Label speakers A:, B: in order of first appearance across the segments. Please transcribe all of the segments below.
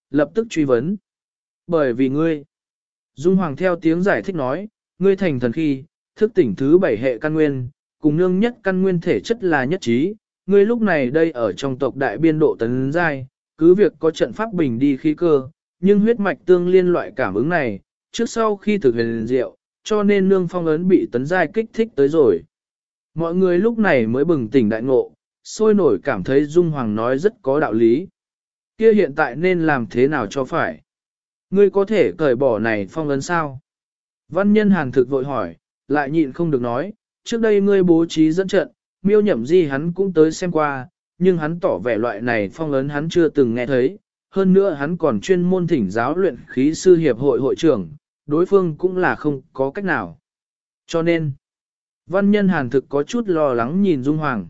A: lập tức truy vấn. Bởi vì ngươi, Dung Hoàng theo tiếng giải thích nói, ngươi thành thần khi, thức tỉnh thứ 7 hệ căn nguyên, cùng nương nhất căn nguyên thể chất là nhất trí, ngươi lúc này đây ở trong tộc đại biên độ tấn giai, cứ việc có trận pháp bình đi khí cơ, nhưng huyết mạch tương liên loại cảm ứng này, trước sau khi thực hiện diệu, cho nên nương phong ấn bị tấn giai kích thích tới rồi. Mọi người lúc này mới bừng tỉnh đại ngộ, sôi nổi cảm thấy Dung Hoàng nói rất có đạo lý. Kia hiện tại nên làm thế nào cho phải? Ngươi có thể cởi bỏ này phong ấn sao? Văn nhân Hàn thực vội hỏi, lại nhịn không được nói, trước đây ngươi bố trí dẫn trận, Miêu Nhậm Di hắn cũng tới xem qua, nhưng hắn tỏ vẻ loại này phong ấn hắn chưa từng nghe thấy, hơn nữa hắn còn chuyên môn thỉnh giáo luyện khí sư hiệp hội hội trưởng, đối phương cũng là không có cách nào. Cho nên, văn nhân Hàn thực có chút lo lắng nhìn Dung Hoàng.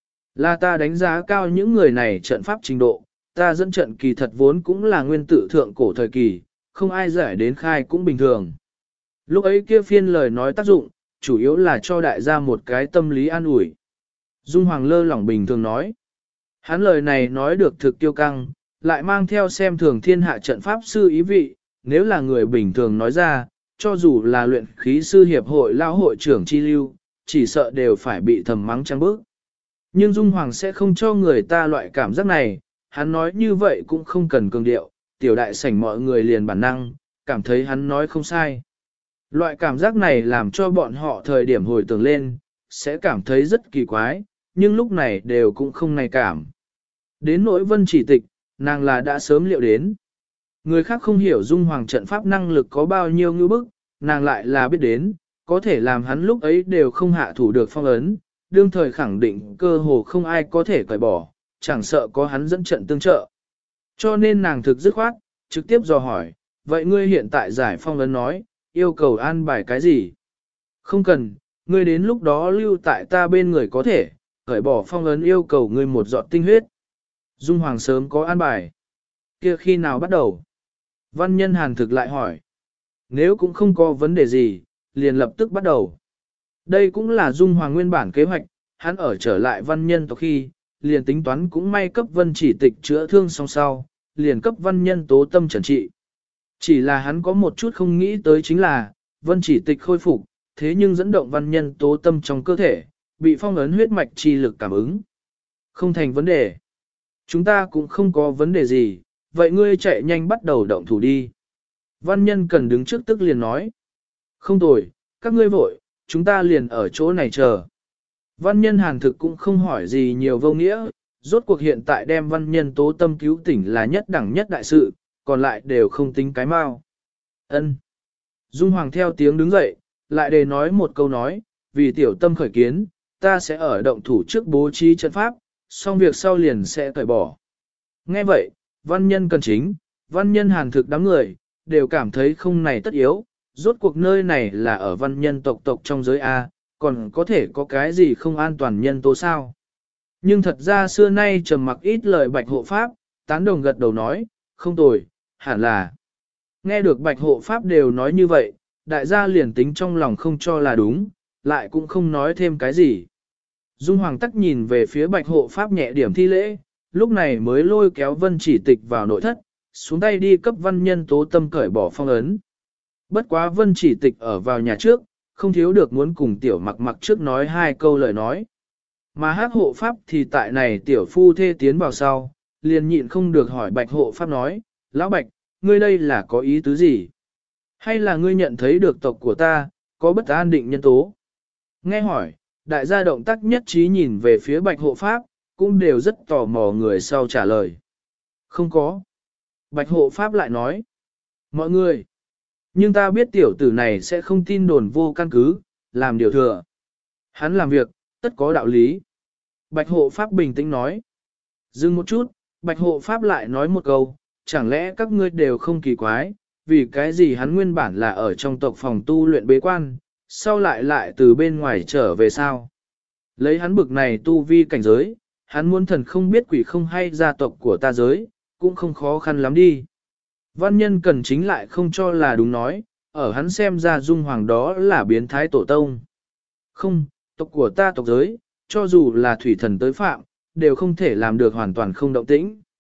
A: Là ta đánh giá cao những người này trận pháp trình độ, ta dẫn trận kỳ thật vốn cũng là nguyên tử thượng cổ thời kỳ, không ai giải đến khai cũng bình thường. Lúc ấy kia phiên lời nói tác dụng, chủ yếu là cho đại gia một cái tâm lý an ủi. Dung Hoàng lơ lỏng bình thường nói. Hắn lời này nói được thực tiêu căng, lại mang theo xem thường thiên hạ trận pháp sư ý vị, nếu là người bình thường nói ra, cho dù là luyện khí sư hiệp hội lao hội trưởng chi lưu, chỉ sợ đều phải bị thầm mắng trăng bước. Nhưng Dung Hoàng sẽ không cho người ta loại cảm giác này, hắn nói như vậy cũng không cần cường điệu, tiểu đại sảnh mọi người liền bản năng, cảm thấy hắn nói không sai. Loại cảm giác này làm cho bọn họ thời điểm hồi tưởng lên, sẽ cảm thấy rất kỳ quái, nhưng lúc này đều cũng không này cảm. Đến nỗi Vân Chỉ Tịch, nàng là đã sớm liệu đến. Người khác không hiểu Dung Hoàng trận pháp năng lực có bao nhiêu ngư bức, nàng lại là biết đến, có thể làm hắn lúc ấy đều không hạ thủ được phong ấn, đương thời khẳng định cơ hồ không ai có thể cởi bỏ, chẳng sợ có hắn dẫn trận tương trợ. Cho nên nàng thực dứt khoát, trực tiếp dò hỏi, vậy ngươi hiện tại giải phong ấn nói, yêu cầu an bài cái gì? Không cần, ngươi đến lúc đó lưu tại ta bên người có thể, cởi bỏ phong ấn yêu cầu ngươi một giọt tinh huyết. Dung Hoàng sớm có an bài. Kia khi nào bắt đầu? Văn nhân Hàn thực lại hỏi. Nếu cũng không có vấn đề gì, liền lập tức bắt đầu. Đây cũng là Dung Hoàng nguyên bản kế hoạch, hắn ở trở lại văn nhân tộc khi, liền tính toán cũng may cấp Vân Chỉ Tịch chữa thương xong sau, liền cấp văn nhân Tố Tâm trần trị. Chỉ là hắn có một chút không nghĩ tới chính là, Vân Chỉ Tịch khôi phục, thế nhưng dẫn động văn nhân Tố Tâm trong cơ thể, bị phong ấn huyết mạch chi lực cảm ứng. Không thành vấn đề. Chúng ta cũng không có vấn đề gì, vậy ngươi chạy nhanh bắt đầu động thủ đi. Văn nhân cần đứng trước tức liền nói. Không tồi, các ngươi vội, chúng ta liền ở chỗ này chờ. Văn nhân Hàn thực cũng không hỏi gì nhiều vô nghĩa, rốt cuộc hiện tại đem văn nhân Tố Tâm cứu tỉnh là nhất đẳng nhất đại sự, còn lại đều không tính cái mau. Ân. Dung Hoàng theo tiếng đứng dậy, lại đề nói một câu nói, vì tiểu tâm khởi kiến, ta sẽ ở động thủ trước bố trí trận pháp, xong việc sau liền sẽ cởi bỏ. Nghe vậy, văn nhân cần chính, văn nhân Hàn thực đám người, đều cảm thấy không này tất yếu, rốt cuộc nơi này là ở văn nhân tộc trong giới A, còn có thể có cái gì không an toàn nhân tố sao. Nhưng thật ra xưa nay trầm mặc ít lời Bạch Hộ Pháp, tán đồng gật đầu nói, không tồi, hẳn là. Nghe được Bạch Hộ Pháp đều nói như vậy, đại gia liền tính trong lòng không cho là đúng, lại cũng không nói thêm cái gì. Dung Hoàng tắc nhìn về phía Bạch Hộ Pháp nhẹ điểm thi lễ, lúc này mới lôi kéo Vân Chỉ Tịch vào nội thất, xuống tay đi cấp văn nhân Tố Tâm cởi bỏ phong ấn. Bất quá Vân Chỉ Tịch ở vào nhà trước, không thiếu được muốn cùng tiểu mặc mặc trước nói hai câu lời nói. Mà Hắc Hộ Pháp thì tại này tiểu phu thê tiến vào sau, liền nhịn không được hỏi Bạch Hộ Pháp nói, Lão Bạch, ngươi đây là có ý tứ gì? Hay là ngươi nhận thấy được tộc của ta, có bất an định nhân tố? Nghe hỏi, đại gia động tác nhất trí nhìn về phía Bạch Hộ Pháp, cũng đều rất tò mò người sau trả lời. Không có. Bạch Hộ Pháp lại nói, mọi người, nhưng ta biết tiểu tử này sẽ không tin đồn vô căn cứ, làm điều thừa. Hắn làm việc, tất có đạo lý. Bạch Hộ Pháp bình tĩnh nói. Dừng một chút, Bạch Hộ Pháp lại nói một câu, chẳng lẽ các ngươi đều không kỳ quái, vì cái gì hắn nguyên bản là ở trong tộc phòng tu luyện bế quan, sau lại từ bên ngoài trở về sao? Lấy hắn bực này tu vi cảnh giới, hắn muốn thần không biết quỷ không hay gia tộc của ta giới, cũng không khó khăn lắm đi. Văn nhân cần chính lại không cho là đúng nói, ở hắn xem ra Dung Hoàng đó là biến thái tổ tông. Không, tộc của ta tộc giới, cho dù là thủy thần tới phạm, đều không thể làm được hoàn toàn không động tĩnh.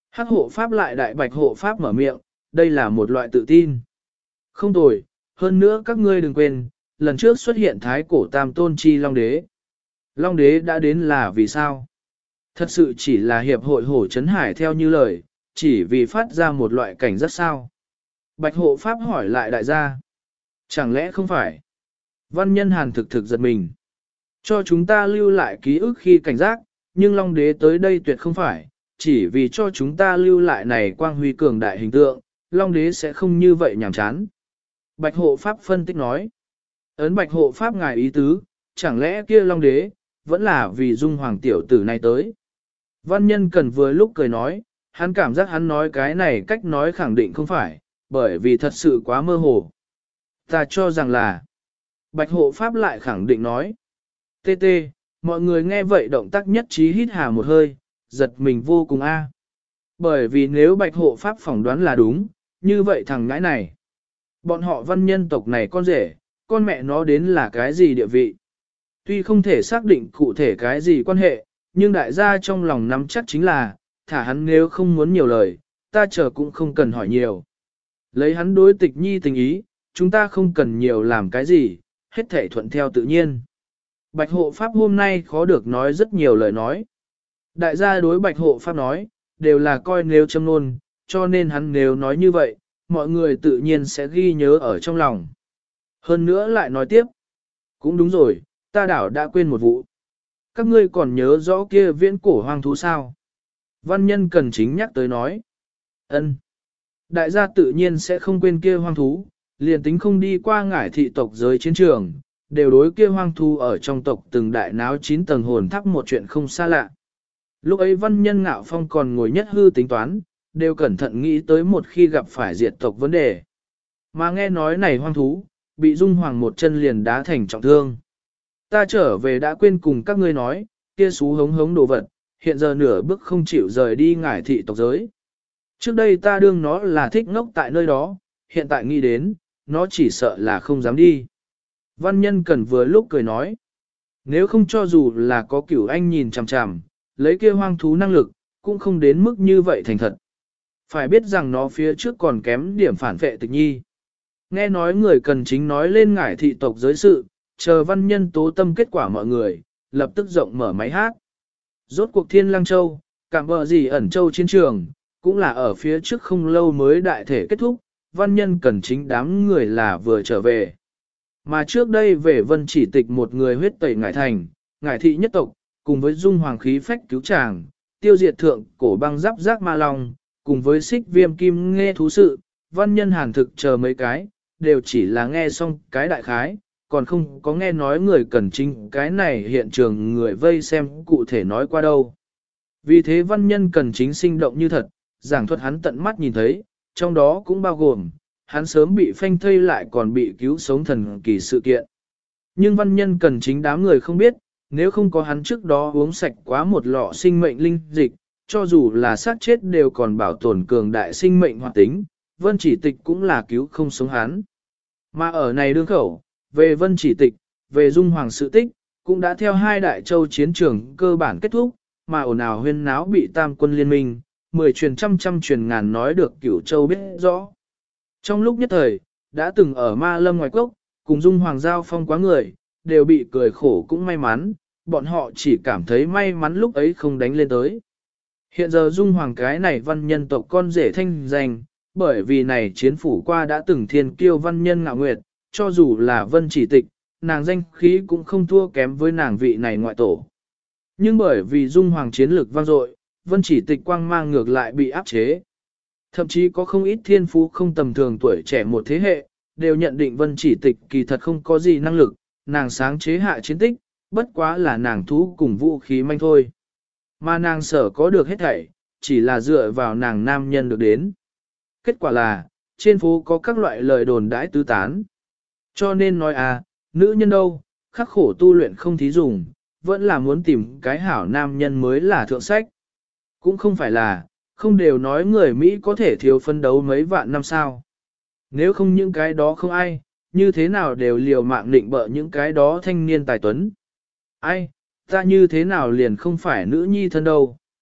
A: Hắc hộ pháp lại đại bạch hộ pháp mở miệng, đây là một loại tự tin. Không tồi, hơn nữa các ngươi đừng quên, lần trước xuất hiện thái cổ tam tôn chi Long Đế. Long Đế đã đến là vì sao? Thật sự chỉ là hiệp hội hổ chấn hải theo như lời, chỉ vì phát ra một loại cảnh rất sao. Bạch hộ pháp hỏi lại đại gia. Chẳng lẽ không phải? Văn nhân hàn thực thực giật mình. Cho chúng ta lưu lại ký ức khi cảnh giác, nhưng Long Đế tới đây tuyệt không phải, chỉ vì cho chúng ta lưu lại này quang huy cường đại hình tượng, Long Đế sẽ không như vậy nhảm chán. Bạch hộ pháp phân tích nói. Ấn bạch hộ pháp ngài ý tứ, chẳng lẽ kia Long Đế, vẫn là vì dung hoàng tiểu tử này tới. Văn nhân cần vừa lúc cười nói, hắn cảm giác hắn nói cái này cách nói khẳng định không phải, bởi vì thật sự quá mơ hồ. Ta cho rằng là, bạch hộ pháp lại khẳng định nói. Tê tê, mọi người nghe vậy động tác nhất trí hít hà một hơi, giật mình vô cùng a. Bởi vì nếu bạch hộ pháp phỏng đoán là đúng, như vậy thằng ngãi này. Bọn họ văn nhân tộc này con rể, con mẹ nó đến là cái gì địa vị. Tuy không thể xác định cụ thể cái gì quan hệ, nhưng đại gia trong lòng nắm chắc chính là, thả hắn nếu không muốn nhiều lời, ta chờ cũng không cần hỏi nhiều. Lấy hắn đối tịch nhi tình ý, chúng ta không cần nhiều làm cái gì, hết thể thuận theo tự nhiên. Bạch hộ pháp hôm nay khó được nói rất nhiều lời nói. Đại gia đối bạch hộ pháp nói, đều là coi nếu châm nôn, cho nên hắn nếu nói như vậy, mọi người tự nhiên sẽ ghi nhớ ở trong lòng. Hơn nữa lại nói tiếp, cũng đúng rồi, ta đảo đã quên một vụ. Các ngươi còn nhớ rõ kia viễn cổ hoang thú sao? Văn nhân cần chính nhắc tới nói. Ân, đại gia tự nhiên sẽ không quên kia hoang thú, liền tính không đi qua ngải thị tộc giới chiến trường, đều đối kia hoang thú ở trong tộc từng đại náo 9 tầng hồn tháp một chuyện không xa lạ. Lúc ấy văn nhân ngạo phong còn ngồi nhất hư tính toán, đều cẩn thận nghĩ tới một khi gặp phải diệt tộc vấn đề. Mà nghe nói này hoang thú, bị dung hoàng một chân liền đá thành trọng thương. Ta trở về đã quên cùng các ngươi nói, kia xú hống hống đồ vật, hiện giờ nửa bước không chịu rời đi ngải thị tộc giới. Trước đây ta đương nó là thích ngốc tại nơi đó, hiện tại nghĩ đến, nó chỉ sợ là không dám đi. Văn nhân cần vừa lúc cười nói, nếu không cho dù là có cửu anh nhìn chằm chằm, lấy kia hoang thú năng lực, cũng không đến mức như vậy thành thật. Phải biết rằng nó phía trước còn kém điểm phản vệ tịch nhi. Nghe nói người cần chính nói lên ngải thị tộc giới sự, chờ văn nhân tố tâm kết quả mọi người, lập tức rộng mở máy hát. Rốt cuộc Thiên Lăng Châu, cảm bờ gì ẩn châu chiến trường, cũng là ở phía trước không lâu mới đại thể kết thúc, văn nhân cần chính đám người là vừa trở về. Mà trước đây về vân chỉ tịch một người huyết tẩy ngải thành, ngải thị nhất tộc, cùng với dung hoàng khí phách cứu tràng, tiêu diệt thượng cổ băng giáp giác ma long, cùng với xích viêm kim nghe thú sự, văn nhân hàn thực chờ mấy cái, đều chỉ là nghe xong cái đại khái, còn không có nghe nói người cần chính cái này hiện trường người vây xem cụ thể nói qua đâu. Vì thế văn nhân cần chính sinh động như thật, giảng thuật hắn tận mắt nhìn thấy, trong đó cũng bao gồm, hắn sớm bị phanh thây lại còn bị cứu sống thần kỳ sự kiện. Nhưng văn nhân cần chính đám người không biết, nếu không có hắn trước đó uống sạch quá một lọ sinh mệnh linh dịch, cho dù là xác chết đều còn bảo tồn cường đại sinh mệnh hoạt tính, vân chỉ tịch cũng là cứu không sống hắn. Mà ở này đương khẩu, về vân chỉ tịch, về dung hoàng sự tích, cũng đã theo hai đại châu chiến trường cơ bản kết thúc, mà ồn ào huyên náo bị tam quân liên minh, 10 truyền trăm truyền ngàn nói được cửu châu biết rõ. Trong lúc nhất thời, đã từng ở ma lâm ngoài cốc, cùng dung hoàng giao phong quá người, đều bị cười khổ cũng may mắn, bọn họ chỉ cảm thấy may mắn lúc ấy không đánh lên tới. Hiện giờ dung hoàng cái này văn nhân tộc con rể thanh danh, bởi vì này chiến phủ qua đã từng thiên kiêu văn nhân ngạo nguyệt, cho dù là vân chỉ tịch, nàng danh khí cũng không thua kém với nàng vị này ngoại tổ. Nhưng bởi vì dung hoàng chiến lực vang dội, vân chỉ tịch quang mang ngược lại bị áp chế. Thậm chí có không ít thiên phú không tầm thường tuổi trẻ một thế hệ, đều nhận định vân chỉ tịch kỳ thật không có gì năng lực, nàng sáng chế hạ chiến tích, bất quá là nàng thú cùng vũ khí manh thôi. Mà nàng sở có được hết thảy, chỉ là dựa vào nàng nam nhân được đến. Kết quả là, trên phố có các loại lời đồn đãi tứ tán. Cho nên nói nữ nhân đâu, khắc khổ tu luyện không thí dùng, vẫn là muốn tìm cái hảo nam nhân mới là thượng sách. Cũng không phải là, không đều nói người Mỹ có thể thiếu phân đấu mấy vạn năm sao. Nếu không những cái đó không ai, như thế nào đều liều mạng định bợ những cái đó thanh niên tài tuấn. Ai, ta như thế nào liền không phải nữ nhi thân đâu.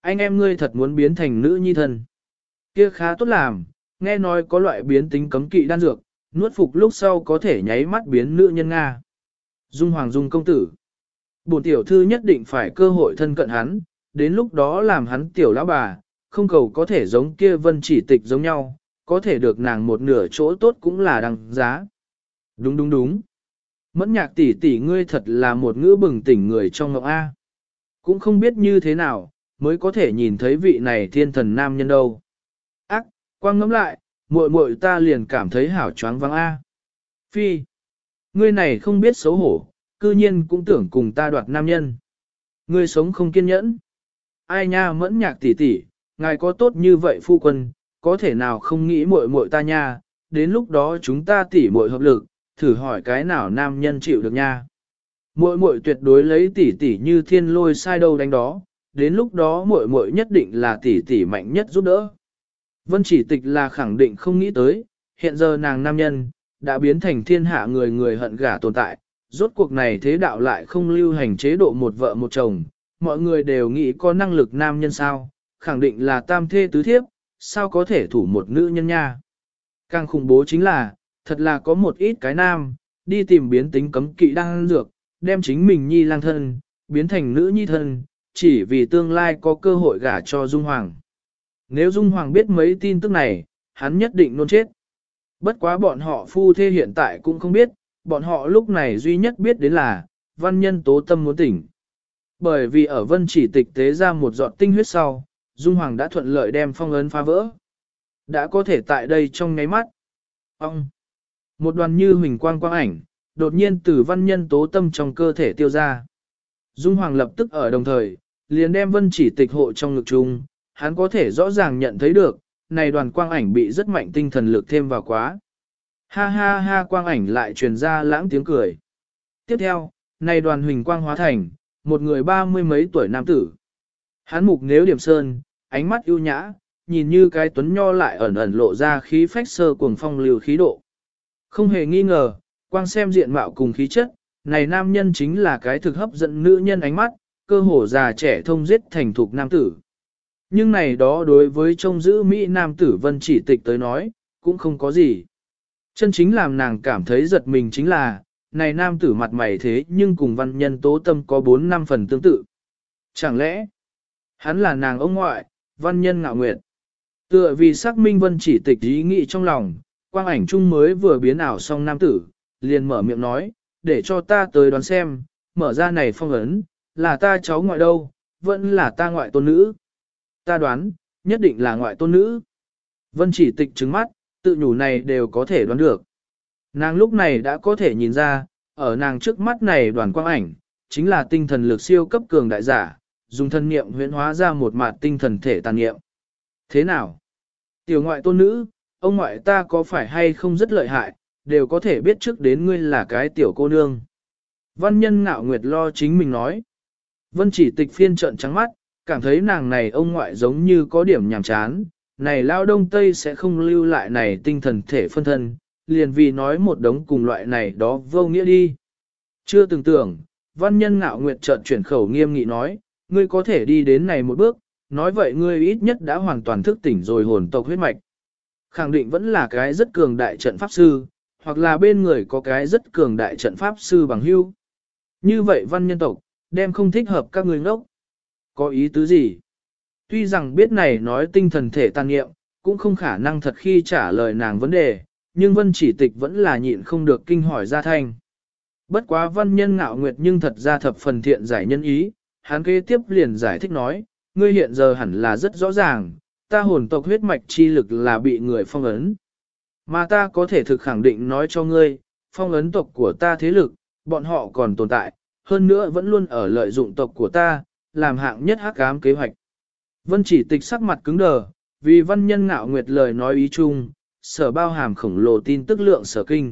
A: anh em ngươi thật muốn biến thành nữ nhi thân. Kia khá tốt làm, nghe nói có loại biến tính cấm kỵ đan dược, nuốt phục lúc sau có thể nháy mắt biến nữ nhân Nga. Dung Hoàng Dung công tử. Bổn tiểu thư nhất định phải cơ hội thân cận hắn, đến lúc đó làm hắn tiểu lão bà, không cầu có thể giống kia Vân Chỉ Tịch giống nhau, có thể được nàng một nửa chỗ tốt cũng là đằng giá. Đúng đúng đúng. Mẫn Nhạc tỷ tỷ ngươi thật là một ngữ bừng tỉnh người trong ngộng A. Cũng không biết như thế nào, mới có thể nhìn thấy vị này thiên thần nam nhân đâu. Ác, quang ngẫm lại, muội muội ta liền cảm thấy hảo choáng váng A. Phi, ngươi này không biết xấu hổ, cư nhiên cũng tưởng cùng ta đoạt nam nhân. Ngươi sống không kiên nhẫn. Ai nha Mẫn Nhạc tỷ tỷ, ngài có tốt như vậy phu quân, có thể nào không nghĩ muội muội ta nha, đến lúc đó chúng ta tỷ muội hợp lực, thử hỏi cái nào nam nhân chịu được nha. Muội muội tuyệt đối lấy tỷ tỷ như thiên lôi sai đâu đánh đó, đến lúc đó muội muội nhất định là tỷ tỷ mạnh nhất giúp đỡ. Vân Chỉ Tịch là khẳng định không nghĩ tới, hiện giờ nàng nam nhân, đã biến thành thiên hạ người người hận gả tồn tại, rốt cuộc này thế đạo lại không lưu hành chế độ một vợ một chồng, mọi người đều nghĩ có năng lực nam nhân sao, khẳng định là tam thê tứ thiếp, sao có thể thủ một nữ nhân nha. Càng khủng bố chính là, thật là có một ít cái nam, đi tìm biến tính cấm kỵ đang dược, đem chính mình nhi lang thân, biến thành nữ nhi thân, chỉ vì tương lai có cơ hội gả cho Dung Hoàng. Nếu Dung Hoàng biết mấy tin tức này, hắn nhất định nôn chết. Bất quá bọn họ phu thê hiện tại cũng không biết, bọn họ lúc này duy nhất biết đến là, văn nhân tố tâm muốn tỉnh. Bởi vì ở Vân Chỉ Tịch tế ra một giọt tinh huyết sau, Dung Hoàng đã thuận lợi đem phong ấn phá vỡ. Đã có thể tại đây trong nháy mắt. Ông! Một đoàn như huỳnh quang quang ảnh, đột nhiên từ văn nhân tố tâm trong cơ thể tiêu ra. Dung Hoàng lập tức ở đồng thời, liền đem Vân Chỉ Tịch hộ trong ngực chung, hắn có thể rõ ràng nhận thấy được, này đoàn quang ảnh bị rất mạnh tinh thần lực thêm vào quá. Ha ha ha quang ảnh lại truyền ra lãng tiếng cười. Tiếp theo, này đoàn huỳnh quang hóa thành, một người 30 mấy tuổi nam tử. Hắn mục nếu điểm sơn, ánh mắt ưu nhã, nhìn như cái tuấn nho lại ẩn ẩn lộ ra khí phách sơ cuồng phong lưu khí độ. Không hề nghi ngờ, quang xem diện mạo cùng khí chất, này nam nhân chính là cái thực hấp dẫn nữ nhân ánh mắt, cơ hồ già trẻ thông giết thành thục nam tử. Nhưng này đó đối với trông giữ Mỹ nam tử Vân Chỉ Tịch tới nói, cũng không có gì. Chân chính làm nàng cảm thấy giật mình chính là, này nam tử mặt mày thế nhưng cùng văn nhân tố tâm có 4-5 phần tương tự. Chẳng lẽ, hắn là nàng ông ngoại, văn nhân Ngạo Nguyệt. Tựa vì xác minh Vân Chỉ Tịch ý nghĩ trong lòng, quang ảnh chung mới vừa biến ảo xong nam tử, liền mở miệng nói, để cho ta tới đoán xem, mở ra này phong ấn, là ta cháu ngoại đâu, vẫn là ta ngoại tôn nữ. Ta đoán, nhất định là ngoại tôn nữ. Vân Chỉ Tịch trừng mắt, tự nhủ này đều có thể đoán được. Nàng lúc này đã có thể nhìn ra, ở nàng trước mắt này đoàn quang ảnh, chính là tinh thần lực siêu cấp cường đại giả, dùng thân niệm huyễn hóa ra một mặt tinh thần thể tàn niệm. Thế nào? Tiểu ngoại tôn nữ, ông ngoại ta có phải hay không rất lợi hại, đều có thể biết trước đến ngươi là cái tiểu cô nương. Văn nhân Ngạo Nguyệt lo chính mình nói. Vân Chỉ Tịch phiên trợn trắng mắt, cảm thấy nàng này ông ngoại giống như có điểm nhàm chán, này lao đông tây sẽ không lưu lại này tinh thần thể phân thân, liền vì nói một đống cùng loại này đó vô nghĩa đi. Chưa từng tưởng, văn nhân Ngạo Nguyệt chợt chuyển khẩu nghiêm nghị nói, ngươi có thể đi đến này một bước, nói vậy ngươi ít nhất đã hoàn toàn thức tỉnh rồi hồn tộc huyết mạch. Khẳng định vẫn là cái rất cường đại trận pháp sư, hoặc là bên người có cái rất cường đại trận pháp sư bằng hưu. Như vậy văn nhân tộc, đem không thích hợp các ngươi ngốc. Có ý tứ gì? Tuy rằng biết này nói tinh thần thể tàn nghiệm, cũng không khả năng thật khi trả lời nàng vấn đề, nhưng Vân Chỉ Tịch vẫn là nhịn không được kinh hỏi ra thanh. Bất quá văn nhân Ngạo Nguyệt nhưng thật ra thập phần thiện giải nhân ý, hắn kế tiếp liền giải thích nói, ngươi hiện giờ hẳn là rất rõ ràng, ta hồn tộc huyết mạch chi lực là bị người phong ấn. Mà ta có thể thực khẳng định nói cho ngươi, phong ấn tộc của ta thế lực, bọn họ còn tồn tại, hơn nữa vẫn luôn ở lợi dụng tộc của ta, làm hạng nhất hắc ám kế hoạch. Vân Chỉ Tịch sắc mặt cứng đờ, vì văn nhân Ngạo Nguyệt lời nói ý chung, sở bao hàm khổng lồ tin tức lượng sở kinh.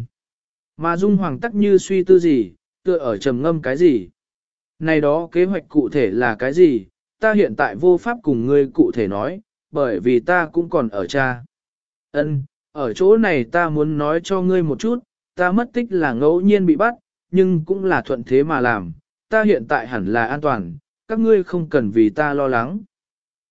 A: Mà Dung Hoàng tắc như suy tư gì, tựa ở trầm ngâm cái gì. Này đó kế hoạch cụ thể là cái gì, ta hiện tại vô pháp cùng ngươi cụ thể nói, bởi vì ta cũng còn ở cha. Ân, ở chỗ này ta muốn nói cho ngươi một chút, ta mất tích là ngẫu nhiên bị bắt, nhưng cũng là thuận thế mà làm, ta hiện tại hẳn là an toàn, các ngươi không cần vì ta lo lắng.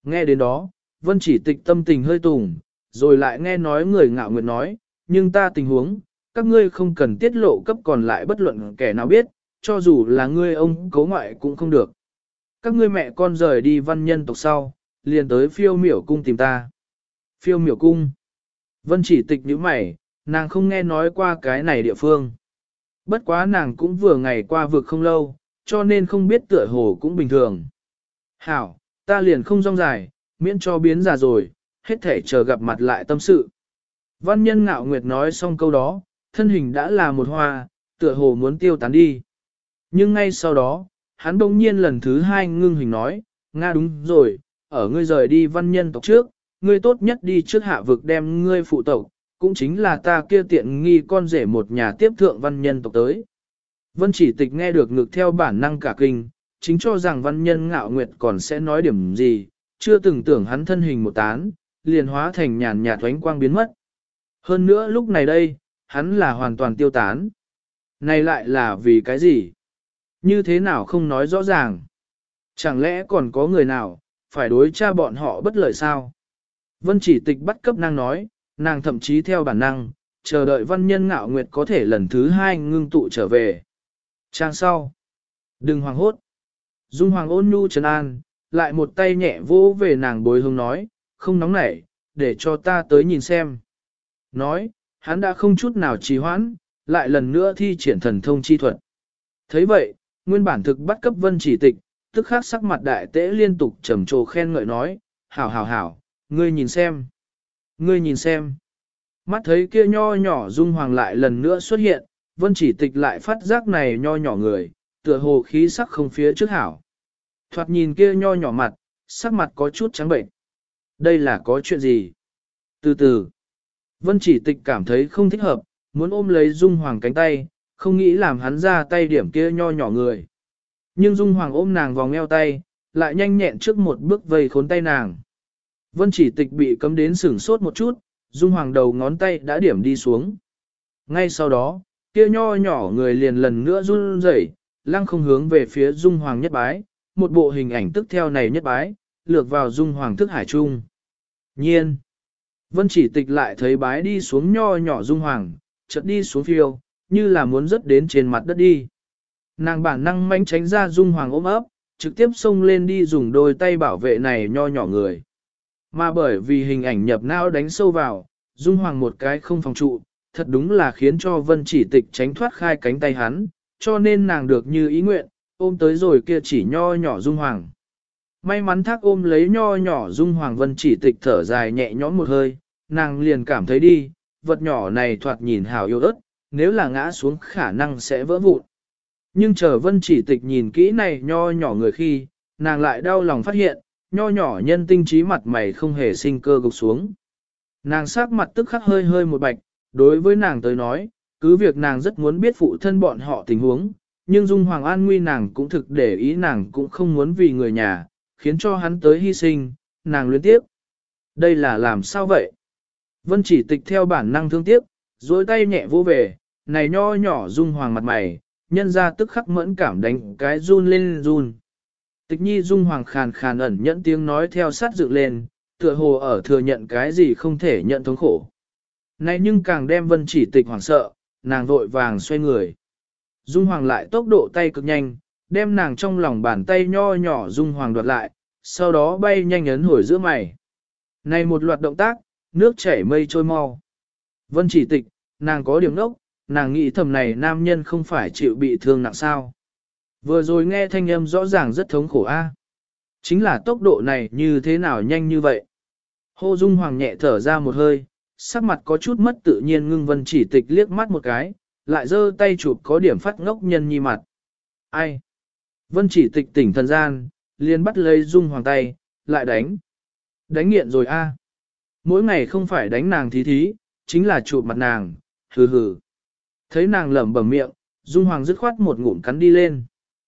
A: Nghe đến đó, Vân Chỉ Tịch tâm tình hơi tùng, rồi lại nghe nói người Ngạo Nguyệt nói, nhưng ta tình huống, các ngươi không cần tiết lộ cấp còn lại bất luận kẻ nào biết, cho dù là ngươi ông cố ngoại cũng không được. Các ngươi mẹ con rời đi văn nhân tộc sau, liền tới phiêu miểu cung tìm ta. Phiêu miểu cung. Vân Chỉ Tịch nhíu mày, nàng không nghe nói qua cái này địa phương. Bất quá nàng cũng vừa ngày qua vực không lâu, cho nên không biết tựa hồ cũng bình thường. Hảo, ta liền không rong dài, miễn cho biến già rồi, hết thể chờ gặp mặt lại tâm sự. Văn nhân Ngạo Nguyệt nói xong câu đó, thân hình đã là một hoa, tựa hồ muốn tiêu tán đi. Nhưng ngay sau đó, hắn bỗng nhiên lần thứ hai ngưng hình nói, Nga đúng rồi, ở ngươi rời đi văn nhân tộc trước, ngươi tốt nhất đi trước hạ vực đem ngươi phụ tộc, cũng chính là ta kia tiện nghi con rể một nhà tiếp thượng văn nhân tộc tới. Vân Chỉ Tịch nghe được ngực theo bản năng cả kinh, chính cho rằng văn nhân Ngạo Nguyệt còn sẽ nói điểm gì, chưa từng tưởng hắn thân hình một tán, liền hóa thành nhàn nhạt thoánh quang biến mất. Hơn nữa lúc này đây, hắn là hoàn toàn tiêu tán. Này lại là vì cái gì? Như thế nào không nói rõ ràng? Chẳng lẽ còn có người nào, phải đối tra bọn họ bất lợi sao? Vân Chỉ Tịch bắt cấp năng nói, nàng thậm chí theo bản năng, chờ đợi văn nhân Ngạo Nguyệt có thể lần thứ hai ngưng tụ trở về. Trang sau. Đừng hoảng hốt. Dung Hoàng ôn nhu trấn an, lại một tay nhẹ vỗ về nàng bối hương nói, không nóng nảy, để cho ta tới nhìn xem. Nói, hắn đã không chút nào trì hoãn, lại lần nữa thi triển thần thông chi thuật. Thấy vậy, nguyên bản thực bắt cấp Vân Chỉ Tịch, tức khắc sắc mặt đại tễ liên tục trầm trồ khen ngợi nói, hảo hảo hảo, ngươi nhìn xem. Ngươi nhìn xem. Mắt thấy kia nho nhỏ Dung Hoàng lại lần nữa xuất hiện, Vân Chỉ Tịch lại phát giác này nho nhỏ người, tựa hồ khí sắc không phía trước hảo. Thoạt nhìn kia nho nhỏ mặt, sắc mặt có chút trắng bệnh. Đây là có chuyện gì? Từ từ, Vân Chỉ Tịch cảm thấy không thích hợp, muốn ôm lấy Dung Hoàng cánh tay, không nghĩ làm hắn ra tay điểm kia nho nhỏ người. Nhưng Dung Hoàng ôm nàng vòng eo tay, lại nhanh nhẹn trước một bước vây khốn tay nàng. Vân Chỉ Tịch bị cấm đến sửng sốt một chút, Dung Hoàng đầu ngón tay đã điểm đi xuống. Ngay sau đó, kia nho nhỏ người liền lần nữa run rẩy, lăng không hướng về phía Dung Hoàng nhất bái, một bộ hình ảnh tức theo này nhất bái, lược vào Dung Hoàng thức hải trung. Nhiên, Vân Chỉ Tịch lại thấy bái đi xuống nho nhỏ Dung Hoàng, chợt đi xuống phiêu, như là muốn rớt đến trên mặt đất đi. Nàng bản năng manh tránh ra Dung Hoàng ôm ấp, trực tiếp xông lên đi dùng đôi tay bảo vệ này nho nhỏ người. Mà bởi vì hình ảnh nhập não đánh sâu vào, Dung Hoàng một cái không phòng trụ, thật đúng là khiến cho Vân Chỉ Tịch tránh thoát khai cánh tay hắn, cho nên nàng được như ý nguyện, ôm tới rồi kia chỉ nho nhỏ Dung Hoàng. May mắn thác ôm lấy nho nhỏ Dung Hoàng, Vân Chỉ Tịch thở dài nhẹ nhõm một hơi, nàng liền cảm thấy đi, vật nhỏ này thoạt nhìn hào yêu ớt, nếu là ngã xuống khả năng sẽ vỡ vụn. Nhưng chờ Vân Chỉ Tịch nhìn kỹ này nho nhỏ người khi, nàng lại đau lòng phát hiện, nho nhỏ nhân tinh trí mặt mày không hề sinh cơ gục xuống. Nàng sắc mặt tức khắc hơi hơi một bạch, đối với nàng tới nói, cứ việc nàng rất muốn biết phụ thân bọn họ tình huống, nhưng Dung Hoàng an nguy nàng cũng thực để ý, nàng cũng không muốn vì người nhà, khiến cho hắn tới hy sinh, nàng luyến tiếc. Đây là làm sao vậy? Vân Chỉ Tịch theo bản năng thương tiếc, dối tay nhẹ vô về, này nho nhỏ Dung Hoàng mặt mày, nhân ra tức khắc mẫn cảm đánh cái run lên run. Tịch nhi Dung Hoàng khàn khàn ẩn nhẫn tiếng nói theo sát dựng lên, tựa hồ ở thừa nhận cái gì không thể nhận thống khổ. Này nhưng càng đem Vân Chỉ Tịch hoảng sợ, nàng vội vàng xoay người. Dung Hoàng lại tốc độ tay cực nhanh, đem nàng trong lòng bàn tay nho nhỏ Dung Hoàng đoạt lại, sau đó bay nhanh ấn hồi giữa mày. Này một loạt động tác, nước chảy mây trôi mau. Vân Chỉ Tịch, nàng có điểm đốc, nàng nghĩ thầm này nam nhân không phải chịu bị thương nặng sao. Vừa rồi nghe thanh âm rõ ràng rất thống khổ a. Chính là tốc độ này như thế nào nhanh như vậy. Hô Dung Hoàng nhẹ thở ra một hơi, sắc mặt có chút mất tự nhiên, ngưng Vân Chỉ Tịch liếc mắt một cái, lại giơ tay chụp có điểm phát ngốc nhân nhi mặt. Ai? Vân Chỉ Tịch tỉnh thần gian, liền bắt lấy Dung Hoàng tay, lại đánh. Đánh nghiện rồi a. Mỗi ngày không phải đánh nàng thí thí, chính là chụp mặt nàng, hừ hừ. Thấy nàng lẩm bẩm miệng, Dung Hoàng dứt khoát một ngụm cắn đi lên.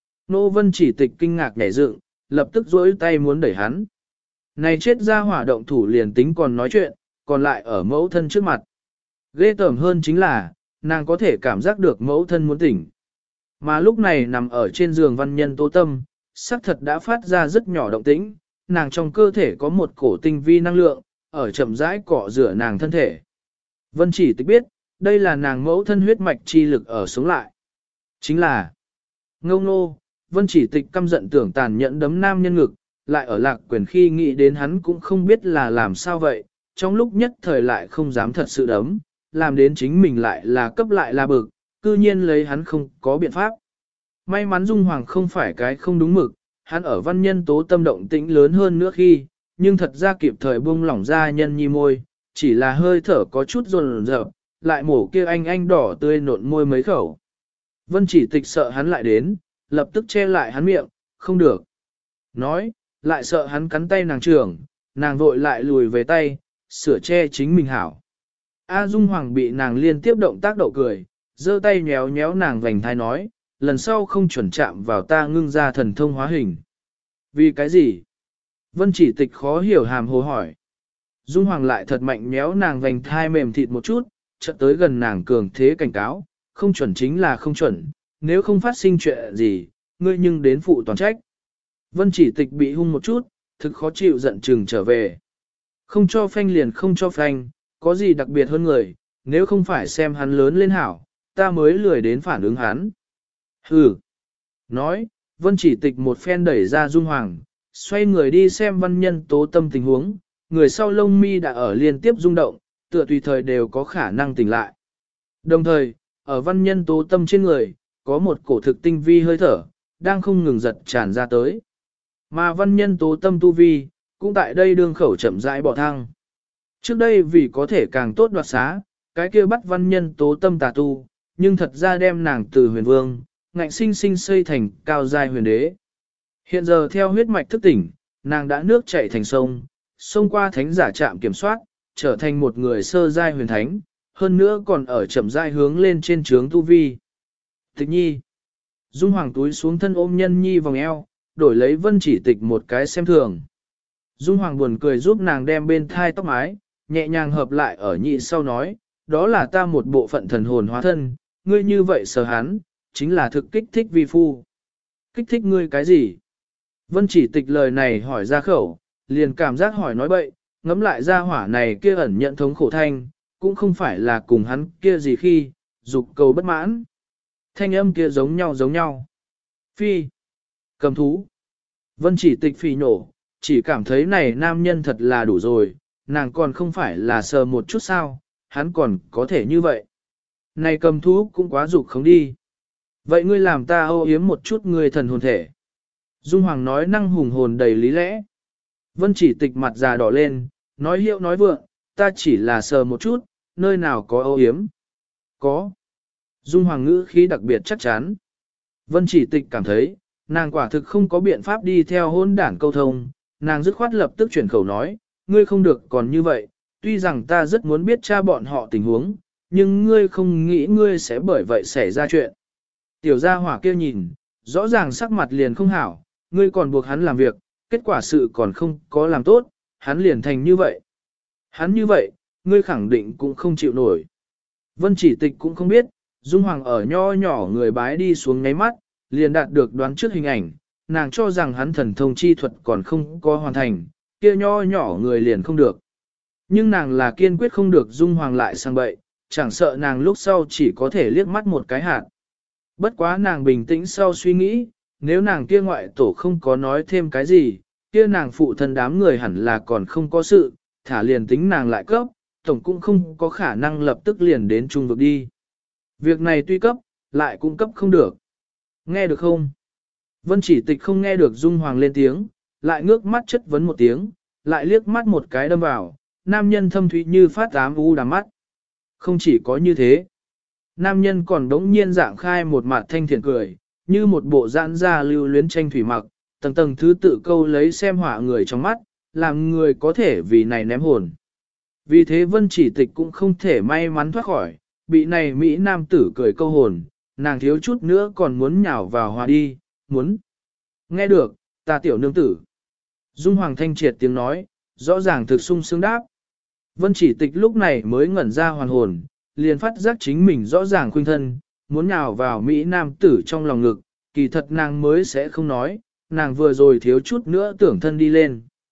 A: Nô Vân Chỉ Tịch kinh ngạc nhảy dựng, lập tức duỗi tay muốn đẩy hắn. Này chết ra hỏa động thủ liền tính còn nói chuyện, còn lại ở mẫu thân trước mặt. Ghê tởm hơn chính là, nàng có thể cảm giác được mẫu thân muốn tỉnh. Mà lúc này nằm ở trên giường văn nhân Tố Tâm, sắc thật đã phát ra rất nhỏ động tĩnh, nàng trong cơ thể có một cổ tinh vi năng lượng, ở chậm rãi cọ rửa nàng thân thể. Vân Chỉ Tịch biết, đây là nàng mẫu thân huyết mạch chi lực ở sống lại. Chính là Ngông nô, Vân Chỉ Tịch căm giận tưởng tàn nhẫn đấm nam nhân ngực, lại ở Lạc Quyền khi nghĩ đến hắn cũng không biết là làm sao vậy, trong lúc nhất thời lại không dám thật sự đấm, làm đến chính mình lại là cấp lại là bực, cư nhiên lấy hắn không có biện pháp. May mắn Dung Hoàng không phải cái không đúng mực, hắn ở văn nhân tố tâm động tĩnh lớn hơn nữa khi, nhưng thật ra kịp thời buông lỏng ra nhân nhi môi, chỉ là hơi thở có chút run rợn, lại mổ kia anh đỏ tươi nộn môi mấy khẩu. Vân Chỉ Tịch sợ hắn lại đến, lập tức che lại hắn miệng, không được. Nói, lại sợ hắn cắn tay nàng trưởng, nàng vội lại lùi về tay, sửa che chính mình hảo. A Dung Hoàng bị nàng liên tiếp động tác đậu cười, giơ tay nhéo nhéo nàng vành thai nói, lần sau không chuẩn chạm vào ta ngưng ra thần thông hóa hình. Vì cái gì? Vân Chỉ Tịch khó hiểu hàm hồ hỏi. Dung Hoàng lại thật mạnh nhéo nàng vành thai mềm thịt một chút, chợt tới gần nàng cường thế cảnh cáo, không chuẩn chính là không chuẩn, nếu không phát sinh chuyện gì, ngươi nhưng đến phụ toàn trách. Vân Chỉ Tịch bị hung một chút, thực khó chịu giận chừng trở về. Không cho phanh liền không cho phanh, có gì đặc biệt hơn người, nếu không phải xem hắn lớn lên hảo, ta mới lười đến phản ứng hắn. Hừ. Nói, Vân Chỉ Tịch một phen đẩy ra Dung Hoàng, xoay người đi xem văn nhân tố tâm tình huống, người sau lông mi đã ở liên tiếp rung động, tựa tùy thời đều có khả năng tỉnh lại. Đồng thời, ở văn nhân tố tâm trên người, có một cổ thực tinh vi hơi thở, đang không ngừng giật tràn ra tới. Mà văn nhân tố tâm tu vi, cũng tại đây đương khẩu chậm rãi bỏ thăng. Trước đây vì có thể càng tốt đoạt xá, cái kia bắt văn nhân tố tâm tà tu, nhưng thật ra đem nàng từ huyền vương, ngạnh sinh sinh xây thành cao giai huyền đế. Hiện giờ theo huyết mạch thức tỉnh, nàng đã nước chảy thành sông, xông qua thánh giả trạm kiểm soát, trở thành một người sơ giai huyền thánh, hơn nữa còn ở chậm giai hướng lên trên trướng tu vi. Tịch nhi. Dung Hoàng túi xuống thân ôm nhân nhi vòng eo, đổi lấy Vân Chỉ Tịch một cái xem thường. Dung Hoàng buồn cười giúp nàng đem bên thai tóc mái, nhẹ nhàng hợp lại ở nhị sau nói, đó là ta một bộ phận thần hồn hóa thân, ngươi như vậy sờ hắn, chính là thực kích thích vi phu. Kích thích ngươi cái gì? Vân Chỉ Tịch lời này hỏi ra khẩu, liền cảm giác hỏi nói bậy, ngẫm lại ra hỏa này kia ẩn nhận thống khổ thanh, cũng không phải là cùng hắn kia gì khi, dục cầu bất mãn. Thanh âm kia giống nhau. Phi. Cầm thú. Vân Chỉ Tịch phì nổ, chỉ cảm thấy này nam nhân thật là đủ rồi, nàng còn không phải là sờ một chút sao, hắn còn có thể như vậy. Này cầm thú cũng quá dục không đi. Vậy ngươi làm ta ô yếm một chút ngươi thần hồn thể. Dung Hoàng nói năng hùng hồn đầy lý lẽ. Vân Chỉ Tịch mặt già đỏ lên, nói hiệu nói vượng, ta chỉ là sờ một chút, nơi nào có ô yếm. Có. Dung Hoàng ngữ khí đặc biệt chắc chắn. Vân Chỉ Tịch cảm thấy, nàng quả thực không có biện pháp đi theo hôn đảng câu thông, nàng dứt khoát lập tức chuyển khẩu nói, ngươi không được còn như vậy, tuy rằng ta rất muốn biết cha bọn họ tình huống, nhưng ngươi không nghĩ ngươi sẽ bởi vậy xảy ra chuyện. Tiểu gia hỏa kia nhìn, rõ ràng sắc mặt liền không hảo, ngươi còn buộc hắn làm việc, kết quả sự còn không có làm tốt, hắn liền thành như vậy. Hắn như vậy, ngươi khẳng định cũng không chịu nổi. Vân Chỉ Tịch cũng không biết, Dung Hoàng ở nho nhỏ người bái đi xuống ngáy mắt, liền đạt được đoán trước hình ảnh, nàng cho rằng hắn thần thông chi thuật còn không có hoàn thành, kia nho nhỏ người liền không được. Nhưng nàng là kiên quyết không được Dung Hoàng lại sang bậy, chẳng sợ nàng lúc sau chỉ có thể liếc mắt một cái hạt. Bất quá nàng bình tĩnh sau suy nghĩ, nếu nàng kia ngoại tổ không có nói thêm cái gì, kia nàng phụ thân đám người hẳn là còn không có sự, thả liền tính nàng lại cấp, tổng cũng không có khả năng lập tức liền đến trung vực đi. Việc này tuy cấp, lại cũng cấp không được. Nghe được không? Vân Chỉ Tịch không nghe được Dung Hoàng lên tiếng, lại ngước mắt chất vấn một tiếng, lại liếc mắt một cái đâm vào, nam nhân thâm thúy như phát ám u đám mắt. Không chỉ có như thế, nam nhân còn đống nhiên dạng khai một mặt thanh thiện cười, như một bộ giãn ra lưu luyến tranh thủy mặc, tầng tầng thứ tự câu lấy xem họa người trong mắt, làm người có thể vì này ném hồn. Vì thế Vân Chỉ Tịch cũng không thể may mắn thoát khỏi, bị này Mỹ nam tử cười câu hồn, nàng thiếu chút nữa còn muốn nhào vào hòa đi, muốn. Nghe được, ta tiểu nương tử. Dung Hoàng thanh triệt tiếng nói, rõ ràng thực sung sướng đáp. Vân Chỉ Tịch lúc này mới ngẩn ra hoàn hồn, liền phát giác chính mình rõ ràng khuynh thân, muốn nhào vào Mỹ nam tử trong lòng ngực, kỳ thật nàng mới sẽ không nói, nàng vừa rồi thiếu chút nữa tưởng thân đi lên.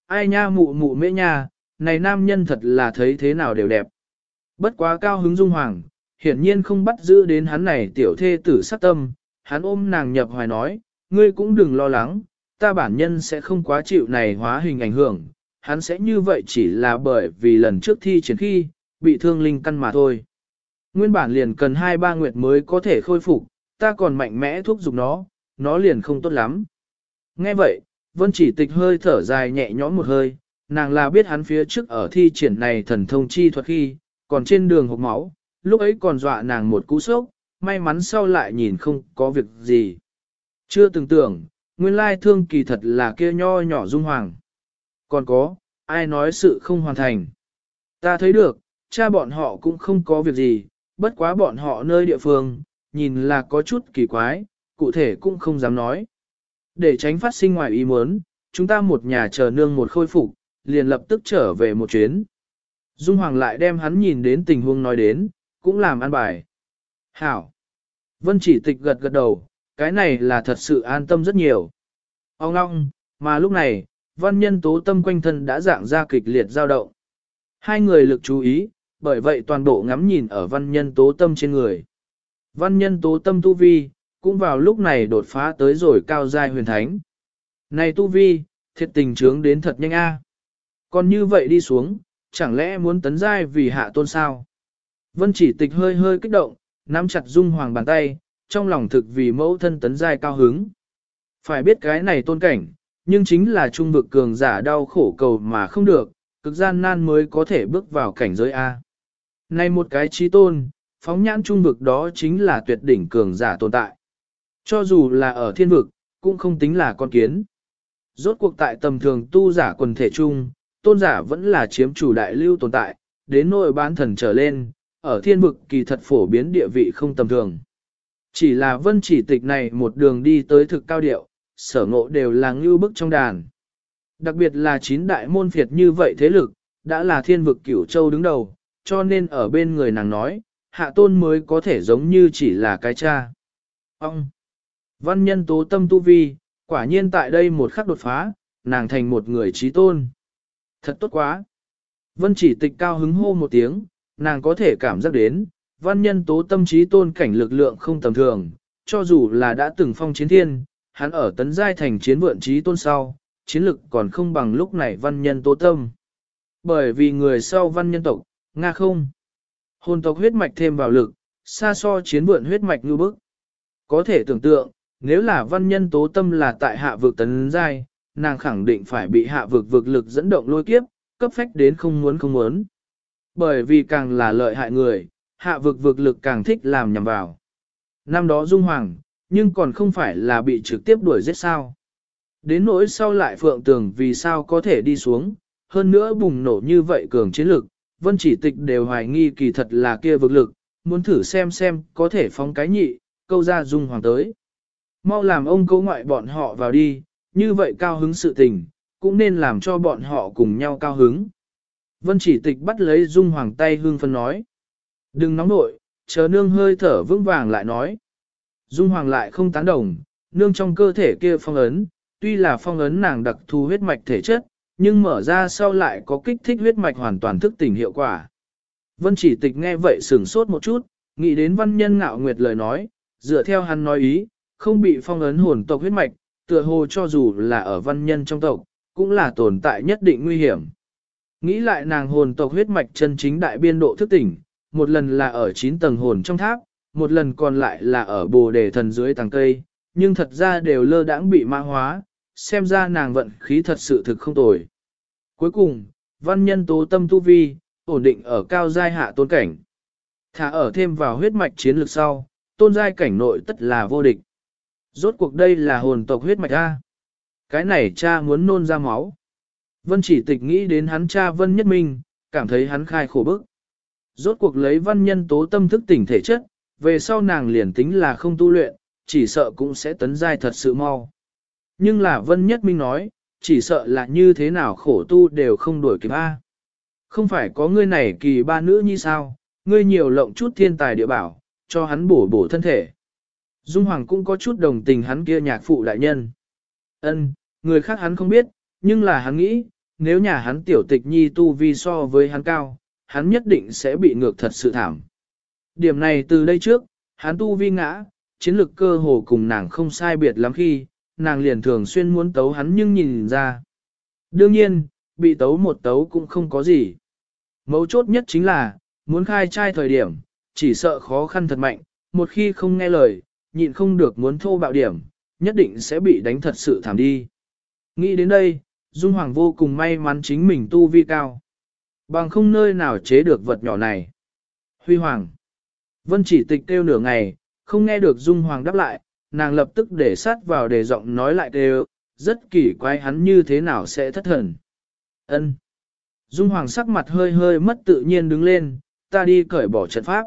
A: Ai nha mụ mụ mễ nha, này nam nhân thật là thấy thế nào đều đẹp. Bất quá cao hứng Dung Hoàng, hiển nhiên không bắt giữ đến hắn này tiểu thê tử sát tâm, hắn ôm nàng nhập hoài nói, ngươi cũng đừng lo lắng, ta bản nhân sẽ không quá chịu này hóa hình ảnh hưởng, hắn sẽ như vậy chỉ là bởi vì lần trước thi triển khi, bị thương linh căn mà thôi. Nguyên bản liền cần 2-3 nguyệt mới có thể khôi phục, ta còn mạnh mẽ thúc giục nó liền không tốt lắm. Nghe vậy, Vân Chỉ Tịch hơi thở dài nhẹ nhõm một hơi, nàng là biết hắn phía trước ở thi triển này thần thông chi thuật khi, còn trên đường hộc máu, lúc ấy còn dọa nàng một cú sốc, may mắn sau lại nhìn không có việc gì. Chưa từng tưởng, nguyên lai thương kỳ thật là kia nho nhỏ Dung Hoàng. Còn có, ai nói sự không hoàn thành. Ta thấy được, cha bọn họ cũng không có việc gì, bất quá bọn họ nơi địa phương, nhìn là có chút kỳ quái, cụ thể cũng không dám nói. Để tránh phát sinh ngoài ý muốn, chúng ta một nhà chờ nương một khôi phục, liền lập tức trở về một chuyến. Dung Hoàng lại đem hắn nhìn đến tình huống nói đến, cũng làm an bài. Hảo. Vân Chỉ Tịch gật gật đầu, cái này là thật sự an tâm rất nhiều. Ông ngong, mà lúc này, Văn Nhân Tố Tâm quanh thân đã dạng ra kịch liệt dao động. Hai người lực chú ý, bởi vậy toàn bộ ngắm nhìn ở Văn Nhân Tố Tâm trên người. Văn Nhân Tố Tâm tu vi, cũng vào lúc này đột phá tới rồi cao giai huyền thánh. Này tu vi, thiệt tình trướng đến thật nhanh a. Còn như vậy đi xuống, chẳng lẽ muốn tấn giai vì hạ tôn sao? Vân Chỉ Tịch hơi hơi kích động, nắm chặt Dung Hoàng bàn tay, trong lòng thực vì mẫu thân tấn giai cao hứng. Phải biết cái này tôn cảnh, nhưng chính là trung vực cường giả đau khổ cầu mà không được, cực gian nan mới có thể bước vào cảnh giới A. Này một cái trí tôn, phóng nhãn trung vực đó chính là tuyệt đỉnh cường giả tồn tại. Cho dù là ở thiên vực, cũng không tính là con kiến. Rốt cuộc tại tầm thường tu giả quần thể chung, tôn giả vẫn là chiếm chủ đại lưu tồn tại, đến nỗi bán thần trở lên, ở thiên vực kỳ thật phổ biến địa vị không tầm thường. Chỉ là Vân Chỉ Tịch này một đường đi tới thực cao điệu, sở ngộ đều là ngưu bức trong đàn. Đặc biệt là 9 đại môn phiệt như vậy thế lực, đã là thiên vực cửu châu đứng đầu, cho nên ở bên người nàng nói, hạ tôn mới có thể giống như chỉ là cái cha. Ông! Văn Nhân Tố Tâm tu vi, quả nhiên tại đây một khắc đột phá, nàng thành một người trí tôn. Thật tốt quá! Vân Chỉ Tịch cao hứng hô một tiếng, nàng có thể cảm giác đến, Văn Nhân Tố Tâm trí tôn cảnh lực lượng không tầm thường, cho dù là đã từng phong chiến thiên, hắn ở tấn giai thành chiến vượn trí tôn sau, chiến lực còn không bằng lúc này Văn Nhân Tố Tâm. Bởi vì người sau Văn Nhân tộc, Nga không. Hồn tộc huyết mạch thêm vào lực, xa so chiến vượn huyết mạch như bức. Có thể tưởng tượng, nếu là Văn Nhân Tố Tâm là tại hạ vực tấn giai, nàng khẳng định phải bị hạ vực lực dẫn động lôi kiếp, cấp phách đến không muốn. Bởi vì càng là lợi hại người, hạ vực lực càng thích làm nhằm vào. Năm đó Dung Hoàng, nhưng còn không phải là bị trực tiếp đuổi giết sao. Đến nỗi sau lại Phượng Tường vì sao có thể đi xuống, hơn nữa bùng nổ như vậy cường chiến lực, Vân Chỉ Tịch đều hoài nghi kỳ thật là kia vực lực, muốn thử xem có thể phóng cái nhị, câu ra Dung Hoàng tới. Mau làm ông câu ngoại bọn họ vào đi, như vậy cao hứng sự tình, cũng nên làm cho bọn họ cùng nhau cao hứng. Vân Chỉ Tịch bắt lấy Dung Hoàng tay hương phân nói. Đừng nóng nội, chờ nương hơi thở vững vàng lại nói. Dung Hoàng lại không tán đồng, nương trong cơ thể kia phong ấn, tuy là phong ấn nàng đặc thù huyết mạch thể chất, nhưng mở ra sau lại có kích thích huyết mạch hoàn toàn thức tỉnh hiệu quả. Vân Chỉ Tịch nghe vậy sửng sốt một chút, nghĩ đến Văn Nhân Ngạo Nguyệt lời nói, dựa theo hắn nói ý, không bị phong ấn hồn tộc huyết mạch, tựa hồ cho dù là ở Văn Nhân trong tộc, cũng là tồn tại nhất định nguy hiểm. Nghĩ lại nàng hồn tộc huyết mạch chân chính đại biên độ thức tỉnh, một lần là ở 9 tầng hồn trong tháp, một lần còn lại là ở Bồ Đề thần dưới tầng cây, nhưng thật ra đều lơ đãng bị mã hóa, xem ra nàng vận khí thật sự thực không tồi. Cuối cùng, Văn Nhân Tố Tâm tu vi, ổn định ở cao giai hạ tôn cảnh. Thả ở thêm vào huyết mạch chiến lược sau, tôn giai cảnh nội tất là vô địch. Rốt cuộc đây là hồn tộc huyết mạch A. Cái này cha muốn nôn ra máu. Vân Chỉ Tịch nghĩ đến hắn cha Vân Nhất Minh, cảm thấy hắn khai khổ bức. Rốt cuộc lấy Văn Nhân Tố Tâm thức tỉnh thể chất, về sau nàng liền tính là không tu luyện, chỉ sợ cũng sẽ tấn giai thật sự mau. Nhưng là Vân Nhất Minh nói, chỉ sợ là như thế nào khổ tu đều không đuổi kịp A. Không phải có ngươi này kỳ ba nữ như sao, ngươi nhiều lộng chút thiên tài địa bảo, cho hắn bổ thân thể. Dung Hoàng cũng có chút đồng tình hắn kia nhạc phụ đại nhân. Ân, người khác hắn không biết, nhưng là hắn nghĩ, nếu nhà hắn tiểu tịch nhi tu vi so với hắn cao, hắn nhất định sẽ bị ngược thật sự thảm. Điểm này từ đây trước, hắn tu vi ngã, chiến lực cơ hồ cùng nàng không sai biệt lắm khi, nàng liền thường xuyên muốn tấu hắn nhưng nhìn ra. Đương nhiên, bị tấu một tấu cũng không có gì. Mấu chốt nhất chính là, muốn khai trai thời điểm, chỉ sợ khó khăn thật mạnh, một khi không nghe lời, nhịn không được muốn thô bạo điểm, nhất định sẽ bị đánh thật sự thảm đi. Nghĩ đến đây, Dung Hoàng vô cùng may mắn chính mình tu vi cao. Bằng không nơi nào chế được vật nhỏ này. Huy Hoàng. Vân Chỉ Tịch kêu nửa ngày, không nghe được Dung Hoàng đáp lại, nàng lập tức để sát vào để giọng nói lại kêu, rất kỳ quái hắn như thế nào sẽ thất thần. Ân. Dung Hoàng sắc mặt hơi hơi mất tự nhiên đứng lên, ta đi cởi bỏ trận pháp.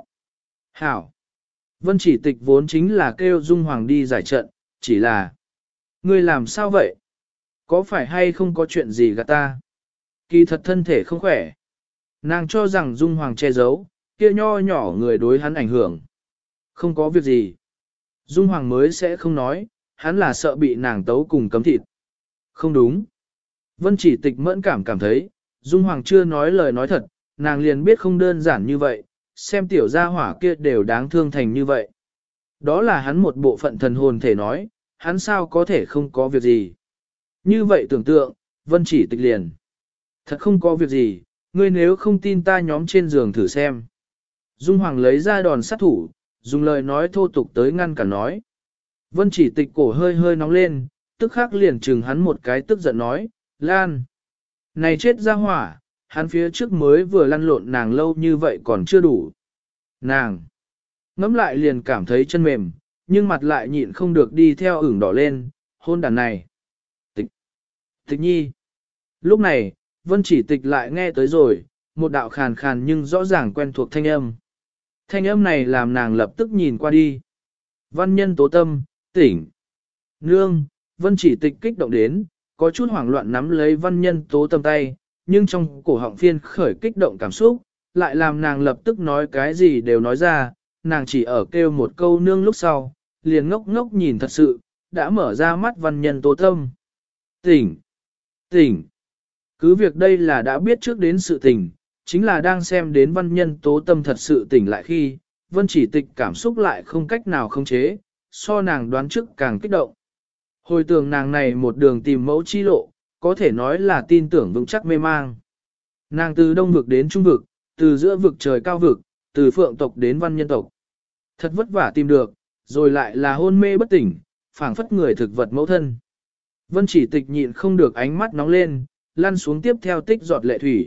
A: Hảo. Vân Chỉ Tịch vốn chính là kêu Dung Hoàng đi giải trận, chỉ là ngươi làm sao vậy? Có phải hay không có chuyện gì gạt ta? Kỳ thật thân thể không khỏe. Nàng cho rằng Dung Hoàng che giấu, kia nho nhỏ người đối hắn ảnh hưởng. Không có việc gì. Dung Hoàng mới sẽ không nói, hắn là sợ bị nàng tấu cùng cấm thịt. Không đúng. Vân Chỉ Tịch mẫn cảm thấy, Dung Hoàng chưa nói lời nói thật, nàng liền biết không đơn giản như vậy, xem tiểu gia hỏa kia đều đáng thương thành như vậy. Đó là hắn một bộ phận thần hồn thể nói, hắn sao có thể không có việc gì. Như vậy tưởng tượng, Vân Chỉ Tịch liền. Thật không có việc gì, ngươi nếu không tin ta nhóm trên giường thử xem. Dung Hoàng lấy ra đòn sát thủ, dùng lời nói thô tục tới ngăn cản nói. Vân Chỉ Tịch cổ hơi hơi nóng lên, tức khắc liền chừng hắn một cái tức giận nói, Lan. Này chết ra hỏa, hắn phía trước mới vừa lăn lộn nàng lâu như vậy còn chưa đủ. Nàng. Ngắm lại liền cảm thấy chân mềm, nhưng mặt lại nhịn không được đi theo ửng đỏ lên, hôn đàn này. Tịch. Tịch nhi. Lúc này, Vân Chỉ Tịch lại nghe tới rồi, một đạo khàn khàn nhưng rõ ràng quen thuộc thanh âm. Thanh âm này làm nàng lập tức nhìn qua đi. Văn nhân tố tâm, tỉnh. Nương, Vân Chỉ Tịch kích động đến, có chút hoảng loạn nắm lấy văn nhân tố tâm tay, nhưng trong cổ họng phiên khởi kích động cảm xúc, lại làm nàng lập tức nói cái gì đều nói ra, nàng chỉ ở kêu một câu nương lúc sau, liền ngốc ngốc nhìn thật sự, đã mở ra mắt văn nhân tố tâm. Tỉnh! Tỉnh! Cứ việc đây là đã biết trước đến sự tình, chính là đang xem đến văn nhân tố tâm thật sự tỉnh lại khi, Vân Chỉ Tịch cảm xúc lại không cách nào khống chế, so nàng đoán trước càng kích động. Hồi tưởng nàng này một đường tìm mẫu chi lộ, có thể nói là tin tưởng vững chắc mê mang. Nàng từ đông vực đến trung vực, từ giữa vực trời cao vực, từ phượng tộc đến văn nhân tộc. Thật vất vả tìm được, rồi lại là hôn mê bất tỉnh, phảng phất người thực vật mẫu thân. Vân Chỉ Tịch nhịn không được ánh mắt nóng lên, lăn xuống tiếp theo tích giọt lệ thủy.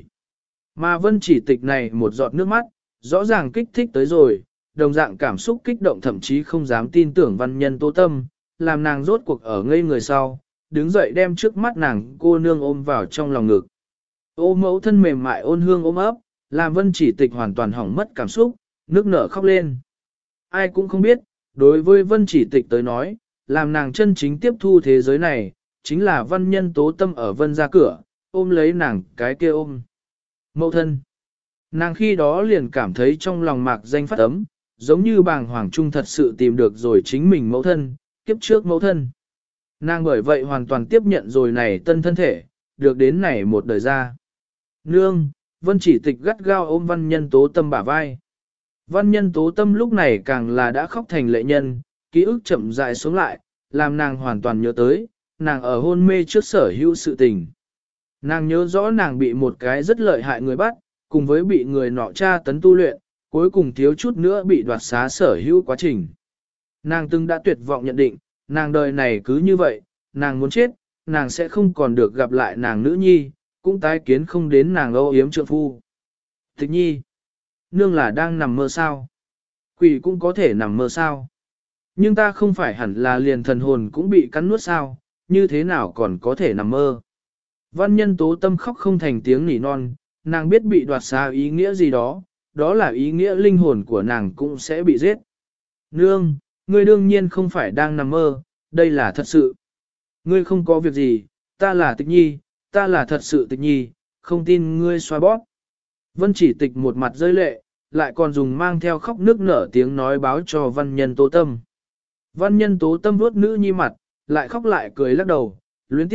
A: Mà Vân Chỉ Tịch này một giọt nước mắt, rõ ràng kích thích tới rồi, đồng dạng cảm xúc kích động thậm chí không dám tin tưởng văn nhân tố tâm, làm nàng rốt cuộc ở ngây người sau, đứng dậy đem trước mắt nàng cô nương ôm vào trong lòng ngực. Ô mẫu thân mềm mại ôn hương ôm ấp, làm Vân Chỉ Tịch hoàn toàn hỏng mất cảm xúc, nước nở khóc lên. Ai cũng không biết, đối với Vân Chỉ Tịch tới nói, làm nàng chân chính tiếp thu thế giới này, chính là văn nhân tố tâm ở Vân ra cửa, ôm lấy nàng cái kia ôm. Mẫu thân. Nàng khi đó liền cảm thấy trong lòng mạc danh phát ấm, giống như bàng hoàng trung thật sự tìm được rồi chính mình mẫu thân, kiếp trước mẫu thân. Nàng bởi vậy hoàn toàn tiếp nhận rồi này tân thân thể, được đến này một đời ra. Nương, Vân Chỉ Tịch gắt gao ôm văn nhân tố tâm bả vai. Văn nhân tố tâm lúc này càng là đã khóc thành lệ nhân, ký ức chậm rãi xuống lại, làm nàng hoàn toàn nhớ tới, nàng ở hôn mê trước sở hữu sự tình. Nàng nhớ rõ nàng bị một cái rất lợi hại người bắt, cùng với bị người nọ tra tấn tu luyện, cuối cùng thiếu chút nữa bị đoạt xá sở hữu quá trình. Nàng từng đã tuyệt vọng nhận định, nàng đời này cứ như vậy, nàng muốn chết, nàng sẽ không còn được gặp lại nàng nữ nhi, cũng tái kiến không đến nàng âu yếm trượng phu. Tịch nhi, nương là đang nằm mơ sao? Quỷ cũng có thể nằm mơ sao? Nhưng ta không phải hẳn là liền thần hồn cũng bị cắn nuốt sao, như thế nào còn có thể nằm mơ? Văn nhân tố tâm khóc không thành tiếng nỉ non, nàng biết bị đoạt xá ý nghĩa gì đó, đó là ý nghĩa linh hồn của nàng cũng sẽ bị giết. Nương, ngươi đương nhiên không phải đang nằm mơ, đây là thật sự. Ngươi không có việc gì, ta là Tịch nhi, ta là thật sự Tịch nhi, không tin ngươi xoa bóp. Vân Chỉ Tịch một mặt rơi lệ, lại còn dùng mang theo khóc nước nở tiếng nói báo cho văn nhân tố tâm. Văn nhân tố tâm vuốt nữ nhi mặt, lại khóc lại cười lắc đầu, luyến tiếp,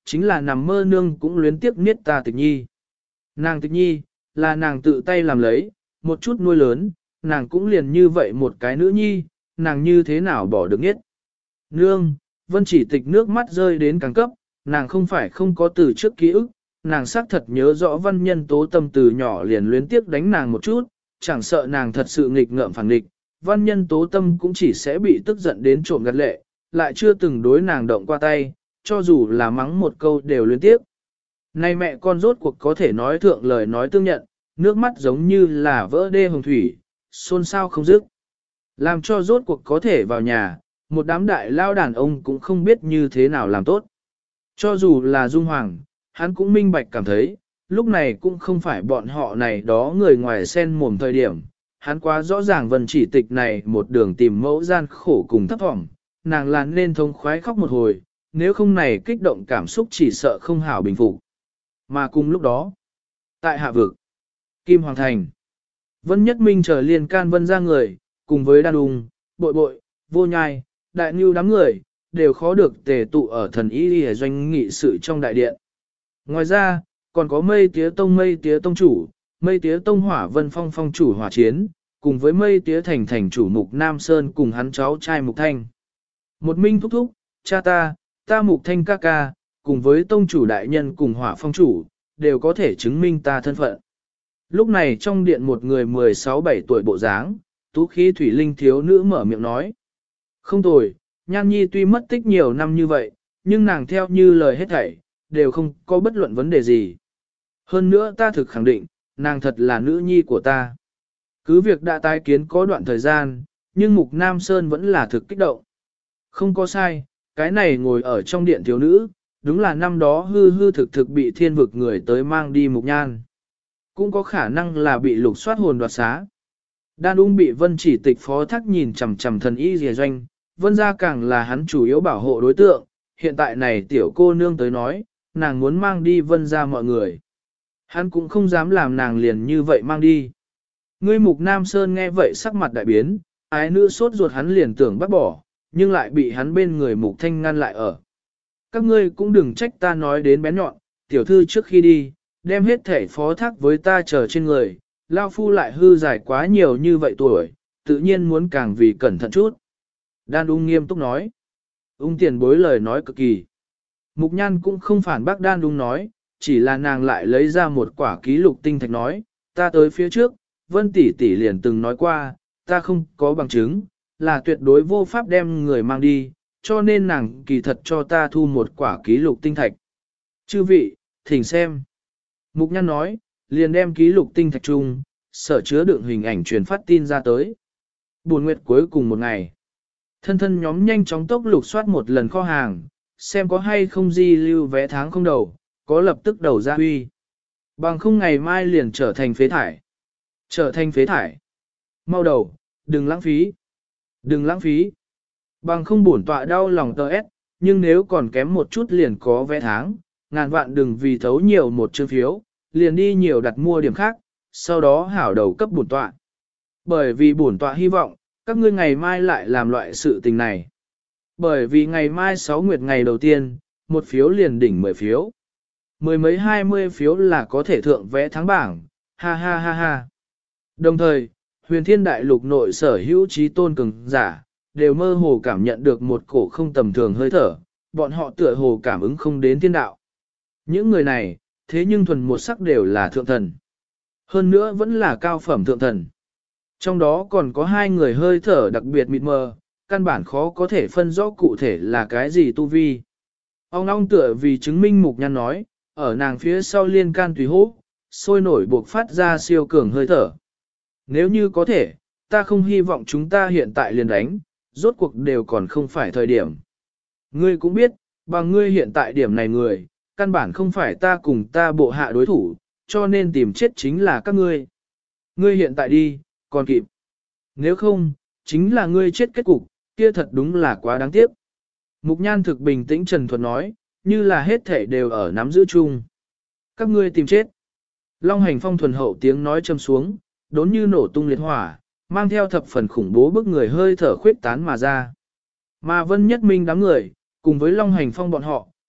A: chính là nằm mơ nương cũng luyến tiếc niết ta Tịch Nhi. Nàng Tịch Nhi, là nàng tự tay làm lấy, một chút nuôi lớn, nàng cũng liền như vậy một cái nữ nhi, nàng như thế nào bỏ được niết. Nương, Vân Chỉ Tịch nước mắt rơi đến càng cấp, nàng không phải không có từ trước ký ức, nàng xác thật nhớ rõ Văn Nhân Tố Tâm từ nhỏ liền luyến tiếc đánh nàng một chút, chẳng sợ nàng thật sự nghịch ngợm phản nghịch, Văn Nhân Tố Tâm cũng chỉ sẽ bị tức giận đến trộm gắt lệ, lại chưa từng đối nàng động qua tay, cho dù là mắng một câu đều luyến tiếc. Nay mẹ con rốt cuộc có thể nói thượng lời nói tương nhận, nước mắt giống như là vỡ đê hồng thủy, xôn xao không dứt. Làm cho rốt cuộc có thể vào nhà, một đám đại lao đàn ông cũng không biết như thế nào làm tốt. Cho dù là Dung Hoàng, hắn cũng minh bạch cảm thấy, lúc này cũng không phải bọn họ này đó người ngoài sen mồm thời điểm. Hắn quá rõ ràng Vân Chỉ Tịch này một đường tìm mẫu gian khổ cùng thấp vọng, nàng là nên thông khoái khóc một hồi, nếu không này kích động cảm xúc chỉ sợ không hảo bình phục. Mà cùng lúc đó, tại hạ vực, Kim Hoàng Thành, Vân Nhất Minh chờ liên can Vân ra người, cùng với đàn ung, bội bội, vô nhai, đại ngưu đám người, đều khó được tề tụ ở thần y doanh nghị sự trong đại điện. Ngoài ra, còn có mây tía tông chủ, mây tía tông hỏa Vân Phong phong chủ hỏa chiến, cùng với mây tía thành chủ Mục Nam Sơn cùng hắn cháu trai Mục Thanh. Một minh thúc thúc, cha ta Mục Thanh ca ca, cùng với tông chủ đại nhân cùng hỏa phong chủ, đều có thể chứng minh ta thân phận. Lúc này trong điện một người 16-17 tuổi bộ dáng, tú khí thủy linh thiếu nữ mở miệng nói. Không tồi, Nhan Nhi tuy mất tích nhiều năm như vậy, nhưng nàng theo như lời hết thảy, đều không có bất luận vấn đề gì. Hơn nữa ta thực khẳng định, nàng thật là nữ nhi của ta. Cứ việc đã tái kiến có đoạn thời gian, nhưng Mục Nam Sơn vẫn là thực kích động. Không có sai, cái này ngồi ở trong điện thiếu nữ, đúng là năm đó hư hư thực bị thiên vực người tới mang đi Mục Nhan. Cũng có khả năng là bị lục soát hồn đoạt xá. Đan ung bị Vân Chỉ Tịch phó thác nhìn chằm chằm thần y rìa doanh, Vân gia càng là hắn chủ yếu bảo hộ đối tượng, hiện tại này tiểu cô nương tới nói, nàng muốn mang đi Vân gia mọi người. Hắn cũng không dám làm nàng liền như vậy mang đi. Ngươi Mục Nam Sơn nghe vậy sắc mặt đại biến, ái nữ sốt ruột hắn liền tưởng bắt bỏ, nhưng lại bị hắn bên người Mục Thanh ngăn lại ở. Các ngươi cũng đừng trách ta nói đến bén nhọn, tiểu thư trước khi đi, đem hết thể phó thác với ta chờ trên người, lao phu lại hư dài quá nhiều như vậy tuổi, tự nhiên muốn càng vì cẩn thận chút. Đan ung nghiêm túc nói. Ung tiền bối lời nói cực kỳ. Mục Nhan cũng không phản bác Đan ung nói, chỉ là nàng lại lấy ra một quả ký lục tinh thạch nói, ta tới phía trước, Vân tỷ tỷ liền từng nói qua, ta không có bằng chứng, là tuyệt đối vô pháp đem người mang đi, cho nên nàng kỳ thật cho ta thu một quả ký lục tinh thạch. Chư vị, thỉnh xem. Mục Nhan nói, liền đem ký lục tinh thạch chung, sở chứa đựng hình ảnh truyền phát tin ra tới. Buồn nguyệt cuối cùng một ngày. Thân thân nhóm nhanh chóng tốc lục soát một lần kho hàng, xem có hay không di lưu vé tháng không đầu, có lập tức đầu ra huy. Bằng không ngày mai liền trở thành phế thải. Trở thành phế thải. Mau đầu, đừng lãng phí. Đừng lãng phí. Bằng không bổn tọa đau lòng tờ ép, nhưng nếu còn kém một chút liền có vé tháng, ngàn vạn đừng vì thấu nhiều một chương phiếu, liền đi nhiều đặt mua điểm khác, sau đó hảo đầu cấp bổn tọa. Bởi vì bổn tọa hy vọng, các ngươi ngày mai lại làm loại sự tình này. Bởi vì ngày mai 6 nguyệt ngày đầu tiên, một phiếu liền đỉnh 10 phiếu. Mười mấy 20 phiếu là có thể thượng vẽ thắng bảng, ha ha ha ha. Đồng thời, huyền thiên đại lục nội sở hữu trí tôn cường giả, đều mơ hồ cảm nhận được một cổ không tầm thường hơi thở, bọn họ tựa hồ cảm ứng không đến thiên đạo. Những người này, thế nhưng thuần một sắc đều là thượng thần. Hơn nữa vẫn là cao phẩm thượng thần. Trong đó còn có 2 người hơi thở đặc biệt mịt mờ, căn bản khó có thể phân rõ cụ thể là cái gì tu vi. Ông long tựa vì chứng minh Mục Nhan nói, ở nàng phía sau liên can tùy hô, sôi nổi buộc phát ra siêu cường hơi thở. Nếu như có thể, ta không hy vọng chúng ta hiện tại liền đánh, rốt cuộc đều còn không phải thời điểm. Ngươi cũng biết, bằng ngươi hiện tại điểm này người, căn bản không phải ta cùng ta bộ hạ đối thủ, cho nên tìm chết chính là các ngươi. Ngươi hiện tại đi, còn kịp. Nếu không, chính là ngươi chết kết cục, kia thật đúng là quá đáng tiếc. Mục Nhan thực bình tĩnh trần thuật nói, như là hết thể đều ở nắm giữ chung. Các ngươi tìm chết. Long Hành Phong thuần hậu tiếng nói châm xuống, đốn như nổ tung liệt hỏa, mang theo thập phần khủng bố bức người hơi thở khuyết tán mà ra. Mà Vân Nhất Minh đám người, cùng với Long Hành Phong bọn họ,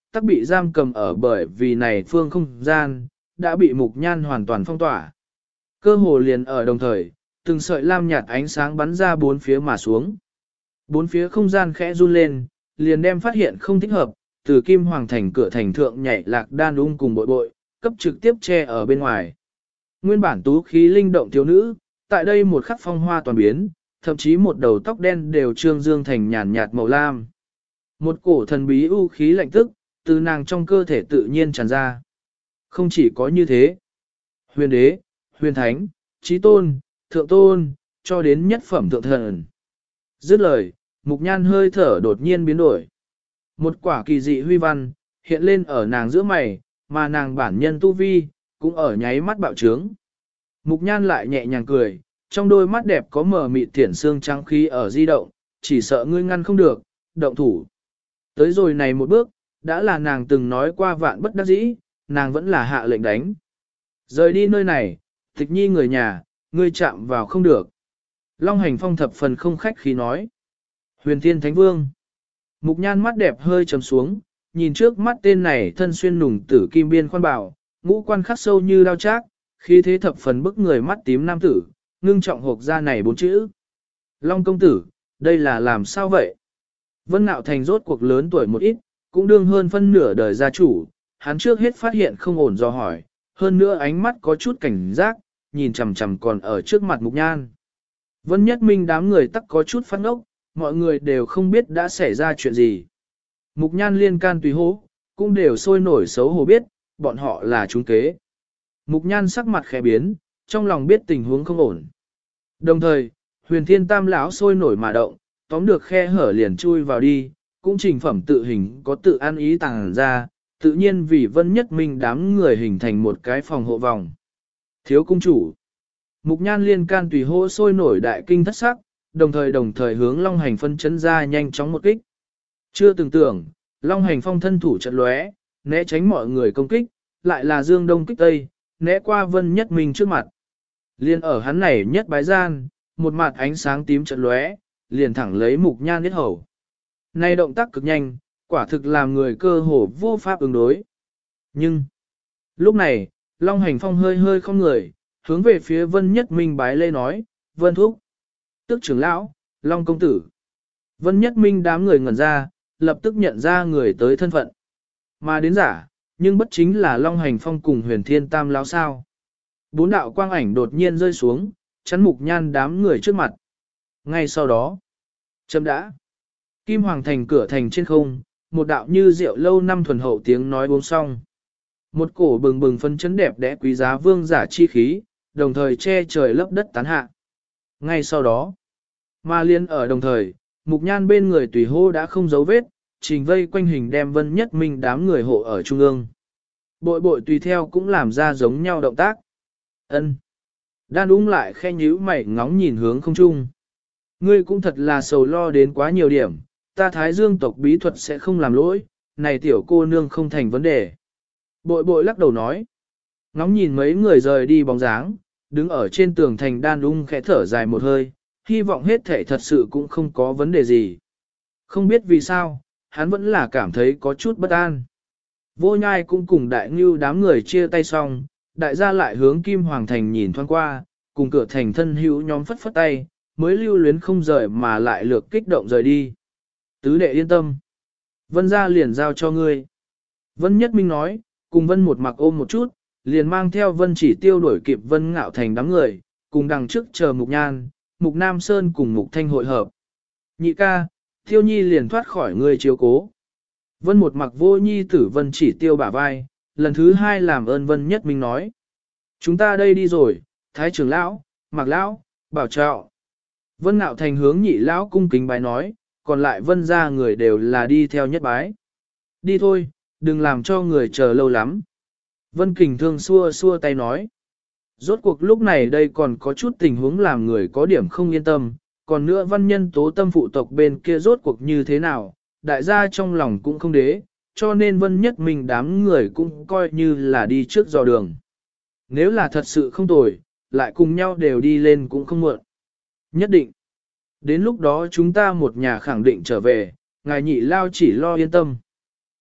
A: tắc bị giam cầm ở bởi vì này phương không gian, đã bị mục nhan hoàn toàn phong tỏa. Cơ hồ liền ở đồng thời, từng sợi lam nhạt ánh sáng bắn ra bốn phía mà xuống. Bốn phía không gian khẽ run lên, liền đem phát hiện không thích hợp, từ kim hoàng thành cửa thành thượng nhảy lạc đan ung cùng bội bội, cấp trực tiếp che ở bên ngoài. Nguyên bản tú khí linh động thiếu nữ, tại đây một khắc phong hoa toàn biến, thậm chí một đầu tóc đen đều trương dương thành nhàn nhạt màu lam. Một cổ thần bí u khí lạnh tức, từ nàng trong cơ thể tự nhiên tràn ra. Không chỉ có như thế, huyền đế, huyền thánh, chí tôn, thượng tôn, cho đến nhất phẩm thượng thần. Dứt lời, mục nhan hơi thở đột nhiên biến đổi. Một quả kỳ dị huy văn, hiện lên ở nàng giữa mày, mà nàng bản nhân tu vi, cũng ở nháy mắt bạo trướng. Mục nhan lại nhẹ nhàng cười, trong đôi mắt đẹp có mờ mịt thiển xương trắng khí ở di động, chỉ sợ ngươi ngăn không được, động thủ. Tới rồi này một bước, đã là nàng từng nói qua vạn bất đắc dĩ, nàng vẫn là hạ lệnh đánh. Rời đi nơi này, tịch nhi người nhà, ngươi chạm vào không được. Long hành phong thập phần không khách khí nói. Huyền thiên thánh vương. Mục nhan mắt đẹp hơi trầm xuống, nhìn trước mắt tên này thân xuyên nùng tử kim biên khoan bảo, ngũ quan khắc sâu như đao chác, khí thế thập phần bức người mắt tím nam tử, ngưng trọng hộp ra này bốn chữ. Long công tử, đây là làm sao vậy? Vân Nạo Thành rốt cuộc lớn tuổi một ít, cũng đương hơn phân nửa đời gia chủ, hắn trước hết phát hiện không ổn do hỏi, hơn nữa ánh mắt có chút cảnh giác, nhìn chằm chằm còn ở trước mặt Mục Nhan. Vân Nhất Minh đám người tắc có chút phát ngốc, mọi người đều không biết đã xảy ra chuyện gì. Mục Nhan liên can tùy hố, cũng đều sôi nổi xấu hổ biết, bọn họ là trúng kế. Mục Nhan sắc mặt khẽ biến, trong lòng biết tình huống không ổn. Đồng thời, Huyền Thiên Tam lão sôi nổi mà động, tóm được khe hở liền chui vào đi, cũng trình phẩm tự hình có tự an ý tàng ra, tự nhiên vì Vân Nhất Minh đám người hình thành một cái phòng hộ vòng. Thiếu cung chủ. Mục Nhan liên can tùy hô sôi nổi đại kinh thất sắc, đồng thời hướng Long Hành phân chấn ra nhanh chóng một kích. Chưa từng tưởng, Long Hành phong thân thủ trận lóe, né tránh mọi người công kích, lại là dương đông kích tây, né qua Vân Nhất Minh trước mặt. Liên ở hắn này nhất bái gian, một mặt ánh sáng tím trận lóe, liền thẳng lấy Mục Nhan nhất hầu. Này động tác cực nhanh, quả thực làm người cơ hồ vô pháp ứng đối. Nhưng, lúc này, Long Hành Phong hơi hơi không người, hướng về phía Vân Nhất Minh bái lê nói, Vân Thúc, tức trưởng lão, Long Công Tử. Vân Nhất Minh đám người ngẩn ra, lập tức nhận ra người tới thân phận. Mà đến giả, nhưng bất chính là Long Hành Phong cùng Huyền Thiên Tam lão sao. Bốn đạo quang ảnh đột nhiên rơi xuống, chắn Mục Nhan đám người trước mặt. Ngay sau đó, chấm đã. Kim Hoàng Thành cửa thành trên không, một đạo như rượu lâu năm thuần hậu tiếng nói buông xong. Một cổ bừng bừng phân chấn đẹp đẽ quý giá vương giả chi khí, đồng thời che trời lấp đất tán hạ. Ngay sau đó, ma liên ở đồng thời, Mục Nhan bên người tùy hô đã không giấu vết, trình vây quanh hình đem Vân Nhất Minh đám người hộ ở trung ương. Bội bội tùy theo cũng làm ra giống nhau động tác. Ân. Đan ung lại khe nhíu mày ngóng nhìn hướng không trung. Ngươi cũng thật là sầu lo đến quá nhiều điểm, ta Thái Dương tộc bí thuật sẽ không làm lỗi, này tiểu cô nương không thành vấn đề. Bội bội lắc đầu nói. Ngóng nhìn mấy người rời đi bóng dáng, đứng ở trên tường thành Đan ung khẽ thở dài một hơi, hy vọng hết thể thật sự cũng không có vấn đề gì. Không biết vì sao, hắn vẫn là cảm thấy có chút bất an. Vô Nhai cũng cùng đại ngưu đám người chia tay xong, đại gia lại hướng Kim Hoàng Thành nhìn thoáng qua, cùng cửa thành thân hữu nhóm phất phất tay, mới lưu luyến không rời mà lại lược kích động rời đi. Tứ đệ yên tâm. Vân gia liền giao cho ngươi. Vân Nhất Minh nói, cùng Vân một mặc ôm một chút, liền mang theo Vân Chỉ Tiêu đuổi kịp Vân Ngạo Thành đám người, cùng đằng trước chờ Mục Nhan, Mục Nam Sơn cùng Mục Thanh hội hợp. Nhị ca, Tiêu Nhi liền thoát khỏi ngươi chiếu cố. Vân một mặc vô nhi tử Vân Chỉ Tiêu bả vai, lần thứ hai làm ơn Vân Nhất Minh nói. Chúng ta đây đi rồi, Thái trưởng lão, Mạc lão, bảo trọng. Vân Ngạo Thành hướng nhị lão cung kính bái nói, còn lại Vân gia người đều là đi theo nhất bái. Đi thôi, đừng làm cho người chờ lâu lắm. Vân Kình Thương xua xua tay nói. Rốt cuộc lúc này đây còn có chút tình huống làm người có điểm không yên tâm, còn nữa văn nhân tố tâm phụ tộc bên kia rốt cuộc như thế nào, đại gia trong lòng cũng không đế, cho nên Vân Nhất Minh đám người cũng coi như là đi trước dò đường. Nếu là thật sự không tồi, lại cùng nhau đều đi lên cũng không muộn. Nhất định. Đến lúc đó chúng ta một nhà khẳng định trở về, ngài nhị lao chỉ lo yên tâm.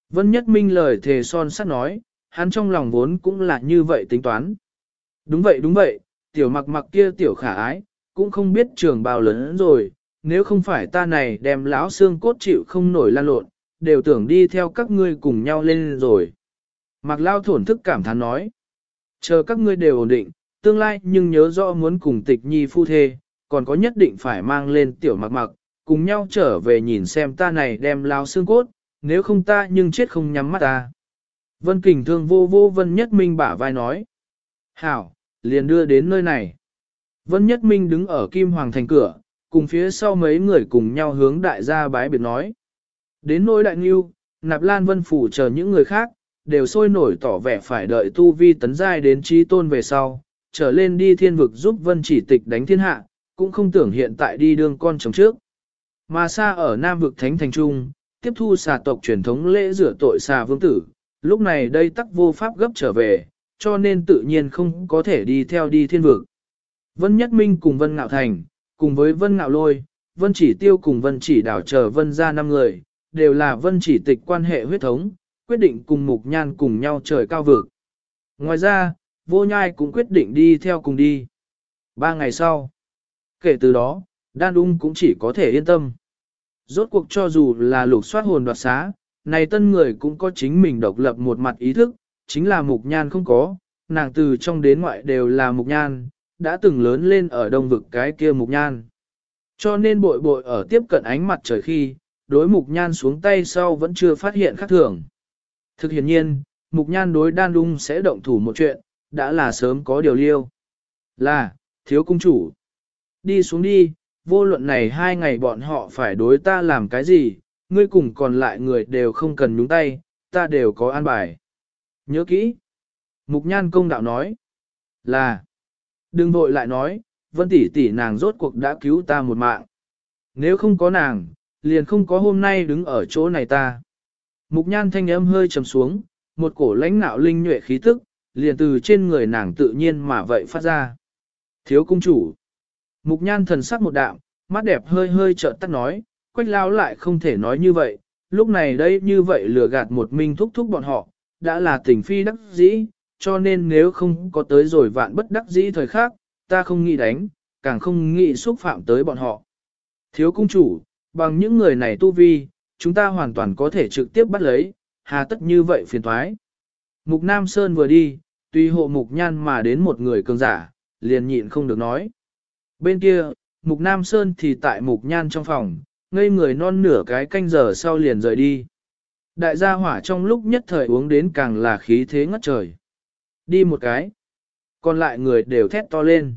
A: Vân Nhất Minh lời thề son sắt nói, hắn trong lòng vốn cũng là như vậy tính toán. Đúng vậy, tiểu mặc mặc kia tiểu khả ái, cũng không biết trường bao lớn rồi, nếu không phải ta này đem lão xương cốt chịu không nổi lan lộn, đều tưởng đi theo các ngươi cùng nhau lên rồi. Mặc lao thổn thức cảm thán nói, chờ các ngươi đều ổn định, tương lai nhưng nhớ rõ muốn cùng tịch nhi phu thê, còn có nhất định phải mang lên tiểu mặc mặc, cùng nhau trở về nhìn xem ta này đem lão xương cốt, nếu không ta nhưng chết không nhắm mắt ta. Vân Kình Thương vô vô Vân Nhất Minh bả vai nói, hảo, liền đưa đến nơi này. Vân Nhất Minh đứng ở Kim Hoàng thành cửa, cùng phía sau mấy người cùng nhau hướng đại gia bái biệt nói. Đến nỗi đại ngưu, Nạp Lan Vân Phủ chờ những người khác, đều sôi nổi tỏ vẻ phải đợi tu vi tấn giai đến trí tôn về sau, trở lên đi thiên vực giúp Vân Chỉ Tịch đánh thiên hạ, cũng không tưởng hiện tại đi đương con chồng trước. Mà xa ở Nam vực Thánh Thành Trung, tiếp thu xà tộc truyền thống lễ rửa tội xà vương tử, lúc này đây tắc vô pháp gấp trở về, cho nên tự nhiên không có thể đi theo đi thiên vực. Vân Nhất Minh cùng Vân Ngạo Thành, cùng với Vân Ngạo Lôi, Vân Chỉ Tiêu cùng Vân Chỉ Đảo chờ Vân ra 5 người, đều là Vân Chỉ Tịch quan hệ huyết thống, quyết định cùng Mục Nhan cùng nhau trời cao vực. Ngoài ra, Vô Nhai cũng quyết định đi theo cùng đi. 3 ngày sau, kể từ đó, Đan Ung cũng chỉ có thể yên tâm. Rốt cuộc cho dù là lục soát hồn đoạt xá, này tân người cũng có chính mình độc lập một mặt ý thức, chính là Mục Nhan không có, nàng từ trong đến ngoại đều là Mục Nhan, đã từng lớn lên ở đông vực cái kia Mục Nhan. Cho nên bội bội ở tiếp cận ánh mặt trời khi, đối Mục Nhan xuống tay sau vẫn chưa phát hiện khác thường. Thực hiện nhiên, Mục Nhan đối Đan Đung sẽ động thủ một chuyện, đã là sớm có điều liêu. Là, thiếu cung chủ. Đi xuống đi, vô luận này 2 ngày bọn họ phải đối ta làm cái gì, ngươi cùng còn lại người đều không cần nhúng tay, ta đều có an bài. Nhớ kỹ. Mục Nhan công đạo nói. Là. Đừng vội lại nói, Vân tỷ tỷ nàng rốt cuộc đã cứu ta một mạng. Nếu không có nàng, liền không có hôm nay đứng ở chỗ này ta. Mục Nhan thanh âm hơi trầm xuống, một cổ lãnh nạo linh nhuệ khí tức, liền từ trên người nàng tự nhiên mà vậy phát ra. Thiếu cung chủ. Mục Nhan thần sắc một đạm, mắt đẹp hơi hơi trợn tắt nói, Quách Lao lại không thể nói như vậy, lúc này đây như vậy lừa gạt một mình thúc thúc bọn họ, đã là tình phi đắc dĩ, cho nên nếu không có tới rồi vạn bất đắc dĩ thời khác, ta không nghĩ đánh, càng không nghĩ xúc phạm tới bọn họ. Thiếu cung chủ, bằng những người này tu vi, chúng ta hoàn toàn có thể trực tiếp bắt lấy, hà tất như vậy phiền thoái. Mục Nam Sơn vừa đi, tùy hộ Mục Nhan mà đến một người cường giả, liền nhịn không được nói. Bên kia, Mục Nam Sơn thì tại Mục Nhan trong phòng, ngây người non nửa cái canh giờ sau liền rời đi. Đại gia hỏa trong lúc nhất thời uống đến càng là khí thế ngất trời. Đi một cái. Còn lại người đều thét to lên.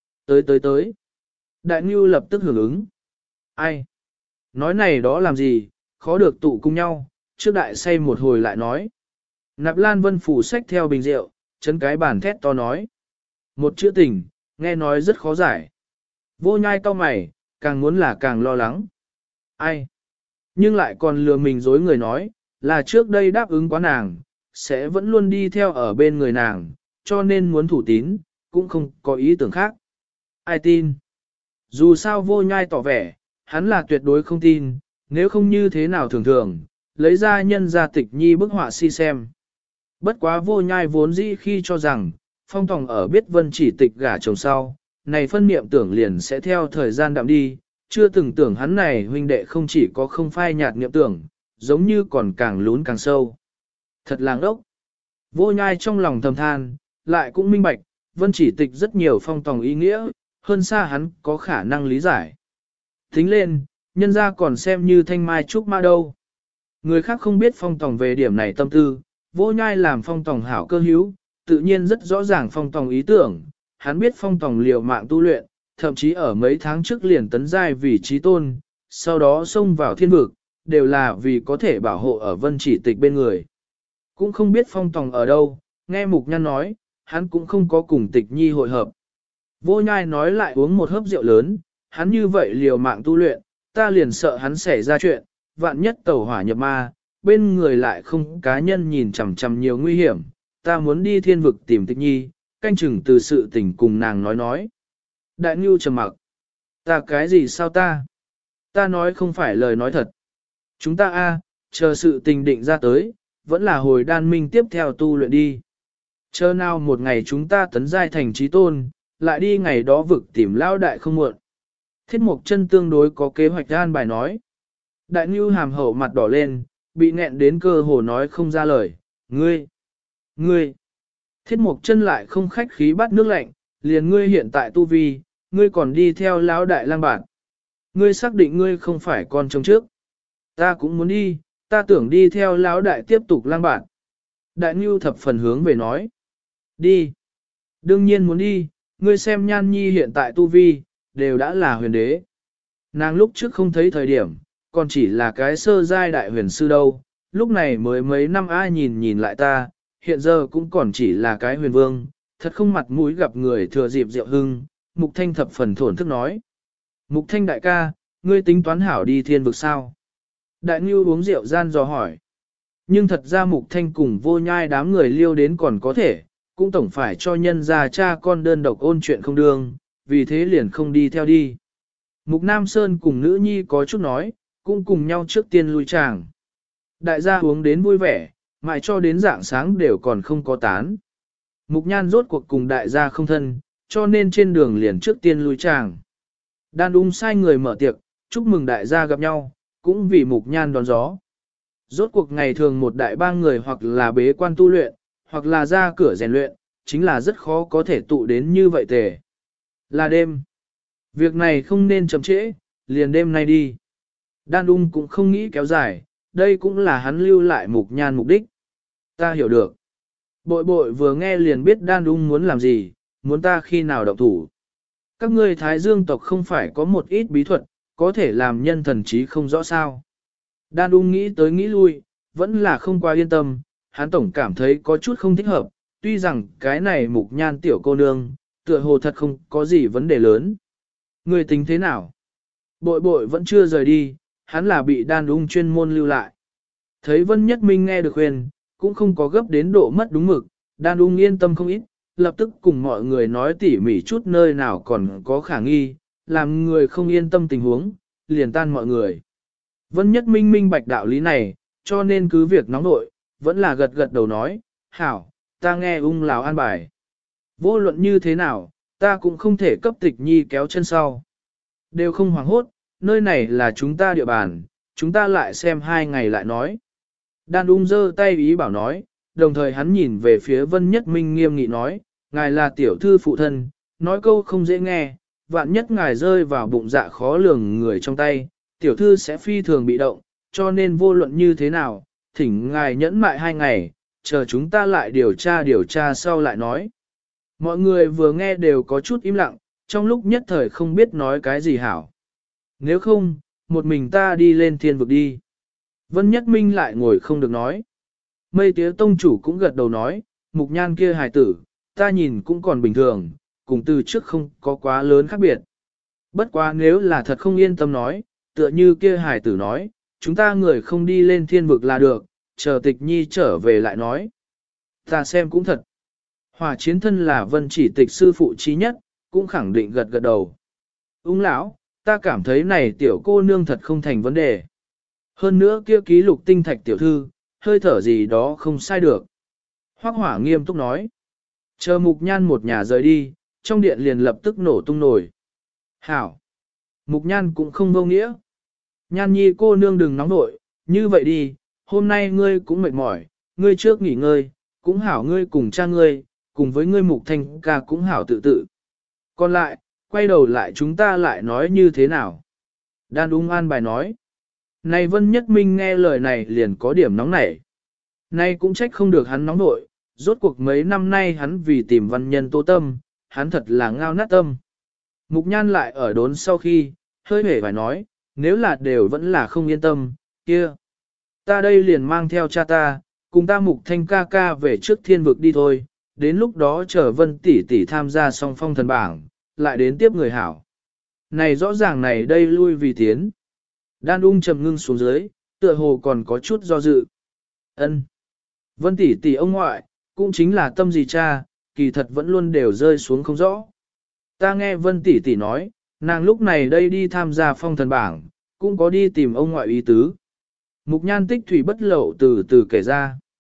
A: Tới. Đại Ngưu lập tức hưởng ứng. Ai? Nói này đó làm gì, khó được tụ cùng nhau, trước đại say một hồi lại nói. Nạp Lan Vân phủ sách theo bình rượu, chấn cái bàn thét to nói. Một chữ tình, nghe nói rất khó giải. Vô Nhai cau mày, càng muốn là càng lo lắng. Ai? Nhưng lại còn lừa mình dối người nói, là trước đây đáp ứng quá nàng, sẽ vẫn luôn đi theo ở bên người nàng, cho nên muốn thủ tín, cũng không có ý tưởng khác. Ai tin? Dù sao Vô Nhai tỏ vẻ, hắn là tuyệt đối không tin, nếu không như thế nào thường, lấy ra nhân gia tịch nhi bức họa si xem. Bất quá Vô Nhai vốn dĩ khi cho rằng, Phong Tòng ở biết Vân Chỉ Tịch gả chồng sau, này phân niệm tưởng liền sẽ theo thời gian đạm đi, chưa từng tưởng hắn này huynh đệ không chỉ có không phai nhạt niệm tưởng, giống như còn càng lún càng sâu. Thật làng ốc. Vô Nhai trong lòng thầm than, lại cũng minh bạch, Vân Chỉ Tịch rất nhiều Phong Tòng ý nghĩa, hơn xa hắn có khả năng lý giải. Tính lên, nhân ra còn xem như thanh mai trúc mã đâu. Người khác không biết Phong Tòng về điểm này tâm tư, Vô Nhai làm Phong Tòng hảo cơ hữu, tự nhiên rất rõ ràng Phong Tòng ý tưởng, hắn biết Phong Tòng liều mạng tu luyện, thậm chí ở mấy tháng trước liền tấn giai vì trí tôn, sau đó xông vào thiên vực, đều là vì có thể bảo hộ ở Vân Chỉ Tịch bên người. Cũng không biết Phong Tòng ở đâu, nghe Mục Nhan nói, hắn cũng không có cùng Tịch Nhi hội hợp. Vô Nhai nói lại uống một hớp rượu lớn, hắn như vậy liều mạng tu luyện, ta liền sợ hắn xảy ra chuyện, vạn nhất tẩu hỏa nhập ma, bên người lại không cá nhân nhìn chằm chằm nhiều nguy hiểm, ta muốn đi thiên vực tìm Tịch Nhi, canh chừng từ sự tình cùng nàng nói. Đại Ngưu trầm mặc. Ta cái gì sao ta? Ta nói không phải lời nói thật. Chúng ta chờ sự tình định ra tới, vẫn là hồi đan minh tiếp theo tu luyện đi. Chờ nào một ngày chúng ta tấn giai thành trí tôn, lại đi ngày đó vực tìm lao đại không muộn. Thiết Mộc Chân tương đối có kế hoạch an bài nói. Đại Nưu hàm hậu mặt đỏ lên, bị nghẹn đến cơ hồ nói không ra lời. Ngươi. Thiết Mộc Chân lại không khách khí bắt nước lạnh, liền ngươi hiện tại tu vi, ngươi còn đi theo lão đại lang bản. Ngươi xác định ngươi không phải con trông trước. Ta cũng muốn đi, ta tưởng đi theo lão đại tiếp tục lang bản. Đại Nưu thập phần hướng về nói. Đi. Đương nhiên muốn đi, ngươi xem Nhan Nhi hiện tại tu vi, đều đã là huyền đế. Nàng lúc trước không thấy thời điểm, còn chỉ là cái sơ giai đại huyền sư đâu, lúc này mới mấy năm ai nhìn lại ta, hiện giờ cũng còn chỉ là cái huyền vương, thật không mặt mũi gặp người thừa dịp rượu hưng, Mục Thanh thập phần thổn thức nói. Mục Thanh đại ca, ngươi tính toán hảo đi thiên vực sao? Đại Ngưu uống rượu gian dò hỏi. Nhưng thật ra Mục Thanh cùng vô nhai đám người liêu đến còn có thể, cũng tổng phải cho nhân gia cha con đơn độc ôn chuyện không đương, vì thế liền không đi theo đi. Mục Nam Sơn cùng nữ nhi có chút nói, cũng cùng nhau trước tiên lui tràng. Đại gia uống đến vui vẻ, mãi cho đến rạng sáng đều còn không có tán. Mục Nhan rốt cuộc cùng đại gia không thân, cho nên trên đường liền trước tiên lui tràng. Đan Ung sai người mở tiệc, chúc mừng đại gia gặp nhau, cũng vì Mục Nhan đón gió. Rốt cuộc ngày thường một đại bang người hoặc là bế quan tu luyện, hoặc là ra cửa rèn luyện, chính là rất khó có thể tụ đến như vậy tề. Là đêm. Việc này không nên chậm trễ, liền đêm nay đi. Đan Ung cũng không nghĩ kéo dài, đây cũng là hắn lưu lại Mục Nhan mục đích. Ta hiểu được. Bội bội vừa nghe liền biết Đan Ung muốn làm gì, muốn ta khi nào động thủ. Các ngươi Thái Dương tộc không phải có một ít bí thuật, có thể làm nhân thần trí không rõ sao. Đan Ung nghĩ tới nghĩ lui, vẫn là không quá yên tâm, hắn tổng cảm thấy có chút không thích hợp, tuy rằng cái này Mục Nhan tiểu cô nương, tựa hồ thật không có gì vấn đề lớn. Người tính thế nào? Bội bội vẫn chưa rời đi, hắn là bị Đan Ung chuyên môn lưu lại. Thấy Vân Nhất Minh nghe được khuyên, cũng không có gấp đến độ mất đúng mực, Đan Ung yên tâm không ít, lập tức cùng mọi người nói tỉ mỉ chút nơi nào còn có khả nghi, làm người không yên tâm tình huống, liền tan mọi người. Vân Nhất Minh minh bạch đạo lý này, cho nên cứ việc nóng nội, vẫn là gật gật đầu nói, hảo, ta nghe Ung lão an bài. Vô luận như thế nào, ta cũng không thể cấp Tịch Nhi kéo chân sau. Đều không hoảng hốt, nơi này là chúng ta địa bàn, chúng ta lại xem 2 ngày lại nói. Đan Ung giơ tay ý bảo nói, đồng thời hắn nhìn về phía Vân Nhất Minh nghiêm nghị nói, ngài là tiểu thư phụ thân, nói câu không dễ nghe, vạn nhất ngài rơi vào bụng dạ khó lường người trong tay, tiểu thư sẽ phi thường bị động, cho nên vô luận như thế nào, thỉnh ngài nhẫn mại 2 ngày, chờ chúng ta lại điều tra sau lại nói. Mọi người vừa nghe đều có chút im lặng, trong lúc nhất thời không biết nói cái gì hảo. Nếu không, một mình ta đi lên thiên vực đi. Vân Nhất Minh lại ngồi không được nói. Mây Tía Tông chủ cũng gật đầu nói, Mục Nhan kia hài tử, ta nhìn cũng còn bình thường, cùng từ trước không có quá lớn khác biệt. Bất quá nếu là thật không yên tâm nói, tựa như kia hài tử nói, chúng ta người không đi lên thiên vực là được, chờ Tịch Nhi trở về lại nói. Ta xem cũng thật. Hỏa chiến thân là Vân Chỉ Tịch sư phụ trí nhất, cũng khẳng định gật gật đầu. Ung lão, ta cảm thấy này tiểu cô nương thật không thành vấn đề. Hơn nữa kia ký lục tinh thạch tiểu thư, hơi thở gì đó không sai được. Hoắc Hỏa nghiêm túc nói. Chờ Mục Nhan một nhà rời đi, trong điện liền lập tức nổ tung nổi. Hảo! Mục Nhan cũng không vô nghĩa. Nhan Nhi cô nương đừng nóng nội, như vậy đi, hôm nay ngươi cũng mệt mỏi, ngươi trước nghỉ ngơi, cũng hảo ngươi cùng cha ngươi, cùng với ngươi Mục Thanh ca cũng hảo tự tự. Còn lại, quay đầu lại chúng ta lại nói như thế nào? Đan Ung an bài nói. Này Vân Nhất Minh nghe lời này liền có điểm nóng nảy. Nay cũng trách không được hắn nóng nội, rốt cuộc mấy năm nay hắn vì tìm văn nhân Tô Tâm, hắn thật là ngao nát tâm. Mục Nhan lại ở đốn sau khi, hơi hề phải nói, nếu là đều vẫn là không yên tâm, kia. Ta đây liền mang theo cha ta, cùng ta Mục Thanh ca ca về trước thiên vực đi thôi, đến lúc đó chờ Vân tỷ tỷ tham gia song phong thần bảng, lại đến tiếp người hảo. Này rõ ràng này đây lui vì tiến. Đan Ung trầm ngưng xuống dưới, tựa hồ còn có chút do dự. Ân. Vân tỷ tỷ ông ngoại, cũng chính là tâm gì cha, kỳ thật vẫn luôn đều rơi xuống không rõ. Ta nghe Vân tỷ tỷ nói, nàng lúc này đây đi tham gia phong thần bảng, cũng có đi tìm ông ngoại ý tứ. Mục Nhan tích thủy bất lậu từ từ kể ra.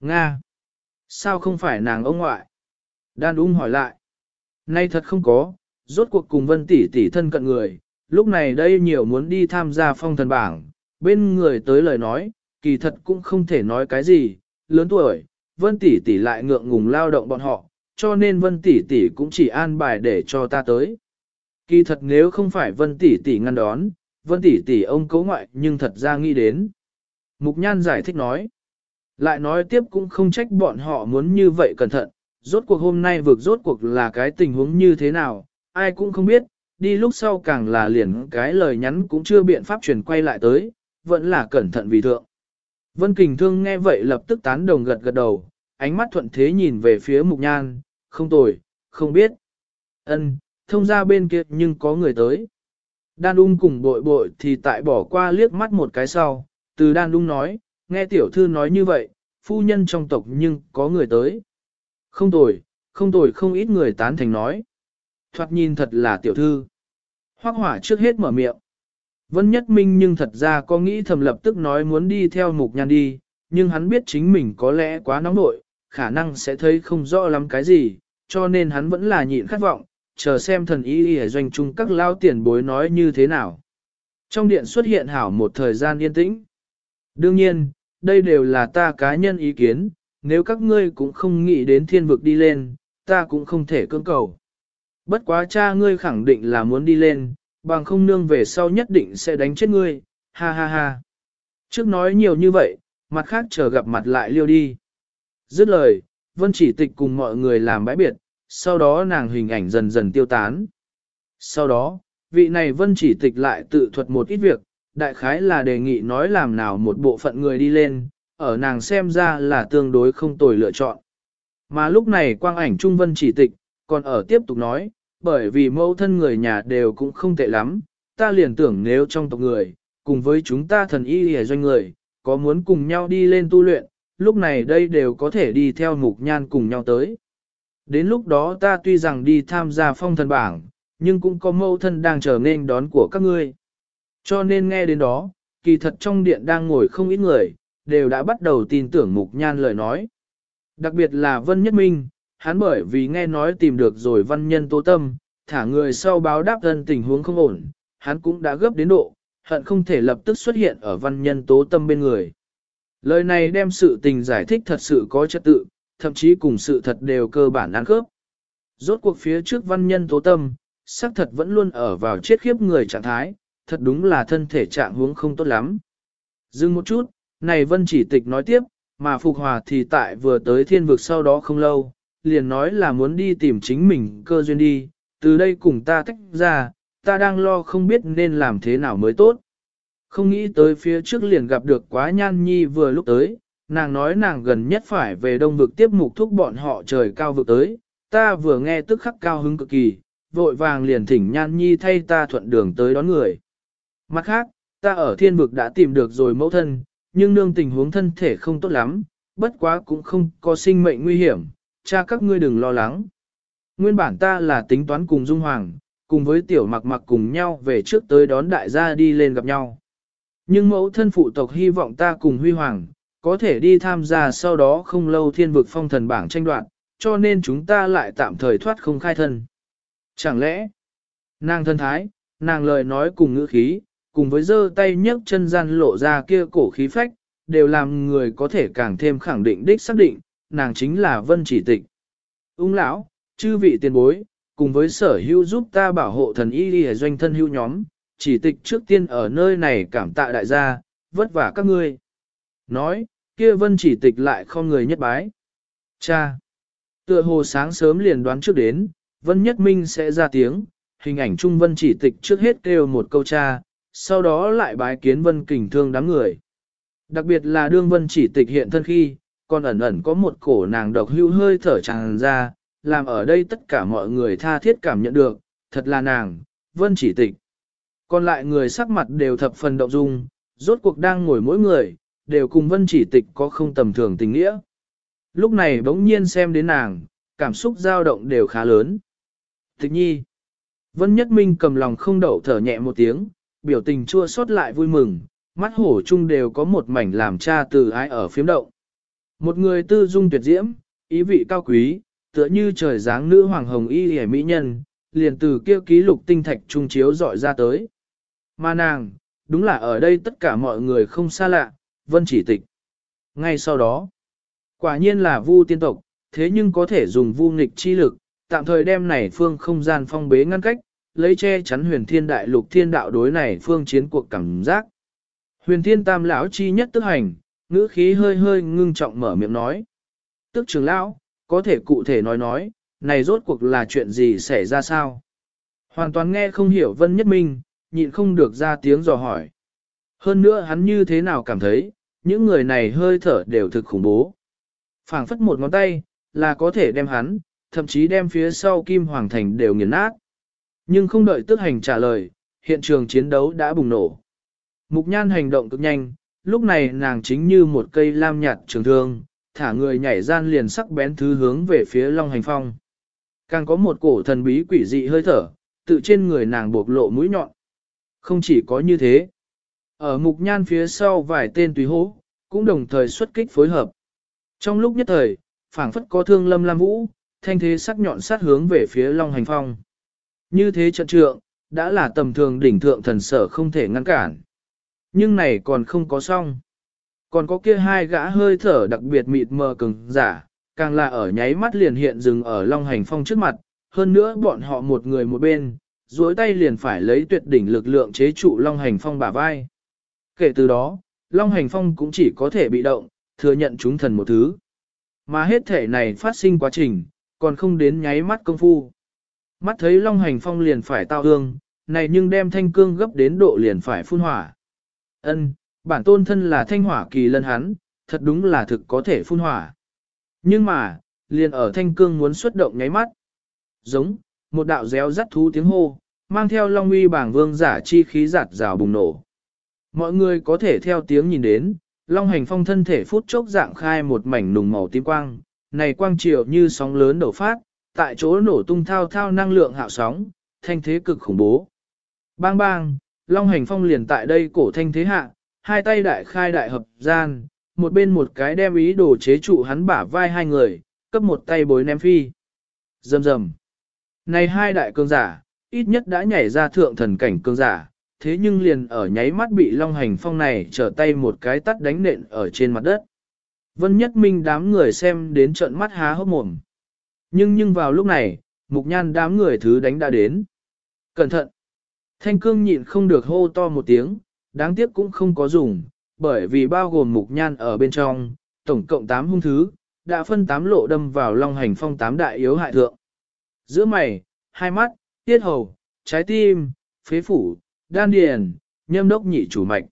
A: Nga. Sao không phải nàng ông ngoại? Đan ung hỏi lại. Nay thật không có, rốt cuộc cùng Vân tỷ tỷ thân cận người, lúc này đây nhiều muốn đi tham gia phong thần bảng, bên người tới lời nói, kỳ thật cũng không thể nói cái gì, lớn tuổi, Vân tỷ tỷ lại ngượng ngùng lao động bọn họ, cho nên Vân tỷ tỷ cũng chỉ an bài để cho ta tới. Kỳ thật nếu không phải Vân tỷ tỷ ngăn đón, Vân tỷ tỷ ông cấu ngoại nhưng thật ra nghĩ đến. Mục Nhan giải thích nói, lại nói tiếp cũng không trách bọn họ muốn như vậy cẩn thận, rốt cuộc hôm nay vực rốt cuộc là cái tình huống như thế nào, ai cũng không biết, đi lúc sau càng là liền cái lời nhắn cũng chưa biện pháp truyền quay lại tới, vẫn là cẩn thận vì thượng. Vân Kình Thương nghe vậy lập tức tán đồng gật gật đầu, ánh mắt thuận thế nhìn về phía Mục Nhan, không tồi, không biết. Ân, thông ra bên kia nhưng có người tới. Đan ung cùng bội bội thì tại bỏ qua liếc mắt một cái sau, từ đan ung nói, nghe tiểu thư nói như vậy, phu nhân trong tộc nhưng có người tới. Không tồi, không ít người tán thành nói. Thoạt nhìn thật là tiểu thư. Hoắc Hỏa trước hết mở miệng. Vân Nhất Minh nhưng thật ra có nghĩ thầm lập tức nói muốn đi theo Mục Nhan đi, nhưng hắn biết chính mình có lẽ quá nóng nội, khả năng sẽ thấy không rõ lắm cái gì, cho nên hắn vẫn là nhịn khát vọng, chờ xem thần y ở doanh trung các lao tiền bối nói như thế nào. Trong điện xuất hiện hảo một thời gian yên tĩnh. Đương nhiên, đây đều là ta cá nhân ý kiến, nếu các ngươi cũng không nghĩ đến thiên vực đi lên, ta cũng không thể cưỡng cầu. Bất quá cha ngươi khẳng định là muốn đi lên, bằng không nương về sau nhất định sẽ đánh chết ngươi, ha ha ha. Trước nói nhiều như vậy, mặt khác chờ gặp mặt lại liêu đi. Dứt lời, Vân Chỉ Tịch cùng mọi người làm bãi biệt, sau đó nàng hình ảnh dần dần tiêu tán. Sau đó, vị này Vân Chỉ Tịch lại tự thuật một ít việc, đại khái là đề nghị nói làm nào một bộ phận người đi lên, ở nàng xem ra là tương đối không tồi lựa chọn. Mà lúc này quang ảnh Trung Vân Chỉ Tịch, còn ở tiếp tục nói, bởi vì mẫu thân người nhà đều cũng không tệ lắm, ta liền tưởng nếu trong tộc người, cùng với chúng ta thần y hề doanh người, có muốn cùng nhau đi lên tu luyện, lúc này đây đều có thể đi theo Mục Nhan cùng nhau tới. Đến lúc đó ta tuy rằng đi tham gia phong thần bảng, nhưng cũng có mẫu thân đang chờ nên đón của các ngươi. Cho nên nghe đến đó, kỳ thật trong điện đang ngồi không ít người, đều đã bắt đầu tin tưởng Mục Nhan lời nói. Đặc biệt là Vân Nhất Minh, hắn bởi vì nghe nói tìm được rồi văn nhân Tố Tâm, thả người sau báo đáp thân tình huống không ổn, hắn cũng đã gấp đến độ, hận không thể lập tức xuất hiện ở văn nhân Tố Tâm bên người. Lời này đem sự tình giải thích thật sự có trật tự, thậm chí cùng sự thật đều cơ bản ăn khớp. Rốt cuộc phía trước văn nhân Tố Tâm, xác thật vẫn luôn ở vào chết khiếp người trạng thái, thật đúng là thân thể trạng huống không tốt lắm. Dừng một chút, này Vân Chỉ Tịch nói tiếp, mà Phục Hòa thì tại vừa tới thiên vực sau đó không lâu, liền nói là muốn đi tìm chính mình cơ duyên đi, từ đây cùng ta tách ra, ta đang lo không biết nên làm thế nào mới tốt. Không nghĩ tới phía trước liền gặp được Quá Nhan Nhi vừa lúc tới, nàng nói nàng gần nhất phải về đông vực tiếp mục thúc bọn họ trời cao vực tới, ta vừa nghe tức khắc cao hứng cực kỳ, vội vàng liền thỉnh Nhan Nhi thay ta thuận đường tới đón người. Mặt khác, ta ở thiên vực đã tìm được rồi mẫu thân, nhưng nương tình huống thân thể không tốt lắm, bất quá cũng không có sinh mệnh nguy hiểm, cha các ngươi đừng lo lắng. Nguyên bản ta là tính toán cùng Dung Hoàng, cùng với tiểu mặc mặc cùng nhau về trước tới đón đại gia đi lên gặp nhau. Nhưng mẫu thân phụ tộc hy vọng ta cùng Huy Hoàng, có thể đi tham gia sau đó không lâu thiên vực phong thần bảng tranh đoạt, cho nên chúng ta lại tạm thời thoát không khai thân. Chẳng lẽ, nàng thân thái, nàng lời nói cùng ngữ khí, cùng với giơ tay nhấc chân gian lộ ra kia cổ khí phách, đều làm người có thể càng thêm khẳng định đích xác định, nàng chính là Vân Chỉ Tịch. Ung lão, chư vị tiền bối, cùng với sở hữu giúp ta bảo hộ thần y đi doanh thân hữu nhóm, Chỉ Tịch trước tiên ở nơi này cảm tạ đại gia, vất vả các ngươi. Nói, kia Vân Chỉ Tịch lại không người nhất bái. Cha! Tựa hồ sáng sớm liền đoán trước đến, Vân Nhất Minh sẽ ra tiếng, hình ảnh Trung Vân Chỉ Tịch trước hết kêu một câu cha, sau đó lại bái kiến Vân Kình Thương đám người. Đặc biệt là đương Vân Chỉ Tịch hiện thân khi, còn ẩn ẩn có một cổ nàng độc hưu hơi thở tràn ra, làm ở đây tất cả mọi người tha thiết cảm nhận được, thật là nàng, Vân Chỉ Tịch. Còn lại người sắc mặt đều thập phần động dung, rốt cuộc đang ngồi mỗi người, đều cùng Vân Chỉ Tịch có không tầm thường tình nghĩa. Lúc này bỗng nhiên xem đến nàng, cảm xúc dao động đều khá lớn. Tịch nhi. Vân Nhất Minh cầm lòng không đậu thở nhẹ một tiếng, biểu tình chua xót lại vui mừng, mắt hổ chung đều có một mảnh làm cha từ ái ở phiếm động. Một người tư dung tuyệt diễm, ý vị cao quý, tựa như trời dáng nữ hoàng hồng y hề mỹ nhân, liền từ kia ký lục tinh thạch trung chiếu dọi ra tới. Mà nàng, đúng là ở đây tất cả mọi người không xa lạ, Vân Chỉ Tịch. Ngay sau đó, quả nhiên là Vu tiên tộc, thế nhưng có thể dùng vu nghịch chi lực, tạm thời đem này phương không gian phong bế ngăn cách, lấy che chắn huyền thiên đại lục thiên đạo đối này phương chiến cuộc cảm giác. Huyền thiên tam lão chi nhất tức hành, ngữ khí hơi hơi ngưng trọng mở miệng nói. Tức trưởng lão, có thể cụ thể nói, này rốt cuộc là chuyện gì xảy ra sao? Hoàn toàn nghe không hiểu Vân Nhất Minh, nhịn không được ra tiếng dò hỏi. Hơn nữa hắn như thế nào cảm thấy, những người này hơi thở đều thực khủng bố. Phảng phất một ngón tay, là có thể đem hắn, thậm chí đem phía sau Kim Hoàng Thành đều nghiền nát. Nhưng không đợi Tức Hành trả lời, hiện trường chiến đấu đã bùng nổ. Mục Nhan hành động cực nhanh, lúc này nàng chính như một cây lam nhạt trường thương, thả người nhảy gian liền sắc bén thứ hướng về phía Long Hành Phong. Càng có một cổ thần bí quỷ dị hơi thở, tự trên người nàng bộc lộ mũi nhọn. Không chỉ có như thế, ở Mục Nhan phía sau vài tên tùy hỗ, cũng đồng thời xuất kích phối hợp. Trong lúc nhất thời, phảng phất có thương lâm lam vũ, thanh thế sắc nhọn sát hướng về phía Long Hành Phong. Như thế trận trượng, đã là tầm thường đỉnh thượng thần sở không thể ngăn cản. Nhưng này còn không có xong. Còn có kia hai gã hơi thở đặc biệt mịt mờ cứng giả, càng là ở nháy mắt liền hiện dừng ở Long Hành Phong trước mặt, hơn nữa bọn họ một người một bên, duỗi tay liền phải lấy tuyệt đỉnh lực lượng chế trụ Long Hành Phong bả vai. Kể từ đó, Long Hành Phong cũng chỉ có thể bị động, thừa nhận chúng thần một thứ. Mà hết thể này phát sinh quá trình, còn không đến nháy mắt công phu. Mắt thấy Long Hành Phong liền phải tao ương, này nhưng đem thanh cương gấp đến độ liền phải phun hỏa. Ân, bản tôn thân là thanh hỏa kỳ lân hắn, thật đúng là thực có thể phun hỏa. Nhưng mà, liền ở thanh cương muốn xuất động nháy mắt. Giống, một đạo réo rắt thú tiếng hô, mang theo long uy bảng vương giả chi khí giạt rào bùng nổ. Mọi người có thể theo tiếng nhìn đến, Long Hành Phong thân thể phút chốc dạng khai một mảnh nùng màu tím quang, này quang chiều như sóng lớn đổ phát, tại chỗ nổ tung thao thao năng lượng hạo sóng, thanh thế cực khủng bố. Bang bang, Long Hành Phong liền tại đây cổ thanh thế hạ, hai tay đại khai đại hợp gian, một bên một cái đem ý đồ chế trụ hắn bả vai hai người, cấp một tay bối ném phi. Rầm rầm. Này hai đại cường giả, ít nhất đã nhảy ra thượng thần cảnh cường giả, thế nhưng liền ở nháy mắt bị Long Hành Phong này trở tay một cái tắt đánh nện ở trên mặt đất. Vân Nhất Minh đám người xem đến trợn mắt há hốc mồm. Nhưng vào lúc này, Mục Nhan đám người thứ đánh đã đến. Cẩn thận! Thanh Cương nhịn không được hô to một tiếng, đáng tiếc cũng không có dùng, bởi vì bao gồm Mục Nhan ở bên trong, tổng cộng 8 hung thứ, đã phân 8 lộ đâm vào Long Hành Phong 8 đại yếu hại thượng. Giữa mày, hai mắt, tiết hầu, trái tim, phế phủ, đan điền, nhâm đốc nhị chủ mạch.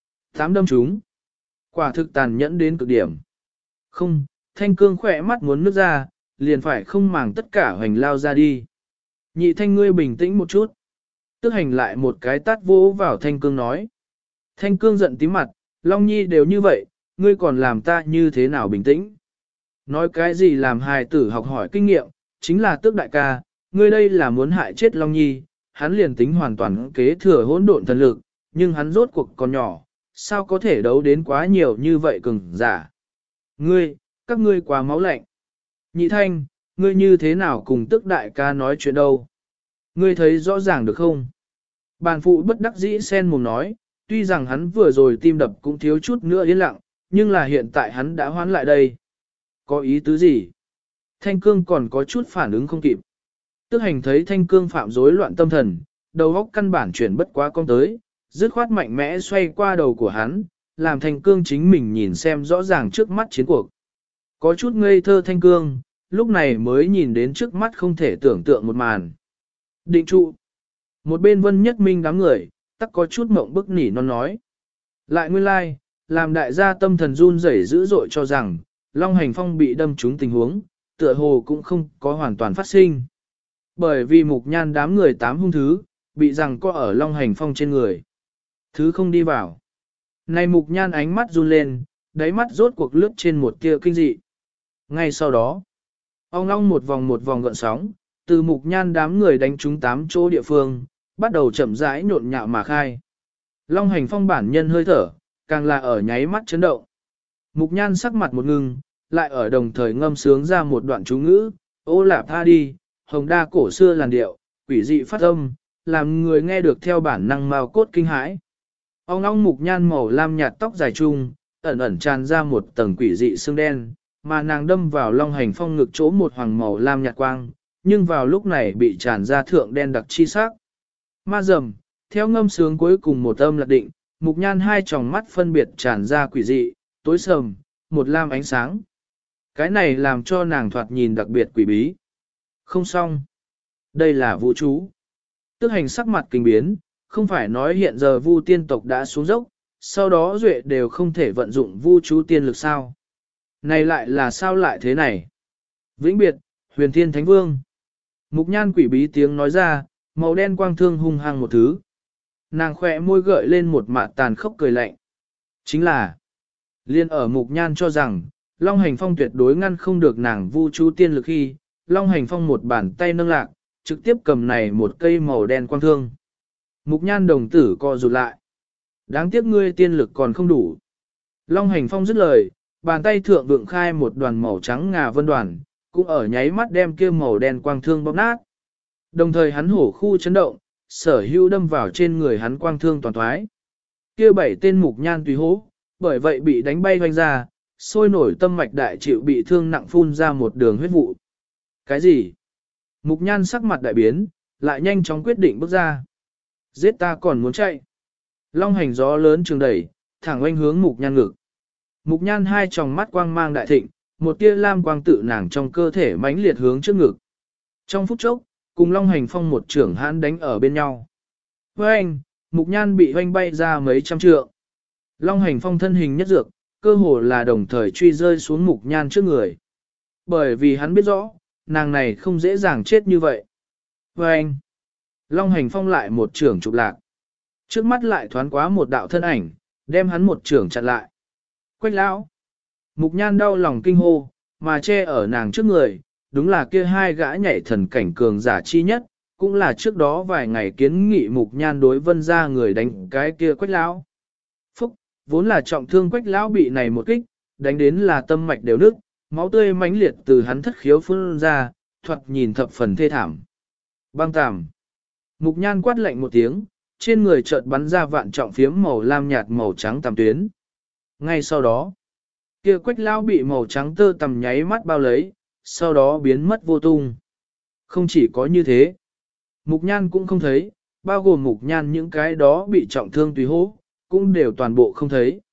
A: 8 đâm chúng. Quả thực tàn nhẫn đến cực điểm. Không, Thanh Cương khỏe mắt muốn nước ra, liền phải không màng tất cả hoành lao ra đi. Nhị Thanh ngươi bình tĩnh một chút. Tức Hành lại một cái tát vỗ vào Thanh Cương nói. Thanh Cương giận tím mặt, Long Nhi đều như vậy, ngươi còn làm ta như thế nào bình tĩnh. Nói cái gì làm hài tử học hỏi kinh nghiệm, chính là Tước đại ca, ngươi đây là muốn hại chết Long Nhi, hắn liền tính hoàn toàn kế thừa hỗn độn thần lực, nhưng hắn rốt cuộc còn nhỏ, sao có thể đấu đến quá nhiều như vậy cường giả. Ngươi, các ngươi quá máu lạnh. Nhị Thanh, ngươi như thế nào cùng Tước đại ca nói chuyện đâu? Ngươi thấy rõ ràng được không? Bàn phụ bất đắc dĩ sen mồm nói, tuy rằng hắn vừa rồi tim đập cũng thiếu chút nữa yên lặng, nhưng là hiện tại hắn đã hoán lại đây. Có ý tứ gì? Thanh Cương còn có chút phản ứng không kịp. Tước Hành thấy Thanh Cương phạm rối loạn tâm thần, đầu óc căn bản chuyển bất quá con tới, dứt khoát mạnh mẽ xoay qua đầu của hắn, làm Thanh Cương chính mình nhìn xem rõ ràng trước mắt chiến cuộc. Có chút ngây thơ Thanh Cương, lúc này mới nhìn đến trước mắt không thể tưởng tượng một màn. Định trụ. Một bên Vân Nhất Minh đám người, tắc có chút mộng bức nỉ non nói. Lại nguyên lai, like, làm đại gia tâm thần run rẩy dữ dội cho rằng, Long Hành Phong bị đâm trúng tình huống, tựa hồ cũng không có hoàn toàn phát sinh. Bởi vì Mục Nhan đám người 8 hung thứ, bị rằng có ở Long Hành Phong trên người. Thứ không đi vào. Này Mục Nhan ánh mắt run lên, đáy mắt rốt cuộc lướt trên một tia kinh dị. Ngay sau đó, ong long một vòng gợn sóng, từ Mục Nhan đám người đánh trúng 8 chỗ địa phương, bắt đầu chậm rãi nhộn nhạo mà khai. Long Hành Phong bản nhân hơi thở, càng là ở nháy mắt chấn động. Mục Nhan sắc mặt một ngưng, lại ở đồng thời ngâm sướng ra một đoạn chú ngữ, ô lạp tha đi, hồng đa cổ xưa làn điệu, quỷ dị phát âm, làm người nghe được theo bản năng mao cốt kinh hãi. Ông ong mục nhan màu lam nhạt tóc dài trung, ẩn ẩn tràn ra một tầng quỷ dị xương đen, mà nàng đâm vào Long Hành Phong ngực chỗ một hoàng màu lam nhạt quang, nhưng vào lúc này bị tràn ra thượng đen đặc chi sắc. Ma rầm, theo ngâm sướng cuối cùng một âm lạc định, mục nhan hai tròng mắt phân biệt tràn ra quỷ dị, tối sầm, một lam ánh sáng. Cái này làm cho nàng thoạt nhìn đặc biệt quỷ bí. Không xong. Đây là vũ chú. Tức hành sắc mặt kinh biến, không phải nói hiện giờ vu tiên tộc đã xuống dốc, sau đó duệ đều không thể vận dụng vu chú tiên lực sao. Này lại là sao lại thế này? Vĩnh biệt, huyền thiên thánh vương. Mục nhan quỷ bí tiếng nói ra, màu đen quang thương hung hăng một thứ. Nàng khỏe môi gợi lên một mạt tàn khốc cười lạnh. Chính là, liên ở mục nhan cho rằng, Long Hành Phong tuyệt đối ngăn không được nàng vu chú tiên lực khi, Long Hành Phong một bàn tay nâng lạc, trực tiếp cầm này một cây màu đen quang thương. Mục nhan đồng tử co rụt lại. Đáng tiếc ngươi tiên lực còn không đủ. Long Hành Phong dứt lời, bàn tay thượng vượng khai một đoàn màu trắng ngà vân đoàn, cũng ở nháy mắt đem kia màu đen quang thương bóp nát. Đồng thời hắn hổ khu chấn động, sở hữu đâm vào trên người hắn quang thương toàn thoái. Kia 7 tên mục nhan tùy hố, bởi vậy bị đánh bay hoanh ra, sôi nổi tâm mạch đại chịu bị thương nặng phun ra một đường huyết vụ. Cái gì? Mục nhan sắc mặt đại biến, lại nhanh chóng quyết định bước ra. Giết ta còn muốn chạy. Long hành gió lớn trường đẩy, thẳng oanh hướng mục nhan ngực. Mục nhan hai tròng mắt quang mang đại thịnh, một tia lam quang tự nàng trong cơ thể mãnh liệt hướng trước ngực. Trong phút chốc, cùng Long Hành Phong một trưởng hãn đánh ở bên nhau. Với anh, mục nhan bị hoanh bay ra mấy trăm trượng. Long Hành Phong thân hình nhất dược, cơ hồ là đồng thời truy rơi xuống mục nhan trước người. Bởi vì hắn biết rõ, nàng này không dễ dàng chết như vậy. Với anh, Long Hành Phong lại một trưởng trục lạc. Trước mắt lại thoáng quá một đạo thân ảnh, đem hắn một trưởng chặn lại. Quách lão. Mục nhan đau lòng kinh hô, mà che ở nàng trước người, đúng là kia hai gã nhảy thần cảnh cường giả chi nhất, cũng là trước đó vài ngày kiến nghị mục nhan đối vân ra người đánh cái kia quách lão. Phúc, vốn là trọng thương quách lão bị này một kích, đánh đến là tâm mạch đều nức, máu tươi mãnh liệt từ hắn thất khiếu phun ra, thoạt nhìn thập phần thê thảm. Băng tàm. Mục nhan quát lạnh một tiếng, trên người chợt bắn ra vạn trọng phiếm màu lam nhạt màu trắng tàm tuyến. Ngay sau đó, kia quách lão bị màu trắng tơ tầm nháy mắt bao lấy, sau đó biến mất vô tung. Không chỉ có như thế, mục nhan cũng không thấy, bao gồm mục nhan những cái đó bị trọng thương tùy hố, cũng đều toàn bộ không thấy.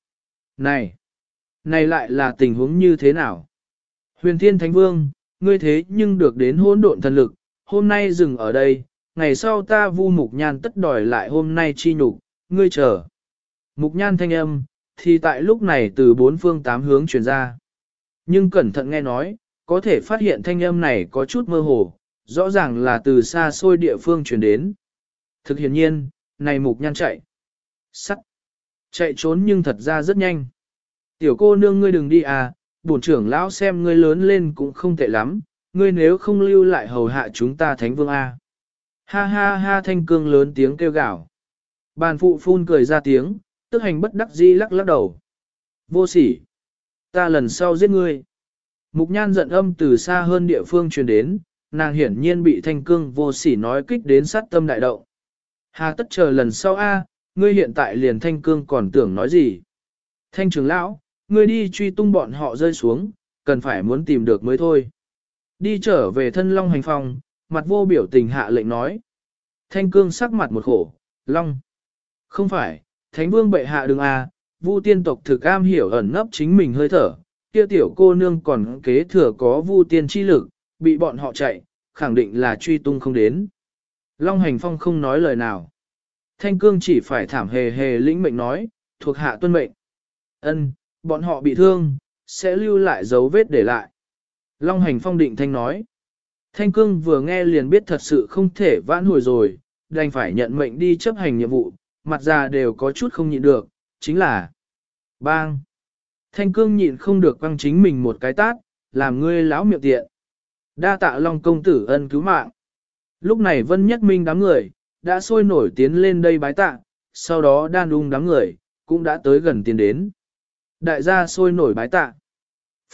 A: Này lại là tình huống như thế nào? Huyền Thiên Thánh Vương, ngươi thế nhưng được đến hỗn độn thần lực, hôm nay dừng ở đây, ngày sau ta vu mục nhan tất đòi lại hôm nay chi nhục, ngươi chờ. Mục nhan thanh âm, thì tại lúc này từ bốn phương tám hướng truyền ra. Nhưng cẩn thận nghe nói, có thể phát hiện thanh âm này có chút mơ hồ, rõ ràng là từ xa xôi địa phương truyền đến. Thực hiện nhiên, này mục nhan chạy. Sắt. Chạy trốn nhưng thật ra rất nhanh. Tiểu cô nương ngươi đừng đi à, bổn trưởng lão xem ngươi lớn lên cũng không tệ lắm, ngươi nếu không lưu lại hầu hạ chúng ta thánh vương a. Ha ha ha thanh cương lớn tiếng kêu gào. Bàn phụ phun cười ra tiếng, tức hành bất đắc dĩ lắc lắc đầu. Vô sỉ. Ta lần sau giết ngươi. Mục nhan giận âm từ xa hơn địa phương truyền đến, nàng hiển nhiên bị thanh cương vô sỉ nói kích đến sát tâm đại động. Hà tất chờ lần sau a, ngươi hiện tại liền thanh cương còn tưởng nói gì. Thanh trưởng lão, ngươi đi truy tung bọn họ rơi xuống, cần phải muốn tìm được mới thôi. Đi trở về thân Long Hành Phong, mặt vô biểu tình hạ lệnh nói. Thanh cương sắc mặt một khổ, Long. Không phải, Thánh Vương bệ hạ đừng a, Vu tiên tộc thực am hiểu ẩn nấp chính mình hơi thở, kia tiểu cô nương còn kế thừa có Vu tiên chi lực, bị bọn họ chạy, khẳng định là truy tung không đến. Long Hành Phong không nói lời nào. Thanh cương chỉ phải thảm hề hề lĩnh mệnh nói, thuộc hạ tuân mệnh. Ân, bọn họ bị thương, sẽ lưu lại dấu vết để lại. Long Hành Phong định thanh nói. Thanh cương vừa nghe liền biết thật sự không thể vãn hồi rồi, đành phải nhận mệnh đi chấp hành nhiệm vụ, mặt già đều có chút không nhịn được, chính là bang. Thanh cương nhịn không được quăng chính mình một cái tát, làm ngươi láo miệng tiện. Đa tạ Long công tử ân cứu mạng. Lúc này Vân Nhất Minh đám người, đã sôi nổi tiến lên đây bái tạ, sau đó đan ung đám người, cũng đã tới gần tiến đến. Đại gia sôi nổi bái tạ. Phúc,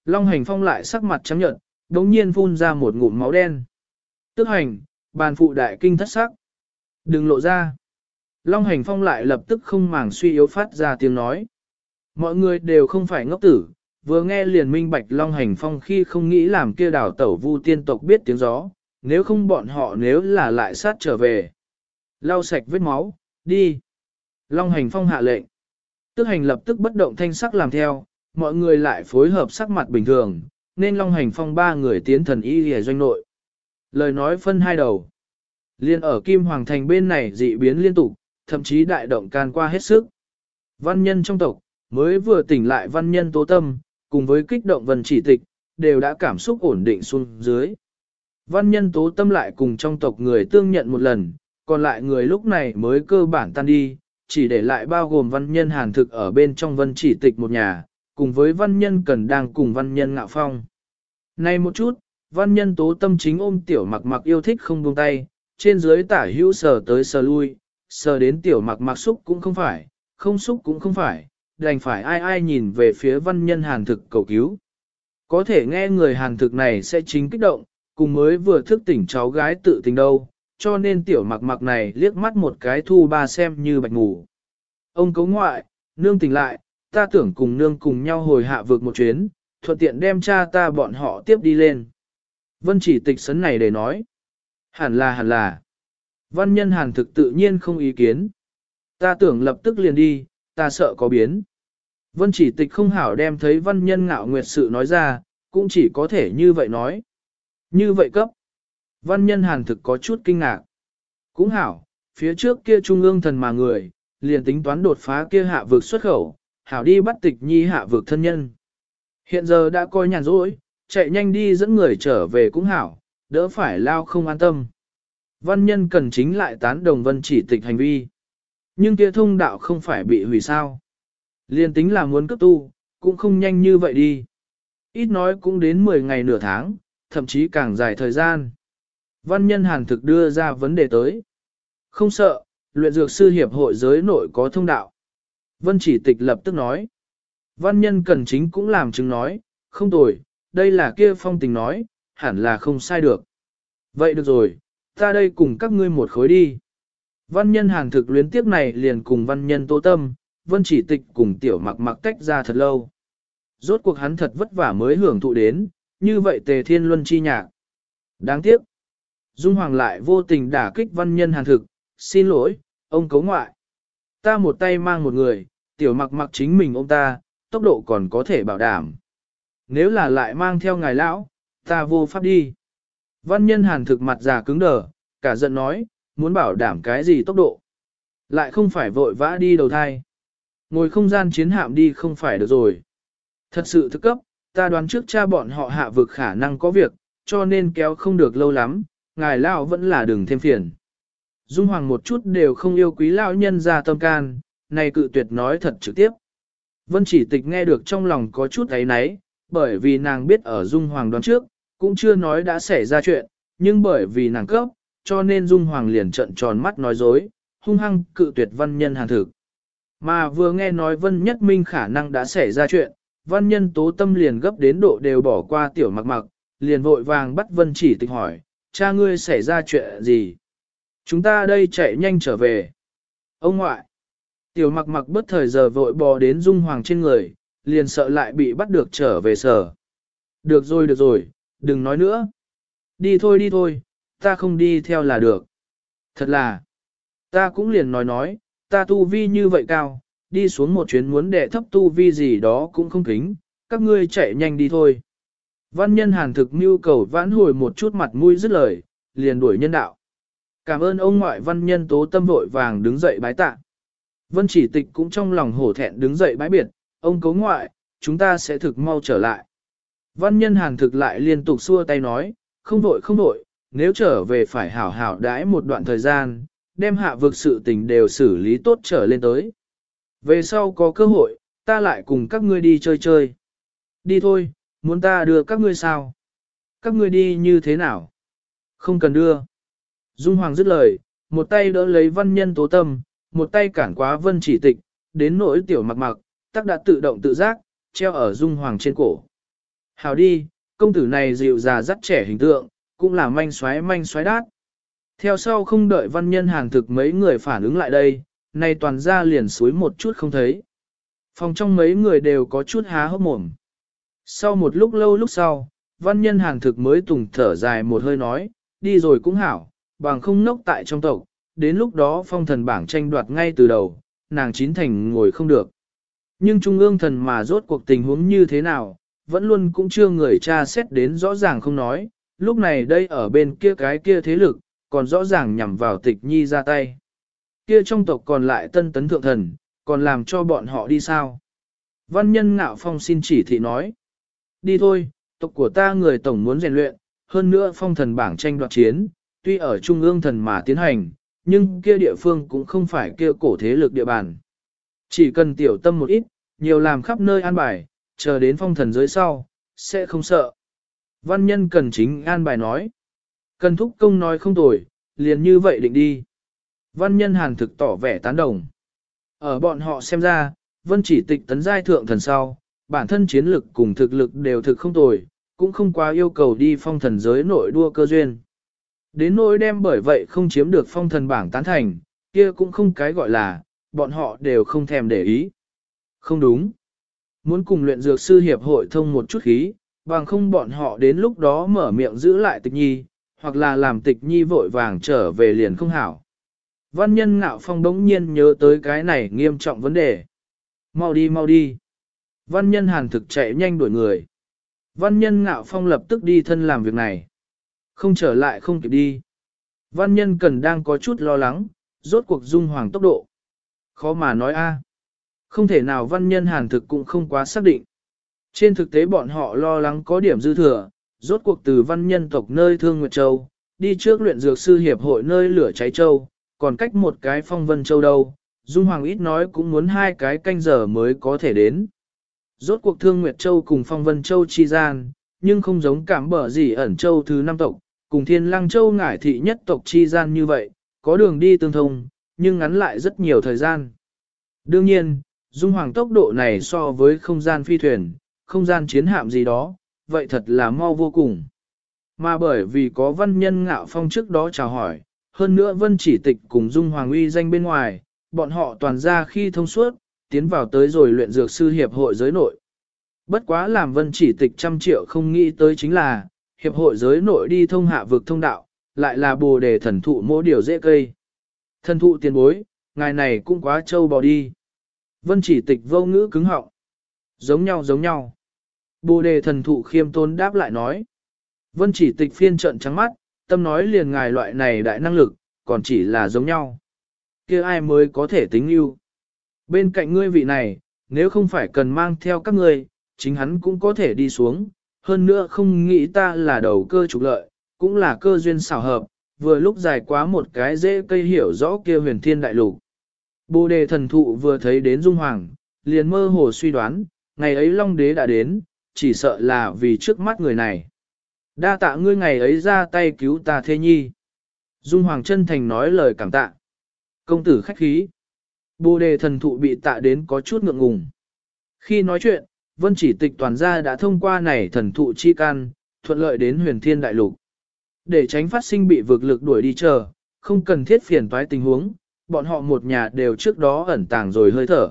A: Long Hành Phong lại sắc mặt trắng nhợt, đống nhiên phun ra một ngụm máu đen. Tức hành, bàn phụ đại kinh thất sắc. Đừng lộ ra. Long Hành Phong lại lập tức không màng suy yếu phát ra tiếng nói. Mọi người đều không phải ngốc tử, vừa nghe liền minh bạch Long Hành Phong khi không nghĩ làm kia đảo tẩu vu tiên tộc biết tiếng gió, nếu không bọn họ nếu là lại sát trở về. Lau sạch vết máu, đi. Long Hành Phong hạ lệnh. Tức hành lập tức bất động thanh sắc làm theo, mọi người lại phối hợp sắc mặt bình thường, nên Long Hành Phong ba người tiến thần y hề doanh nội. Lời nói phân hai đầu. Liên ở Kim Hoàng Thành bên này dị biến liên tục, thậm chí đại động can qua hết sức. Văn nhân trong tộc, mới vừa tỉnh lại văn nhân tố tâm, cùng với kích động vân chỉ tịch, đều đã cảm xúc ổn định xuống dưới. Văn nhân tố tâm lại cùng trong tộc người tương nhận một lần, còn lại người lúc này mới cơ bản tan đi, chỉ để lại bao gồm văn nhân hàn thực ở bên trong vân chỉ tịch một nhà, cùng với văn nhân cần đang cùng văn nhân ngạo phong. Này một chút, văn nhân tố tâm chính ôm tiểu mặc mặc yêu thích không buông tay, trên dưới tả hữu sờ tới sờ lui, sờ đến tiểu mặc mặc xúc cũng không phải, không xúc cũng không phải, đành phải ai ai nhìn về phía văn nhân hàn thực cầu cứu. Có thể nghe người hàn thực này sẽ chính kích động, cùng mới vừa thức tỉnh cháu gái tự tình đâu, cho nên tiểu mặc mặc này liếc mắt một cái thu ba xem như bạch ngủ. Ông cấu ngoại, nương tỉnh lại, ta tưởng cùng nương cùng nhau hồi hạ vực một chuyến, thuận tiện đem cha ta bọn họ tiếp đi lên. Vân chỉ tịch sấn này để nói. Hẳn là. Văn nhân hàn thực tự nhiên không ý kiến. Ta tưởng lập tức liền đi, ta sợ có biến. Vân chỉ tịch không hảo đem thấy văn nhân ngạo nguyệt sự nói ra, cũng chỉ có thể như vậy nói. Như vậy cấp. Văn nhân hàn thực có chút kinh ngạc. Cũng hảo, phía trước kia trung ương thần mà người, liền tính toán đột phá kia hạ vực xuất khẩu, hảo đi bắt tịch nhi hạ vực thân nhân. Hiện giờ đã coi nhàn rỗi, chạy nhanh đi dẫn người trở về cũng hảo, đỡ phải lao không an tâm. Văn nhân cần chính lại tán đồng vân chỉ tịch hành vi. Nhưng kia thông đạo không phải bị hủy sao. Liên tính là muốn cấp tu, cũng không nhanh như vậy đi. Ít nói cũng đến 10 ngày nửa tháng, thậm chí càng dài thời gian. Văn nhân hàn thực đưa ra vấn đề tới. Không sợ, luyện dược sư hiệp hội giới nội có thông đạo. Vân chỉ tịch lập tức nói. Văn nhân cần chính cũng làm chứng nói, không tồi, đây là kia phong tình nói, hẳn là không sai được. Vậy được rồi, ta đây cùng các ngươi một khối đi. Văn nhân hàn thực luyến tiếp này liền cùng văn nhân tô tâm, vân chỉ tịch cùng tiểu mặc mặc tách ra thật lâu. Rốt cuộc hắn thật vất vả mới hưởng thụ đến, như vậy tề thiên luân chi nhạc. Đáng tiếc. Dung Hoàng lại vô tình đả kích văn nhân hàn thực, xin lỗi, ông cấu ngoại. Ta một tay mang một người, tiểu mặc mặc chính mình ôm ta, tốc độ còn có thể bảo đảm. Nếu là lại mang theo ngài lão, ta vô pháp đi. Văn nhân hàn thực mặt già cứng đờ, cả giận nói, muốn bảo đảm cái gì tốc độ. Lại không phải vội vã đi đầu thai. Ngồi không gian chiến hạm đi không phải được rồi. Thật sự thức cấp, ta đoán trước cha bọn họ hạ vực khả năng có việc, cho nên kéo không được lâu lắm, ngài lão vẫn là đừng thêm phiền. Dung Hoàng một chút đều không yêu quý lão nhân ra tâm can, này cự tuyệt nói thật trực tiếp. Vân chỉ tịch nghe được trong lòng có chút ấy náy, bởi vì nàng biết ở Dung Hoàng đoán trước, cũng chưa nói đã xảy ra chuyện, nhưng bởi vì nàng cấp, cho nên Dung Hoàng liền trợn tròn mắt nói dối, hung hăng cự tuyệt văn nhân hàn thực. Mà vừa nghe nói Vân Nhất Minh khả năng đã xảy ra chuyện, văn nhân tố tâm liền gấp đến độ đều bỏ qua tiểu mặc mặc, liền vội vàng bắt Vân chỉ tịch hỏi, cha ngươi xảy ra chuyện gì? Chúng ta đây chạy nhanh trở về. Ông ngoại, tiểu mặc mặc bất thời giờ vội bò đến Dung Hoàng trên người, liền sợ lại bị bắt được trở về sở. Được rồi, đừng nói nữa. Đi thôi, ta không đi theo là được. Thật là, ta cũng liền nói, ta tu vi như vậy cao, đi xuống một chuyến muốn đệ thấp tu vi gì đó cũng không kính, các ngươi chạy nhanh đi thôi. Văn nhân hàn thực mưu cầu vãn hồi một chút mặt mũi dứt lời, liền đuổi nhân đạo. Cảm ơn ông ngoại văn nhân tố tâm vội vàng đứng dậy bái tạ. Vân chỉ tịch cũng trong lòng hổ thẹn đứng dậy bái biệt, ông cấu ngoại, chúng ta sẽ thực mau trở lại. Văn nhân hàn thực lại liên tục xua tay nói, không vội, nếu trở về phải hảo hảo đãi một đoạn thời gian, đem hạ vực sự tình đều xử lý tốt trở lên tới. Về sau có cơ hội, ta lại cùng các ngươi đi chơi chơi. Đi thôi, muốn ta đưa các ngươi sao? Các ngươi đi như thế nào? Không cần đưa. Dung Hoàng dứt lời, một tay đỡ lấy văn nhân tố tâm, một tay cản quá vân chỉ tịch, đến nỗi tiểu mặc mặc, tắc đã tự động tự giác, treo ở Dung Hoàng trên cổ. Hảo đi, công tử này dịu già dắt trẻ hình tượng, cũng là manh xoáy đát. Theo sau không đợi văn nhân hàng thực mấy người phản ứng lại đây, nay toàn ra liền suối một chút không thấy. Phòng trong mấy người đều có chút há hốc mồm. Sau một lúc lâu lúc sau, văn nhân hàng thực mới tùng thở dài một hơi nói, đi rồi cũng hảo, bằng không nốc tại trong tộc, đến lúc đó phong thần bảng tranh đoạt ngay từ đầu, nàng chín thành ngồi không được. Nhưng trung ương thần mà rốt cuộc tình huống như thế nào, vẫn luôn cũng chưa người tra xét đến rõ ràng không nói, lúc này đây ở bên kia cái kia thế lực, còn rõ ràng nhằm vào tịch nhi ra tay. Kia trong tộc còn lại tân tấn thượng thần, còn làm cho bọn họ đi sao? Văn nhân ngạo phong xin chỉ thị nói. Đi thôi, tộc của ta người tổng muốn rèn luyện, hơn nữa phong thần bảng tranh đoạt chiến, tuy ở trung ương thần mà tiến hành, nhưng kia địa phương cũng không phải kia cổ thế lực địa bàn. Chỉ cần tiểu tâm một ít, nhiều làm khắp nơi an bài, chờ đến phong thần giới sau, sẽ không sợ. Văn nhân cần chính an bài nói. Cần thúc công nói không tồi, liền như vậy định đi. Văn nhân hàn thực tỏ vẻ tán đồng. Ở bọn họ xem ra, vân chỉ tịch tấn giai thượng thần sau, bản thân chiến lực cùng thực lực đều thực không tồi, cũng không quá yêu cầu đi phong thần giới nội đua cơ duyên. Đến nỗi đem bởi vậy không chiếm được phong thần bảng tán thành, kia cũng không cái gọi là, bọn họ đều không thèm để ý. Không đúng. Muốn cùng luyện dược sư hiệp hội thông một chút khí, bằng không bọn họ đến lúc đó mở miệng giữ lại tịch nhi, hoặc là làm tịch nhi vội vàng trở về liền không hảo. Văn nhân ngạo phong đống nhiên nhớ tới cái này nghiêm trọng vấn đề. Mau đi mau đi. Văn nhân hàn thực chạy nhanh đuổi người. Văn nhân ngạo phong lập tức đi thân làm việc này. Không trở lại không kịp đi. Văn nhân cần đang có chút lo lắng, rốt cuộc dung hoàng tốc độ. Khó mà nói a. Không thể nào văn nhân hàn thực cũng không quá xác định. Trên thực tế bọn họ lo lắng có điểm dư thừa, rốt cuộc từ văn nhân tộc nơi Thương Nguyệt Châu, đi trước luyện dược sư hiệp hội nơi lửa cháy châu, còn cách một cái phong vân châu đâu, Dung Hoàng ít nói cũng muốn 2 cái canh giờ mới có thể đến. Rốt cuộc Thương Nguyệt Châu cùng phong vân châu chi gian, nhưng không giống cảm bở gì ẩn châu thứ 5 tộc, cùng Thiên Lăng Châu ngải thị nhất tộc chi gian như vậy, có đường đi tương thông, nhưng ngắn lại rất nhiều thời gian. Đương nhiên, Dung Hoàng tốc độ này so với không gian phi thuyền, không gian chiến hạm gì đó, vậy thật là mau vô cùng. Mà bởi vì có văn nhân ngạo phong trước đó chào hỏi, hơn nữa vân chỉ tịch cùng Dung Hoàng uy danh bên ngoài, bọn họ toàn ra khi thông suốt, tiến vào tới rồi luyện dược sư hiệp hội giới nội. Bất quá làm vân chỉ tịch 100 triệu không nghĩ tới chính là, hiệp hội giới nội đi thông hạ vực thông đạo, lại là bồ đề thần thụ mỗi điều dễ cây. Thần thụ tiền bối, ngài này cũng quá trâu bò đi. Vân chỉ tịch vô ngữ cứng họng. Giống nhau giống nhau. Bồ đề thần thụ khiêm tôn đáp lại nói. Vân chỉ tịch phiên trận trắng mắt, tâm nói liền ngài loại này đại năng lực, còn chỉ là giống nhau. Kia ai mới có thể tính ưu. Bên cạnh ngươi vị này, nếu không phải cần mang theo các ngươi, chính hắn cũng có thể đi xuống. Hơn nữa không nghĩ ta là đầu cơ trục lợi, cũng là cơ duyên xảo hợp, vừa lúc dài quá một cái dễ cây hiểu rõ kia huyền thiên đại lục. Bồ đề thần thụ vừa thấy đến Dung Hoàng, liền mơ hồ suy đoán, ngày ấy Long Đế đã đến, chỉ sợ là vì trước mắt người này. Đa tạ ngươi ngày ấy ra tay cứu ta thê nhi. Dung Hoàng chân thành nói lời cảm tạ. Công tử khách khí. Bồ đề thần thụ bị tạ đến có chút ngượng ngùng. Khi nói chuyện, vân chỉ tịch toàn gia đã thông qua này thần thụ chi can, thuận lợi đến huyền thiên đại lục. Để tránh phát sinh bị vực lực đuổi đi chờ, không cần thiết phiền toái tình huống, bọn họ một nhà đều trước đó ẩn tàng rồi hơi thở.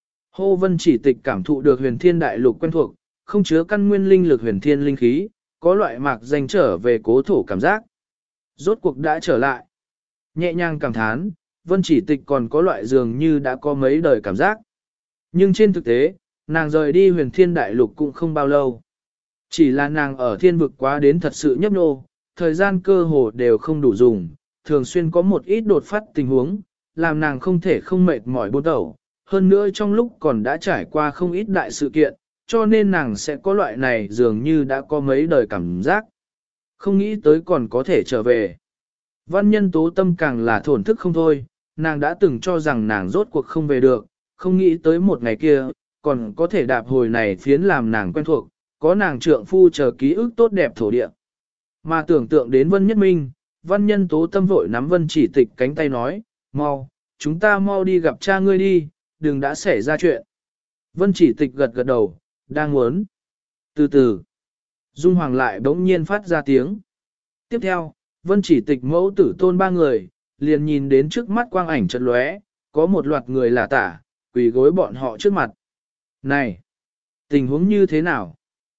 A: Hô vân chỉ tịch cảm thụ được huyền thiên đại lục quen thuộc, không chứa căn nguyên linh lực huyền thiên linh khí, có loại mạc danh trở về cố thổ cảm giác. Rốt cuộc đã trở lại. Nhẹ nhàng cảm thán, vân chỉ tịch còn có loại dường như đã có mấy đời cảm giác. Nhưng trên thực tế, nàng rời đi huyền thiên đại lục cũng không bao lâu. Chỉ là nàng ở thiên vực quá đến thật sự nhấp nô, thời gian cơ hồ đều không đủ dùng, thường xuyên có một ít đột phát tình huống, làm nàng không thể không mệt mỏi buôn tẩu. Hơn nữa trong lúc còn đã trải qua không ít đại sự kiện, cho nên nàng sẽ có loại này dường như đã có mấy đời cảm giác. Không nghĩ tới còn có thể trở về. Văn nhân tố tâm càng là thổn thức không thôi, nàng đã từng cho rằng nàng rốt cuộc không về được, không nghĩ tới một ngày kia, còn có thể đạp hồi này phiến làm nàng quen thuộc, có nàng trượng phu chờ ký ức tốt đẹp thổ địa. Mà tưởng tượng đến Vân Nhất Minh, văn nhân tố tâm vội nắm Vân chỉ tịch cánh tay nói, mau, chúng ta mau đi gặp cha ngươi đi, đừng đã xảy ra chuyện. Vân chỉ tịch gật gật đầu, đang muốn. Từ từ, Dung Hoàng lại bỗng nhiên phát ra tiếng. Tiếp theo, Vân Chỉ Tịch mẫu tử tôn ba người, liền nhìn đến trước mắt quang ảnh chợt lóe, có một loạt người lả tả, quỳ gối bọn họ trước mặt. Này! Tình huống như thế nào?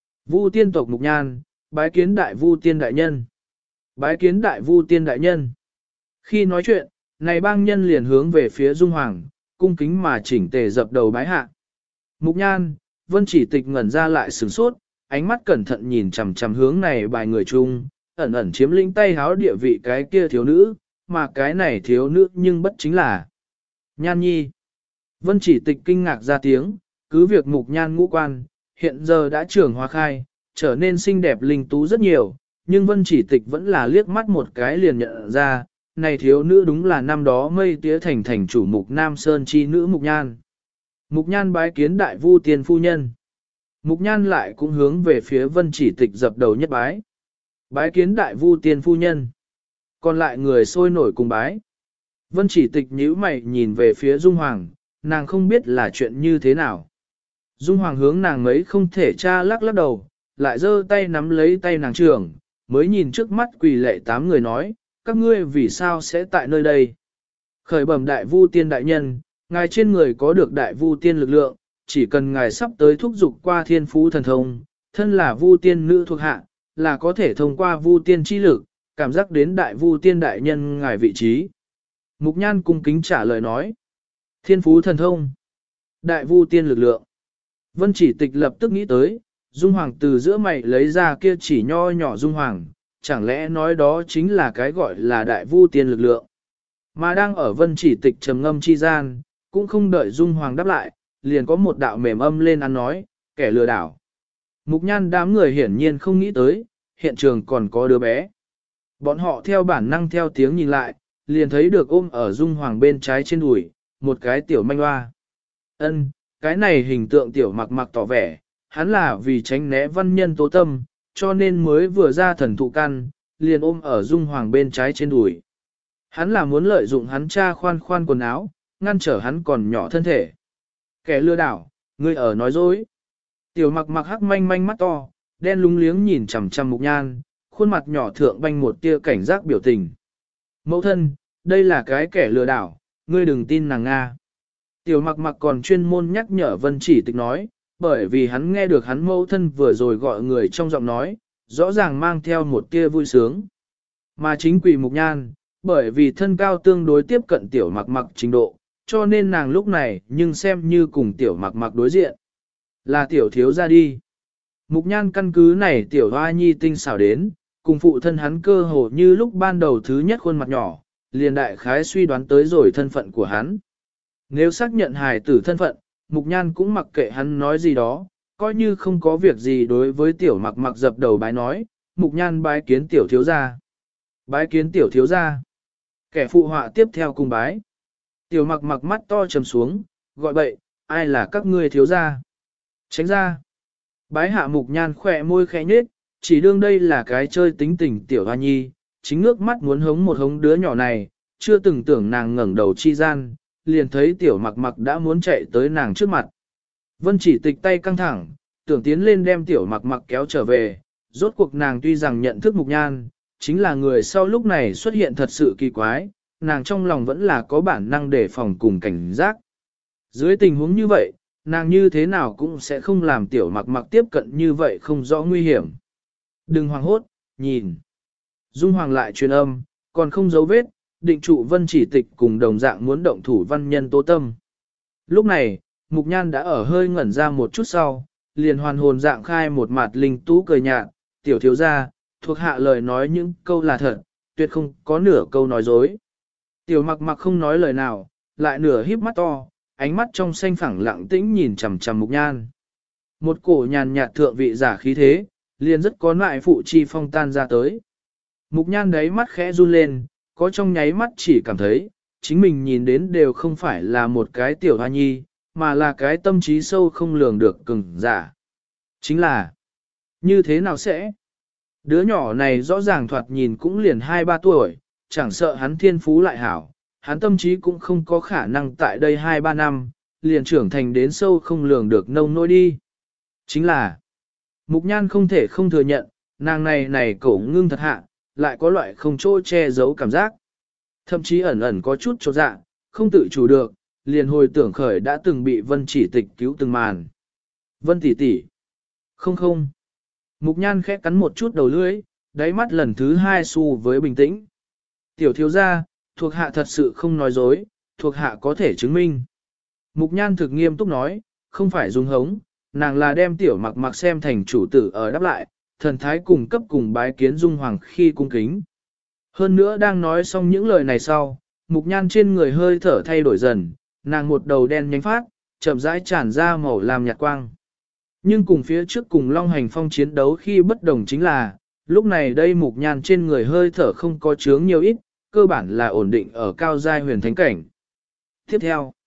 A: Vu tiên tộc Mục Nhan, bái kiến đại vu tiên đại nhân. Bái kiến đại vu tiên đại nhân. Khi nói chuyện, này bang nhân liền hướng về phía Dung Hoàng, cung kính mà chỉnh tề dập đầu bái hạ. Mục Nhan, Vân Chỉ Tịch ngẩn ra lại sửng sốt, ánh mắt cẩn thận nhìn chằm chằm hướng này bài người chung, ẩn ẩn chiếm lĩnh tay háo địa vị cái kia thiếu nữ, mà cái này thiếu nữ nhưng bất chính là Nhan Nhi. Vân Chỉ Tịch kinh ngạc ra tiếng, cứ việc Mục Nhan ngũ quan, hiện giờ đã trưởng hoa khai, trở nên xinh đẹp linh tú rất nhiều, nhưng Vân Chỉ Tịch vẫn là liếc mắt một cái liền nhận ra, này thiếu nữ đúng là năm đó mây tía thành thành chủ Mục Nam Sơn chi nữ Mục Nhan. Mục Nhan bái kiến đại vu tiên phu nhân. Mục Nhan lại cũng hướng về phía Vân Chỉ Tịch dập đầu nhất bái. Bái kiến đại vu tiên phu nhân. Còn lại người sôi nổi cùng bái. Vân Chỉ Tịch nhíu mày nhìn về phía Dung Hoàng, nàng không biết là chuyện như thế nào. Dung Hoàng hướng nàng ấy không thể tra lắc lắc đầu, lại giơ tay nắm lấy tay nàng trưởng, mới nhìn trước mắt quỳ lệ 8 người nói, các ngươi vì sao sẽ tại nơi đây? Khởi bẩm đại vu tiên đại nhân, ngài trên người có được đại vu tiên lực lượng, chỉ cần ngài sắp tới thúc dục qua thiên phú thần thông, thân là vu tiên nữ thuộc hạ, là có thể thông qua vu tiên chi lực, cảm giác đến đại vu tiên đại nhân ngài vị trí. Mục Nhan cung kính trả lời nói, thiên phú thần thông, đại vu tiên lực lượng. Vân Chỉ Tịch lập tức nghĩ tới, Dung Hoàng từ giữa mày lấy ra kia chỉ nho nhỏ Dung Hoàng, chẳng lẽ nói đó chính là cái gọi là đại vu tiên lực lượng. Mà đang ở Vân Chỉ Tịch trầm ngâm chi gian, cũng không đợi Dung Hoàng đáp lại, liền có một đạo mềm âm lên ăn nói, kẻ lừa đảo. Mục Nhan đám người hiển nhiên không nghĩ tới, hiện trường còn có đứa bé. Bọn họ theo bản năng theo tiếng nhìn lại, liền thấy được ôm ở Dung Hoàng bên trái trên đùi, một cái tiểu manh hoa. Ân, cái này hình tượng tiểu mặc mặc tỏ vẻ, hắn là vì tránh né văn nhân tố tâm, cho nên mới vừa ra thần thụ căn, liền ôm ở Dung Hoàng bên trái trên đùi. Hắn là muốn lợi dụng hắn cha khoan khoan quần áo, ngăn trở hắn còn nhỏ thân thể. Kẻ lừa đảo, ngươi ở nói dối. Tiểu mặc mặc hắc manh manh mắt to, đen lúng liếng nhìn chằm chằm Mục Nhan, khuôn mặt nhỏ thượng banh một tia cảnh giác biểu tình. Mẫu thân, đây là cái kẻ lừa đảo, ngươi đừng tin nàng Nga. Tiểu mặc mặc còn chuyên môn nhắc nhở Vân Chỉ Tịch nói, bởi vì hắn nghe được hắn mẫu thân vừa rồi gọi người trong giọng nói, rõ ràng mang theo một tia vui sướng. Mà chính quỷ Mục Nhan, bởi vì thân cao tương đối tiếp cận tiểu mặc mặc trình độ, cho nên nàng lúc này nhưng xem như cùng tiểu mặc mặc đối diện. Là tiểu thiếu ra đi. Mục Nhan căn cứ này tiểu hoa nhi tinh xảo đến, cùng phụ thân hắn cơ hồ như lúc ban đầu thứ nhất khuôn mặt nhỏ, liền đại khái suy đoán tới rồi thân phận của hắn. Nếu xác nhận hài tử thân phận, Mục Nhan cũng mặc kệ hắn nói gì đó, coi như không có việc gì đối với tiểu mặc mặc dập đầu bái nói, Mục Nhan bái kiến tiểu thiếu gia. Bái kiến tiểu thiếu gia. Kẻ phụ họa tiếp theo cùng bái. Tiểu mặc mặc mắt to trầm xuống, gọi bậy, ai là các ngươi thiếu gia? Tránh ra. Bái hạ Mục Nhan khỏe môi khẽ nhếch, chỉ đương đây là cái chơi tính tình tiểu hoa nhi, chính ngước mắt muốn hống một hống đứa nhỏ này, chưa từng tưởng nàng ngẩng đầu chi gian, liền thấy tiểu mặc mặc đã muốn chạy tới nàng trước mặt. Vân Chỉ Tịch tay căng thẳng, tưởng tiến lên đem tiểu mặc mặc kéo trở về, rốt cuộc nàng tuy rằng nhận thức Mục Nhan, chính là người sau lúc này xuất hiện thật sự kỳ quái, nàng trong lòng vẫn là có bản năng đề phòng cùng cảnh giác. Dưới tình huống như vậy, nàng như thế nào cũng sẽ không làm tiểu mặc mặc tiếp cận như vậy không rõ nguy hiểm. Đừng hoảng hốt, nhìn. Dung Hoàng lại truyền âm, còn không giấu vết, định trụ Vân Chỉ Tịch cùng đồng dạng muốn động thủ văn nhân Tố Tâm. Lúc này, Mục Nhan đã ở hơi ngẩn ra một chút sau, liền hoàn hồn dạng khai một mặt linh tú cười nhạt, tiểu thiếu gia, thuộc hạ lời nói những câu là thật, tuyệt không có nửa câu nói dối. Tiểu mặc mặc không nói lời nào, lại nửa híp mắt to, ánh mắt trong xanh phẳng lặng tĩnh nhìn chằm chằm Mục Nhan. Một cổ nhàn nhạt thượng vị giả khí thế, liền rất có lại phụ chi phong tan ra tới. Mục Nhan đấy mắt khẽ run lên, có trong nháy mắt chỉ cảm thấy, chính mình nhìn đến đều không phải là một cái tiểu hoa nhi, mà là cái tâm trí sâu không lường được cứng giả. Chính là, như thế nào sẽ? Đứa nhỏ này rõ ràng thoạt nhìn cũng liền 2-3 tuổi, chẳng sợ hắn thiên phú lại hảo, hắn tâm trí cũng không có khả năng tại đây 2-3 năm, liền trưởng thành đến sâu không lường được nông nỗi đi. Chính là, Mục Nhan không thể không thừa nhận, nàng này cổ ngưng thật hạ, lại có loại không chỗ che giấu cảm giác. Thậm chí ẩn ẩn có chút chột dạ, không tự chủ được, liền hồi tưởng khởi đã từng bị Vân Chỉ Tịch cứu từng màn. Vân tỷ tỷ. Không không. Mục Nhan khẽ cắn một chút đầu lưỡi, đáy mắt lần thứ hai xu với bình tĩnh. Tiểu thiếu gia, thuộc hạ thật sự không nói dối, thuộc hạ có thể chứng minh. Mục Nhan thực nghiêm túc nói, không phải dùng hống, nàng là đem tiểu mặc mặc xem thành chủ tử ở đáp lại, thần thái cùng cấp cùng bái kiến Dung Hoàng khi cung kính. Hơn nữa đang nói xong những lời này sau, Mục Nhan trên người hơi thở thay đổi dần, nàng một đầu đen nhánh phát, chậm rãi tràn ra màu làm nhạt quang. Nhưng cùng phía trước cùng Long Hành Phong chiến đấu khi bất đồng chính là, lúc này đây Mục Nhan trên người hơi thở không có chướng nhiều ít, cơ bản là ổn định ở cao giai huyền thánh cảnh. Tiếp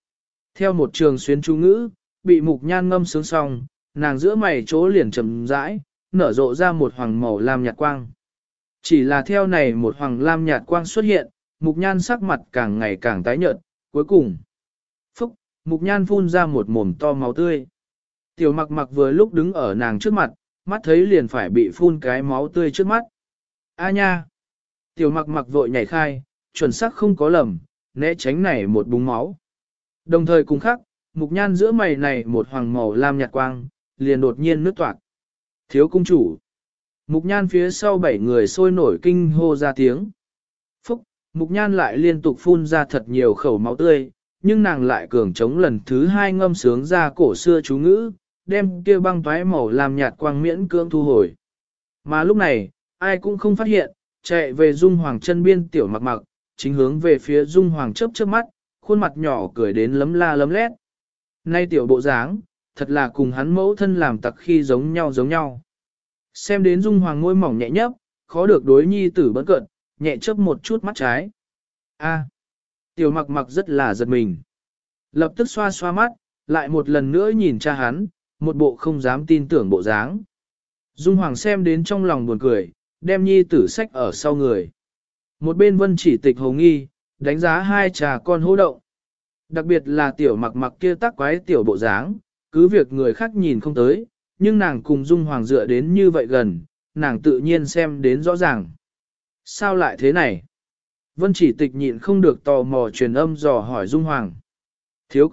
A: theo một trường xuyến chú ngữ, bị Mục Nhan ngâm sướng xong, nàng giữa mày chỗ liền chậm rãi, nở rộ ra một hoàng màu lam nhạt quang. Chỉ là theo này một hoàng lam nhạt quang xuất hiện, Mục Nhan sắc mặt càng ngày càng tái nhợt, cuối cùng. Phúc, Mục Nhan phun ra một mồm to máu tươi. Tiểu mặc mặc vừa lúc đứng ở nàng trước mặt, mắt thấy liền phải bị phun cái máu tươi trước mắt. A nha! Tiểu mặc mặc vội nhảy khai, chuẩn xác không có lầm, né tránh này một búng máu. Đồng thời cùng khắc, Mục Nhan giữa mày này một hoàng màu lam nhạt quang, liền đột nhiên nứt toạc. Thiếu cung chủ! Mục Nhan phía sau 7 người sôi nổi kinh hô ra tiếng. Phúc! Mục Nhan lại liên tục phun ra thật nhiều khẩu máu tươi, nhưng nàng lại cường chống lần thứ 2 ngâm sướng ra cổ xưa chú ngữ, đem kia băng toái màu làm nhạt quang miễn cưỡng thu hồi. Mà lúc này, ai cũng không phát hiện, chạy về Dung Hoàng chân biên tiểu mặc mặc, chính hướng về phía Dung Hoàng chớp chớp mắt, khuôn mặt nhỏ cười đến lấm la lấm lét. Nay tiểu bộ dáng, thật là cùng hắn mẫu thân làm tặc khi giống nhau. Xem đến Dung Hoàng môi mỏng nhẹ nhấp, khó được đối nhi tử bấn cận, nhẹ chớp một chút mắt trái. A, tiểu mặc mặc rất là giật mình. Lập tức xoa xoa mắt, lại một lần nữa nhìn cha hắn, một bộ không dám tin tưởng bộ dáng. Dung Hoàng xem đến trong lòng buồn cười, đem nhi tử sách ở sau người. Một bên Vân Chỉ Tịch hồ nghi, đánh giá hai cha con hô động. Đặc biệt là tiểu mặc mặc kia tác quái tiểu bộ dáng, cứ việc người khác nhìn không tới, nhưng nàng cùng Dung Hoàng dựa đến như vậy gần, nàng tự nhiên xem đến rõ ràng. Sao lại thế này? Vân Chỉ Tịch nhịn không được tò mò truyền âm dò hỏi Dung Hoàng. Thiếu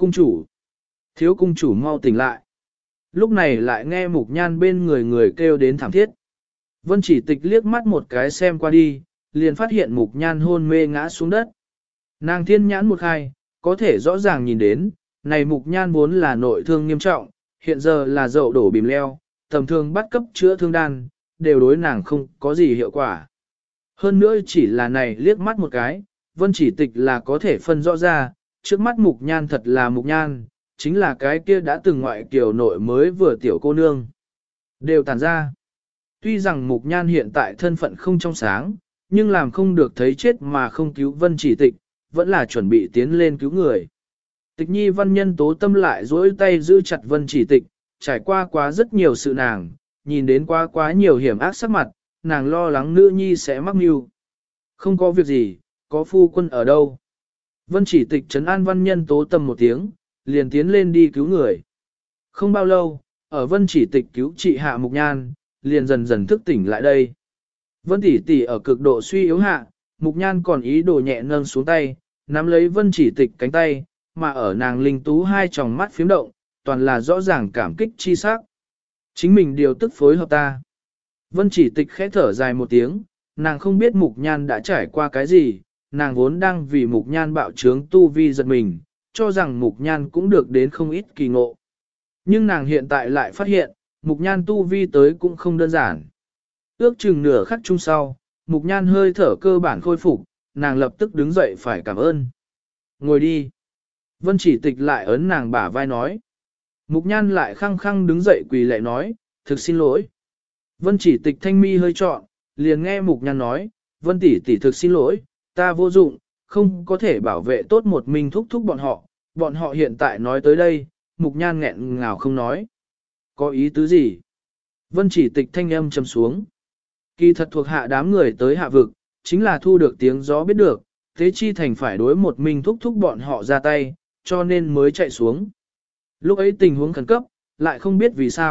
A: cung chủ mau tỉnh lại. Lúc này lại nghe Mục Nhan bên người kêu đến thảm thiết. Vân Chỉ Tịch liếc mắt một cái xem qua đi, liền phát hiện Mục Nhan hôn mê ngã xuống đất. Nàng thiên nhãn một khai, có thể rõ ràng nhìn đến, này Mục Nhan vốn là nội thương nghiêm trọng, hiện giờ là dậu đổ bìm leo, tầm thường bắt cấp chữa thương đan, đều đối nàng không có gì hiệu quả. Hơn nữa chỉ là này liếc mắt một cái, Vân Chỉ Tịch là có thể phân rõ ra, trước mắt Mục Nhan thật là Mục Nhan, chính là cái kia đã từng ngoại kiều nội mới vừa tiểu cô nương. Đều tàn ra. Tuy rằng Mục Nhan hiện tại thân phận không trong sáng, nhưng làm không được thấy chết mà không cứu Vân Chỉ Tịch, vẫn là chuẩn bị tiến lên cứu người. Tịch Nhi văn nhân tố tâm lại dối tay giữ chặt Vân Chỉ Tịch, trải qua quá rất nhiều sự nàng, nhìn đến quá nhiều hiểm ác sắc mặt, nàng lo lắng nữ nhi sẽ mắc mưu. Không có việc gì, có phu quân ở đâu. Vân Chỉ Tịch trấn an văn nhân tố tâm một tiếng, liền tiến lên đi cứu người. Không bao lâu, ở Vân Chỉ Tịch cứu trị hạ Mục Nhan, liền dần dần thức tỉnh lại đây. Vân tỷ tỷ ở cực độ suy yếu hạ, Mục Nhan còn ý đồ nhẹ nâng xuống tay, nắm lấy Vân Chỉ Tịch cánh tay, mà ở nàng linh tú hai tròng mắt phím động, toàn là rõ ràng cảm kích chi sắc. Chính mình điều tức phối hợp ta. Vân Chỉ Tịch khẽ thở dài một tiếng, nàng không biết Mục Nhan đã trải qua cái gì, nàng vốn đang vì Mục Nhan bạo trướng tu vi giật mình, cho rằng Mục Nhan cũng được đến không ít kỳ ngộ. Nhưng nàng hiện tại lại phát hiện, Mục Nhan tu vi tới cũng không đơn giản. Ước chừng nửa khắc chung sau, Mục Nhan hơi thở cơ bản khôi phục, nàng lập tức đứng dậy phải cảm ơn. Ngồi đi. Vân Chỉ Tịch lại ấn nàng bả vai nói. Mục Nhan lại khăng khăng đứng dậy quỳ lạy nói, thực xin lỗi. Vân Chỉ Tịch thanh mi hơi trọn, liền nghe Mục Nhan nói, Vân tỷ tỷ thực xin lỗi, ta vô dụng, không có thể bảo vệ tốt một mình thúc thúc bọn họ hiện tại nói tới đây, Mục Nhan nghẹn ngào không nói. Có ý tứ gì? Vân Chỉ Tịch thanh âm trầm xuống. Kỳ thật thuộc hạ đám người tới hạ vực, chính là thu được tiếng gió biết được, thế chi thành phải đối một mình thúc thúc bọn họ ra tay, cho nên mới chạy xuống. Lúc ấy tình huống khẩn cấp, lại không biết vì sao,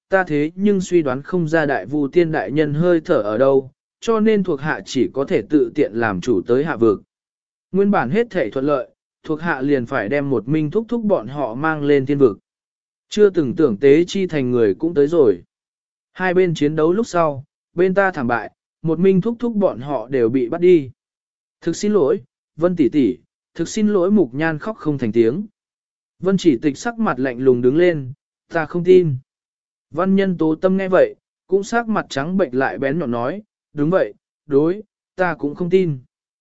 A: ta thế nhưng suy đoán không ra đại vu tiên đại nhân hơi thở ở đâu, cho nên thuộc hạ chỉ có thể tự tiện làm chủ tới hạ vực. Nguyên bản hết thể thuận lợi, thuộc hạ liền phải đem một minh thúc thúc bọn họ mang lên thiên vực. Chưa từng tưởng tế chi thành người cũng tới rồi. Hai bên chiến đấu lúc sau, bên ta thảm bại, một minh thúc thúc bọn họ đều bị bắt đi. Thực xin lỗi, Vân tỷ tỷ, thực xin lỗi Mục Nhan khóc không thành tiếng. Vân Chỉ Tịch sắc mặt lạnh lùng đứng lên, ta không tin. Văn Nhân Tố Tâm nghe vậy, cũng sắc mặt trắng bệnh lại bén nhọn nói, đúng vậy, đối, ta cũng không tin.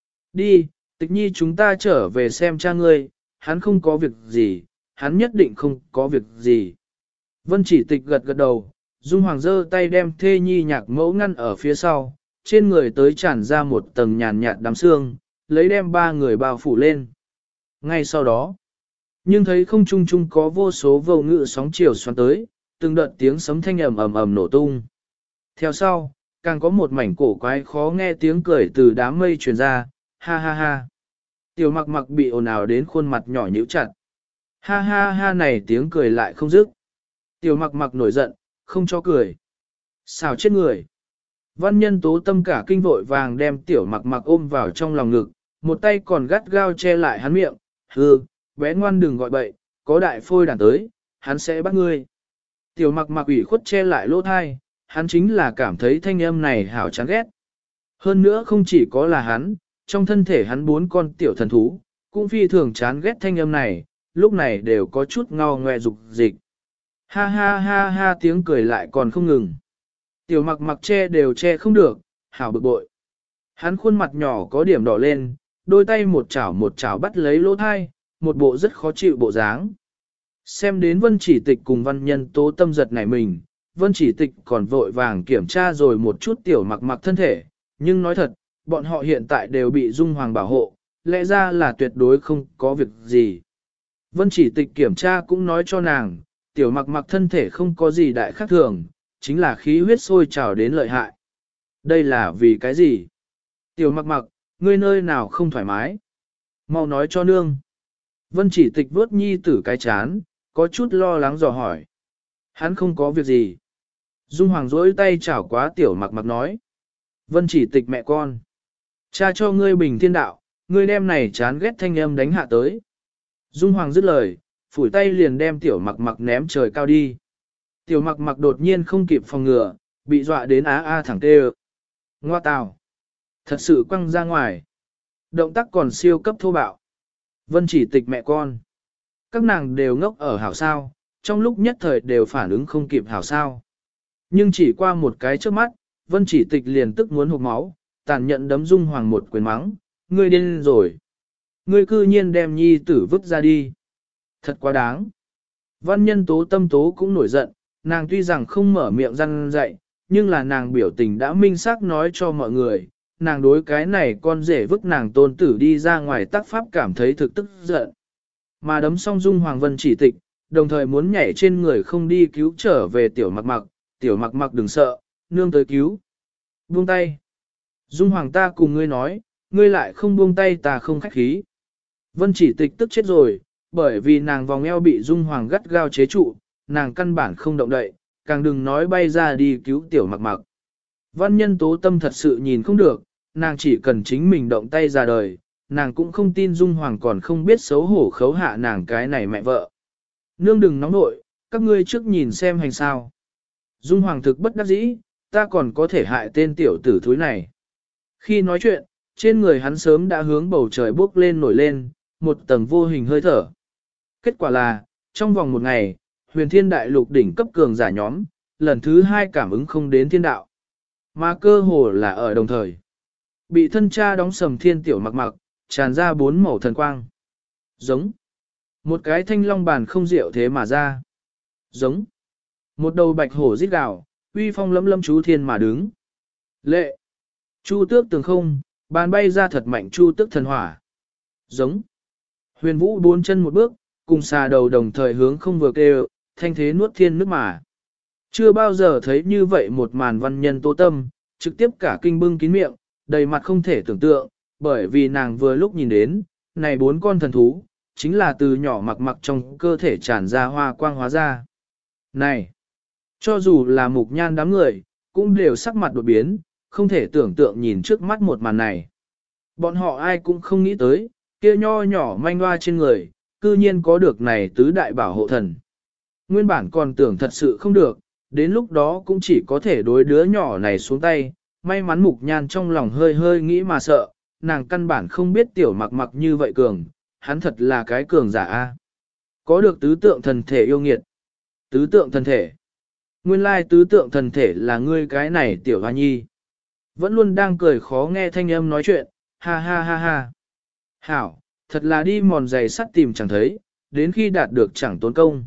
A: Đi, Tịch Nhi chúng ta trở về xem cha ngươi, hắn không có việc gì, hắn nhất định không có việc gì. Vân Chỉ Tịch gật gật đầu, Dung Hoàng giơ tay đem Thê Nhi nhạc mẫu ngăn ở phía sau, trên người tới tràn ra một tầng nhàn nhạt đám xương, lấy đem ba người bao phủ lên. Ngay sau đó, nhưng thấy không trung trung có vô số vô ngự sóng chiều xoắn tới, từng đợt tiếng sấm thanh ầm ầm ầm nổ tung. Theo sau, càng có một mảnh cổ quái khó nghe tiếng cười từ đám mây truyền ra, ha ha ha. Tiểu Mặc Mặc bị ồn ào đến khuôn mặt nhỏ nhíu chặt. Ha ha ha này tiếng cười lại không dứt. Tiểu Mặc Mặc nổi giận, không cho cười. Xào chết người. Văn Nhân Tố Tâm cả kinh vội vàng đem Tiểu Mặc Mặc ôm vào trong lòng ngực, một tay còn gắt gao che lại hắn miệng, hừ, bé ngoan đừng gọi bậy, có đại phôi đàn tới, hắn sẽ bắt ngươi. Tiểu Mặc Mặc ủy khuất che lại lỗ thai, hắn chính là cảm thấy thanh âm này hảo chán ghét. Hơn nữa không chỉ có là hắn, trong thân thể hắn 4 con tiểu thần thú, cũng phi thường chán ghét thanh âm này, lúc này đều có chút ngao ngoe dục dịch. Ha ha ha ha tiếng cười lại còn không ngừng. Tiểu Mặc Mặc che đều che không được, hảo bực bội. Hắn khuôn mặt nhỏ có điểm đỏ lên, đôi tay một chảo bắt lấy lỗ thai, một bộ rất khó chịu bộ dáng. Xem đến Vân Chỉ Tịch cùng Văn Nhân Tố Tâm giật nảy mình, Vân Chỉ Tịch còn vội vàng kiểm tra rồi một chút Tiểu Mặc Mặc thân thể, nhưng nói thật, bọn họ hiện tại đều bị Dung Hoàng bảo hộ, lẽ ra là tuyệt đối không có việc gì. Vân Chỉ Tịch kiểm tra cũng nói cho nàng, Tiểu Mặc Mặc thân thể không có gì đại khác thường, chính là khí huyết sôi trào đến lợi hại. Đây là vì cái gì? Tiểu Mặc Mặc, ngươi nơi nào không thoải mái? Mau nói cho nương. Vân Chỉ Tịch vuốt nhi tử cái chán, có chút lo lắng dò hỏi. Hắn không có việc gì. Dung Hoàng duỗi tay chảo quá Tiểu Mặc Mặc nói. Vân Chỉ Tịch mẹ con. Cha cho ngươi bình thiên đạo, ngươi đem này chán ghét thanh âm đánh hạ tới. Dung Hoàng dứt lời, phủi tay liền đem Tiểu Mặc Mặc ném trời cao đi. Tiểu Mặc Mặc đột nhiên không kịp phòng ngừa, bị dọa đến á thẳng tê. Ngoa tào. Thật sự quăng ra ngoài. Động tác còn siêu cấp thô bạo. Vân Chỉ Tịch mẹ con. Các nàng đều ngốc ở hảo sao, trong lúc nhất thời đều phản ứng không kịp hảo sao. Nhưng chỉ qua một cái trước mắt, Vân Chỉ Tịch liền tức muốn hộc máu, tàn nhận đấm Dung Hoàng một quyền mắng, ngươi điên rồi. Ngươi cư nhiên đem nhi tử vứt ra đi. Thật quá đáng. Văn Nhân Tố Tâm tố cũng nổi giận, nàng tuy rằng không mở miệng răn dạy, nhưng là nàng biểu tình đã minh xác nói cho mọi người, nàng đối cái này con rể vứt nàng tôn tử đi ra ngoài tác pháp cảm thấy thực tức giận. Mà đấm xong Dung Hoàng Vân Chỉ Tịch, đồng thời muốn nhảy trên người không đi cứu trở về Tiểu Mặc Mặc, Tiểu Mặc Mặc đừng sợ, nương tới cứu. Buông tay. Dung Hoàng ta cùng ngươi nói, ngươi lại không buông tay ta không khách khí. Vân Chỉ Tịch tức chết rồi, bởi vì nàng vòng eo bị Dung Hoàng gắt gao chế trụ, nàng căn bản không động đậy, càng đừng nói bay ra đi cứu Tiểu Mặc Mặc. Văn Nhân Tố Tâm thật sự nhìn không được, nàng chỉ cần chính mình động tay ra đời, nàng cũng không tin Dung Hoàng còn không biết xấu hổ khấu hạ nàng cái này mẹ vợ. Nương đừng nóng nội, các ngươi trước nhìn xem hành sao. Dung Hoàng thực bất đắc dĩ, ta còn có thể hại tên tiểu tử thúi này. Khi nói chuyện, trên người hắn sớm đã hướng bầu trời bốc lên nổi lên, một tầng vô hình hơi thở. Kết quả là, trong vòng một ngày, huyền thiên đại lục đỉnh cấp cường giả nhóm, lần thứ 2 cảm ứng không đến thiên đạo. Mà cơ hồ là ở đồng thời. Bị thân cha đóng sầm thiên Tiểu Mặc Mặc, tràn ra 4 màu thần quang. Giống. Một cái thanh long bàn không rượu thế mà ra. Giống. Một đầu bạch hổ rít gào, uy phong lẫm lẫm chú thiên mà đứng. Lệ. Chu tước tường không, bàn bay ra thật mạnh chu tước thần hỏa. Giống. Huyền vũ 4 chân một bước, cùng xà đầu đồng thời hướng không vừa kêu, thanh thế nuốt thiên nước mà. Chưa bao giờ thấy như vậy một màn Văn Nhân Tố Tâm, trực tiếp cả kinh bưng kín miệng, đầy mặt không thể tưởng tượng, bởi vì nàng vừa lúc nhìn đến, này 4 con thần thú, chính là từ nhỏ Mặc Mặc trong cơ thể tràn ra hoa quang hóa ra. Này, Cho dù là mục nhan đám người, cũng đều sắc mặt đột biến, không thể tưởng tượng nhìn trước mắt một màn này. Bọn họ ai cũng không nghĩ tới, kia nho nhỏ manh hoa trên người, cư nhiên có được này tứ đại bảo hộ thần. Nguyên bản còn tưởng thật sự không được, đến lúc đó cũng chỉ có thể đối đứa nhỏ này xuống tay, may mắn mục nhan trong lòng hơi hơi nghĩ mà sợ, nàng căn bản không biết tiểu mặc mặc như vậy cường, hắn thật là cái cường giả a. Có được tứ tượng thần thể yêu nghiệt. Tứ tượng thần thể. Nguyên lai tứ tượng thần thể là ngươi cái này tiểu hoa nhi. Vẫn luôn đang cười khó nghe thanh âm nói chuyện, ha ha ha ha. Hảo, thật là đi mòn giày sắt tìm chẳng thấy, đến khi đạt được chẳng tốn công.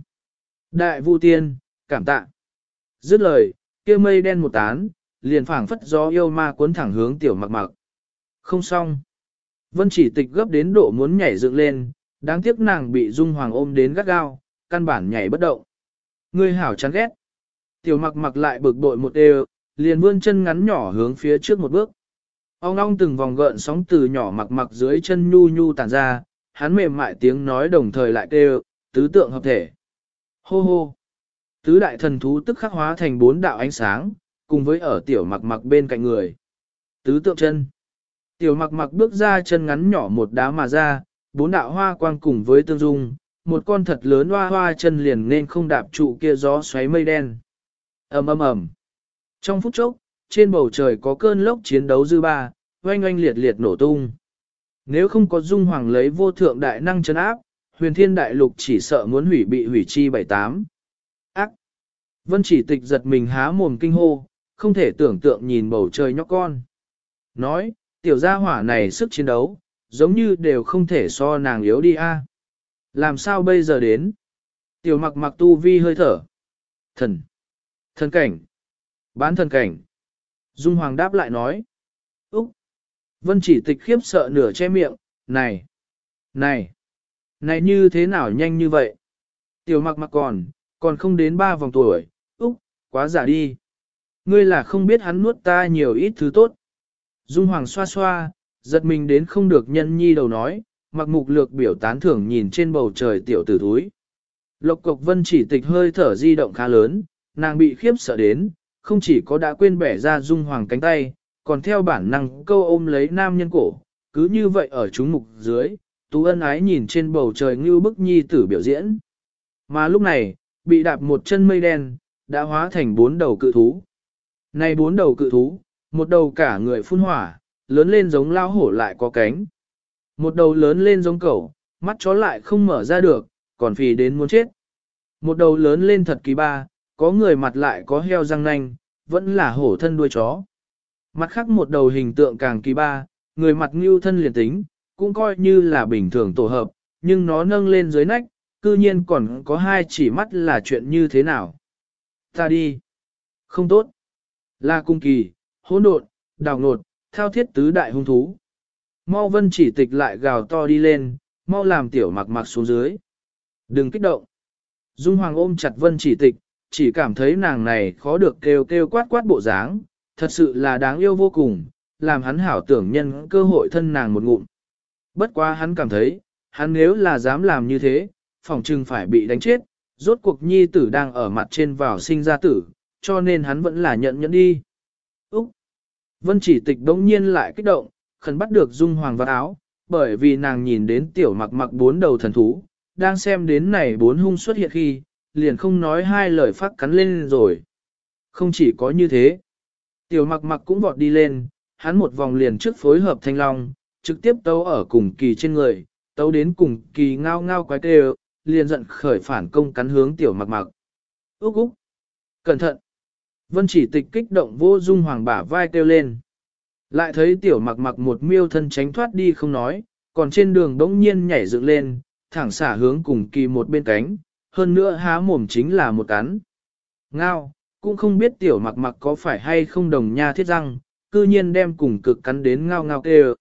A: Đại vu tiên, cảm tạ. Dứt lời, kia mây đen một tán, liền phảng phất gió yêu ma cuốn thẳng hướng tiểu mặc mặc. Không xong. Vân chỉ tịch gấp đến độ muốn nhảy dựng lên, đáng tiếc nàng bị Dung Hoàng ôm đến gắt gao, căn bản nhảy bất động. Ngươi hảo chán ghét. Tiểu mặc mặc lại bực bội một đều, liền vươn chân ngắn nhỏ hướng phía trước một bước. Ong ong từng vòng gợn sóng từ nhỏ mặc mặc dưới chân nhu nhu tản ra, hắn mềm mại tiếng nói đồng thời lại kêu, tứ tượng hợp thể. Hô hô. Tứ đại thần thú tức khắc hóa thành bốn đạo ánh sáng, cùng với ở tiểu mặc mặc bên cạnh người. Tứ tượng chân. Tiểu mặc mặc bước ra chân ngắn nhỏ một đá mà ra, bốn đạo hoa quang cùng với tương dung, một con thật lớn hoa hoa chân liền nên không đạp trụ kia gió xoáy mây đen. Ầm ầm ầm. Trong phút chốc, trên bầu trời có cơn lốc chiến đấu dư ba, oanh oanh liệt liệt nổ tung. Nếu không có Dung Hoàng lấy vô thượng đại năng trấn áp, huyền thiên đại lục chỉ sợ muốn hủy bị hủy chi 78. Ác! Vân chỉ tịch giật mình há mồm kinh hô, không thể tưởng tượng nhìn bầu trời nhóc con. Nói, tiểu gia hỏa này sức chiến đấu, giống như đều không thể so nàng yếu đi a. Làm sao bây giờ đến? Tiểu mặc mặc tu vi hơi thở. Thần! Thần cảnh! Bán thần cảnh! Dung Hoàng đáp lại nói. Úc! Vân chỉ tịch khiếp sợ nửa che miệng, này! Này! Này như thế nào nhanh như vậy? Tiểu mặc mặc còn không đến 3 vòng tuổi, Úc, quá giả đi. Ngươi là không biết hắn nuốt ta nhiều ít thứ tốt. Dung Hoàng xoa xoa, giật mình đến không được nhân nhi đầu nói, mặc mục lược biểu tán thưởng nhìn trên bầu trời tiểu tử thúi. Lộc cộc Vân chỉ tịch hơi thở di động khá lớn, nàng bị khiếp sợ đến, không chỉ có đã quên bẻ ra Dung Hoàng cánh tay, còn theo bản năng câu ôm lấy nam nhân cổ, cứ như vậy ở chúng mục dưới, Tú ân ái nhìn trên bầu trời như bức nhi tử biểu diễn. Mà lúc này, bị đạp một chân mây đen, đã hóa thành 4 đầu cự thú. Này 4 đầu cự thú, một đầu cả người phun hỏa, lớn lên giống lao hổ lại có cánh. Một đầu lớn lên giống cẩu, mắt chó lại không mở ra được, còn phì đến muốn chết. Một đầu lớn lên thật kỳ ba, có người mặt lại có heo răng nanh, vẫn là hổ thân đuôi chó. Mặt khác một đầu hình tượng càng kỳ ba, người mặt ngưu thân liền tính, cũng coi như là bình thường tổ hợp, nhưng nó nâng lên dưới nách, cư nhiên còn có 2 chỉ mắt là chuyện như thế nào. Ta đi. Không tốt. Là cung kỳ, hỗn độn, đào nột, thao thiết tứ đại hung thú. Mau Vân chỉ tịch lại gào to đi lên, mau làm tiểu mặc mặc xuống dưới. Đừng kích động. Dung Hoàng ôm chặt Vân chỉ tịch, chỉ cảm thấy nàng này khó được kêu kêu quát quát bộ dáng, thật sự là đáng yêu vô cùng, làm hắn hảo tưởng nhân cơ hội thân nàng một ngụm. Bất quá hắn cảm thấy, hắn nếu là dám làm như thế, phòng trừng phải bị đánh chết, rốt cuộc nhi tử đang ở mặt trên vào sinh ra tử, cho nên hắn vẫn là nhận nhẫn đi. Úc! Vân chỉ tịch đống nhiên lại kích động, khẩn bắt được Dung Hoàng vào áo, bởi vì nàng nhìn đến tiểu mặc mặc 4 đầu thần thú, đang xem đến này 4 hung xuất hiện khi, liền không nói 2 lời phát cắn lên rồi. Không chỉ có như thế, tiểu mặc mặc cũng vọt đi lên, hắn một vòng liền trước phối hợp thanh long, trực tiếp tấu ở cùng kỳ trên người, tấu đến cùng kỳ ngao ngao quái tê, liền giận khởi phản công cắn hướng tiểu mặc mặc. Úc úc! Cẩn thận! Vân chỉ tịch kích động vô Dung Hoàng bả vai kêu lên. Lại thấy tiểu mặc mặc một miêu thân tránh thoát đi không nói, còn trên đường đống nhiên nhảy dựng lên, thẳng xả hướng cùng kỳ một bên cánh, hơn nữa há mồm chính là một cắn. Ngao, cũng không biết tiểu mặc mặc có phải hay không đồng nha thiết răng, cư nhiên đem cùng cực cắn đến ngao ngao kêu.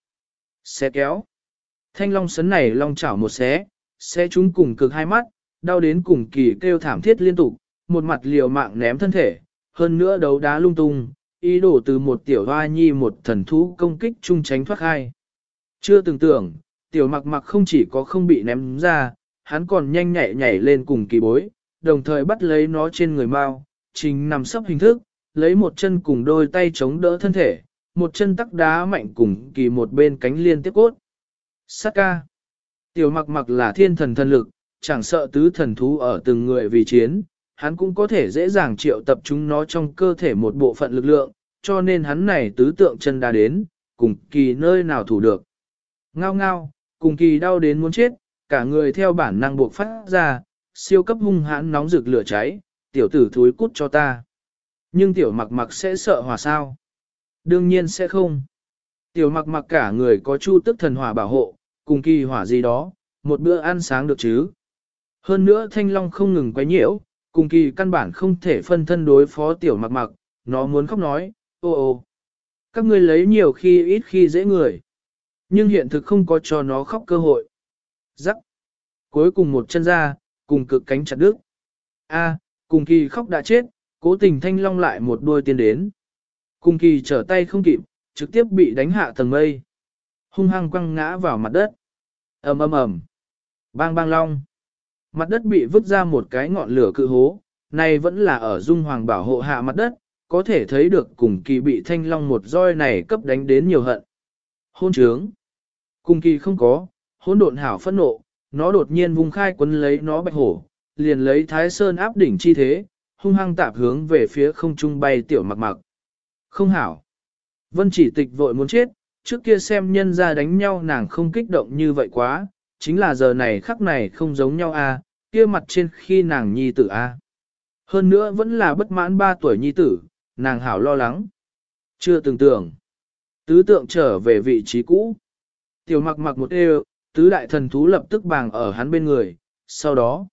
A: Xé kéo. Thanh long sấn này long chảo một xé chúng cùng cực 2 mắt, đau đến cùng kỳ kêu thảm thiết liên tục, một mặt liều mạng ném thân thể, hơn nữa đấu đá lung tung, ý đồ từ một tiểu hoa nhi một thần thú công kích chung tránh thoát hai. Chưa từng tưởng, tiểu mặc mặc không chỉ có không bị ném ra, hắn còn nhanh nhảy lên cùng kỳ bối, đồng thời bắt lấy nó trên người mau, trình nằm sấp hình thức, lấy một chân cùng đôi tay chống đỡ thân thể, một chân tắc đá mạnh cùng kỳ một bên cánh liên tiếp cốt. Sát ca. Tiểu mặc mặc là thiên thần thần lực, chẳng sợ tứ thần thú ở từng người vì chiến, hắn cũng có thể dễ dàng triệu tập chúng nó trong cơ thể một bộ phận lực lượng, cho nên hắn này tứ tượng chân đá đến, cùng kỳ nơi nào thủ được. Ngao ngao, cùng kỳ đau đến muốn chết, cả người theo bản năng buộc phát ra, siêu cấp hung hãn nóng rực lửa cháy, tiểu tử thúi cút cho ta. Nhưng tiểu mặc mặc sẽ sợ hỏa sao? Đương nhiên sẽ không. Tiểu mặc mặc cả người có chu tức thần hỏa bảo hộ, cùng kỳ hỏa gì đó, một bữa ăn sáng được chứ. Hơn nữa thanh long không ngừng quấy nhiễu, cùng kỳ căn bản không thể phân thân đối phó tiểu mặc mặc, nó muốn khóc nói, ô ô. Các ngươi lấy nhiều khi ít khi dễ người. Nhưng hiện thực không có cho nó khóc cơ hội. Rắc. Cuối cùng một chân ra, cùng cực cánh chặt đứt. A, cùng kỳ khóc đã chết, cố tình thanh long lại một đuôi tiên đến. Cùng kỳ trở tay không kịp, trực tiếp bị đánh hạ tầng mây. Hung hăng quăng ngã vào mặt đất. ầm ầm ầm, bang bang long. Mặt đất bị vứt ra một cái ngọn lửa cự hố, này vẫn là ở dung hoàng bảo hộ hạ mặt đất, có thể thấy được cùng kỳ bị thanh long một roi này cấp đánh đến nhiều hận. Hôn trướng. Cùng kỳ không có, hỗn độn hảo phẫn nộ, nó đột nhiên vung khai quấn lấy nó bạch hổ, liền lấy thái sơn áp đỉnh chi thế, hung hăng tạp hướng về phía không trung bay tiểu mặc mặc. Không hảo. Vân chỉ tịch vội muốn chết, trước kia xem nhân ra đánh nhau nàng không kích động như vậy quá, chính là giờ này khắc này không giống nhau a, kia mặt trên khi nàng nhi tử a. Hơn nữa vẫn là bất mãn 3 tuổi nhi tử, nàng hảo lo lắng. Chưa từng tưởng. Tứ tượng trở về vị trí cũ. Tiểu mặc mặc một ê, tứ đại thần thú lập tức bàng ở hắn bên người, sau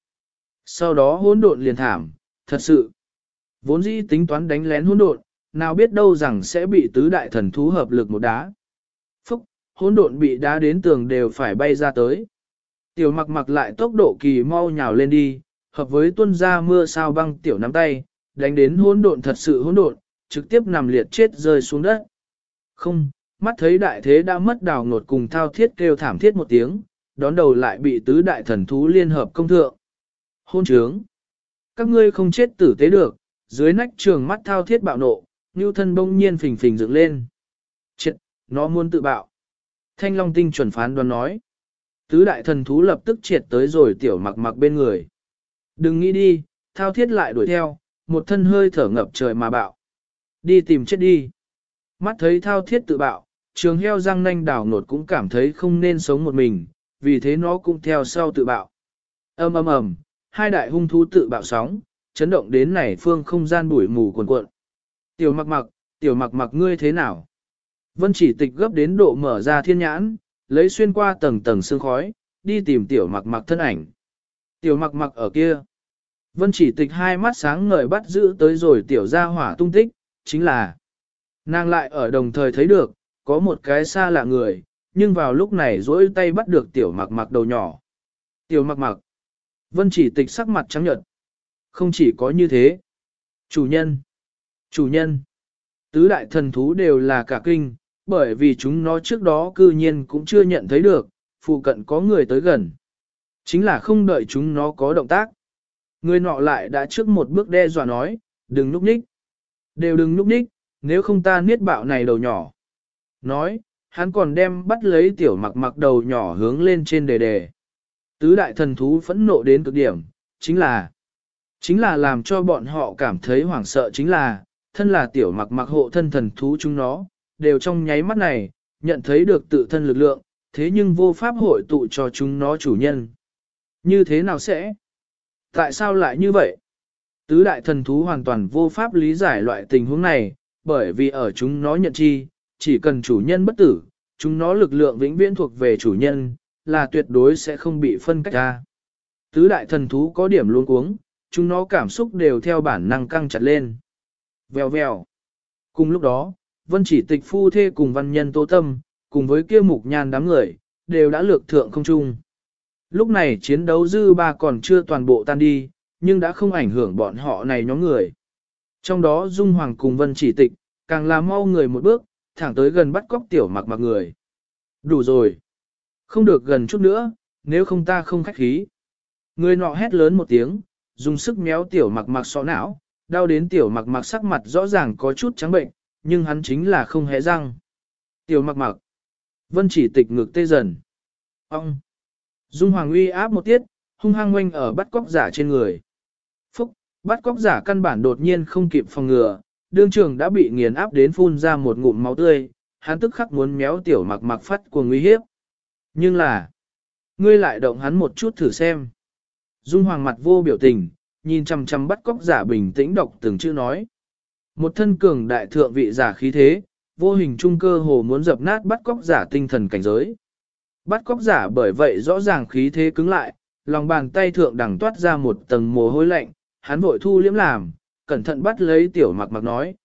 A: đó hỗn độn liền thảm, thật sự. Vốn dĩ tính toán đánh lén hỗn độn, nào biết đâu rằng sẽ bị tứ đại thần thú hợp lực một đá. Phúc, hỗn độn bị đá đến tường đều phải bay ra tới. Tiểu mặc mặc lại tốc độ kỳ mau nhào lên đi, hợp với tuân ra mưa sao băng tiểu nắm tay, đánh đến hỗn độn thật sự hỗn độn, trực tiếp nằm liệt chết rơi xuống đất. Không, mắt thấy đại thế đã mất đào ngột cùng thao thiết kêu thảm thiết một tiếng, đón đầu lại bị tứ đại thần thú liên hợp công thượng. Hôn trướng! Các ngươi không chết tử tế được, dưới nách trường mắt thao thiết bạo nộ, Nưu thân bỗng nhiên phình phình dựng lên. Chết, nó muốn tự bạo. Thanh Long Tinh chuẩn phán đoán nói. Tứ đại thần thú lập tức triệt tới rồi tiểu mặc mặc bên người. Đừng nghĩ đi, thao thiết lại đuổi theo, một thân hơi thở ngập trời mà bạo. Đi tìm chết đi. Mắt thấy thao thiết tự bạo, trường heo răng nanh đảo nột cũng cảm thấy không nên sống một mình, vì thế nó cũng theo sau tự bạo. Ầm ầm ầm, hai đại hung thú tự bạo sóng, chấn động đến này phương không gian bụi mù cuồn cuộn. Tiểu mặc mặc ngươi thế nào? Vân chỉ tịch gấp đến độ mở ra thiên nhãn, lấy xuyên qua tầng tầng sương khói, đi tìm tiểu mặc mặc thân ảnh. Tiểu mặc mặc ở kia. Vân chỉ tịch hai mắt sáng ngời bắt giữ tới rồi tiểu gia hỏa tung tích, chính là nàng lại ở đồng thời thấy được, có một cái xa lạ người, nhưng vào lúc này duỗi tay bắt được tiểu mặc mặc đầu nhỏ. Tiểu mặc mặc. Vân chỉ tịch sắc mặt trắng nhợt. Không chỉ có như thế. Chủ nhân. Tứ đại thần thú đều là cả kinh, bởi vì chúng nó trước đó cư nhiên cũng chưa nhận thấy được, phụ cận có người tới gần. Chính là không đợi chúng nó có động tác. Người nọ lại đã trước một bước đe dọa nói, đừng núp ních. Đều đừng núp ních, nếu không ta niết bạo này đầu nhỏ. Nói, hắn còn đem bắt lấy tiểu mặc mặc đầu nhỏ hướng lên trên đề đề. Tứ đại thần thú phẫn nộ đến cực điểm, chính là làm cho bọn họ cảm thấy hoảng sợ chính là, thân là tiểu mặc mặc hộ thân thần thú chúng nó, đều trong nháy mắt này, nhận thấy được tự thân lực lượng, thế nhưng vô pháp hội tụ cho chúng nó chủ nhân. Như thế nào sẽ? Tại sao lại như vậy? Tứ đại thần thú hoàn toàn vô pháp lý giải loại tình huống này, bởi vì ở chúng nó nhận chi, chỉ cần chủ nhân bất tử, chúng nó lực lượng vĩnh viễn thuộc về chủ nhân, là tuyệt đối sẽ không bị phân cách ra. Tứ đại thần thú có điểm luống cuống, chúng nó cảm xúc đều theo bản năng căng chặt lên. Vèo vèo. Cùng lúc đó, Vân chỉ tịch phu thê cùng văn nhân Tô Tâm, cùng với kia mục nhan đám người, đều đã lược thượng không trung. Lúc này chiến đấu dư ba còn chưa toàn bộ tan đi, nhưng đã không ảnh hưởng bọn họ này nhóm người. Trong đó Dung Hoàng cùng Vân chỉ tịch, càng là mau người một bước, thẳng tới gần bắt cóc tiểu mặc mặc người. Đủ rồi. Không được gần chút nữa, nếu không ta không khách khí. Người nọ hét lớn một tiếng, dùng sức méo tiểu mặc mặc sọ não, đau đến tiểu mặc mặc sắc mặt rõ ràng có chút trắng bệnh, nhưng hắn chính là không hé răng. Tiểu mặc mặc. Vân Chỉ Tịch ngực tê dần. Ông. Dung Hoàng uy áp một tiết, hung hăng ngoanh ở bắt cóc giả trên người. Phúc, bắt cóc giả căn bản đột nhiên không kịp phòng ngừa, đương trường đã bị nghiền áp đến phun ra một ngụm máu tươi, hắn tức khắc muốn méo tiểu mặc mặc phát cuồng nguy hiếp. Nhưng là, ngươi lại động hắn một chút thử xem. Dung Hoàng mặt vô biểu tình, nhìn chằm chằm bắt cóc giả bình tĩnh đọc từng chữ nói. Một thân cường đại thượng vị giả khí thế, vô hình trung cơ hồ muốn dập nát bắt cóc giả tinh thần cảnh giới. Bắt cóc giả bởi vậy rõ ràng khí thế cứng lại, lòng bàn tay thượng đằng toát ra một tầng mồ hôi lạnh, hắn vội thu liễm làm, cẩn thận bắt lấy tiểu mặc mặc nói,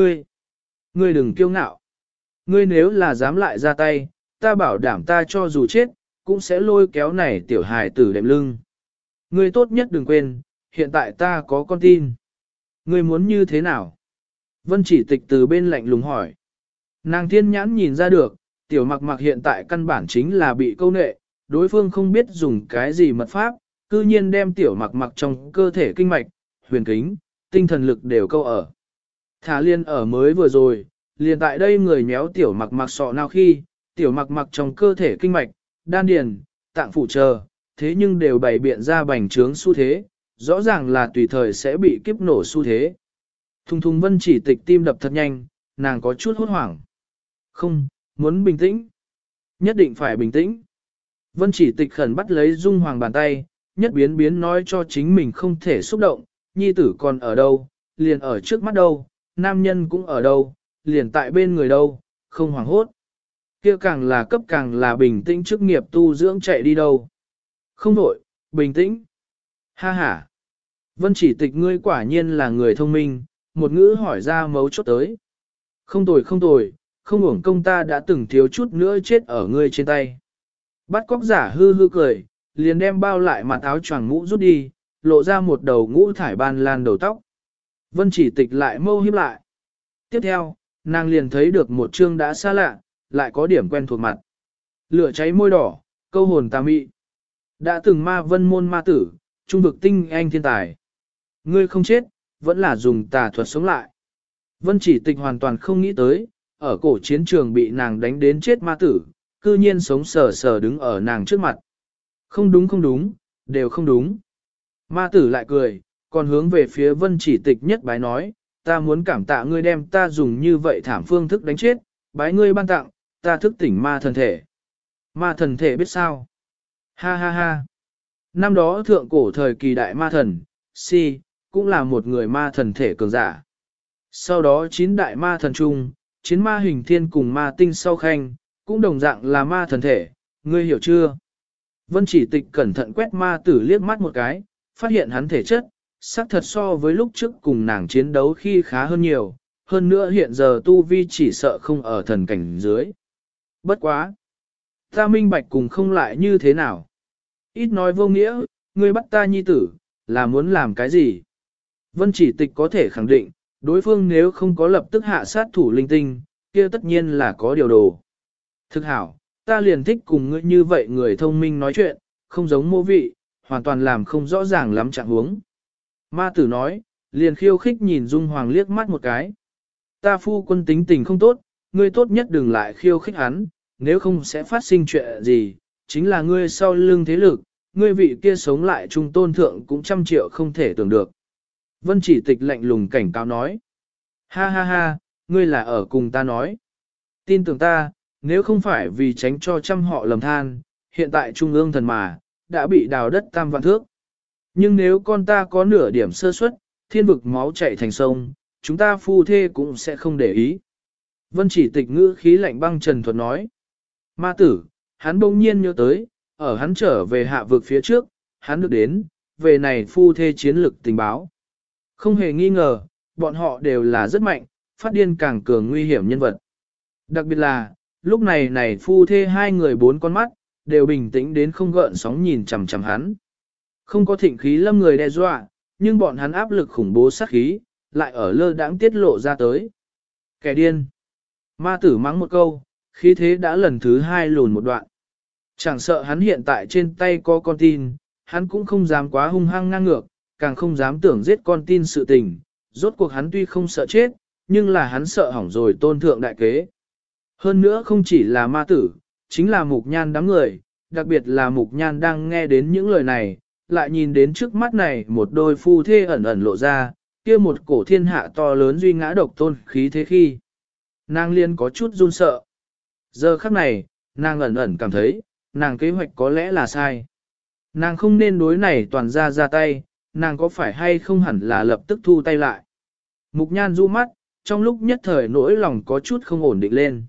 A: ngươi đừng kiêu ngạo. Ngươi nếu là dám lại ra tay, ta bảo đảm ta cho dù chết, cũng sẽ lôi kéo này tiểu hài tử đệm lưng. Ngươi tốt nhất đừng quên, hiện tại ta có con tin. Ngươi muốn như thế nào? Vân Chỉ Tịch từ bên lạnh lùng hỏi. Nàng thiên nhãn nhìn ra được, tiểu mặc mặc hiện tại căn bản chính là bị câu nệ, đối phương không biết dùng cái gì mật pháp, cư nhiên đem tiểu mặc mặc trong cơ thể kinh mạch, huyền kính, tinh thần lực đều câu ở. Thả liên ở mới vừa rồi, liền tại đây người méo tiểu mặc mặc sọ nào khi, tiểu mặc mặc trong cơ thể kinh mạch, đan điền, tạng phủ chờ, thế nhưng đều bày biện ra bành trướng xu thế, rõ ràng là tùy thời sẽ bị kiếp nổ xu thế. Thùng thùng Vân Chỉ Tịch tim đập thật nhanh, nàng có chút hốt hoảng. Không, muốn bình tĩnh. Nhất định phải bình tĩnh. Vân Chỉ Tịch khẩn bắt lấy Dung Hoàng bàn tay, nhất biến biến nói cho chính mình không thể xúc động, nhi tử còn ở đâu, liền ở trước mắt đâu, nam nhân cũng ở đâu, liền tại bên người đâu, không hoảng hốt. Kia càng là cấp càng là bình tĩnh trước nghiệp tu dưỡng chạy đi đâu. Không đổi, bình tĩnh. Ha ha. Vân Chỉ Tịch ngươi quả nhiên là người thông minh, một ngữ hỏi ra mấu chốt tới. Không tồi, không uổng công ta đã từng thiếu chút nữa chết ở ngươi trên tay. Bắt cóc giả hư hư cười, liền đem bao lại mặt áo choàng mũ rút đi, lộ ra một đầu ngũ thải ban lan đầu tóc. Vân Chỉ Tịch lại mâu hiếp lại. Tiếp theo, nàng liền thấy được một trương đã xa lạ, lại có điểm quen thuộc mặt. Lửa cháy môi đỏ, câu hồn tà mị. Đã từng ma vân môn ma tử, trung vực tinh anh thiên tài. Ngươi không chết, vẫn là dùng tà thuật sống lại. Vân Chỉ Tịch hoàn toàn không nghĩ tới, ở cổ chiến trường bị nàng đánh đến chết ma tử, cư nhiên sống sờ sờ đứng ở nàng trước mặt. Không đúng, đều không đúng. Ma tử lại cười, còn hướng về phía Vân Chỉ Tịch nhất bái nói, ta muốn cảm tạ ngươi đem ta dùng như vậy thảm phương thức đánh chết, bái ngươi ban tặng, ta thức tỉnh ma thần thể. Ma thần thể biết sao? Ha ha ha. Năm đó thượng cổ thời kỳ đại ma thần, Si, cũng là một người ma thần thể cường giả. Sau đó 9 đại ma thần chung, chiến ma hình thiên cùng ma tinh sau khanh, cũng đồng dạng là ma thần thể, ngươi hiểu chưa? Vân Chỉ Tịch cẩn thận quét ma tử liếc mắt một cái, phát hiện hắn thể chất, xác thật so với lúc trước cùng nàng chiến đấu khi khá hơn nhiều, hơn nữa hiện giờ tu vi chỉ sợ không ở thần cảnh dưới. Bất quá! Ta minh bạch cùng không lại như thế nào? Ít nói vô nghĩa, ngươi bắt ta nhi tử, là muốn làm cái gì? Vân Chỉ Tịch có thể khẳng định, đối phương nếu không có lập tức hạ sát thủ linh tinh, kia tất nhiên là có điều đồ. Thực hảo, ta liền thích cùng ngươi như vậy người thông minh nói chuyện, không giống mô vị, hoàn toàn làm không rõ ràng lắm trạng huống. Ma tử nói, liền khiêu khích nhìn Dung Hoàng liếc mắt một cái. Ta phu quân tính tình không tốt, ngươi tốt nhất đừng lại khiêu khích hắn, nếu không sẽ phát sinh chuyện gì, chính là ngươi sau lưng thế lực, ngươi vị kia sống lại trung tôn thượng cũng 100 triệu không thể tưởng được. Vân Chỉ Tịch lạnh lùng cảnh cáo nói. Ha ha ha, ngươi là ở cùng ta nói. Tin tưởng ta, nếu không phải vì tránh cho trăm họ lầm than, hiện tại trung ương thần mà, đã bị đào đất tam vạn thước. Nhưng nếu con ta có nửa điểm sơ suất, thiên vực máu chảy thành sông, chúng ta phu thê cũng sẽ không để ý. Vân Chỉ Tịch ngữ khí lạnh băng trần thuật nói. Ma tử, hắn bỗng nhiên nhớ tới, ở hắn trở về hạ vực phía trước, hắn được đến, về này phu thê chiến lực tình báo. Không hề nghi ngờ, bọn họ đều là rất mạnh, phát điên càng cường nguy hiểm nhân vật. Đặc biệt là, lúc này phu thê hai người 4 con mắt, đều bình tĩnh đến không gợn sóng nhìn chằm chằm hắn. Không có thịnh khí lâm người đe dọa, nhưng bọn hắn áp lực khủng bố sát khí, lại ở lơ đãng tiết lộ ra tới. Kẻ điên. Ma tử mắng một câu, khí thế đã lần thứ 2 lùn một đoạn. Chẳng sợ hắn hiện tại trên tay có con tin, hắn cũng không dám quá hung hăng ngang ngược, càng không dám tưởng giết con tin sự tình, Rốt cuộc hắn tuy không sợ chết, nhưng là hắn sợ hỏng rồi tôn thượng đại kế. Hơn nữa không chỉ là ma tử, chính là mục nhan đám người, đặc biệt là mục nhan đang nghe đến những lời này, lại nhìn đến trước mắt này một đôi phu thê ẩn ẩn lộ ra, kia một cổ thiên hạ to lớn duy ngã độc tôn khí thế khi. Nàng liên có chút run sợ. Giờ khắc này, nàng ẩn ẩn cảm thấy, nàng kế hoạch có lẽ là sai. Nàng không nên đối này toàn ra tay, nàng có phải hay không hẳn là lập tức thu tay lại. Mục nhan du mắt, trong lúc nhất thời nỗi lòng có chút không ổn định lên.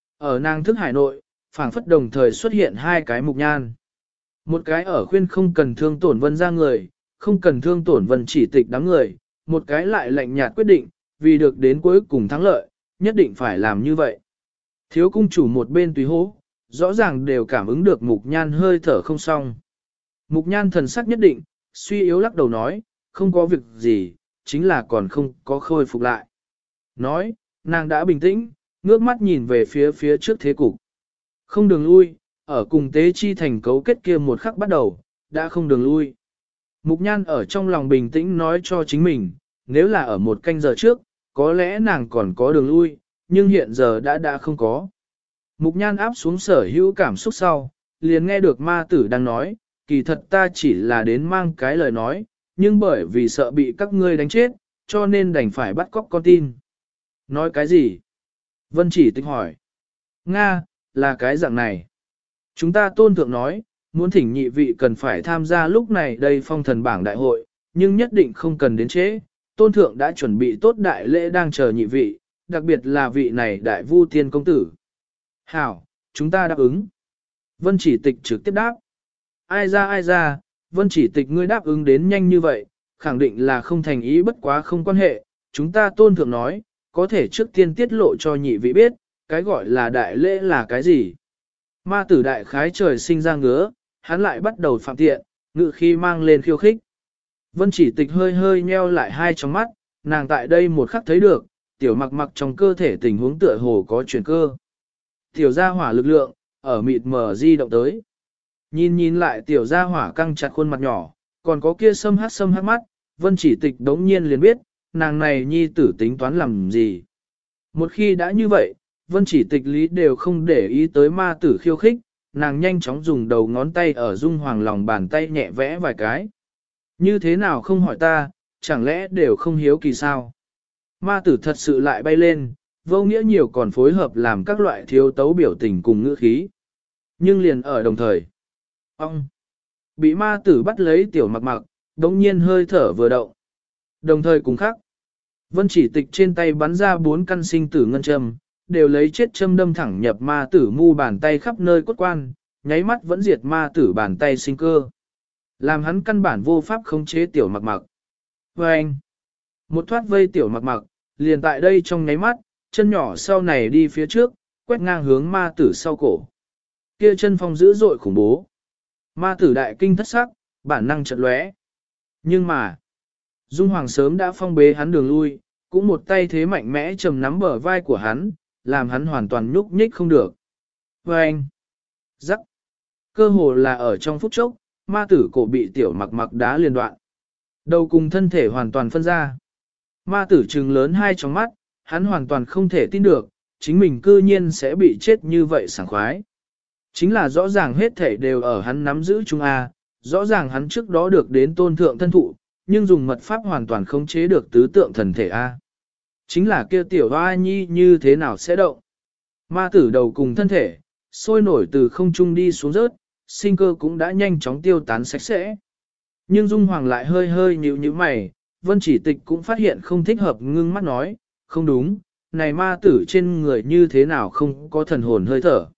A: Ở nàng thức hải nội, phảng phất đồng thời xuất hiện hai cái mục nhan. Một cái ở khuyên không cần thương tổn vân ra người, không cần thương tổn vân chỉ tịch đám người, một cái lại lạnh nhạt quyết định, vì được đến cuối cùng thắng lợi, nhất định phải làm như vậy. Thiếu cung chủ một bên tùy hố, rõ ràng đều cảm ứng được mục nhan hơi thở không xong. Mục nhan thần sắc nhất định, suy yếu lắc đầu nói, không có việc gì, chính là còn không có khôi phục lại. Nói, nàng đã bình tĩnh, ngước mắt nhìn về phía trước thế cục. Không đường lui, ở cùng tế chi thành cấu kết kia một khắc bắt đầu, đã không đường lui. Mục nhan ở trong lòng bình tĩnh nói cho chính mình, nếu là ở một canh giờ trước, có lẽ nàng còn có đường lui, nhưng hiện giờ đã không có. Mục nhan áp xuống sở hữu cảm xúc sau, liền nghe được ma tử đang nói, kỳ thật ta chỉ là đến mang cái lời nói, nhưng bởi vì sợ bị các ngươi đánh chết, cho nên đành phải bắt cóc con tin. Nói cái gì? Vân chỉ tịch hỏi. Nga, là cái dạng này. Chúng ta tôn thượng nói, muốn thỉnh nhị vị cần phải tham gia lúc này đây phong thần bảng đại hội, nhưng nhất định không cần đến trễ. Tôn thượng đã chuẩn bị tốt đại lễ đang chờ nhị vị, đặc biệt là vị này đại vu tiên công tử. Hảo, chúng ta đáp ứng. Vân chỉ tịch trực tiếp đáp. Ai ra, Vân chỉ tịch ngươi đáp ứng đến nhanh như vậy, khẳng định là không thành ý bất quá không quan hệ. Chúng ta tôn thượng nói, có thể trước tiên tiết lộ cho nhị vị biết, cái gọi là đại lễ là cái gì. Ma tử đại khái trời sinh ra ngứa, hắn lại bắt đầu phạm tiện, ngự khi mang lên khiêu khích. Vân chỉ tịch hơi nheo lại hai trong mắt, nàng tại đây một khắc thấy được, tiểu mặc trong cơ thể tình huống tựa hồ có chuyển cơ. Tiểu gia hỏa lực lượng, ở mịt mờ di động tới. Nhìn lại tiểu gia hỏa căng chặt khuôn mặt nhỏ, còn có kia sâm hát mắt, Vân chỉ tịch đống nhiên liền biết, nàng này nhi tử tính toán làm gì. Một khi đã như vậy, Vân chỉ tịch lý đều không để ý tới ma tử khiêu khích, nàng nhanh chóng dùng đầu ngón tay ở dung hoàng lòng bàn tay nhẹ vẽ vài cái. Như thế nào không hỏi ta, chẳng lẽ đều không hiếu kỳ sao? Ma tử thật sự lại bay lên, vô nghĩa nhiều còn phối hợp làm các loại thiếu tấu biểu tình cùng ngữ khí. Nhưng liền ở đồng thời, ông bị ma tử bắt lấy tiểu mặc, đống nhiên hơi thở vừa động. Đồng thời cùng khắc, Vân chỉ tịch trên tay bắn ra 4 căn sinh tử ngân châm, đều lấy chết châm đâm thẳng nhập ma tử mu bàn tay khắp nơi cốt quan, nháy mắt vẫn diệt ma tử bàn tay sinh cơ. Làm hắn căn bản vô pháp khống chế tiểu mặc. Và anh, một thoát vây tiểu mặc, liền tại đây trong nháy mắt, chân nhỏ sau này đi phía trước, quét ngang hướng ma tử sau cổ. Kia chân phong dữ dội khủng bố. Ma tử đại kinh thất sắc, bản năng chợt lóe. Nhưng mà, Dung Hoàng sớm đã phong bế hắn đường lui, cũng một tay thế mạnh mẽ chầm nắm bờ vai của hắn, làm hắn hoàn toàn nhúc nhích không được. Và anh, rắc, cơ hồ là ở trong phút chốc, ma tử cổ bị tiểu mặc đá liên đoạn. Đầu cùng thân thể hoàn toàn phân ra. Ma tử trừng lớn hai tròng mắt, hắn hoàn toàn không thể tin được, chính mình cư nhiên sẽ bị chết như vậy sảng khoái. Chính là rõ ràng hết thể đều ở hắn nắm giữ chung A, rõ ràng hắn trước đó được đến tôn thượng thân thụ, nhưng dùng mật pháp hoàn toàn không chế được tứ tượng thần thể A. Chính là kia tiểu hoa nhi như thế nào sẽ động. Ma tử đầu cùng thân thể, sôi nổi từ không trung đi xuống rớt, sinh cơ cũng đã nhanh chóng tiêu tán sạch sẽ. Nhưng Dung Hoàng lại hơi nhíu mày, Vân chỉ tịch cũng phát hiện không thích hợp ngưng mắt nói, không đúng, này ma tử trên người như thế nào không có thần hồn hơi thở.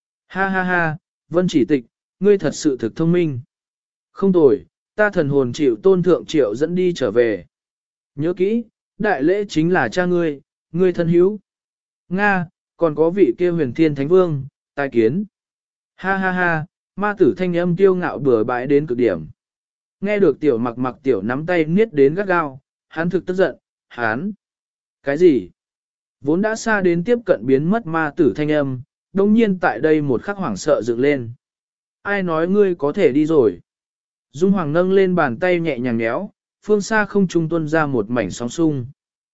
A: Ha, Vân chỉ tịch, ngươi thật sự thực thông minh. Không tồi, ta thần hồn chịu tôn thượng triệu dẫn đi trở về. Nhớ kỹ, đại lễ chính là cha ngươi, ngươi thân hữu. Nga, còn có vị kia huyền thiên thánh vương, tai kiến. Ha, ma tử thanh âm kiêu ngạo bừa bãi đến cực điểm. Nghe được tiểu mặc tiểu nắm tay niết đến gắt gao, hắn thực tức giận, hắn. Cái gì? Vốn đã xa đến tiếp cận biến mất ma tử thanh âm, đồng nhiên tại đây một khắc hoảng sợ dựng lên. Ai nói ngươi có thể đi rồi? Dung Hoàng nâng lên bàn tay nhẹ nhàng nhéo, phương xa không trung tuôn ra một mảnh sóng sung.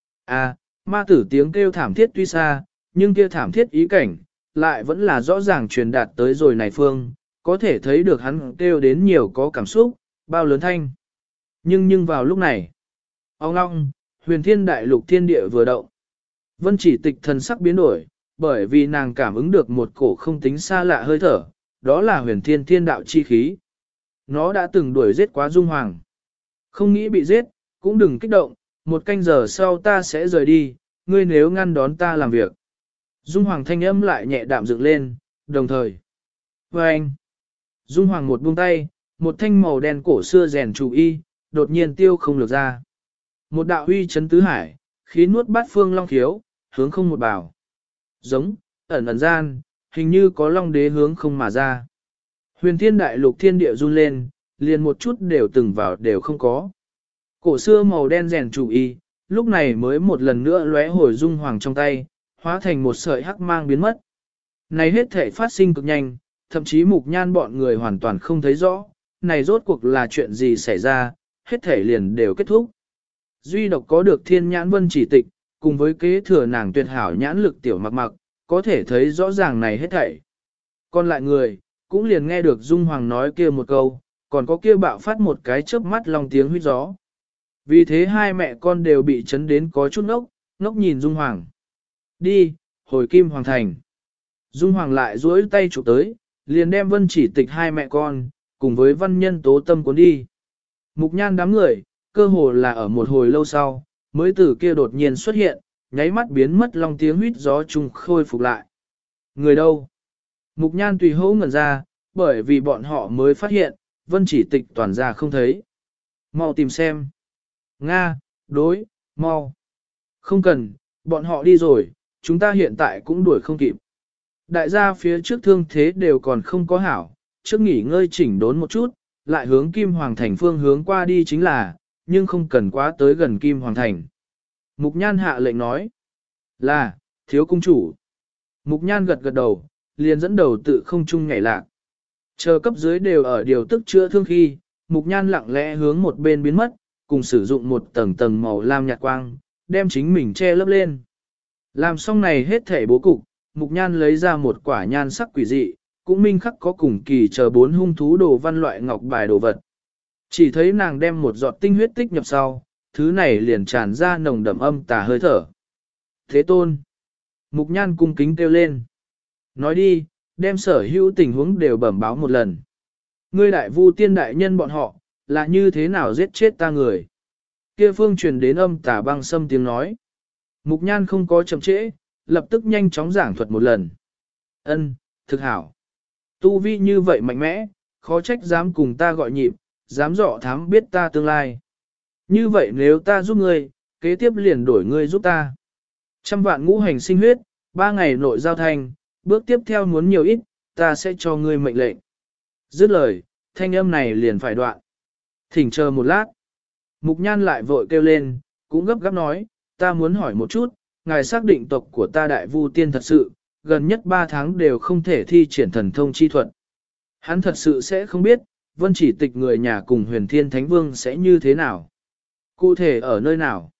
A: À, ma tử tiếng kêu thảm thiết tuy xa, nhưng kia thảm thiết ý cảnh, lại vẫn là rõ ràng truyền đạt tới rồi này phương, có thể thấy được hắn kêu đến nhiều có cảm xúc, bao lớn thanh. Nhưng vào lúc này, ông long, huyền thiên đại lục thiên địa vừa động. Vân chỉ tịch thần sắc biến đổi, bởi vì nàng cảm ứng được một cổ không tính xa lạ hơi thở, đó là huyền thiên thiên đạo chi khí. Nó đã từng đuổi giết quá Dung Hoàng. Không nghĩ bị giết, cũng đừng kích động, một canh giờ sau ta sẽ rời đi, ngươi nếu ngăn đón ta làm việc. Dung Hoàng thanh âm lại nhẹ đạm dựng lên, đồng thời. Và anh, Dung Hoàng một buông tay, một thanh màu đen cổ xưa rèn chủ y, đột nhiên tiêu không lược ra. Một đạo huy chấn tứ hải, khí nuốt bát phương long khiếu, hướng không một bảo. Giống, ẩn gian, hình như có long đế hướng không mà ra. Huyền thiên đại lục thiên địa run lên, liền một chút đều từng vào đều không có. Cổ xưa màu đen rèn chủ y, lúc này mới một lần nữa lóe hồi Dung Hoàng trong tay, hóa thành một sợi hắc mang biến mất. Này hết thể phát sinh cực nhanh, thậm chí mục nhan bọn người hoàn toàn không thấy rõ, này rốt cuộc là chuyện gì xảy ra, hết thể liền đều kết thúc. Duy độc có được thiên nhãn vân chỉ tịch, cùng với kế thừa nàng tuyệt hảo nhãn lực tiểu mặc mặc, có thể thấy rõ ràng này hết thảy. Còn lại người, cũng liền nghe được Dung Hoàng nói kia một câu, còn có kia bạo phát một cái chớp mắt lòng tiếng huýt gió. Vì thế hai mẹ con đều bị chấn đến có chút ngốc nhìn Dung Hoàng. Đi, hồi Kim Hoàng Thành. Dung Hoàng lại duỗi tay chụp tới, liền đem Vân chỉ tịch hai mẹ con, cùng với văn nhân tố tâm cuốn đi. Mục nhan đám người, cơ hồ là ở một hồi lâu sau, mới từ kia đột nhiên xuất hiện, nháy mắt biến mất long tiếng huýt gió chung khôi phục lại. Người đâu? Mục nhan tùy hỗ ngẩn ra, bởi vì bọn họ mới phát hiện, Vân chỉ tịch toàn ra không thấy. Mau tìm xem. Nga, đối, mau. Không cần, bọn họ đi rồi, chúng ta hiện tại cũng đuổi không kịp. Đại gia phía trước thương thế đều còn không có hảo, trước nghỉ ngơi chỉnh đốn một chút, lại hướng Kim Hoàng Thành phương hướng qua đi chính là, nhưng không cần quá tới gần Kim Hoàng Thành. Mục Nhan hạ lệnh nói, là, thiếu cung chủ. Mục Nhan gật gật đầu, liền dẫn đầu tự không trung nhảy lạc. Chờ cấp dưới đều ở điều tức chữa thương khi, Mục Nhan lặng lẽ hướng một bên biến mất, cùng sử dụng một tầng tầng màu lam nhạt quang, đem chính mình che lấp lên. Làm xong này hết thể bố cục, Mục Nhan lấy ra một quả nhan sắc quỷ dị, cũng minh khắc có cùng kỳ chờ 4 hung thú đồ văn loại ngọc bài đồ vật. Chỉ thấy nàng đem một giọt tinh huyết tích nhập sau, thứ này liền tràn ra nồng đậm âm tà hơi thở. Thế tôn. Mục Nhan cung kính kêu lên. Nói đi, đem sở hữu tình huống đều bẩm báo một lần. Ngươi đại vu tiên đại nhân bọn họ, là như thế nào giết chết ta người. Kia phương truyền đến âm tà băng xâm tiếng nói. Mục Nhan không có chậm trễ, lập tức nhanh chóng giảng thuật một lần. Ân, thực hảo. Tu vi như vậy mạnh mẽ, khó trách dám cùng ta gọi nhịp, dám dọ thám biết ta tương lai. Như vậy nếu ta giúp ngươi, kế tiếp liền đổi ngươi giúp ta. 100 vạn ngũ hành sinh huyết, 3 ngày nội giao thành, bước tiếp theo muốn nhiều ít, ta sẽ cho ngươi mệnh lệnh. Dứt lời, thanh âm này liền phải đoạn. Thỉnh chờ một lát. Mục Nhan lại vội kêu lên, cũng gấp gáp nói, ta muốn hỏi một chút, ngài xác định tộc của ta đại vu tiên thật sự, gần nhất 3 tháng đều không thể thi triển thần thông chi thuật. Hắn thật sự sẽ không biết, Vân chỉ tịch người nhà cùng huyền thiên thánh vương sẽ như thế nào. Cụ thể ở nơi nào?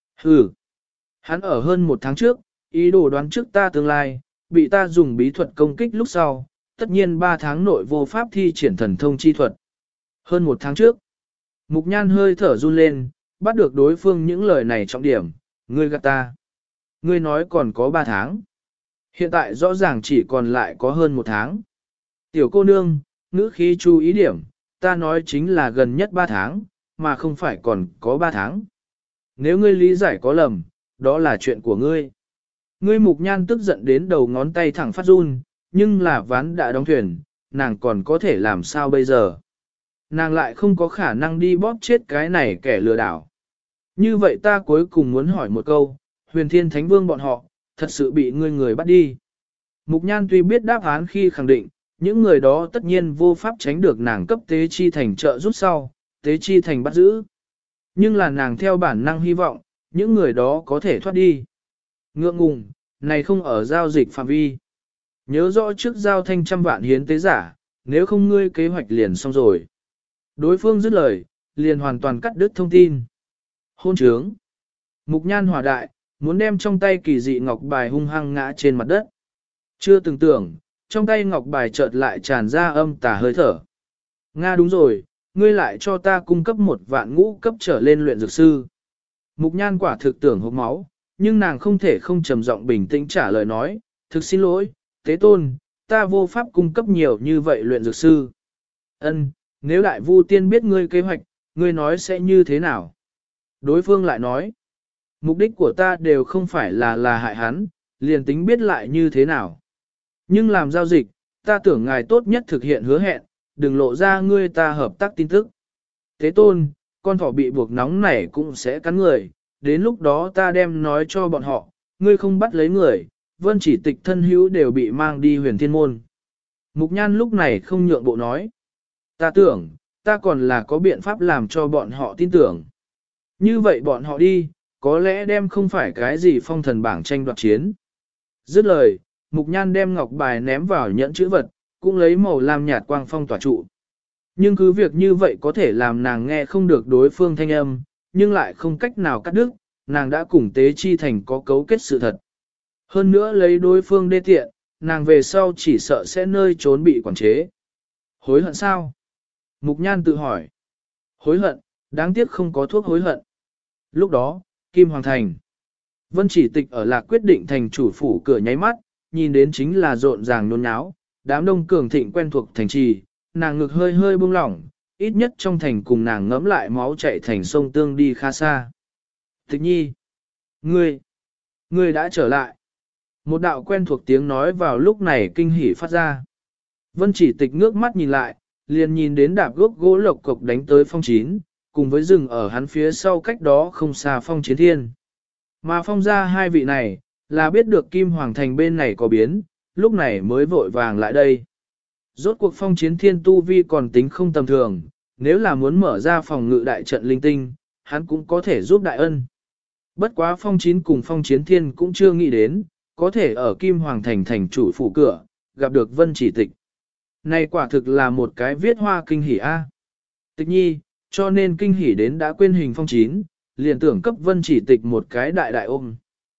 A: Hắn ở hơn 1 tháng trước, ý đồ đoán trước ta tương lai, bị ta dùng bí thuật công kích lúc sau, tất nhiên 3 tháng nội vô pháp thi triển thần thông chi thuật. Hơn 1 tháng trước, Mục Nhan hơi thở run lên, bắt được đối phương những lời này trọng điểm, ngươi gạt ta. Ngươi nói còn có 3 tháng. Hiện tại rõ ràng chỉ còn lại có hơn 1 tháng. Tiểu cô nương, ngữ khí chú ý điểm, ta nói chính là gần nhất 3 tháng, mà không phải còn có 3 tháng. Nếu ngươi lý giải có lầm, đó là chuyện của ngươi. Ngươi Mục Nhan tức giận đến đầu ngón tay thẳng phát run, nhưng là ván đã đóng thuyền, nàng còn có thể làm sao bây giờ. Nàng lại không có khả năng đi bóp chết cái này kẻ lừa đảo. Như vậy ta cuối cùng muốn hỏi một câu, huyền thiên thánh vương bọn họ, thật sự bị ngươi người bắt đi. Mục Nhan tuy biết đáp án khi khẳng định, những người đó tất nhiên vô pháp tránh được nàng cấp tế chi thành trợ rút sau, tế chi thành bắt giữ. Nhưng là nàng theo bản năng hy vọng, những người đó có thể thoát đi. Ngượng ngùng, này không ở giao dịch phạm vi. Nhớ rõ trước giao thanh 100 vạn hiến tế giả, nếu không ngươi kế hoạch liền xong rồi. Đối phương dứt lời, liền hoàn toàn cắt đứt thông tin. Hôn trướng. Mục Nhan hỏa đại, muốn đem trong tay kỳ dị ngọc bài hung hăng ngã trên mặt đất. Chưa từng tưởng, trong tay ngọc bài chợt lại tràn ra âm tà hơi thở. Nga đúng rồi, ngươi lại cho ta cung cấp 1 vạn ngũ cấp trở lên luyện dược sư. Mục Nhan quả thực tưởng hốc máu, nhưng nàng không thể không trầm giọng bình tĩnh trả lời nói, thực xin lỗi, Tế Tôn, ta vô pháp cung cấp nhiều như vậy luyện dược sư. Ân, nếu đại vu tiên biết ngươi kế hoạch, ngươi nói sẽ như thế nào? Đối phương lại nói, mục đích của ta đều không phải là hại hắn, liền tính biết lại như thế nào. Nhưng làm giao dịch, ta tưởng ngài tốt nhất thực hiện hứa hẹn, đừng lộ ra ngươi ta hợp tác tin tức. Thế tôn, con thỏ bị buộc nóng nảy cũng sẽ cắn người, đến lúc đó ta đem nói cho bọn họ, ngươi không bắt lấy người, vân chỉ tịch thân hữu đều bị mang đi huyền thiên môn. Mục Nhan lúc này không nhượng bộ nói. Ta tưởng, ta còn là có biện pháp làm cho bọn họ tin tưởng. Như vậy bọn họ đi, có lẽ đem không phải cái gì phong thần bảng tranh đoạt chiến. Dứt lời, Mục Nhan đem ngọc bài ném vào nhẫn chữ vật, cũng lấy màu lam nhạt quang phong tỏa trụ. Nhưng cứ việc như vậy có thể làm nàng nghe không được đối phương thanh âm, nhưng lại không cách nào cắt đứt, nàng đã cùng Tế Chi Thành có cấu kết sự thật. Hơn nữa lấy đối phương đê tiện, nàng về sau chỉ sợ sẽ nơi trốn bị quản chế. Hối hận sao? Mục Nhan tự hỏi. Hối hận, đáng tiếc không có thuốc hối hận. Lúc đó, Kim Hoàng Thành. Vân Chỉ Tịch ở Lạc quyết định thành chủ phủ cửa nháy mắt, nhìn đến chính là rộn ràng nôn náo, đám đông cường thịnh quen thuộc thành trì, nàng ngực hơi hơi buông lỏng, ít nhất trong thành cùng nàng ngẫm lại máu chạy thành sông tương đi khá xa. Tịch nhi, ngươi đã trở lại. Một đạo quen thuộc tiếng nói vào lúc này kinh hỉ phát ra. Vân Chỉ Tịch ngước mắt nhìn lại, liền nhìn đến đạp gốc gỗ lộc cục đánh tới Phong Chín, cùng với rừng ở hắn phía sau cách đó không xa Phong Chiến Thiên. Mà Phong ra hai vị này, là biết được Kim Hoàng Thành bên này có biến, lúc này mới vội vàng lại đây. Rốt cuộc Phong Chiến Thiên tu vi còn tính không tầm thường, nếu là muốn mở ra phòng ngự đại trận linh tinh, hắn cũng có thể giúp đại ân. Bất quá Phong Chín cùng Phong Chiến Thiên cũng chưa nghĩ đến, có thể ở Kim Hoàng Thành thành chủ phủ cửa, gặp được Vân Chỉ Tịch. Này quả thực là một cái viết hoa kinh hỉ a. Tịch nhi, cho nên kinh hỉ đến đã quên hình Phong Chín, liền tưởng cấp Vân Chỉ Tịch một cái đại đại ôm.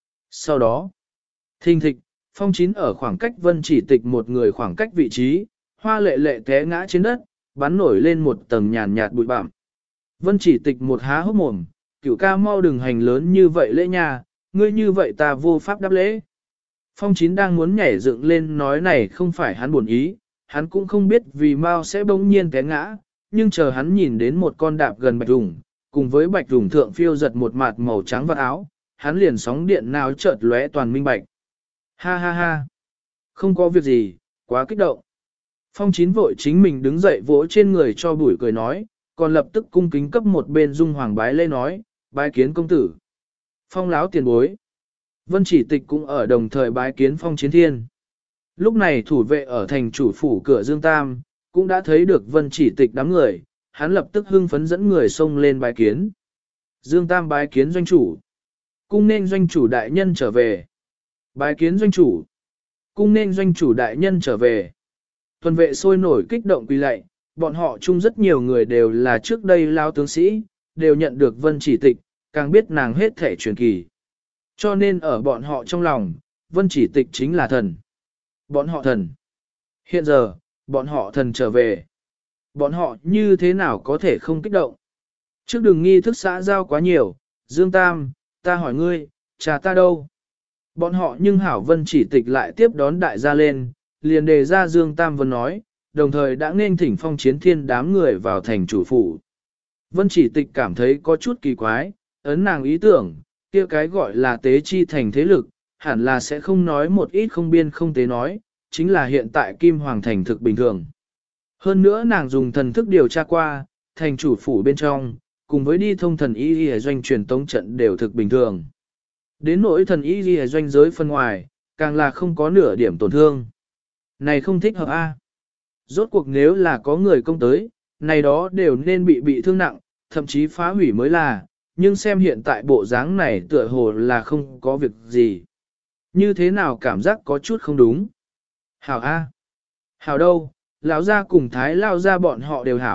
A: Sau đó, thình thịch, Phong Chín ở khoảng cách Vân Chỉ Tịch một người khoảng cách vị trí, hoa lệ lệ té ngã trên đất, bắn nổi lên một tầng nhàn nhạt bụi bặm. Vân Chỉ Tịch một há hốc mồm, Cửu ca mau đừng hành lớn như vậy lễ nha, ngươi như vậy ta vô pháp đáp lễ. Phong Chín đang muốn nhảy dựng lên nói này không phải hắn buồn ý, hắn cũng không biết vì mau sẽ bỗng nhiên té ngã, nhưng chờ hắn nhìn đến một con đạp gần bạch rùng, cùng với bạch rùng thượng phiêu giật một mạt màu trắng vật áo, hắn liền sóng điện nào chợt lóe toàn minh bạch. Ha ha ha, không có việc gì, quá kích động. Phong Chín vội chính mình đứng dậy vỗ trên người cho bụi cười nói, còn lập tức cung kính cấp một bên Dung Hoàng bái lễ nói, bái kiến công tử. Phong láo tiền bối. Vân Chỉ Tịch cũng ở đồng thời bái kiến Phong Chiến Thiên. Lúc này thủ vệ ở thành chủ phủ cửa Dương Tam, cũng đã thấy được Vân Chỉ Tịch đám người, hắn lập tức hưng phấn dẫn người xông lên bái kiến. Dương Tam bái kiến doanh chủ. Cung nên doanh chủ đại nhân trở về. Bái kiến doanh chủ. Cung nên doanh chủ đại nhân trở về. Thuần vệ sôi nổi kích động quỳ lạy, bọn họ chung rất nhiều người đều là trước đây lao tướng sĩ, đều nhận được Vân Chỉ Tịch, càng biết nàng hết thể truyền kỳ. Cho nên ở bọn họ trong lòng, Vân Chỉ Tịch chính là thần. Bọn họ thần. Hiện giờ, bọn họ thần trở về. Bọn họ như thế nào có thể không kích động? Trước đừng nghi thức xã giao quá nhiều, Dương Tam, ta hỏi ngươi, cha ta đâu? Bọn họ nhưng hảo Vân Chỉ Tịch lại tiếp đón đại gia lên, liền đề ra Dương Tam Vân nói, đồng thời đã nên thỉnh Phong Chiến Thiên đám người vào thành chủ phủ. Vân Chỉ Tịch cảm thấy có chút kỳ quái, ấn nàng ý tưởng, kia cái gọi là tế chi thành thế lực, hẳn là sẽ không nói một ít không biên không tế nói, chính là hiện tại Kim Hoàng Thành thực bình thường. Hơn nữa nàng dùng thần thức điều tra qua, thành chủ phủ bên trong, cùng với đi thông thần y y doanh truyền tống trận đều thực bình thường. Đến nỗi thần y y doanh giới phân ngoài, càng là không có nửa điểm tổn thương. Này không thích hợp a. Rốt cuộc nếu là có người công tới, này đó đều nên bị thương nặng, thậm chí phá hủy mới là, nhưng xem hiện tại bộ dáng này tựa hồ là không có việc gì. Như thế nào cảm giác có chút không đúng. Hảo a. Hảo đâu, lão gia cùng thái lao gia bọn họ đều hảo,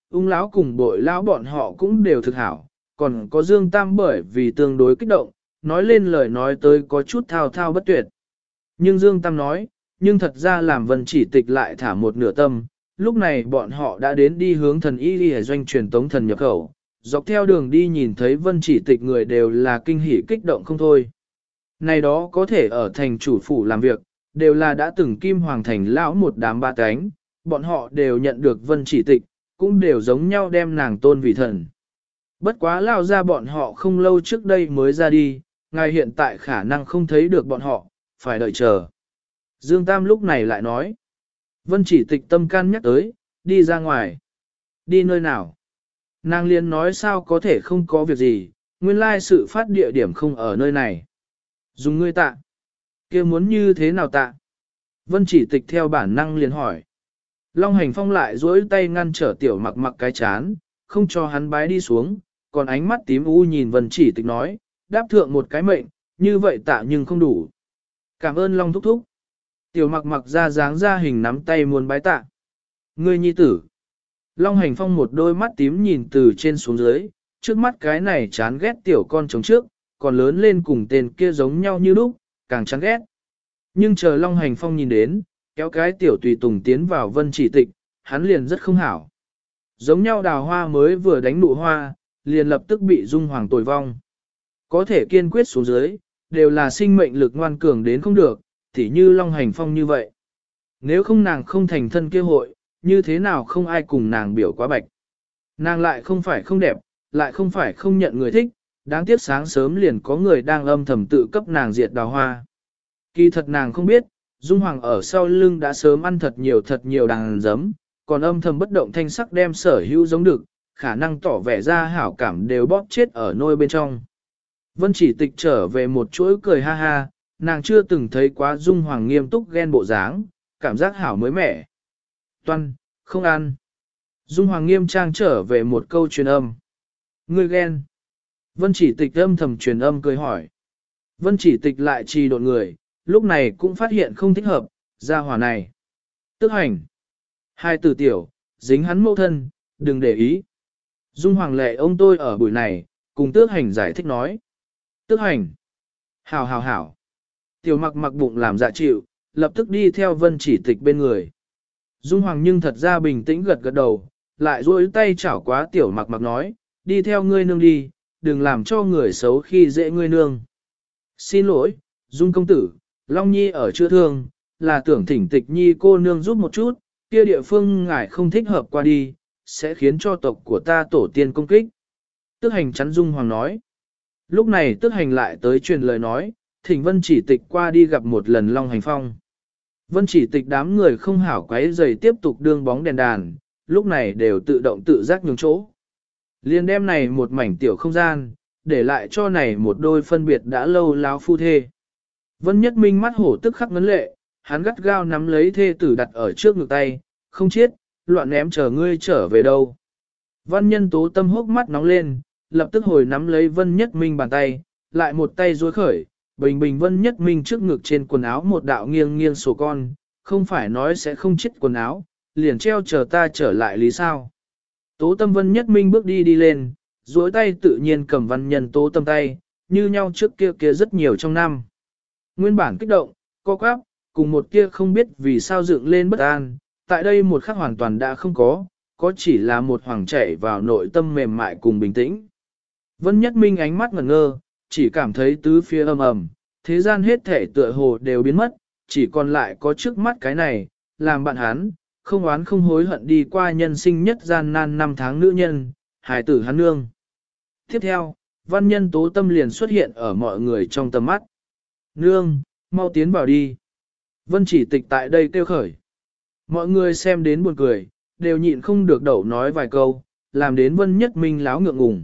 A: ung lão cùng bội lão bọn họ cũng đều thực hảo, còn có Dương Tam bởi vì tương đối kích động, nói lên lời nói tới có chút thao thao bất tuyệt. Nhưng Dương Tam nói, nhưng thật ra làm Vân Chỉ Tịch lại thả một nửa tâm, lúc này bọn họ đã đến đi hướng thần y đi doanh truyền tống thần nhập khẩu, dọc theo đường đi nhìn thấy Vân Chỉ Tịch người đều là kinh hỉ kích động không thôi. Này đó có thể ở thành chủ phủ làm việc, đều là đã từng kim hoàng thành lão một đám ba cánh, bọn họ đều nhận được Vân Chỉ Tịch, cũng đều giống nhau đem nàng tôn vì thần. Bất quá lao ra bọn họ không lâu trước đây mới ra đi, ngài hiện tại khả năng không thấy được bọn họ, phải đợi chờ. Dương Tam lúc này lại nói, Vân Chỉ Tịch tâm can nhắc tới, đi ra ngoài. Đi nơi nào? Nàng liền nói sao có thể không có việc gì, nguyên lai sự phát địa điểm không ở nơi này. Dùng ngươi tạ. Kia muốn như thế nào tạ? Vân Chỉ Tịch theo bản năng liền hỏi. Long Hành Phong lại duỗi tay ngăn trở tiểu mặc mặc cái chán, không cho hắn bái đi xuống, còn ánh mắt tím u nhìn Vân Chỉ Tịch nói, đáp thượng một cái mệnh, như vậy tạ nhưng không đủ. Cảm ơn Long thúc thúc. Tiểu mặc mặc ra dáng ra hình nắm tay muốn bái tạ. Ngươi nhi tử. Long Hành Phong một đôi mắt tím nhìn từ trên xuống dưới, trước mắt cái này chán ghét tiểu con trống trước, còn lớn lên cùng tên kia giống nhau như lúc, càng chán ghét. Nhưng chờ Long Hành Phong nhìn đến, kéo cái tiểu tùy tùng tiến vào Vân Chỉ Tịch, hắn liền rất không hảo. Giống nhau đào hoa mới vừa đánh nụ hoa, liền lập tức bị Dung Hoàng tồi vong. Có thể kiên quyết xuống dưới, đều là sinh mệnh lực ngoan cường đến không được, tỉ như Long Hành Phong như vậy. Nếu không nàng không thành thân kia hội, như thế nào không ai cùng nàng biểu quá bạch. Nàng lại không phải không đẹp, lại không phải không nhận người thích, đáng tiếc sáng sớm liền có người đang âm thầm tự cấp nàng diệt đào hoa. Kỳ thật nàng không biết, Dung Hoàng ở sau lưng đã sớm ăn thật nhiều đàn giấm, còn âm thầm bất động thanh sắc đem sở hữu giống được, khả năng tỏ vẻ ra hảo cảm đều bóp chết ở nôi bên trong. Vân Chỉ Tịch trở về một chuỗi cười ha ha, nàng chưa từng thấy quá Dung Hoàng nghiêm túc ghen bộ dáng, cảm giác hảo mới mẻ. Toan, không ăn. Dung Hoàng nghiêm trang trở về một câu truyền âm. Ngươi ghen. Vân Chỉ Tịch âm thầm truyền âm cười hỏi. Vân Chỉ Tịch lại trì độn người, lúc này cũng phát hiện không thích hợp, ra hỏa này. Tức hành. Hai từ tiểu, dính hắn mâu thân, đừng để ý. Dung Hoàng lệ ông tôi ở buổi này, cùng tước hành giải thích nói. Tước hành. Hảo hảo hảo. Tiểu mặc mặc bụng làm dạ chịu, lập tức đi theo Vân Chỉ Tịch bên người. Dung Hoàng nhưng thật ra bình tĩnh gật gật đầu, lại duỗi tay chảo quá tiểu mặc mặc nói, đi theo ngươi nương đi, đừng làm cho người xấu khi dễ ngươi nương. Xin lỗi, Dung công tử, Long Nhi ở chữa thương, là tưởng thỉnh Tịch Nhi cô nương giúp một chút, kia địa phương ngài không thích hợp qua đi, sẽ khiến cho tộc của ta tổ tiên công kích. Tức hành chắn Dung Hoàng nói. Lúc này tức hành lại tới truyền lời nói, thỉnh Vân Chỉ Tịch qua đi gặp một lần Long Hành Phong. Vân Chỉ Tịch đám người không hảo quấy giày tiếp tục đương bóng đèn đàn, lúc này đều tự động tự giác nhường chỗ. Liên đem này một mảnh tiểu không gian, để lại cho này một đôi phân biệt đã lâu láo phu thê. Vân Nhất Minh mắt hổ tức khắc ngấn lệ, hắn gắt gao nắm lấy thê tử đặt ở trước ngực tay, không chết, loạn ném chờ ngươi trở về đâu. Văn Nhân Tố Tâm hốc mắt nóng lên, lập tức hồi nắm lấy Vân Nhất Minh bàn tay, lại một tay duỗi khởi, bình bình Vân Nhất Minh trước ngực trên quần áo một đạo nghiêng nghiêng sổ con, không phải nói sẽ không chết quần áo, liền treo chờ ta trở lại lý sao. Tố Tâm Vân Nhất Minh bước đi lên, duỗi tay tự nhiên cầm Văn Nhân Tố Tâm tay, như nhau trước kia kia rất nhiều trong năm. Nguyên bản kích động, co quắp, cùng một kia không biết vì sao dựng lên bất an, tại đây một khắc hoàn toàn đã không có chỉ là một hoàng chảy vào nội tâm mềm mại cùng bình tĩnh. Vân Nhất Minh ánh mắt ngẩn ngơ, chỉ cảm thấy tứ phía ầm ầm, thế gian hết thể tựa hồ đều biến mất, chỉ còn lại có trước mắt cái này, làm bạn hắn, không oán không hối hận đi qua nhân sinh nhất gian nan năm tháng nữ nhân, hài tử hắn nương. Tiếp theo, Văn Nhân Tố Tâm liền xuất hiện ở mọi người trong tầm mắt. Nương, mau tiến vào đi. Vân Chỉ Tịch tại đây kêu khởi. Mọi người xem đến buồn cười, đều nhịn không được đậu nói vài câu, làm đến Vân Nhất Minh láo ngượng ngùng.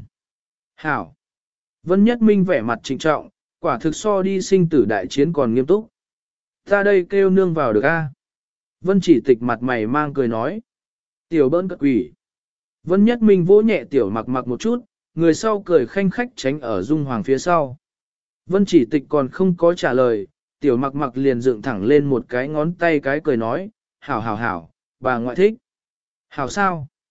A: Hảo! Vân Nhất Minh vẻ mặt trịnh trọng, quả thực so đi sinh tử đại chiến còn nghiêm túc. Ta đây kêu nương vào được a? Vân Chỉ Tịch mặt mày mang cười nói. Tiểu bỡn cất quỷ. Vân Nhất Minh vỗ nhẹ tiểu mặc mặc một chút, người sau cười khanh khách tránh ở Dung Hoàng phía sau. Vân Chỉ Tịch còn không có trả lời, tiểu mặc mặc liền dựng thẳng lên một cái ngón tay cái cười nói, hảo hảo hảo, bà ngoại thích. Hảo sao?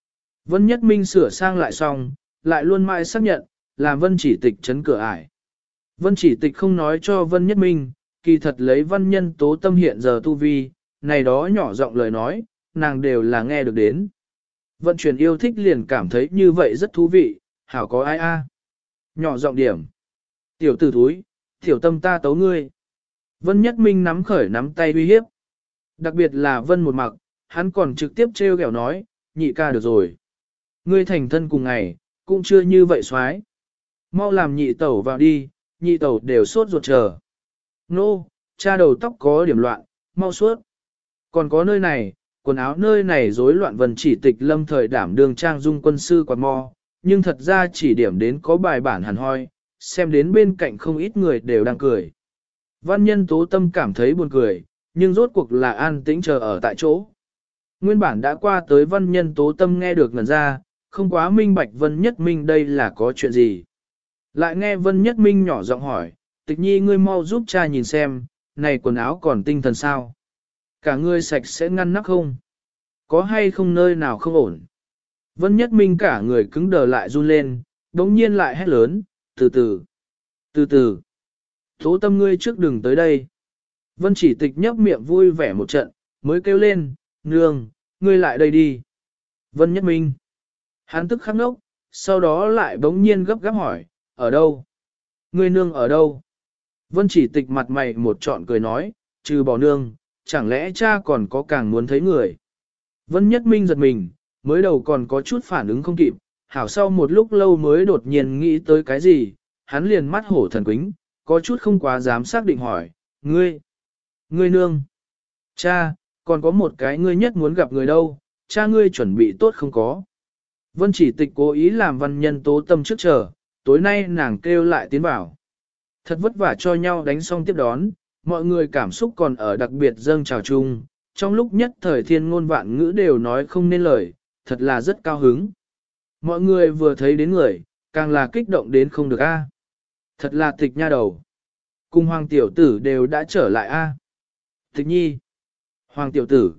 A: Vân Nhất Minh sửa sang lại xong, lại luôn mãi xác nhận, làm Vân Chỉ Tịch chấn cửa ải. Vân Chỉ Tịch không nói cho Vân Nhất Minh, kỳ thật lấy văn nhân tố tâm hiện giờ tu vi, này đó nhỏ giọng lời nói, nàng đều là nghe được đến. Vận chuyển yêu thích liền cảm thấy như vậy rất thú vị, hảo có ai a. Nhỏ giọng điểm. Tiểu tử thúi, tiểu tâm ta tấu ngươi. Vân Nhất Minh nắm khởi nắm tay uy hiếp. Đặc biệt là Vân một mặc, hắn còn trực tiếp trêu ghẹo nói, nhị ca được rồi. Ngươi thành thân cùng ngày, cũng chưa như vậy xoái. Mau làm nhị tẩu vào đi, nhị tẩu đều sốt ruột chờ. Nô, cha đầu tóc có điểm loạn, mau suốt. Còn có nơi này, quần áo nơi này rối loạn. Vân Chỉ Tịch lâm thời đảm đường trang dung quân sư quạt mò, nhưng thật ra chỉ điểm đến có bài bản hẳn hoi, xem đến bên cạnh không ít người đều đang cười. Văn nhân tố tâm cảm thấy buồn cười, nhưng rốt cuộc là an tĩnh chờ ở tại chỗ. Nguyên bản đã qua tới văn nhân tố tâm nghe được ngần ra, không quá minh bạch Vân Nhất Minh đây là có chuyện gì. Lại nghe Vân Nhất Minh nhỏ giọng hỏi, Tịch Nhi ngươi mau giúp cha nhìn xem, này quần áo còn tinh thần sao? Cả ngươi sạch sẽ ngăn nắp không? Có hay không nơi nào không ổn? Vân Nhất Minh cả người cứng đờ lại run lên, đống nhiên lại hét lớn, từ từ, từ từ. Tố tâm ngươi trước đừng tới đây. Vân Chỉ Tịch nhấp miệng vui vẻ một trận, mới kêu lên, nương, ngươi lại đây đi. Vân Nhất Minh. Hắn tức khắc ngốc, sau đó lại bỗng nhiên gấp gáp hỏi, ở đâu? Ngươi nương ở đâu? Vân Chỉ Tịch mặt mày một trọn cười nói, trừ bỏ nương, chẳng lẽ cha còn có càng muốn thấy người? Vân Nhất Minh giật mình, mới đầu còn có chút phản ứng không kịp, hảo sau một lúc lâu mới đột nhiên nghĩ tới cái gì, hắn liền mắt hổ thần quính, có chút không quá dám xác định hỏi, ngươi nương, cha, còn có một cái ngươi nhất muốn gặp người đâu, cha ngươi chuẩn bị tốt không có. Vân Chỉ Tịch cố ý làm văn nhân tố tâm trước chờ, tối nay nàng kêu lại tiến vào. Thật vất vả cho nhau đánh xong tiếp đón, mọi người cảm xúc còn ở đặc biệt dâng trào chung, trong lúc nhất thời thiên ngôn vạn ngữ đều nói không nên lời, thật là rất cao hứng. Mọi người vừa thấy đến người, càng là kích động đến không được a. Thật là Tịch nha đầu. Cùng hoàng tiểu tử đều đã trở lại a. Tịch nhi. Hoàng tiểu tử.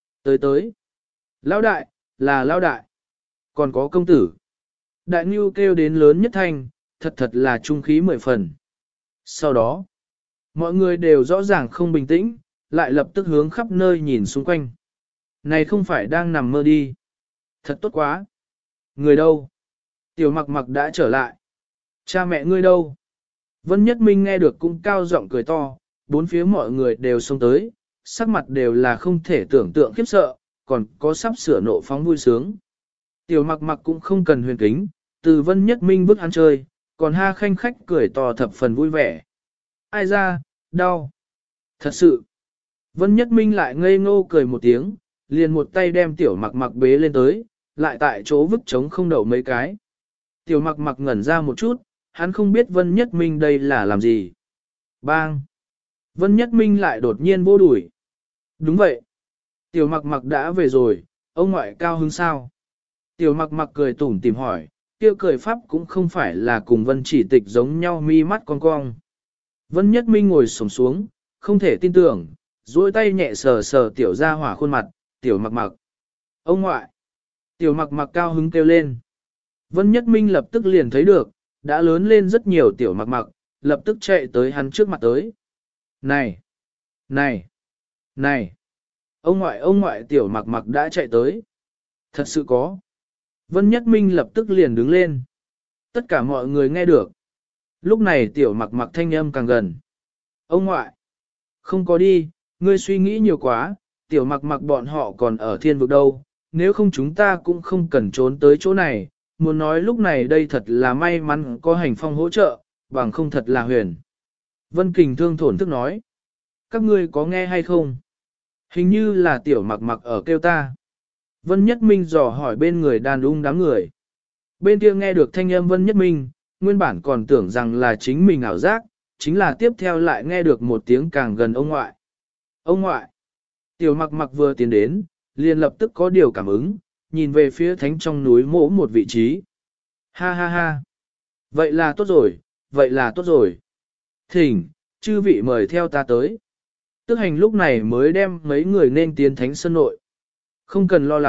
A: Tới. Lão đại, là lão đại. Còn có công tử. Đại Ngưu kêu đến lớn nhất thanh, thật là trung khí 10 phần. Sau đó, mọi người đều rõ ràng không bình tĩnh, lại lập tức hướng khắp nơi nhìn xung quanh. Này không phải đang nằm mơ đi. Thật tốt quá. Người đâu? Tiểu Mặc Mặc đã trở lại. Cha mẹ ngươi đâu? Vân Nhất Minh nghe được cũng cao giọng cười to, bốn phía mọi người đều xông tới, sắc mặt đều là không thể tưởng tượng khiếp sợ, còn có sắp sửa nộ phóng vui sướng. Tiểu Mặc Mặc cũng không cần huyền kính, từ Vân Nhất Minh bước ăn chơi, còn ha khanh khách cười to thập phần vui vẻ. Ai ra, đau. Thật sự. Vân Nhất Minh lại ngây ngô cười một tiếng, liền một tay đem Tiểu Mặc Mặc bế lên tới, lại tại chỗ vứt trống không đậu mấy cái. Tiểu Mặc Mặc ngẩn ra một chút, hắn không biết Vân Nhất Minh đây là làm gì. Bang! Vân Nhất Minh lại đột nhiên vô đuổi. Đúng vậy. Tiểu Mặc Mặc đã về rồi, ông ngoại cao hứng sao? Tiểu Mặc Mặc cười tủm tỉm hỏi, kia cười pháp cũng không phải là cùng Vân Chỉ Tịch giống nhau mi mắt cong cong. Vân Nhất Minh ngồi xổm xuống, không thể tin tưởng, duỗi tay nhẹ sờ sờ tiểu gia hỏa khuôn mặt, Tiểu Mặc Mặc. Ông ngoại! Tiểu Mặc Mặc cao hứng kêu lên. Vân Nhất Minh lập tức liền thấy được, đã lớn lên rất nhiều Tiểu Mặc Mặc, lập tức chạy tới hắn trước mặt tới. Này! Này! Này! Ông ngoại Tiểu Mặc Mặc đã chạy tới. Thật sự có. Vân Nhất Minh lập tức liền đứng lên. Tất cả mọi người nghe được. Lúc này Tiểu Mặc Mặc thanh âm càng gần. Ông ngoại! Không có đi, ngươi suy nghĩ nhiều quá, Tiểu Mặc Mặc bọn họ còn ở thiên vực đâu, nếu không chúng ta cũng không cần trốn tới chỗ này, muốn nói lúc này đây thật là may mắn có hành phong hỗ trợ, bằng không thật là huyền. Vân Kình Thương thổn thức nói, các ngươi có nghe hay không? Hình như là Tiểu Mặc Mặc ở kêu ta. Vân Nhất Minh dò hỏi bên người đàn đám người. Bên kia nghe được thanh âm Vân Nhất Minh, nguyên bản còn tưởng rằng là chính mình ảo giác, chính là tiếp theo lại nghe được một tiếng càng gần ông ngoại. Ông ngoại! Tiểu Mặc Mặc vừa tiến đến, liền lập tức có điều cảm ứng, nhìn về phía thánh trong núi mỗ một vị trí. Ha ha ha! Vậy là tốt rồi, vậy là tốt rồi. Thỉnh, chư vị mời theo ta tới. Tức hành lúc này mới đem mấy người nên tiến thánh sân nội. Không cần lo lắng,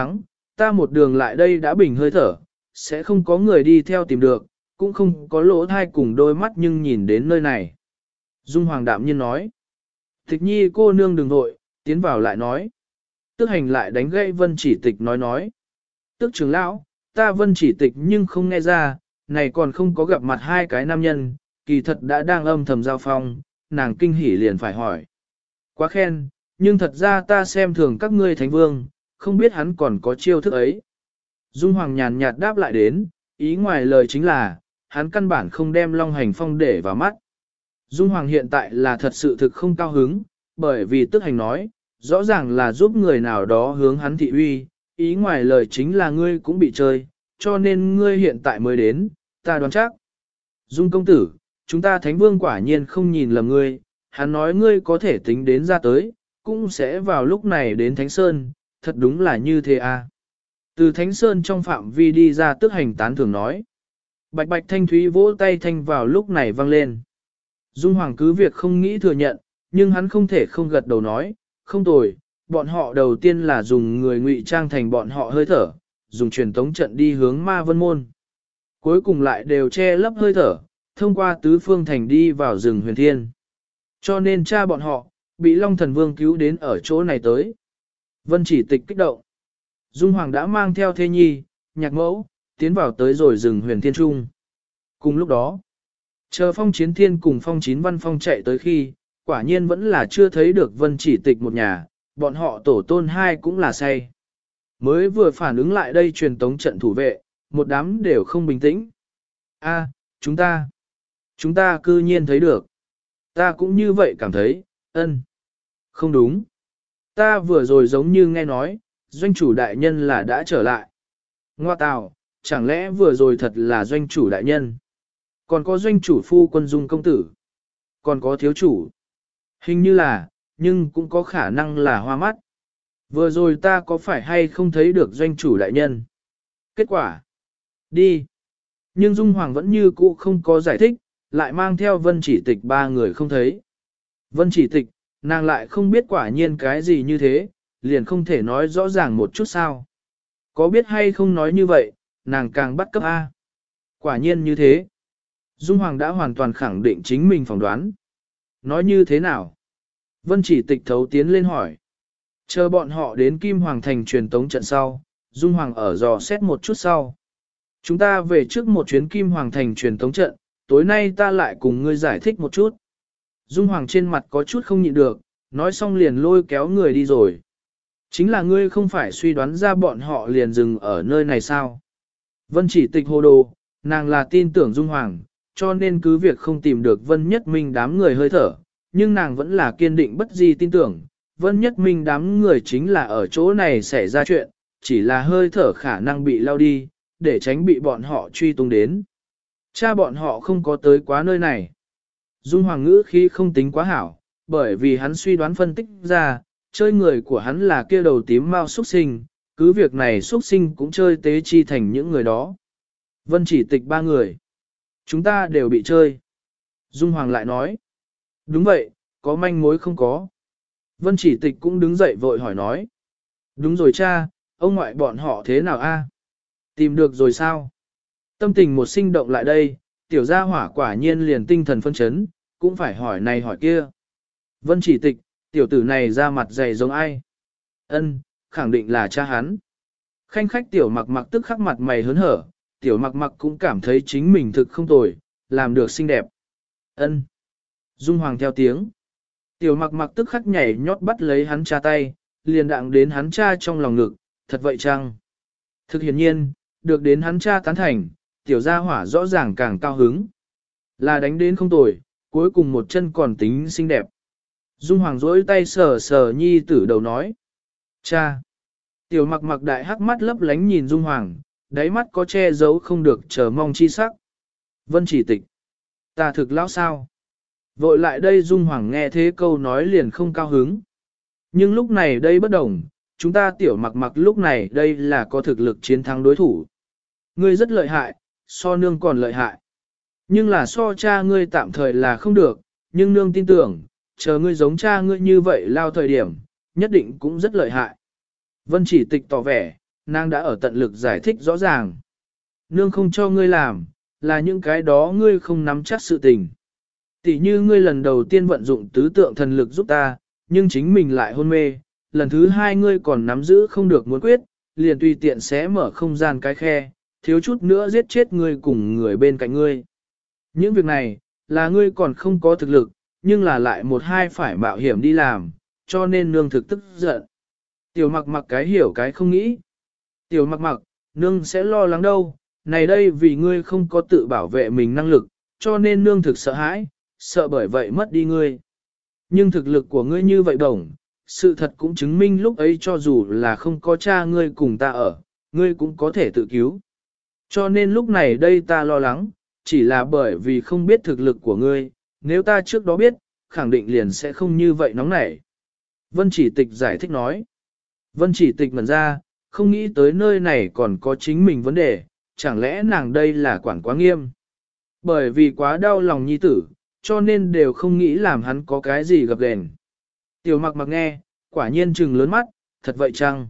A: ta một đường lại đây đã bình hơi thở, sẽ không có người đi theo tìm được, cũng không có lỗ thai cùng đôi mắt nhưng nhìn đến nơi này. Dung Hoàng đạm nhiên nói. Tịch nhi cô nương đừng vội, tiến vào lại nói. Tước hành lại đánh gãy Vân Chỉ Tịch nói. Tước trưởng lão, ta Vân Chỉ Tịch nhưng không nghe ra, này còn không có gặp mặt hai cái nam nhân, kỳ thật đã đang âm thầm giao phong, nàng kinh hỉ liền phải hỏi. Quá khen, nhưng thật ra ta xem thường các ngươi thánh vương, không biết hắn còn có chiêu thức ấy. Dung Hoàng nhàn nhạt đáp lại đến, ý ngoài lời chính là, hắn căn bản không đem Long Hành Phong để vào mắt. Dung Hoàng hiện tại là thật sự thực không cao hứng, bởi vì Tức Hành nói, rõ ràng là giúp người nào đó hướng hắn thị uy, ý ngoài lời chính là ngươi cũng bị chơi, cho nên ngươi hiện tại mới đến, ta đoán chắc. Dung công tử, chúng ta Thánh Vương quả nhiên không nhìn lầm ngươi, hắn nói ngươi có thể tính đến ra tới, cũng sẽ vào lúc này đến Thánh Sơn, thật đúng là như thế à. Từ Thánh Sơn trong phạm vi đi ra Tức Hành tán thưởng nói. Bạch bạch thanh thúy vỗ tay thanh vào lúc này vang lên. Dung Hoàng cứ việc không nghĩ thừa nhận, nhưng hắn không thể không gật đầu nói, không tồi, bọn họ đầu tiên là dùng người ngụy trang thành bọn họ hơi thở, dùng truyền tống trận đi hướng Ma Vân Môn. Cuối cùng lại đều che lấp hơi thở, thông qua tứ phương thành đi vào rừng huyền thiên. Cho nên cha bọn họ, bị Long Thần Vương cứu đến ở chỗ này tới. Vân Chỉ Tịch kích động. Dung Hoàng đã mang theo thê nhi, nhạc mẫu, tiến vào tới rồi rừng huyền thiên trung. Cùng lúc đó, chờ Phong Chiến Thiên cùng Phong Chín Văn Phong chạy tới khi, quả nhiên vẫn là chưa thấy được Vân Chỉ Tịch một nhà, bọn họ tổ tôn hai cũng là say. Mới vừa phản ứng lại đây truyền tống trận thủ vệ, một đám đều không bình tĩnh. A, chúng ta cư nhiên thấy được. Ta cũng như vậy cảm thấy, không đúng. Ta vừa rồi giống như nghe nói, doanh chủ đại nhân là đã trở lại. Ngoa tào, chẳng lẽ vừa rồi thật là doanh chủ đại nhân? Còn có doanh chủ phu quân Dung công tử. Còn có thiếu chủ. Hình như là, nhưng cũng có khả năng là hoa mắt. Vừa rồi ta có phải hay không thấy được doanh chủ đại nhân? Kết quả. Đi. Nhưng Dung Hoàng vẫn như cũ không có giải thích, lại mang theo Vân Chỉ Tịch ba người không thấy. Vân Chỉ Tịch, nàng lại không biết quả nhiên cái gì như thế, liền không thể nói rõ ràng một chút sao. Có biết hay không nói như vậy, nàng càng bắt cấp A. Quả nhiên như thế. Dung Hoàng đã hoàn toàn khẳng định chính mình phỏng đoán. Nói như thế nào? Vân Chỉ Tịch thấu tiến lên hỏi. Chờ bọn họ đến Kim Hoàng Thành truyền tống trận sau, Dung Hoàng ở dò xét một chút sau. Chúng ta về trước một chuyến Kim Hoàng Thành truyền tống trận, tối nay ta lại cùng ngươi giải thích một chút. Dung Hoàng trên mặt có chút không nhịn được, nói xong liền lôi kéo người đi rồi. Chính là ngươi không phải suy đoán ra bọn họ liền dừng ở nơi này sao? Vân Chỉ Tịch hồ đồ, nàng là tin tưởng Dung Hoàng, cho nên cứ việc không tìm được Vân Nhất Minh đám người hơi thở, nhưng nàng vẫn là kiên định bất di tin tưởng. Vân Nhất Minh đám người chính là ở chỗ này xảy ra chuyện, chỉ là hơi thở khả năng bị lao đi, để tránh bị bọn họ truy tung đến. Cha bọn họ không có tới quá nơi này. Dung Hoàng ngữ khi không tính quá hảo, bởi vì hắn suy đoán phân tích ra, chơi người của hắn là kia đầu tím mau xuất sinh, cứ việc này xuất sinh cũng chơi tế chi thành những người đó. Vân Chỉ Tịch ba người. Chúng ta đều bị chơi. Dung Hoàng lại nói. Đúng vậy, có manh mối không có. Vân Chỉ Tịch cũng đứng dậy vội hỏi nói. Đúng rồi cha, ông ngoại bọn họ thế nào a? Tìm được rồi sao? Tâm tình một sinh động lại đây, tiểu gia hỏa quả nhiên liền tinh thần phân chấn, cũng phải hỏi này hỏi kia. Vân Chỉ Tịch, tiểu tử này ra mặt dày giống ai? Khẳng định là cha hắn. Khanh khách tiểu mặc mặc tức khắc mặt mày hớn hở, tiểu mặc mặc cũng cảm thấy chính mình thực không tồi, làm được xinh đẹp. Dung Hoàng theo tiếng. Tiểu mặc mặc tức khắc nhảy nhót bắt lấy hắn cha tay, liền đặng đến hắn cha trong lòng ngực, thật vậy chăng? Thực hiển nhiên, được đến hắn cha tán thành, tiểu gia hỏa rõ ràng càng cao hứng. Là đánh đến không tồi, cuối cùng một chân còn tính xinh đẹp. Dung Hoàng rỗi tay sờ sờ nhi tử đầu nói. Cha! Tiểu mặc mặc đại hắc mắt lấp lánh nhìn Dung Hoàng, đáy mắt có che giấu không được chờ mong chi sắc. Vân Chỉ Tịch! Ta thực lão sao? Vội lại đây Dung Hoàng nghe thế câu nói liền không cao hứng. Nhưng lúc này đây bất đồng, chúng ta tiểu mặc mặc lúc này đây là có thực lực chiến thắng đối thủ. Ngươi rất lợi hại, so nương còn lợi hại. Nhưng là so cha ngươi tạm thời là không được, nhưng nương tin tưởng, chờ ngươi giống cha ngươi như vậy lao thời điểm, nhất định cũng rất lợi hại. Vân Chỉ Tịch tỏ vẻ, nàng đã ở tận lực giải thích rõ ràng. Nương không cho ngươi làm, là những cái đó ngươi không nắm chắc sự tình. Tỷ như ngươi lần đầu tiên vận dụng tứ tượng thần lực giúp ta, nhưng chính mình lại hôn mê, lần thứ hai ngươi còn nắm giữ không được muốn quyết, liền tùy tiện xé mở không gian cái khe, thiếu chút nữa giết chết ngươi cùng người bên cạnh ngươi. Những việc này, là ngươi còn không có thực lực, nhưng là lại một hai phải mạo hiểm đi làm, cho nên nương thực tức giận. Tiểu mặc mặc cái hiểu cái không nghĩ. Tiểu mặc mặc, nương sẽ lo lắng đâu, này đây vì ngươi không có tự bảo vệ mình năng lực, cho nên nương thực sợ hãi, sợ bởi vậy mất đi ngươi. Nhưng thực lực của ngươi như vậy đồng, sự thật cũng chứng minh lúc ấy cho dù là không có cha ngươi cùng ta ở, ngươi cũng có thể tự cứu. Cho nên lúc này đây ta lo lắng, chỉ là bởi vì không biết thực lực của ngươi, nếu ta trước đó biết, khẳng định liền sẽ không như vậy nóng nảy. Vân Chỉ Tịch giải thích nói. Vân Chỉ Tịch ngẩn ra, không nghĩ tới nơi này còn có chính mình vấn đề, chẳng lẽ nàng đây là quản quá nghiêm. Bởi vì quá đau lòng nhi tử, cho nên đều không nghĩ làm hắn có cái gì gặp gền. Tiểu mặc mặc nghe, quả nhiên trừng lớn mắt, thật vậy chăng?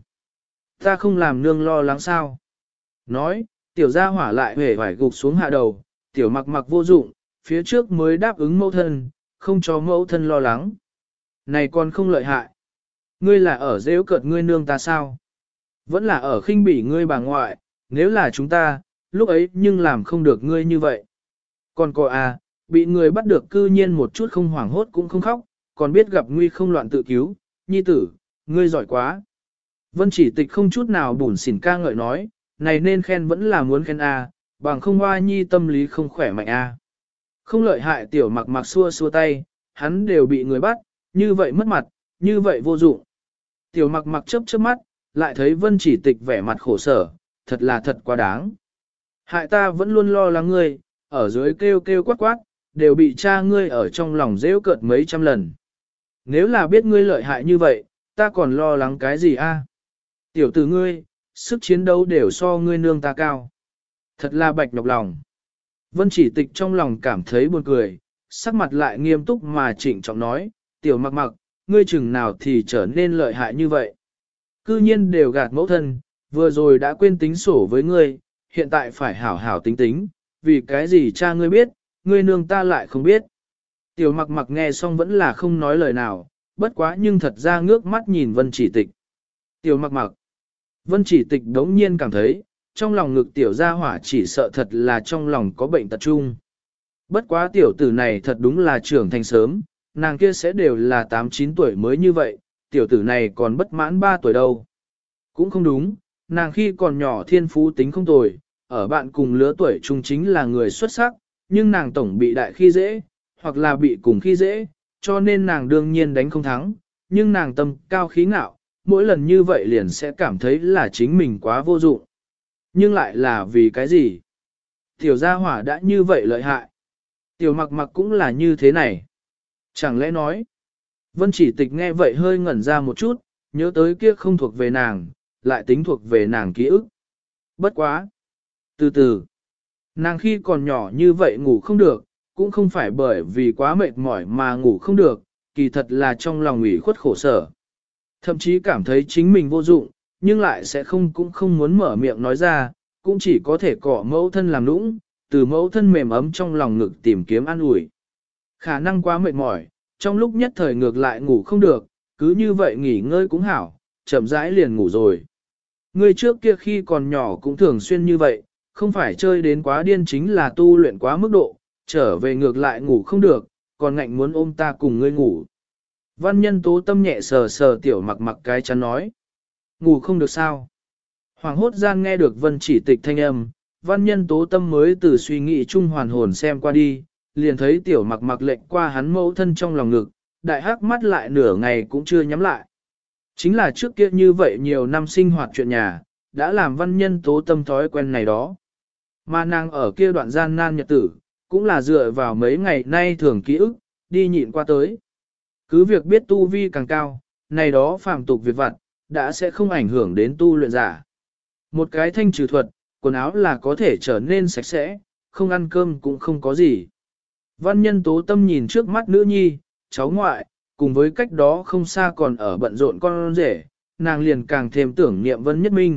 A: Ta không làm nương lo lắng sao? Nói, tiểu gia hỏa lại hề vải gục xuống hạ đầu, tiểu mặc mặc vô dụng, phía trước mới đáp ứng mẫu thân, không cho mẫu thân lo lắng. Này còn không lợi hại. Ngươi là ở rêu cợt ngươi nương ta sao? Vẫn là ở khinh bỉ ngươi bà ngoại, nếu là chúng ta, lúc ấy nhưng làm không được ngươi như vậy. Còn cô à, bị người bắt được cư nhiên một chút không hoảng hốt cũng không khóc, còn biết gặp nguy không loạn tự cứu, nhi tử, ngươi giỏi quá. Vân Chỉ Tịch không chút nào bủn xỉn ca ngợi nói, này nên khen vẫn là muốn khen a, bằng không hoa nhi tâm lý không khỏe mạnh a. Không lợi hại tiểu mặc mặc xua xua tay, hắn đều bị người bắt, như vậy mất mặt, như vậy vô dụng. Tiểu mặc mặc chớp chớp mắt, lại thấy Vân Chỉ Tịch vẻ mặt khổ sở, thật là thật quá đáng. Hại ta vẫn luôn lo lắng ngươi, ở dưới kêu kêu quát quát, đều bị cha ngươi ở trong lòng rêu cợt mấy trăm lần. Nếu là biết ngươi lợi hại như vậy, ta còn lo lắng cái gì a? Tiểu tử ngươi, sức chiến đấu đều so ngươi nương ta cao. Thật là bạch nhọc lòng. Vân Chỉ Tịch trong lòng cảm thấy buồn cười, sắc mặt lại nghiêm túc mà trịnh trọng nói, tiểu mặc mặc, ngươi chừng nào thì trở nên lợi hại như vậy. Cư nhiên đều gạt mẫu thân, vừa rồi đã quên tính sổ với ngươi, hiện tại phải hảo hảo tính tính, vì cái gì cha ngươi biết, ngươi nương ta lại không biết. Tiểu mặc mặc nghe xong vẫn là không nói lời nào, bất quá nhưng thật ra ngước mắt nhìn Vân Chỉ Tịch. Tiểu mặc mặc. Vân Chỉ Tịch đống nhiên cảm thấy, trong lòng ngực tiểu gia hỏa chỉ sợ thật là trong lòng có bệnh tật trung. Bất quá tiểu tử này thật đúng là trưởng thành sớm, nàng kia sẽ đều là 8-9 tuổi mới như vậy, tiểu tử này còn bất mãn 3 tuổi đâu. Cũng không đúng, nàng khi còn nhỏ thiên phú tính không tồi, ở bạn cùng lứa tuổi chung chính là người xuất sắc, nhưng nàng tổng bị đại khi dễ, hoặc là bị cùng khi dễ, cho nên nàng đương nhiên đánh không thắng, nhưng nàng tâm cao khí ngạo, mỗi lần như vậy liền sẽ cảm thấy là chính mình quá vô dụng. Nhưng lại là vì cái gì? Tiểu gia hỏa đã như vậy lợi hại. Tiểu mặc mặc cũng là như thế này. Chẳng lẽ nói? Vân Chỉ Tịch nghe vậy hơi ngẩn ra một chút, nhớ tới kia không thuộc về nàng, lại tính thuộc về nàng ký ức. Bất quá. Từ từ. Nàng khi còn nhỏ như vậy ngủ không được, cũng không phải bởi vì quá mệt mỏi mà ngủ không được, kỳ thật là trong lòng ủy khuất khổ sở. Thậm chí cảm thấy chính mình vô dụng, nhưng lại sẽ cũng không muốn mở miệng nói ra, cũng chỉ có thể cọ mẫu thân làm nũng, từ mẫu thân mềm ấm trong lòng ngực tìm kiếm an ủi. Khả năng quá mệt mỏi, trong lúc nhất thời ngược lại ngủ không được, cứ như vậy nghỉ ngơi cũng hảo, chậm rãi liền ngủ rồi. Người trước kia khi còn nhỏ cũng thường xuyên như vậy, không phải chơi đến quá điên chính là tu luyện quá mức độ, trở về ngược lại ngủ không được, còn ngạnh muốn ôm ta cùng ngươi ngủ. Văn Nhân Tố Tâm nhẹ sờ sờ tiểu mặc mặc cái chắn nói. Ngủ không được sao? Hoàng hốt gian nghe được Vân Chỉ Tịch thanh âm, Văn Nhân Tố Tâm mới từ suy nghĩ chung hoàn hồn xem qua đi, liền thấy tiểu mặc mặc lệnh qua hắn mẫu thân trong lòng ngực, đại hắc mắt lại nửa ngày cũng chưa nhắm lại. Chính là trước kia như vậy nhiều năm sinh hoạt chuyện nhà, đã làm Văn Nhân Tố Tâm thói quen này đó. Mà nàng ở kia đoạn gian nan nhật tử, cũng là dựa vào mấy ngày nay thường ký ức, đi nhịn qua tới. Cứ việc biết tu vi càng cao, này đó phàm tục việc vặt, đã sẽ không ảnh hưởng đến tu luyện giả. Một cái thanh trừ thuật, quần áo là có thể trở nên sạch sẽ, không ăn cơm cũng không có gì. Văn Nhân Tố Tâm nhìn trước mắt nữ nhi, cháu ngoại, cùng với cách đó không xa còn ở bận rộn con rể, nàng liền càng thêm tưởng niệm Vân Nhất Minh,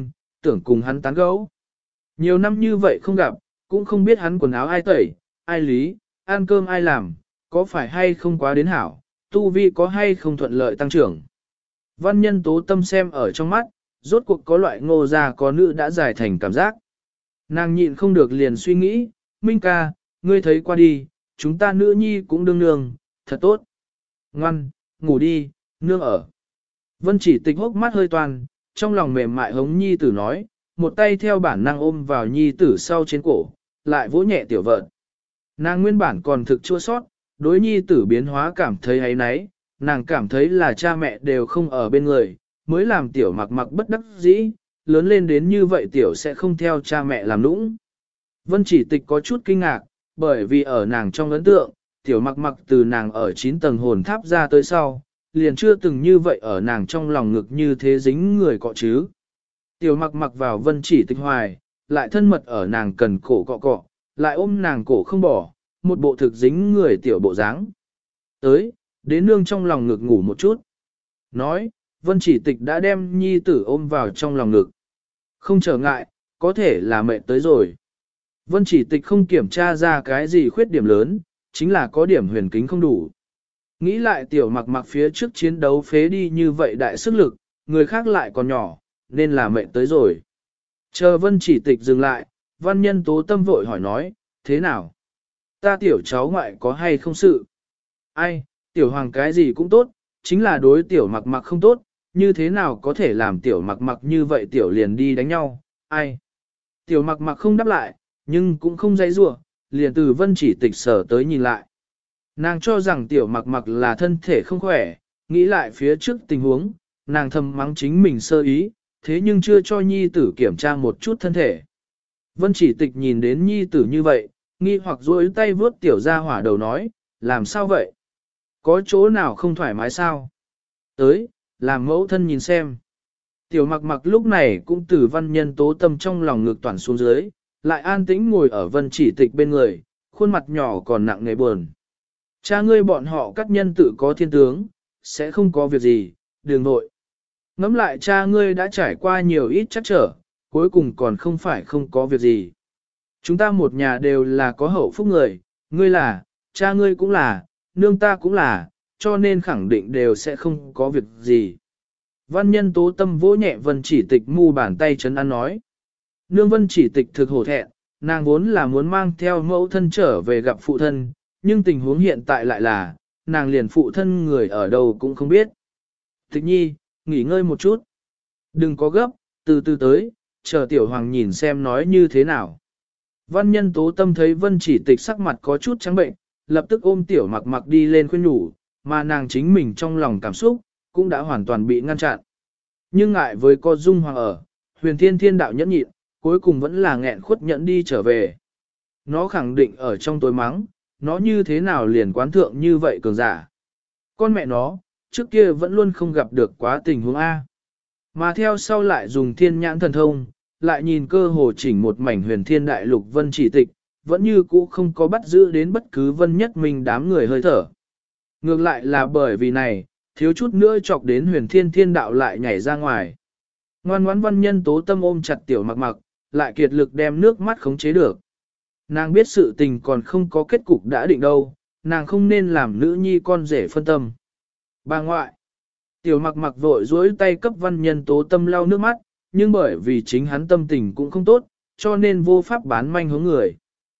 A: tưởng cùng hắn tán gẫu. Nhiều năm như vậy không gặp, cũng không biết hắn quần áo ai tẩy, ai lý, ăn cơm ai làm, có phải hay không quá đến hảo, tu vi có hay không thuận lợi tăng trưởng. Văn nhân tố tâm xem ở trong mắt, rốt cuộc có loại ngô già có nữ đã giải thành cảm giác. Nàng nhịn không được liền suy nghĩ, Minh ca, ngươi thấy qua đi, chúng ta nữ nhi cũng đương nương, thật tốt. Ngoan, ngủ đi, nương ở. Vân chỉ tịch hốc mắt hơi toàn, trong lòng mềm mại hống nhi tử nói, một tay theo bản năng ôm vào nhi tử sau trên cổ, lại vỗ nhẹ tiểu vợn. Nàng nguyên bản còn thực chua sót, đối nhi tử biến hóa cảm thấy ấy náy, nàng cảm thấy là cha mẹ đều không ở bên người, mới làm tiểu mặc mặc bất đắc dĩ, lớn lên đến như vậy tiểu sẽ không theo cha mẹ làm nũng. Vân chỉ tịch có chút kinh ngạc, bởi vì ở nàng trong ấn tượng, tiểu mặc mặc từ nàng ở 9 tầng hồn tháp ra tới sau, liền chưa từng như vậy ở nàng trong lòng ngực như thế dính người cọ chứ. Tiểu mặc mặc vào vân chỉ tịch hoài, lại thân mật ở nàng cần cổ cọ cọ, lại ôm nàng cổ không bỏ, một bộ thực dính người tiểu bộ dáng. Tới, đến nương trong lòng ngực ngủ một chút. Nói, vân chỉ tịch đã đem nhi tử ôm vào trong lòng ngực. Không trở ngại, có thể là mẹ tới rồi. Vân chỉ tịch không kiểm tra ra cái gì khuyết điểm lớn, chính là có điểm huyền kính không đủ. Nghĩ lại tiểu mặc mặc phía trước chiến đấu phế đi như vậy đại sức lực, người khác lại còn nhỏ, nên là mệnh tới rồi. Chờ vân chỉ tịch dừng lại, văn nhân tố tâm vội hỏi nói, thế nào? Ta tiểu cháu ngoại có hay không sự? Ai, tiểu hoàng cái gì cũng tốt, chính là đối tiểu mặc mặc không tốt, như thế nào có thể làm tiểu mặc mặc như vậy tiểu liền đi đánh nhau, ai? Tiểu mặc mặc không đáp lại, nhưng cũng không dãy rủa, liền từ vân chỉ tịch sở tới nhìn lại. Nàng cho rằng tiểu mặc mặc là thân thể không khỏe, nghĩ lại phía trước tình huống, nàng thầm mắng chính mình sơ ý, thế nhưng chưa cho nhi tử kiểm tra một chút thân thể. Vân chỉ tịch nhìn đến nhi tử như vậy, nghi hoặc duỗi tay vướt tiểu ra hỏa đầu nói, làm sao vậy? Có chỗ nào không thoải mái sao? Tới, làm mẫu thân nhìn xem. Tiểu mặc mặc lúc này cũng từ văn nhân tố tâm trong lòng ngực toàn xuống dưới, lại an tĩnh ngồi ở vân chỉ tịch bên người, khuôn mặt nhỏ còn nặng nề buồn. Cha ngươi bọn họ các nhân tự có thiên tướng, sẽ không có việc gì, đừng nội. Ngắm lại cha ngươi đã trải qua nhiều ít chắc trở, cuối cùng còn không phải không có việc gì. Chúng ta một nhà đều là có hậu phúc người, ngươi là, cha ngươi cũng là, nương ta cũng là, cho nên khẳng định đều sẽ không có việc gì. Văn nhân tố tâm vỗ nhẹ vân chỉ tịch mu bàn tay chấn an nói. Nương vân chỉ tịch thực hổ thẹn, nàng vốn là muốn mang theo mẫu thân trở về gặp phụ thân, nhưng tình huống hiện tại lại là, nàng liền phụ thân người ở đâu cũng không biết. Tịch nhi, nghỉ ngơi một chút. Đừng có gấp, từ từ tới, chờ tiểu hoàng nhìn xem nói như thế nào. Văn nhân tố tâm thấy vân chỉ tịch sắc mặt có chút trắng bệnh, lập tức ôm tiểu mặc mặc đi lên khuyên nhủ, mà nàng chính mình trong lòng cảm xúc, cũng đã hoàn toàn bị ngăn chặn. Nhưng ngại với có dung hoàng ở, huyền thiên thiên đạo nhẫn nhịn, cuối cùng vẫn là nghẹn khuất nhẫn đi trở về. Nó khẳng định ở trong tối mắng, nó như thế nào liền quán thượng như vậy cường giả. Con mẹ nó, trước kia vẫn luôn không gặp được quá tình huống A. Mà theo sau lại dùng thiên nhãn thần thông, lại nhìn cơ hồ chỉnh một mảnh huyền thiên đại lục vân chỉ tịch, vẫn như cũ không có bắt giữ đến bất cứ vân nhất mình đám người hơi thở. Ngược lại là bởi vì này, thiếu chút nữa chọc đến huyền thiên thiên đạo lại nhảy ra ngoài. Ngoan ngoãn văn nhân tố tâm ôm chặt tiểu mặc mặc, lại kiệt lực đem nước mắt khống chế được. Nàng biết sự tình còn không có kết cục đã định đâu, nàng không nên làm nữ nhi con rể phân tâm. Bà ngoại, tiểu mặc mặc vội dối tay cấp văn nhân tố tâm lau nước mắt, nhưng bởi vì chính hắn tâm tình cũng không tốt, cho nên vô pháp bán manh hướng người.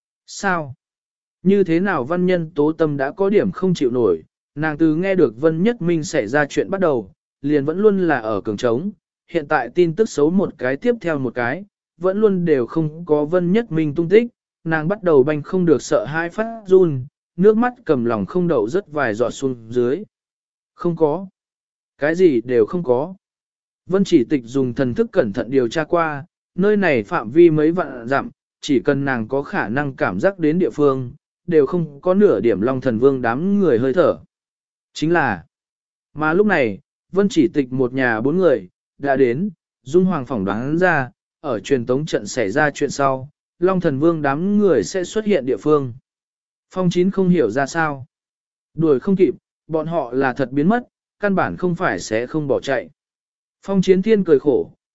A: Sao? Như thế nào văn nhân tố tâm đã có điểm không chịu nổi, nàng từ nghe được Vân Nhất Minh xảy ra chuyện bắt đầu, liền vẫn luôn là ở cường trống, hiện tại tin tức xấu một cái tiếp theo một cái, vẫn luôn đều không có Vân Nhất Minh tung tích, nàng bắt đầu banh không được sợ hai phát run, nước mắt cầm lòng không đậu rất vài giọt xuống dưới. Không có. Cái gì đều không có. Vân chỉ tịch dùng thần thức cẩn thận điều tra qua, nơi này phạm vi mấy vạn dặm, chỉ cần nàng có khả năng cảm giác đến địa phương, đều không có nửa điểm Long Thần Vương đám người hơi thở. Chính là, mà lúc này, Vân chỉ tịch một nhà 4 người, đã đến, Dung Hoàng phỏng đoán ra, ở truyền tống trận xảy ra chuyện sau, Long Thần Vương đám người sẽ xuất hiện địa phương. Phong Chín không hiểu ra sao. Đuổi không kịp, bọn họ là thật biến mất, căn bản không phải sẽ không bỏ chạy. Phong Chiến Thiên cười khổ,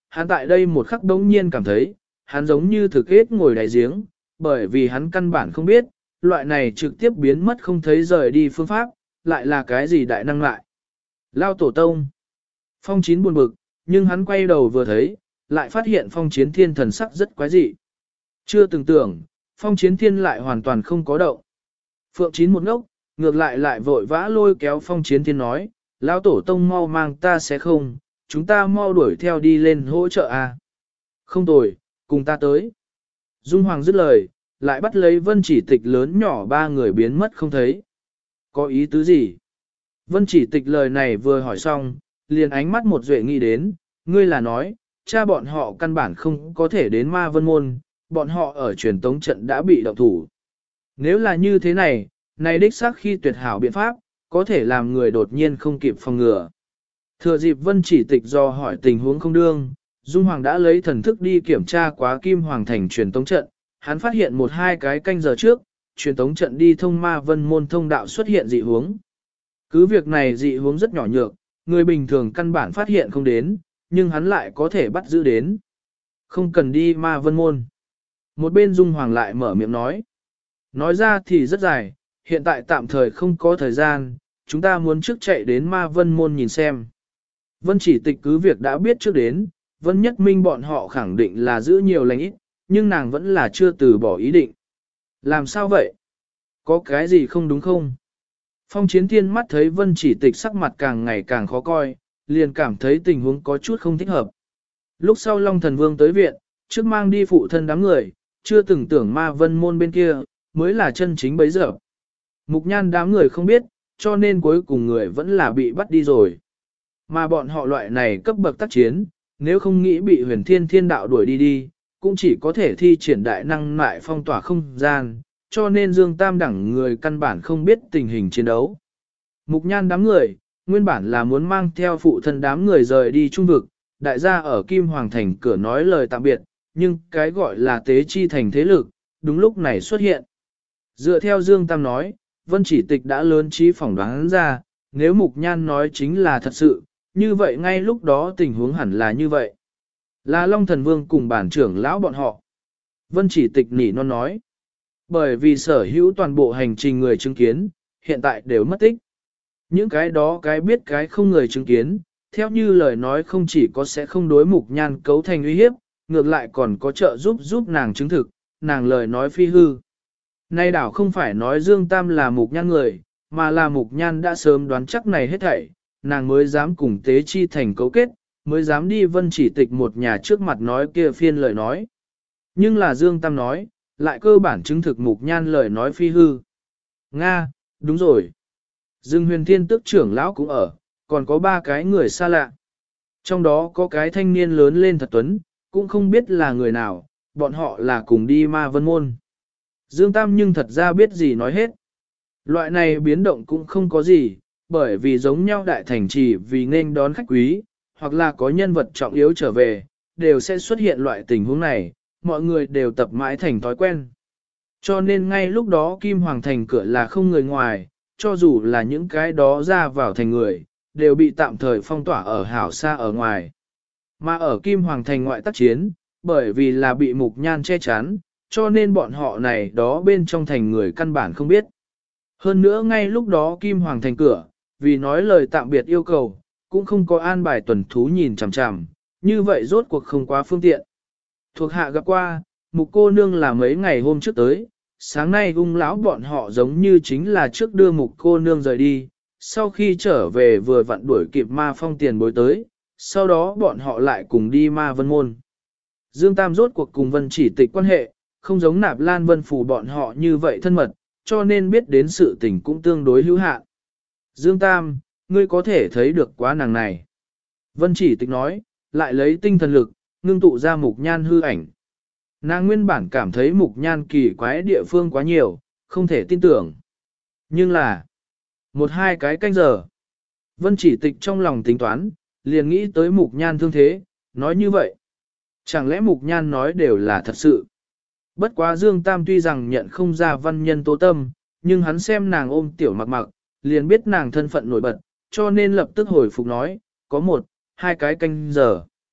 A: hắn tại đây một khắc đống nhiên cảm thấy, hắn giống như thực hết ngồi đáy giếng, bởi vì hắn căn bản không biết, loại này trực tiếp biến mất không thấy rời đi phương pháp, lại là cái gì đại năng lại. Lao tổ tông. Phong Chín buồn bực, nhưng hắn quay đầu vừa thấy, lại phát hiện Phong Chiến Thiên thần sắc rất quái dị. Chưa từng tưởng, Phong Chiến Thiên lại hoàn toàn không có động. Phượng Chín một ngốc, ngược lại vội vã lôi kéo Phong Chiến Thiên nói, Lão tổ tông mau mang ta sẽ không, chúng ta mau đuổi theo đi lên hỗ trợ à. Không tồi, cùng ta tới. Dung Hoàng dứt lời, lại bắt lấy Vân Chỉ Tịch lớn nhỏ ba người biến mất không thấy. Có ý tứ gì? Vân Chỉ Tịch lời này vừa hỏi xong, liền ánh mắt một duệ nghĩ đến, ngươi là nói, cha bọn họ căn bản không có thể đến Ma Vân Môn, bọn họ ở truyền tống trận đã bị động thủ. Nếu là như thế này, này đích xác khi tuyệt hảo biện pháp, có thể làm người đột nhiên không kịp phòng ngừa. Thừa dịp Vân Chỉ Tịch do hỏi tình huống không đương, Dung Hoàng đã lấy thần thức đi kiểm tra quá Kim Hoàng thành truyền tống trận, hắn phát hiện một hai cái canh giờ trước, truyền tống trận đi thông Ma Vân Môn thông đạo xuất hiện dị huống. Cứ việc này dị huống rất nhỏ nhược, người bình thường căn bản phát hiện không đến, nhưng hắn lại có thể bắt giữ đến. Không cần đi Ma Vân Môn. Một bên Dung Hoàng lại mở miệng nói. Nói ra thì rất dài, hiện tại tạm thời không có thời gian, chúng ta muốn trước chạy đến Ma Vân Môn nhìn xem. Vân Chỉ Tịch cứ việc đã biết trước đến, Vân Nhất Minh bọn họ khẳng định là giữ nhiều lành ít, nhưng nàng vẫn là chưa từ bỏ ý định. Làm sao vậy? Có cái gì không đúng không? Phong Chiến Thiên mắt thấy Vân Chỉ Tịch sắc mặt càng ngày càng khó coi, liền cảm thấy tình huống có chút không thích hợp. Lúc sau Long Thần Vương tới viện, trước mang đi phụ thân đám người, chưa từng tưởng Ma Vân Môn bên kia, mới là chân chính bấy giờ. Mục Nhan đám người không biết, cho nên cuối cùng người vẫn là bị bắt đi rồi. Mà bọn họ loại này cấp bậc tác chiến, nếu không nghĩ bị Huyền Thiên Thiên Đạo đuổi đi, cũng chỉ có thể thi triển đại năng mại phong tỏa không gian, cho nên Dương Tam đẳng người căn bản không biết tình hình chiến đấu. Mục Nhan đám người, nguyên bản là muốn mang theo phụ thân đám người rời đi trung vực, đại gia ở Kim Hoàng Thành cửa nói lời tạm biệt, nhưng cái gọi là tế chi thành thế lực, đúng lúc này xuất hiện. Dựa theo Dương Tam nói, Vân Chỉ Tịch đã lớn trí phỏng đoán ra, nếu Mục Nhan nói chính là thật sự, như vậy ngay lúc đó tình huống hẳn là như vậy. Là Long Thần Vương cùng bản trưởng lão bọn họ. Vân Chỉ Tịch nỉ non nói. Bởi vì sở hữu toàn bộ hành trình người chứng kiến, hiện tại đều mất tích. Những cái đó cái biết cái không người chứng kiến, theo như lời nói không chỉ có sẽ không đối Mục Nhan cấu thành uy hiếp, ngược lại còn có trợ giúp nàng chứng thực, nàng lời nói phi hư. Nay đảo không phải nói Dương Tam là Mục Nhan người, mà là Mục Nhan đã sớm đoán chắc này hết thảy, nàng mới dám cùng Tế Chi Thành cấu kết, mới dám đi Vân Chỉ Tịch một nhà trước mặt nói kia phiên lời nói. Nhưng là Dương Tam nói, lại cơ bản chứng thực Mục Nhan lời nói phi hư. Nga, đúng rồi. Dương Huyền Thiên Tước trưởng lão cũng ở, còn có 3 cái người xa lạ. Trong đó có cái thanh niên lớn lên thật tuấn, cũng không biết là người nào, bọn họ là cùng đi Ma Vân Môn. Dương Tam nhưng thật ra biết gì nói hết. Loại này biến động cũng không có gì, bởi vì giống nhau đại thành trì vì nên đón khách quý, hoặc là có nhân vật trọng yếu trở về, đều sẽ xuất hiện loại tình huống này, mọi người đều tập mãi thành thói quen. Cho nên ngay lúc đó Kim Hoàng thành cửa là không người ngoài, cho dù là những cái đó ra vào thành người, đều bị tạm thời phong tỏa ở hảo xa ở ngoài. Mà ở Kim Hoàng thành ngoại tác chiến, bởi vì là bị Mục Nhan che chắn, cho nên bọn họ này đó bên trong thành người căn bản không biết. Hơn nữa ngay lúc đó Kim Hoàng thành cửa, vì nói lời tạm biệt yêu cầu, cũng không có an bài tuần thú nhìn chằm chằm, như vậy rốt cuộc không quá phương tiện. Thuộc hạ gặp qua, Mục cô nương là mấy ngày hôm trước tới, sáng nay ung lão bọn họ giống như chính là trước đưa Mục cô nương rời đi, sau khi trở về vừa vặn đuổi kịp Ma Phong tiền bối tới, sau đó bọn họ lại cùng đi Ma Vân Môn. Dương Tam rốt cuộc cùng Vân Chỉ Tịch quan hệ, không giống Nạp Lan Vân Phủ bọn họ như vậy thân mật, cho nên biết đến sự tình cũng tương đối hữu hạn. Dương Tam, ngươi có thể thấy được quá nàng này. Vân Chỉ Tịch nói, lại lấy tinh thần lực, ngưng tụ ra Mục Nhan hư ảnh. Nàng nguyên bản cảm thấy Mục Nhan kỳ quái địa phương quá nhiều, không thể tin tưởng. Nhưng là, 1-2 cái canh giờ. Vân Chỉ Tịch trong lòng tính toán, liền nghĩ tới Mục Nhan thương thế, nói như vậy. Chẳng lẽ Mục Nhan nói đều là thật sự? Bất quá Dương Tam tuy rằng nhận không ra văn nhân tố tâm, nhưng hắn xem nàng ôm tiểu mặc mặc, liền biết nàng thân phận nổi bật, cho nên lập tức hồi phục nói, có 1-2 cái canh giờ.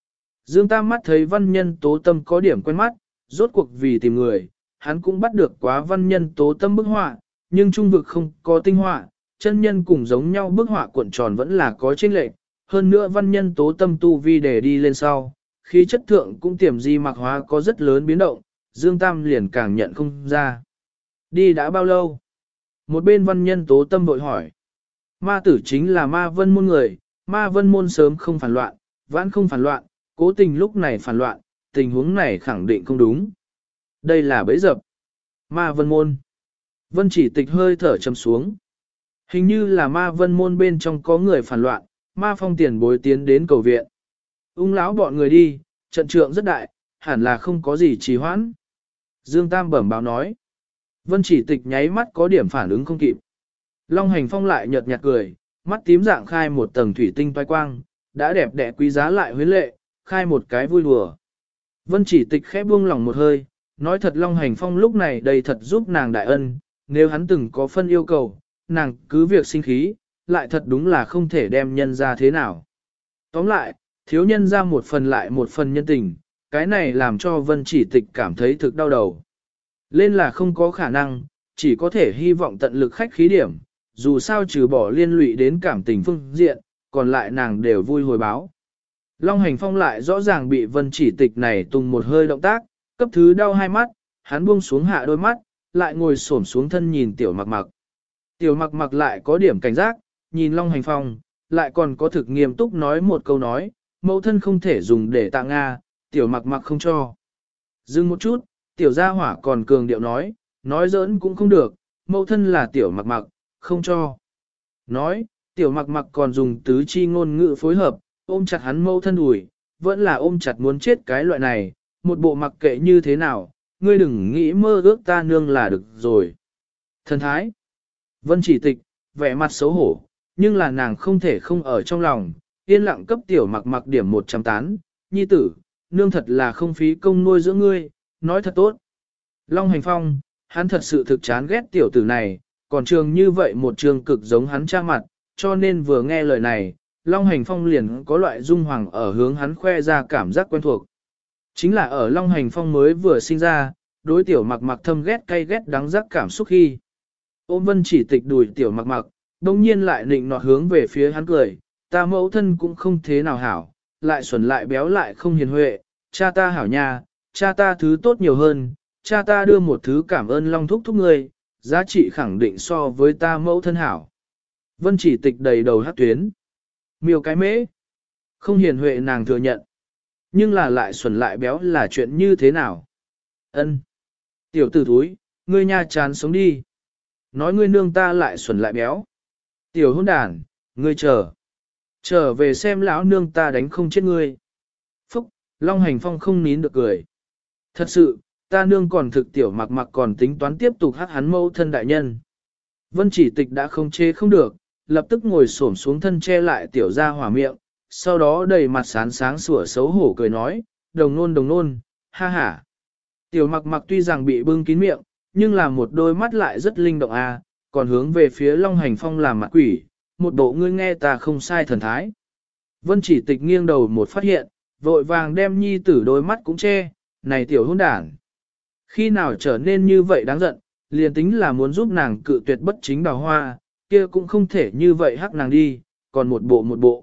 A: Dương Tam mắt thấy văn nhân tố tâm có điểm quen mắt, rốt cuộc vì tìm người, hắn cũng bắt được quá văn nhân tố tâm bức họa, nhưng trung vực không có tinh họa, chân nhân cùng giống nhau bức họa cuộn tròn vẫn là có chênh lệch, hơn nữa văn nhân tố tâm tu vi để đi lên sau, khí chất thượng cũng tiềm di mạc hóa có rất lớn biến động, Dương Tam liền càng nhận không ra. Đi đã bao lâu? Một bên văn nhân tố tâm vội hỏi. Ma tử chính là ma vân môn người, ma vân môn sớm không phản loạn, vãn không phản loạn, cố tình lúc này phản loạn, tình huống này khẳng định không đúng. Đây là bẫy dập. Ma vân môn. Vân chỉ tịch hơi thở trầm xuống. Hình như là ma vân môn bên trong có người phản loạn, ma phong tiền bối tiến đến cầu viện. Ung lão bọn người đi, trận trượng rất đại, hẳn là không có gì trì hoãn. Dương Tam bẩm báo nói. Vân chỉ tịch nháy mắt có điểm phản ứng không kịp. Long hành phong lại nhợt nhạt cười, mắt tím dạng khai một tầng thủy tinh toái quang, đã đẹp đẽ quý giá lại huyến lệ, khai một cái vui đùa. Vân chỉ tịch khẽ buông lỏng một hơi, nói thật Long hành phong lúc này đầy thật giúp nàng đại ân, nếu hắn từng có phân yêu cầu, nàng cứ việc sinh khí, lại thật đúng là không thể đem nhân ra thế nào. Tóm lại, thiếu nhân ra một phần lại một phần nhân tình, cái này làm cho Vân chỉ tịch cảm thấy thực đau đầu. Lên là không có khả năng, chỉ có thể hy vọng tận lực khách khí điểm, dù sao trừ bỏ liên lụy đến cảm tình phương diện, còn lại nàng đều vui hồi báo. Long hành phong lại rõ ràng bị Vân chỉ tịch này tung một hơi động tác, cấp thứ đau hai mắt, hắn buông xuống hạ đôi mắt, lại ngồi xổm xuống thân nhìn tiểu mặc mặc. Tiểu mặc mặc lại có điểm cảnh giác, nhìn Long hành phong, lại còn có thực nghiêm túc nói một câu nói, mẫu thân không thể dùng để tạ Nga, tiểu mặc mặc không cho. Dừng một chút, tiểu gia hỏa còn cường điệu nói giỡn cũng không được, mẫu thân là tiểu mặc mặc, không cho. Nói, tiểu mặc mặc còn dùng tứ chi ngôn ngữ phối hợp, ôm chặt hắn mẫu thân đùi, vẫn là ôm chặt muốn chết cái loại này, một bộ mặc kệ như thế nào, ngươi đừng nghĩ mơ ước ta nương là được rồi. Thần thái, Vân chỉ tịch, vẻ mặt xấu hổ, nhưng là nàng không thể không ở trong lòng, yên lặng cấp tiểu mặc mặc điểm 100 tán, nhi tử, nương thật là không phí công nuôi dưỡng ngươi, nói thật tốt. Long hành phong, hắn thật sự thực chán ghét tiểu tử này, còn trường như vậy một trường cực giống hắn cha mặt, cho nên vừa nghe lời này, Long hành phong liền có loại dung hoàng ở hướng hắn khoe ra cảm giác quen thuộc. Chính là ở Long hành phong mới vừa sinh ra, đối tiểu mặc mặc thâm ghét cay ghét đắng giác cảm xúc khi. Ôm Vân chỉ tịch đùi tiểu mặc mặc, đông nhiên lại nịnh nọt hướng về phía hắn cười, ta mẫu thân cũng không thế nào hảo, lại xuẩn lại béo lại không hiền huệ, cha ta hảo nha, cha ta thứ tốt nhiều hơn, cha ta đưa một thứ cảm ơn Long thúc thúc ngươi, giá trị khẳng định so với ta mẫu thân hảo. Vân chỉ tịch đầy đầu hát tuyến. Miêu cái mễ. Không hiền huệ nàng thừa nhận. Nhưng là lại xuẩn lại béo là chuyện như thế nào? Ân, tiểu tử thúi, ngươi nha chán sống đi. Nói ngươi nương ta lại xuẩn lại béo. Tiểu hôn đàn, ngươi chờ. Trở về xem lão nương ta đánh không chết ngươi. Phúc, Long hành phong không nín được cười. Thật sự, ta nương còn thực tiểu mặc mặc còn tính toán tiếp tục hát hắn mẫu thân đại nhân. Vân chỉ tịch đã không chê không được, lập tức ngồi xổm xuống thân che lại tiểu ra hỏa miệng, sau đó đầy mặt sán sáng sủa xấu hổ cười nói, đồng nôn, ha ha. Tiểu mặc mặc tuy rằng bị bưng kín miệng, nhưng là một đôi mắt lại rất linh động còn hướng về phía Long hành phong làm mặt quỷ, một bộ ngươi nghe ta không sai thần thái. Vân chỉ tịch nghiêng đầu một phát hiện, vội vàng đem nhi tử đôi mắt cũng che, này tiểu hôn đản. Khi nào trở nên như vậy đáng giận, liền tính là muốn giúp nàng cự tuyệt bất chính đào hoa, kia cũng không thể như vậy hắc nàng đi, còn một bộ.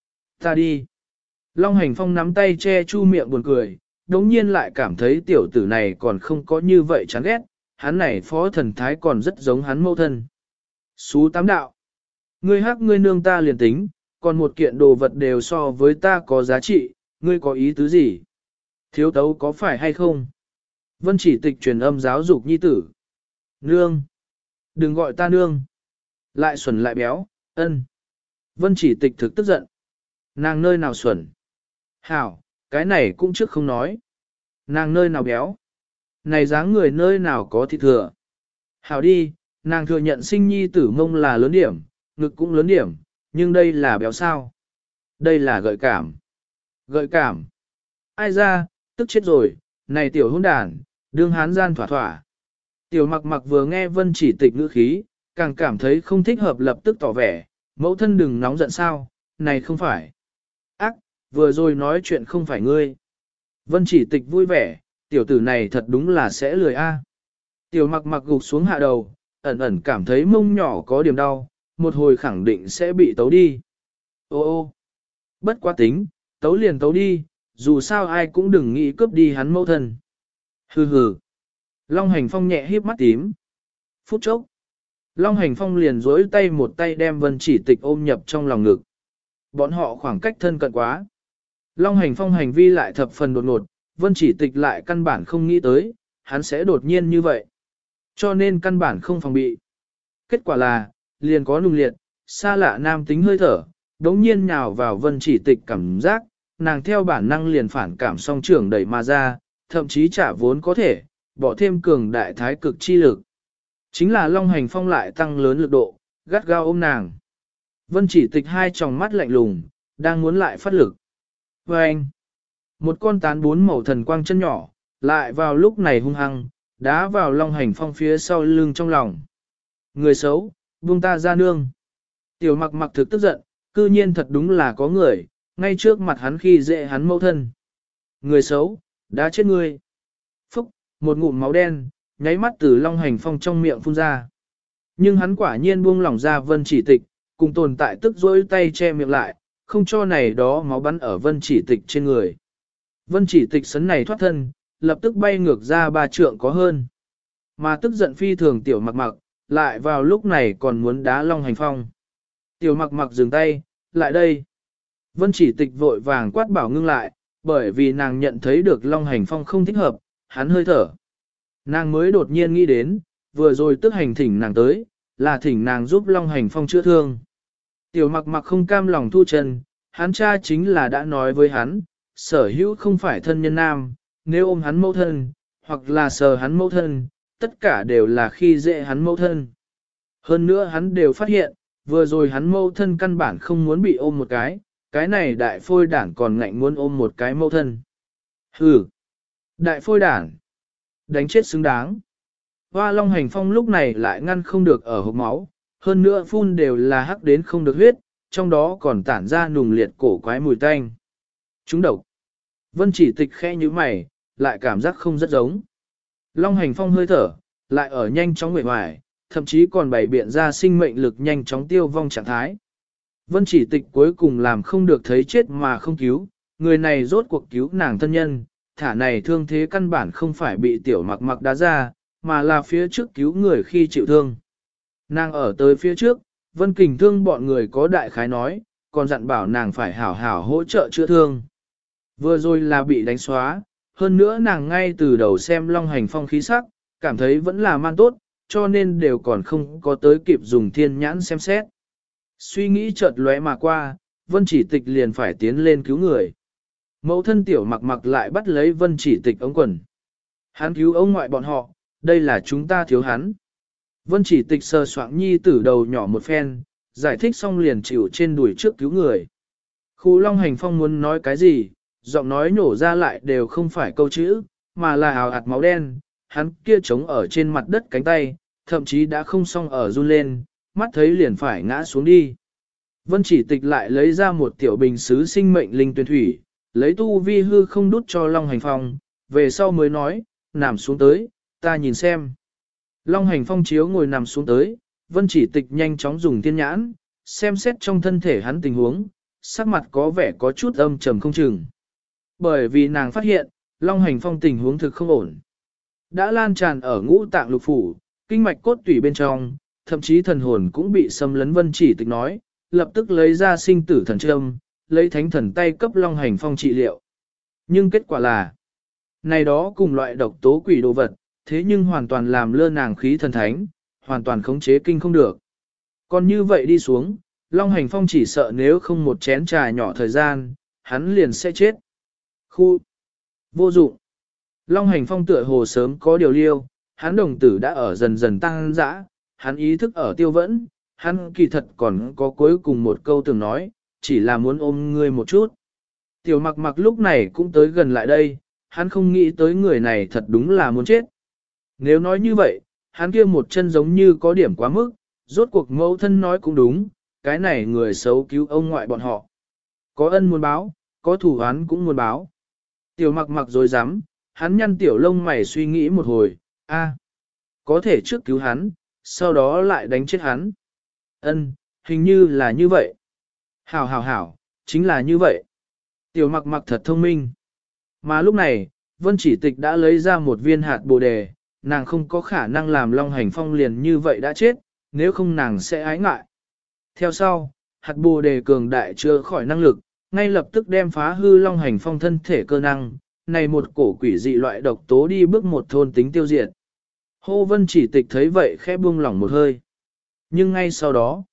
A: Ta đi. Long hành phong nắm tay che chu miệng buồn cười, đống nhiên lại cảm thấy tiểu tử này còn không có như vậy chán ghét, hắn này phó thần thái còn rất giống hắn mâu thân. Xú tám đạo. Ngươi hắc ngươi nương ta liền tính, còn một kiện đồ vật đều so với ta có giá trị, ngươi có ý tứ gì? Thiếu tấu có phải hay không? Vân chỉ tịch truyền âm giáo dục nhi tử. Nương. Đừng gọi ta nương. Lại xuẩn lại béo, ân. Vân chỉ tịch thực tức giận. Nàng nơi nào xuẩn? Hảo, cái này cũng trước không nói. Nàng nơi nào béo? Này dáng người nơi nào có thịt thừa? Hảo đi, nàng thừa nhận sinh nhi tử mông là lớn điểm, ngực cũng lớn điểm, nhưng đây là béo sao? Đây là gợi cảm. Gợi cảm. Ai ra, tức chết rồi, này tiểu hôn đàn, đương hán gian thỏa thỏa. Tiểu mặc mặc vừa nghe Vân chỉ tịch ngữ khí, càng cảm thấy không thích hợp lập tức tỏ vẻ, mẫu thân đừng nóng giận sao, này không phải. Ác, vừa rồi nói chuyện không phải ngươi. Vân chỉ tịch vui vẻ, tiểu tử này thật đúng là sẽ lười a. Tiểu mặc mặc gục xuống hạ đầu, ẩn ẩn cảm thấy mông nhỏ có điểm đau, một hồi khẳng định sẽ bị tấu đi. Ô ô, bất quá tính, tấu liền tấu đi, dù sao ai cũng đừng nghĩ cướp đi hắn mẫu thân. Hừ hừ. Long Hành Phong nhẹ híp mắt tím. Phút chốc. Long Hành Phong liền dối tay một tay đem Vân Chỉ Tịch ôm nhập trong lòng ngực. Bọn họ khoảng cách thân cận quá. Long Hành Phong hành vi lại thập phần đột ngột, Vân Chỉ Tịch lại căn bản không nghĩ tới, hắn sẽ đột nhiên như vậy. Cho nên căn bản không phòng bị. Kết quả là, liền có nung liệt, xa lạ nam tính hơi thở, đống nhiên nhào vào Vân Chỉ Tịch cảm giác, nàng theo bản năng liền phản cảm song trưởng đẩy mà ra, thậm chí trả vốn có thể, bỏ thêm cường đại thái cực chi lực. Chính là Long Hành Phong lại tăng lớn lực độ, gắt gao ôm nàng. Vân Chỉ Tịch hai tròng mắt lạnh lùng, đang muốn lại phát lực. Và anh, một con tán bốn màu thần quang chân nhỏ, lại vào lúc này hung hăng, đá vào Long Hành Phong phía sau lưng trong lòng. Người xấu, buông ta ra nương. Tiểu mặc mặc thực tức giận, cư nhiên thật đúng là có người, ngay trước mặt hắn khi dễ hắn mẫu thân. Người xấu, đã chết ngươi. Phúc, một ngụm máu đen, nháy mắt từ Long Hành Phong trong miệng phun ra. Nhưng hắn quả nhiên buông lỏng ra Vân Chỉ Tịch, cùng tồn tại tức dối tay che miệng lại, không cho này đó máu bắn ở Vân Chỉ Tịch trên người. Vân Chỉ Tịch sấn này thoát thân, lập tức bay ngược ra 3 trượng có hơn. Mà tức giận phi thường tiểu mặc mặc, lại vào lúc này còn muốn đá Long Hành Phong. Tiểu mặc mặc dừng tay, lại đây. Vân Chỉ Tịch vội vàng quát bảo ngưng lại, bởi vì nàng nhận thấy được Long Hành Phong không thích hợp, hắn hơi thở. Nàng mới đột nhiên nghĩ đến, vừa rồi tức hành thỉnh nàng tới, là thỉnh nàng giúp Long Hành Phong chữa thương. Tiểu mặc mặc không cam lòng thu chân, hắn cha chính là đã nói với hắn, sở hữu không phải thân nhân nam, nếu ôm hắn mẫu thân, hoặc là sờ hắn mẫu thân, tất cả đều là khi dễ hắn mẫu thân. Hơn nữa hắn đều phát hiện, vừa rồi hắn mẫu thân căn bản không muốn bị ôm một cái này đại phôi đản còn ngạnh muốn ôm một cái mẫu thân. Hừ, đại phôi đản, đánh chết xứng đáng. Hoa Long Hành Phong lúc này lại ngăn không được ở hộc máu, hơn nữa phun đều là hắc đến không được huyết, trong đó còn tản ra nùng liệt cổ quái mùi tanh. Chúng độc. Vân Chỉ Tịch khẽ như mày, lại cảm giác không rất giống. Long Hành Phong hơi thở, lại ở nhanh chóng nguệ hoài, thậm chí còn bày biện ra sinh mệnh lực nhanh chóng tiêu vong trạng thái. Vân Chỉ Tịch cuối cùng làm không được thấy chết mà không cứu, người này rốt cuộc cứu nàng thân nhân, thả này thương thế căn bản không phải bị tiểu mặc mặc đá ra, mà là phía trước cứu người khi chịu thương. Nàng ở tới phía trước, Vân Kình Thương bọn người có đại khái nói, còn dặn bảo nàng phải hảo hảo hỗ trợ chữa thương. Vừa rồi là bị đánh xóa, hơn nữa nàng ngay từ đầu xem Long Hành Phong khí sắc, cảm thấy vẫn là man tốt, cho nên đều còn không có tới kịp dùng thiên nhãn xem xét. Suy nghĩ chợt lóe mà qua, Vân Chỉ Tịch liền phải tiến lên cứu người. Mẫu thân tiểu mặc mặc lại bắt lấy Vân Chỉ Tịch ống quần. Hắn cứu ông ngoại bọn họ, đây là chúng ta thiếu hắn. Vân Chỉ Tịch sờ soạng nhi tử đầu nhỏ một phen, giải thích xong liền chịu trên đùi trước cứu người. Khu Long Hành Phong muốn nói cái gì, giọng nói nổ ra lại đều không phải câu chữ, mà là ào ạt máu đen, hắn kia trống ở trên mặt đất cánh tay, thậm chí đã không xong ở run lên, mắt thấy liền phải ngã xuống đi. Vân Chỉ Tịch lại lấy ra một tiểu bình sứ sinh mệnh linh tuyển thủy, lấy tu vi hư không đút cho Long Hành Phong, về sau mới nói, nằm xuống tới, ta nhìn xem. Long Hành Phong chiếu ngồi nằm xuống tới, Vân Chỉ Tịch nhanh chóng dùng thiên nhãn, xem xét trong thân thể hắn tình huống, sắc mặt có vẻ có chút âm trầm không chừng. Bởi vì nàng phát hiện, Long Hành Phong tình huống thực không ổn. Đã lan tràn ở ngũ tạng lục phủ, kinh mạch cốt tủy bên trong, thậm chí thần hồn cũng bị xâm lấn. Vân Chỉ Tịch nói, lập tức lấy ra sinh tử thần châm, lấy thánh thần tay cấp Long Hành Phong trị liệu. Nhưng kết quả là, này đó cùng loại độc tố quỷ đồ vật, thế nhưng hoàn toàn làm lơ nàng khí thần thánh, hoàn toàn khống chế kinh không được. Còn như vậy đi xuống, Long Hành Phong chỉ sợ nếu không một chén trà nhỏ thời gian, hắn liền sẽ chết. Khu vô dụng. Long Hành Phong tựa hồ sớm có điều liêu, hắn đồng tử đã ở dần dần tăng dã, hắn ý thức ở tiêu vẫn, hắn kỳ thật còn có cuối cùng một câu từng nói, chỉ là muốn ôm ngươi một chút. Tiểu mặc mặc lúc này cũng tới gần lại đây, hắn không nghĩ tới người này thật đúng là muốn chết. Nếu nói như vậy, hắn kia một chân giống như có điểm quá mức, rốt cuộc mẫu thân nói cũng đúng, cái này người xấu cứu ông ngoại bọn họ. Có ân muốn báo, có thủ án cũng muốn báo. Tiểu mặc mặc dối rắm hắn nhăn tiểu lông mày suy nghĩ một hồi, có thể trước cứu hắn, sau đó lại đánh chết hắn. Ân, hình như là như vậy. Hảo hảo hảo, chính là như vậy. Tiểu mặc mặc thật thông minh. Mà lúc này, Vân Chỉ Tịch đã lấy ra một viên hạt bồ đề, nàng không có khả năng làm Long Hành Phong liền như vậy đã chết, nếu không nàng sẽ ái ngại. Theo sau, hạt bồ đề cường đại chưa khỏi năng lực, ngay lập tức đem phá hư Long Hành Phong thân thể cơ năng, này một cổ quỷ dị loại độc tố đi bước một thôn tính tiêu diệt. Hô Vân Chỉ Tịch thấy vậy khẽ buông lỏng một hơi. Nhưng ngay sau đó,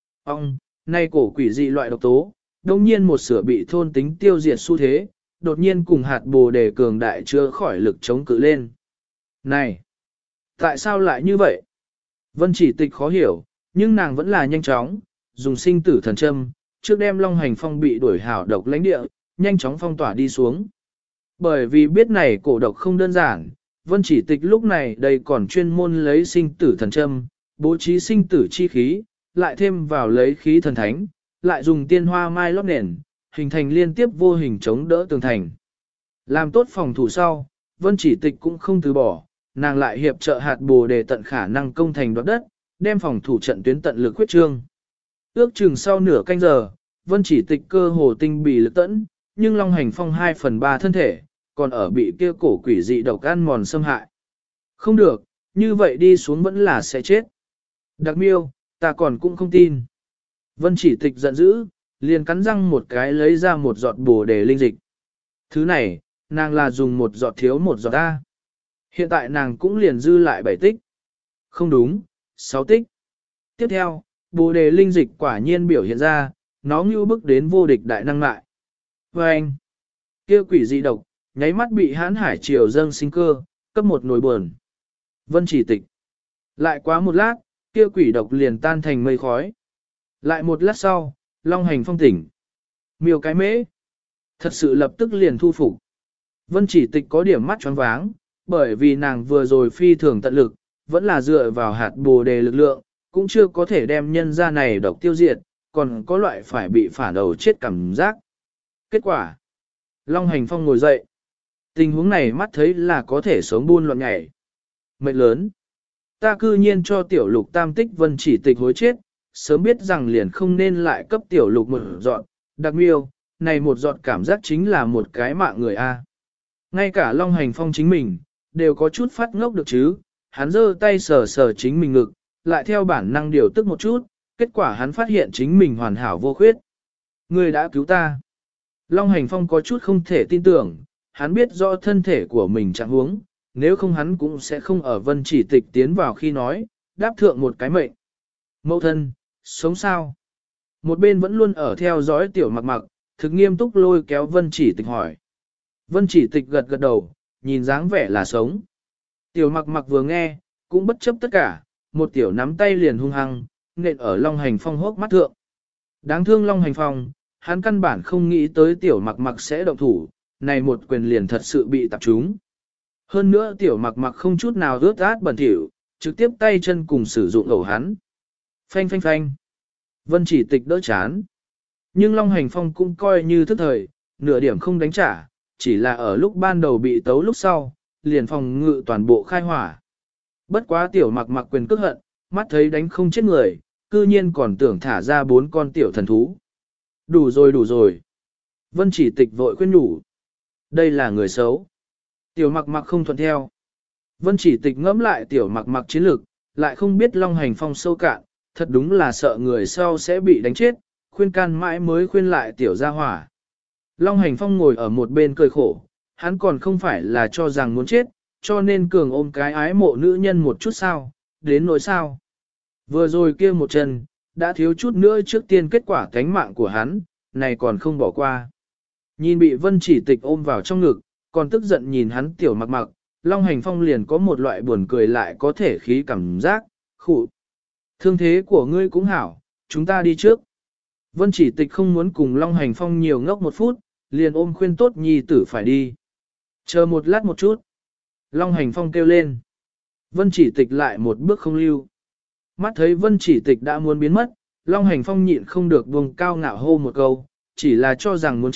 A: nay cổ quỷ dị loại độc tố, đồng nhiên một sửa bị thôn tính tiêu diệt xu thế, đột nhiên cùng hạt bồ đề cường đại chưa khỏi lực chống cự lên. Này! Tại sao lại như vậy? Vân Chỉ Tịch khó hiểu, nhưng nàng vẫn là nhanh chóng, dùng sinh tử thần châm, trước đem Long Hành Phong bị đuổi hảo độc lãnh địa, nhanh chóng phong tỏa đi xuống. Bởi vì biết này cổ độc không đơn giản, Vân Chỉ Tịch lúc này đây còn chuyên môn lấy sinh tử thần châm, bố trí sinh tử chi khí, lại thêm vào lấy khí thần thánh, lại dùng tiên hoa mai lót nền, hình thành liên tiếp vô hình chống đỡ tường thành. Làm tốt phòng thủ sau, Vân Chỉ Tịch cũng không từ bỏ, nàng lại hiệp trợ hạt bồ đề tận khả năng công thành đoạt đất, đem phòng thủ trận tuyến tận lực khuyết trương. Ước chừng sau nửa canh giờ, Vân Chỉ Tịch cơ hồ tinh bì lực tẫn, nhưng Long Hành Phong 2/3 thân thể, còn ở bị kia cổ quỷ dị độc ăn mòn xâm hại. Không được, như vậy đi xuống vẫn là sẽ chết. Đặc miêu, ta còn cũng không tin. Vân Chỉ Tịch giận dữ, liền cắn răng một cái lấy ra một giọt bồ đề linh dịch. Thứ này, nàng là dùng một giọt thiếu một giọt A. Hiện tại nàng cũng liền dư lại 7 tích. Không đúng, 6 tích. Tiếp theo, bồ đề linh dịch quả nhiên biểu hiện ra, nó như bước đến vô địch đại năng lại. Và anh, kia quỷ dị độc, nháy mắt bị hãn hải triều dâng sinh cơ, cấp một nồi buồn. Vân Chỉ Tịch. Lại quá một lát, kia quỷ độc liền tan thành mây khói. Lại một lát sau, Long Hành Phong tỉnh. Miêu cái mễ. Thật sự lập tức liền thu phục. Vân Chỉ Tịch có điểm mắt choáng váng, bởi vì nàng vừa rồi phi thường tận lực, vẫn là dựa vào hạt bồ đề lực lượng, cũng chưa có thể đem nhân ra này độc tiêu diệt, còn có loại phải bị phản đầu chết cảm giác. Kết quả, Long Hành Phong ngồi dậy. Tình huống này mắt thấy là có thể sống buôn loạn nhảy. Mệnh lớn. Ta cư nhiên cho tiểu lục tam tích Vân Chỉ Tịch hối chết, sớm biết rằng liền không nên lại cấp tiểu lục một dọn, đặc miêu, này một dọn cảm giác chính là một cái mạng người A. Ngay cả Long Hành Phong chính mình, đều có chút phát ngốc được chứ, hắn giơ tay sờ sờ chính mình ngực, lại theo bản năng điều tức một chút, kết quả hắn phát hiện chính mình hoàn hảo vô khuyết. Ngươi đã cứu ta. Long Hành Phong có chút không thể tin tưởng, hắn biết rõ thân thể của mình trạng huống, nếu không hắn cũng sẽ không ở Vân Chỉ Tịch tiến vào khi nói, đáp thượng một cái mệnh. Mẫu thân, sống sao? Một bên vẫn luôn ở theo dõi tiểu mặc mặc, thực nghiêm túc lôi kéo Vân Chỉ Tịch hỏi. Vân Chỉ Tịch gật gật đầu, nhìn dáng vẻ là sống. Tiểu mặc mặc vừa nghe, cũng bất chấp tất cả, một tiểu nắm tay liền hung hăng, nện ở Long Hành Phong hốc mắt thượng. Đáng thương Long Hành Phong, hắn căn bản không nghĩ tới tiểu mặc mặc sẽ động thủ, này một quyền liền thật sự bị tập trúng. Hơn nữa tiểu mặc mặc không chút nào rớt át bẩn thỉu, trực tiếp tay chân cùng sử dụng ẩu hắn. Phanh phanh phanh. Vân Chỉ Tịch đỡ chán. Nhưng Long Hành Phong cũng coi như thức thời, nửa điểm không đánh trả, chỉ là ở lúc ban đầu bị tấu lúc sau, liền phòng ngự toàn bộ khai hỏa. Bất quá tiểu mặc mặc quyền cước hận, mắt thấy đánh không chết người, cư nhiên còn tưởng thả ra 4 con tiểu thần thú. Đủ rồi đủ rồi. Vân Chỉ Tịch vội khuyên nhủ. Đây là người xấu. Tiểu mặc mặc không thuận theo. Vân Chỉ Tịch ngẫm lại tiểu mặc mặc chiến lược, lại không biết Long Hành Phong sâu cạn, thật đúng là sợ người sau sẽ bị đánh chết, khuyên can mãi mới khuyên lại tiểu gia hỏa. Long Hành Phong ngồi ở một bên cười khổ, hắn còn không phải là cho rằng muốn chết, cho nên cường ôm cái ái mộ nữ nhân một chút sao, đến nỗi sao. Vừa rồi kia một chân, đã thiếu chút nữa trước tiên kết quả cánh mạng của hắn, này còn không bỏ qua. Nhìn bị Vân Chỉ Tịch ôm vào trong ngực, còn tức giận nhìn hắn tiểu mặc mặc, Long Hành Phong liền có một loại buồn cười lại có thể khí cảm giác, khụ. Thương thế của ngươi cũng hảo, chúng ta đi trước. Vân Chỉ Tịch không muốn cùng Long Hành Phong nhiều ngốc một phút, liền ôm khuyên tốt nhi tử phải đi. Chờ một lát một chút. Long Hành Phong kêu lên. Vân Chỉ Tịch lại một bước không lưu. Mắt thấy Vân Chỉ Tịch đã muốn biến mất, Long Hành Phong nhịn không được buông cao ngạo hô một câu, chỉ là cho rằng muốn chết,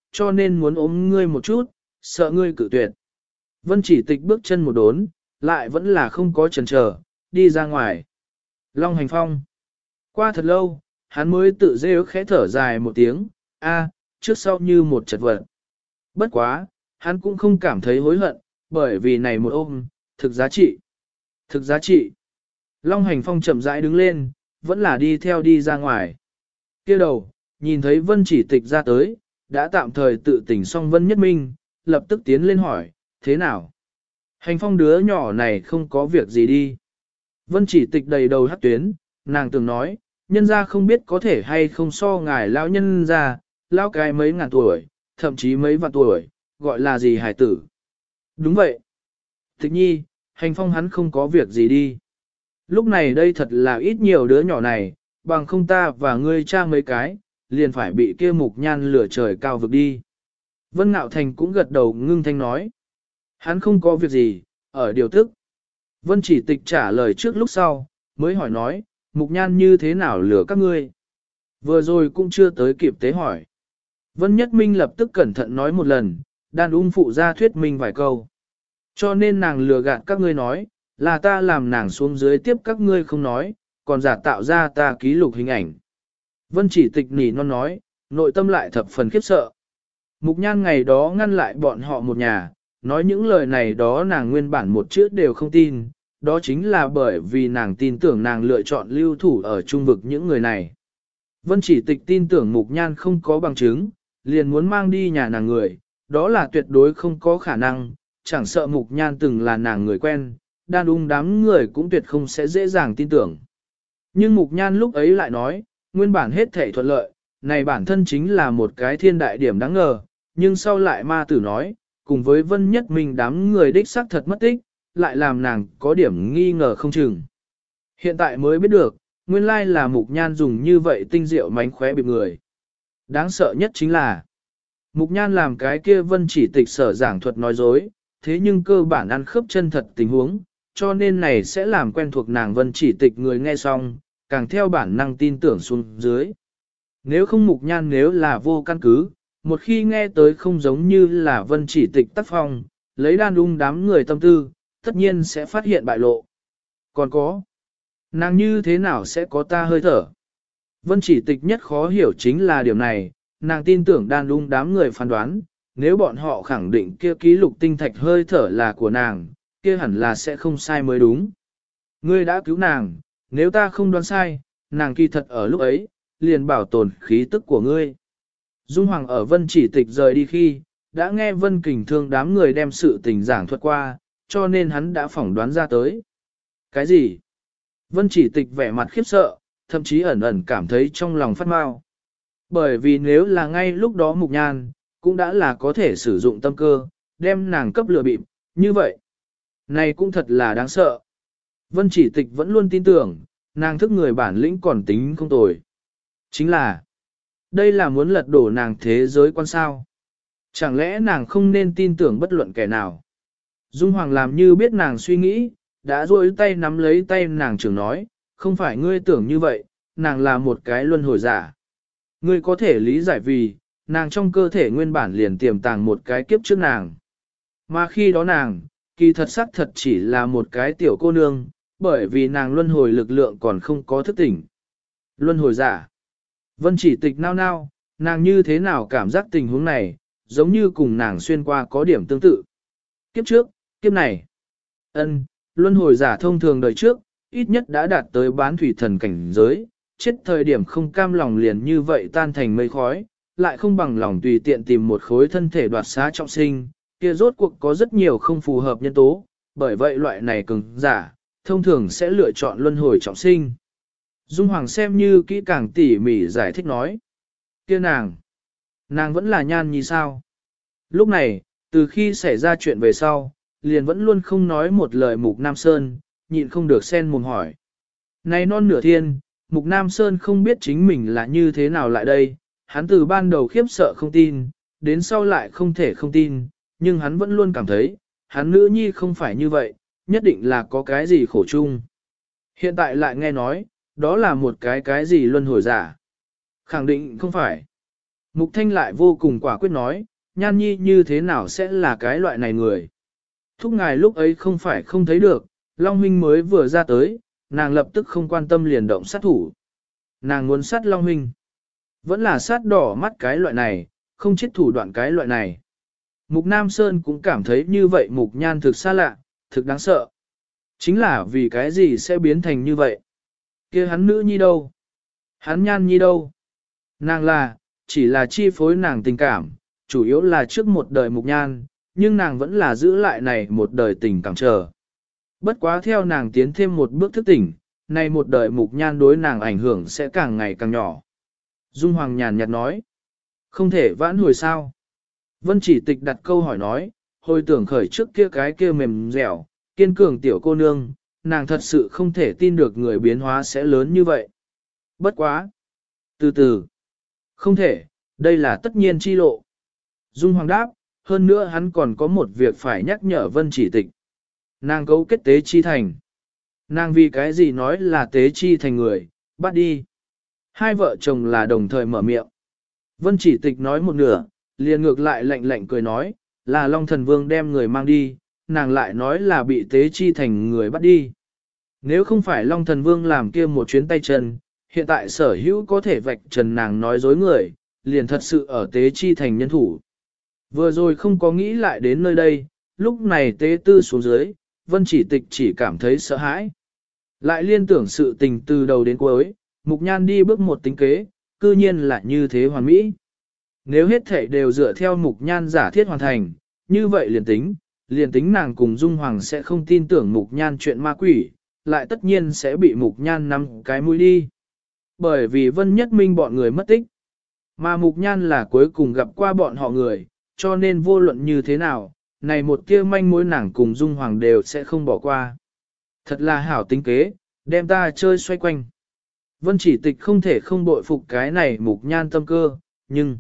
A: cho nên muốn ôm ngươi một chút, sợ ngươi cự tuyệt. Vân chỉ tịch bước chân một đốn, lại vẫn là không có chần chờ, đi ra ngoài. Long hành phong. Qua thật lâu, hắn mới tự rêu khẽ thở dài một tiếng, trước sau như một chật vật. Bất quá, hắn cũng không cảm thấy hối hận, bởi vì này một ôm, thực giá trị. Thực giá trị. Long hành phong chậm rãi đứng lên, vẫn là đi theo đi ra ngoài. Kia đầu, nhìn thấy Vân chỉ tịch ra tới, đã tạm thời tự tỉnh xong Vân Nhất Minh, lập tức tiến lên hỏi, thế nào? Hành phong đứa nhỏ này không có việc gì đi. Vân chỉ tịch đầy đầu hắc tuyến, nàng từng nói, nhân ra không biết có thể hay không so ngài lão nhân ra, lão cái mấy ngàn tuổi, thậm chí mấy vạn tuổi, gọi là gì hải tử. Đúng vậy. Tịch nhi, hành phong hắn không có việc gì đi. Lúc này đây thật là ít nhiều đứa nhỏ này, bằng không ta và ngươi cha mấy cái, liền phải bị kia mục nhan lửa trời cao vực đi. Vân Ngạo Thành cũng gật đầu ngưng thanh nói. Hắn không có việc gì, ở điều tức. Vân chỉ tịch trả lời trước lúc sau, mới hỏi nói, mục nhan như thế nào lừa các ngươi. Vừa rồi cũng chưa tới kịp tế hỏi. Vân Nhất Minh lập tức cẩn thận nói một lần, đàn phụ ra thuyết minh vài câu. Cho nên nàng lừa gạt các ngươi nói, là ta làm nàng xuống dưới tiếp các ngươi không nói, còn giả tạo ra ta ký lục hình ảnh. Vân chỉ tịch nỉ non nói, nội tâm lại thập phần khiếp sợ. Mục nhan ngày đó ngăn lại bọn họ một nhà, nói những lời này đó nàng nguyên bản một chữ đều không tin, đó chính là bởi vì nàng tin tưởng nàng lựa chọn lưu thủ ở trung vực những người này. Vân chỉ tịch tin tưởng mục nhan không có bằng chứng, liền muốn mang đi nhà nàng người, đó là tuyệt đối không có khả năng, chẳng sợ mục nhan từng là nàng người quen, đám người cũng tuyệt không sẽ dễ dàng tin tưởng. Nhưng mục nhan lúc ấy lại nói, nguyên bản hết thể thuận lợi, này bản thân chính là một cái thiên đại điểm đáng ngờ, nhưng sau lại ma tử nói, cùng với Vân Nhất Minh đám người đích xác thật mất tích, lại làm nàng có điểm nghi ngờ không chừng. Hiện tại mới biết được, nguyên lai là mục nhan dùng như vậy tinh diệu mánh khóe bịp người. Đáng sợ nhất chính là, mục nhan làm cái kia Vân chỉ tịch sở giảng thuật nói dối, thế nhưng cơ bản ăn khớp chân thật tình huống, cho nên này sẽ làm quen thuộc nàng Vân chỉ tịch người nghe xong, càng theo bản năng tin tưởng xuống dưới. Nếu không mục nhan nếu là vô căn cứ, một khi nghe tới không giống như là Vân chỉ tịch tác phong, lấy đám người tâm tư, tất nhiên sẽ phát hiện bại lộ. Còn có, nàng như thế nào sẽ có ta hơi thở? Vân chỉ tịch nhất khó hiểu chính là điều này, nàng tin tưởng đám người phán đoán, nếu bọn họ khẳng định kia ký lục tinh thạch hơi thở là của nàng, kia hẳn là sẽ không sai mới đúng. Ngươi đã cứu nàng, nếu ta không đoán sai, nàng kỳ thật ở lúc ấy, liền bảo tồn khí tức của ngươi. Dung Hoàng ở Vân chỉ tịch rời đi khi, đã nghe Vân Kình Thương đám người đem sự tình giảng thuật qua, cho nên hắn đã phỏng đoán ra tới. Cái gì? Vân chỉ tịch vẻ mặt khiếp sợ, thậm chí ẩn ẩn cảm thấy trong lòng phát mau. Bởi vì nếu là ngay lúc đó mục nhan, cũng đã là có thể sử dụng tâm cơ, đem nàng cấp lừa bịp, như vậy. Này cũng thật là đáng sợ. Vân chỉ tịch vẫn luôn tin tưởng, nàng thức người bản lĩnh còn tính không tồi. Chính là, đây là muốn lật đổ nàng thế giới quan sao. Chẳng lẽ nàng không nên tin tưởng bất luận kẻ nào. Dung Hoàng làm như biết nàng suy nghĩ, đã duỗi tay nắm lấy tay nàng trưởng nói, không phải ngươi tưởng như vậy, nàng là một cái luân hồi giả. Ngươi có thể lý giải vì, nàng trong cơ thể nguyên bản liền tiềm tàng một cái kiếp trước nàng. Mà khi đó nàng, kỳ thật xác thật chỉ là một cái tiểu cô nương, bởi vì nàng luân hồi lực lượng còn không có thức tỉnh. Luân hồi giả. Vân chỉ tịch nao nao, nàng như thế nào cảm giác tình huống này, giống như cùng nàng xuyên qua có điểm tương tự. Kiếp trước, kiếp này. Luân hồi giả thông thường đời trước, ít nhất đã đạt tới bán thủy thần cảnh giới, chết thời điểm không cam lòng liền như vậy tan thành mây khói, lại không bằng lòng tùy tiện tìm một khối thân thể đoạt xá trọng sinh, kia rốt cuộc có rất nhiều không phù hợp nhân tố, bởi vậy loại này cường giả, thông thường sẽ lựa chọn luân hồi trọng sinh. Dung Hoàng xem như kỹ càng tỉ mỉ giải thích nói. Kia nàng vẫn là nhan nhi sao? Lúc này, từ khi xảy ra chuyện về sau, liền vẫn luôn không nói một lời Mục Nam Sơn, nhịn không được sen mồm hỏi. Này non nửa thiên, Mục Nam Sơn không biết chính mình là như thế nào lại đây, hắn từ ban đầu khiếp sợ không tin, đến sau lại không thể không tin, nhưng hắn vẫn luôn cảm thấy, hắn nữ nhi không phải như vậy, nhất định là có cái gì khổ chung. Hiện tại lại nghe nói, đó là một cái gì luân hồi giả. Khẳng định không phải. Mục Thanh lại vô cùng quả quyết nói, Nhan Nhi như thế nào sẽ là cái loại này người. Thúc ngài lúc ấy không phải không thấy được, Long Huynh mới vừa ra tới, nàng lập tức không quan tâm liền động sát thủ. Nàng muốn sát Long Huynh. Vẫn là sát đỏ mắt cái loại này, không chết thủ đoạn cái loại này. Mục Nam Sơn cũng cảm thấy như vậy Mục Nhan thực xa lạ, thực đáng sợ. Chính là vì cái gì sẽ biến thành như vậy? Kia hắn nữ nhi đâu? Hắn Nhan nhi đâu? Nàng chỉ là chi phối nàng tình cảm, chủ yếu là trước một đời Mục Nhan, nhưng nàng vẫn là giữ lại này một đời tình cảm chờ. Bất quá theo nàng tiến thêm một bước thức tỉnh, này một đời Mục Nhan đối nàng ảnh hưởng sẽ càng ngày càng nhỏ. Dung Hoàng nhàn nhạt nói, không thể vãn hồi sao? Vân Chỉ Tịch đặt câu hỏi nói, hồi tưởng khởi trước kia cái kia mềm dẻo, kiên cường tiểu cô nương, nàng thật sự không thể tin được người biến hóa sẽ lớn như vậy. Bất quá. Từ từ. Không thể, đây là tất nhiên chi lộ. Dung Hoàng đáp, hơn nữa hắn còn có một việc phải nhắc nhở Vân Chỉ Tịch. Nàng cấu kết tế chi thành. Nàng vì cái gì nói là tế chi thành người, bắt đi. Hai vợ chồng là đồng thời mở miệng. Vân Chỉ Tịch nói một nửa, liền ngược lại lạnh lạnh cười nói, là Long Thần Vương đem người mang đi, nàng lại nói là bị tế chi thành người bắt đi. Nếu không phải Long Thần Vương làm kia một chuyến tay chân, hiện tại sở hữu có thể vạch trần nàng nói dối người, liền thật sự ở tế chi thành nhân thủ. Vừa rồi không có nghĩ lại đến nơi đây, lúc này tế tư xuống dưới, Vân Chỉ Tịch chỉ cảm thấy sợ hãi. Lại liên tưởng sự tình từ đầu đến cuối, Mục Nhan đi bước một tính kế, cư nhiên là như thế hoàn mỹ. Nếu hết thảy đều dựa theo Mục Nhan giả thiết hoàn thành, như vậy liền tính nàng cùng Dung Hoàng sẽ không tin tưởng Mục Nhan chuyện ma quỷ, lại tất nhiên sẽ bị Mục Nhan nắm cái mũi đi. Bởi vì Vân Nhất Minh bọn người mất tích, mà Mục Nhan là cuối cùng gặp qua bọn họ người, cho nên vô luận như thế nào, này một kia manh mối nàng cùng Dung Hoàng đều sẽ không bỏ qua. Thật là hảo tính kế, đem ta chơi xoay quanh. Vân Chỉ Tịch không thể không bội phục cái này Mục Nhan tâm cơ, nhưng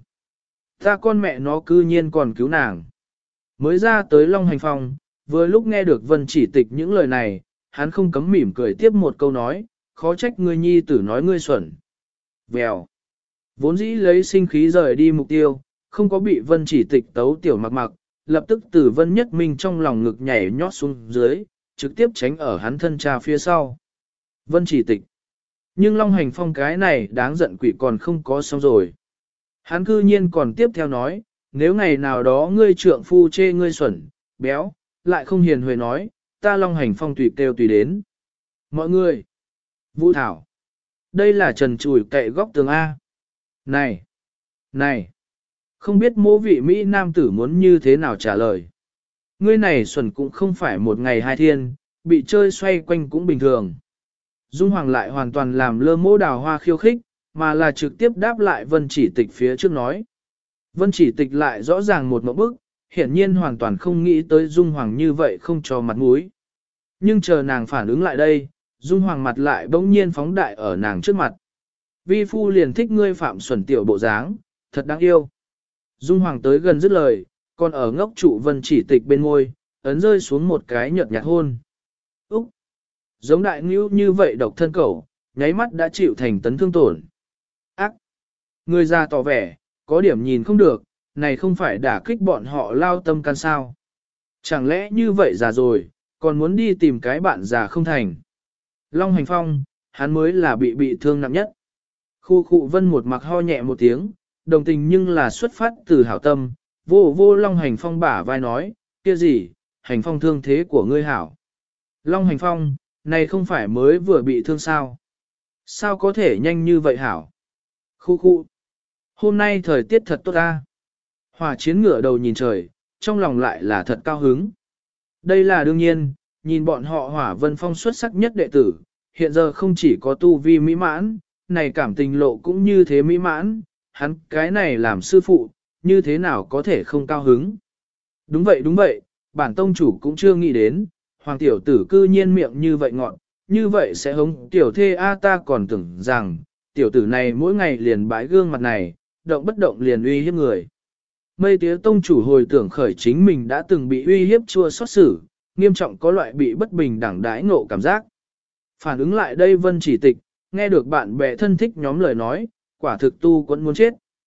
A: ta con mẹ nó cư nhiên còn cứu nàng. Mới ra tới Long Hành Phong, vừa lúc nghe được Vân Chỉ Tịch những lời này, hắn không cấm mỉm cười tiếp một câu nói, khó trách ngươi nhi tử nói ngươi xuẩn. Vèo. Vốn dĩ lấy sinh khí rời đi mục tiêu, không có bị Vân Chỉ Tịch tấu tiểu mặc mặc, lập tức từ Vân Nhất Minh trong lòng ngực nhảy nhót xuống dưới, trực tiếp tránh ở hắn thân cha phía sau. Vân Chỉ Tịch. Nhưng Long Hành Phong cái này đáng giận quỷ còn không có xong rồi. Hắn cư nhiên còn tiếp theo nói, nếu ngày nào đó ngươi trượng phu chê ngươi xuẩn, béo, lại không hiền huệ nói, ta Long Hành Phong tùy kêu tùy đến. Mọi người. Vũ Thảo. Đây là trần chùi cậy góc tường A. Này. Này. Không biết mô vị Mỹ Nam tử muốn như thế nào trả lời. Ngươi này xuẩn cũng không phải một ngày hai thiên, bị chơi xoay quanh cũng bình thường. Dung Hoàng lại hoàn toàn làm lơ mô đào hoa khiêu khích, mà là trực tiếp đáp lại Vân Chỉ Tịch phía trước nói. Vân Chỉ Tịch lại rõ ràng một mẫu bức, hiển nhiên hoàn toàn không nghĩ tới Dung Hoàng như vậy không cho mặt mũi. Nhưng chờ nàng phản ứng lại đây, Dung Hoàng mặt lại bỗng nhiên phóng đại ở nàng trước mặt. Vi phu liền thích ngươi phạm xuẩn tiểu bộ dáng, thật đáng yêu. Dung Hoàng tới gần dứt lời, còn ở ngốc trụ Vân Chỉ Tịch bên môi, ấn rơi xuống một cái nhợt nhạt hôn. Úc! Giống đại ngưu như vậy độc thân cẩu, nháy mắt đã chịu thành tấn thương tổn. Ác! Người già tỏ vẻ, có điểm nhìn không được, này không phải đả kích bọn họ lao tâm can sao. Chẳng lẽ như vậy già rồi, còn muốn đi tìm cái bạn già không thành. Long Hành Phong, hắn mới là bị thương nặng nhất. Khu Khụ Vân một mặc ho nhẹ một tiếng, đồng tình nhưng là xuất phát từ hảo tâm, vô Long Hành Phong bả vai nói, kia gì, Hành Phong thương thế của ngươi hảo. Long Hành Phong, này không phải mới vừa bị thương sao? Sao có thể nhanh như vậy hảo? Khu. Hôm nay thời tiết thật tốt ta. Hỏa Chiến ngửa đầu nhìn trời, trong lòng lại là thật cao hứng. Đây là đương nhiên, nhìn bọn họ Hỏa Vân Phong xuất sắc nhất đệ tử, hiện giờ không chỉ có tu vi mỹ mãn, này cảm tình lộ cũng như thế mỹ mãn, hắn cái này làm sư phụ, như thế nào có thể không cao hứng. Đúng vậy, bản tông chủ cũng chưa nghĩ đến, hoàng tiểu tử cư nhiên miệng như vậy ngọn, như vậy sẽ hống tiểu thê A ta còn tưởng rằng, tiểu tử này mỗi ngày liền bãi gương mặt này, động bất động liền uy hiếp người. Mây tía tông chủ hồi tưởng khởi chính mình đã từng bị uy hiếp chua xót xử, nghiêm trọng có loại bị bất bình đẳng đãi ngộ cảm giác. Phản ứng lại đây Vân Chỉ Tịch, nghe được bạn bè thân thích nhóm lời nói, quả thực tu quẫn muốn chết.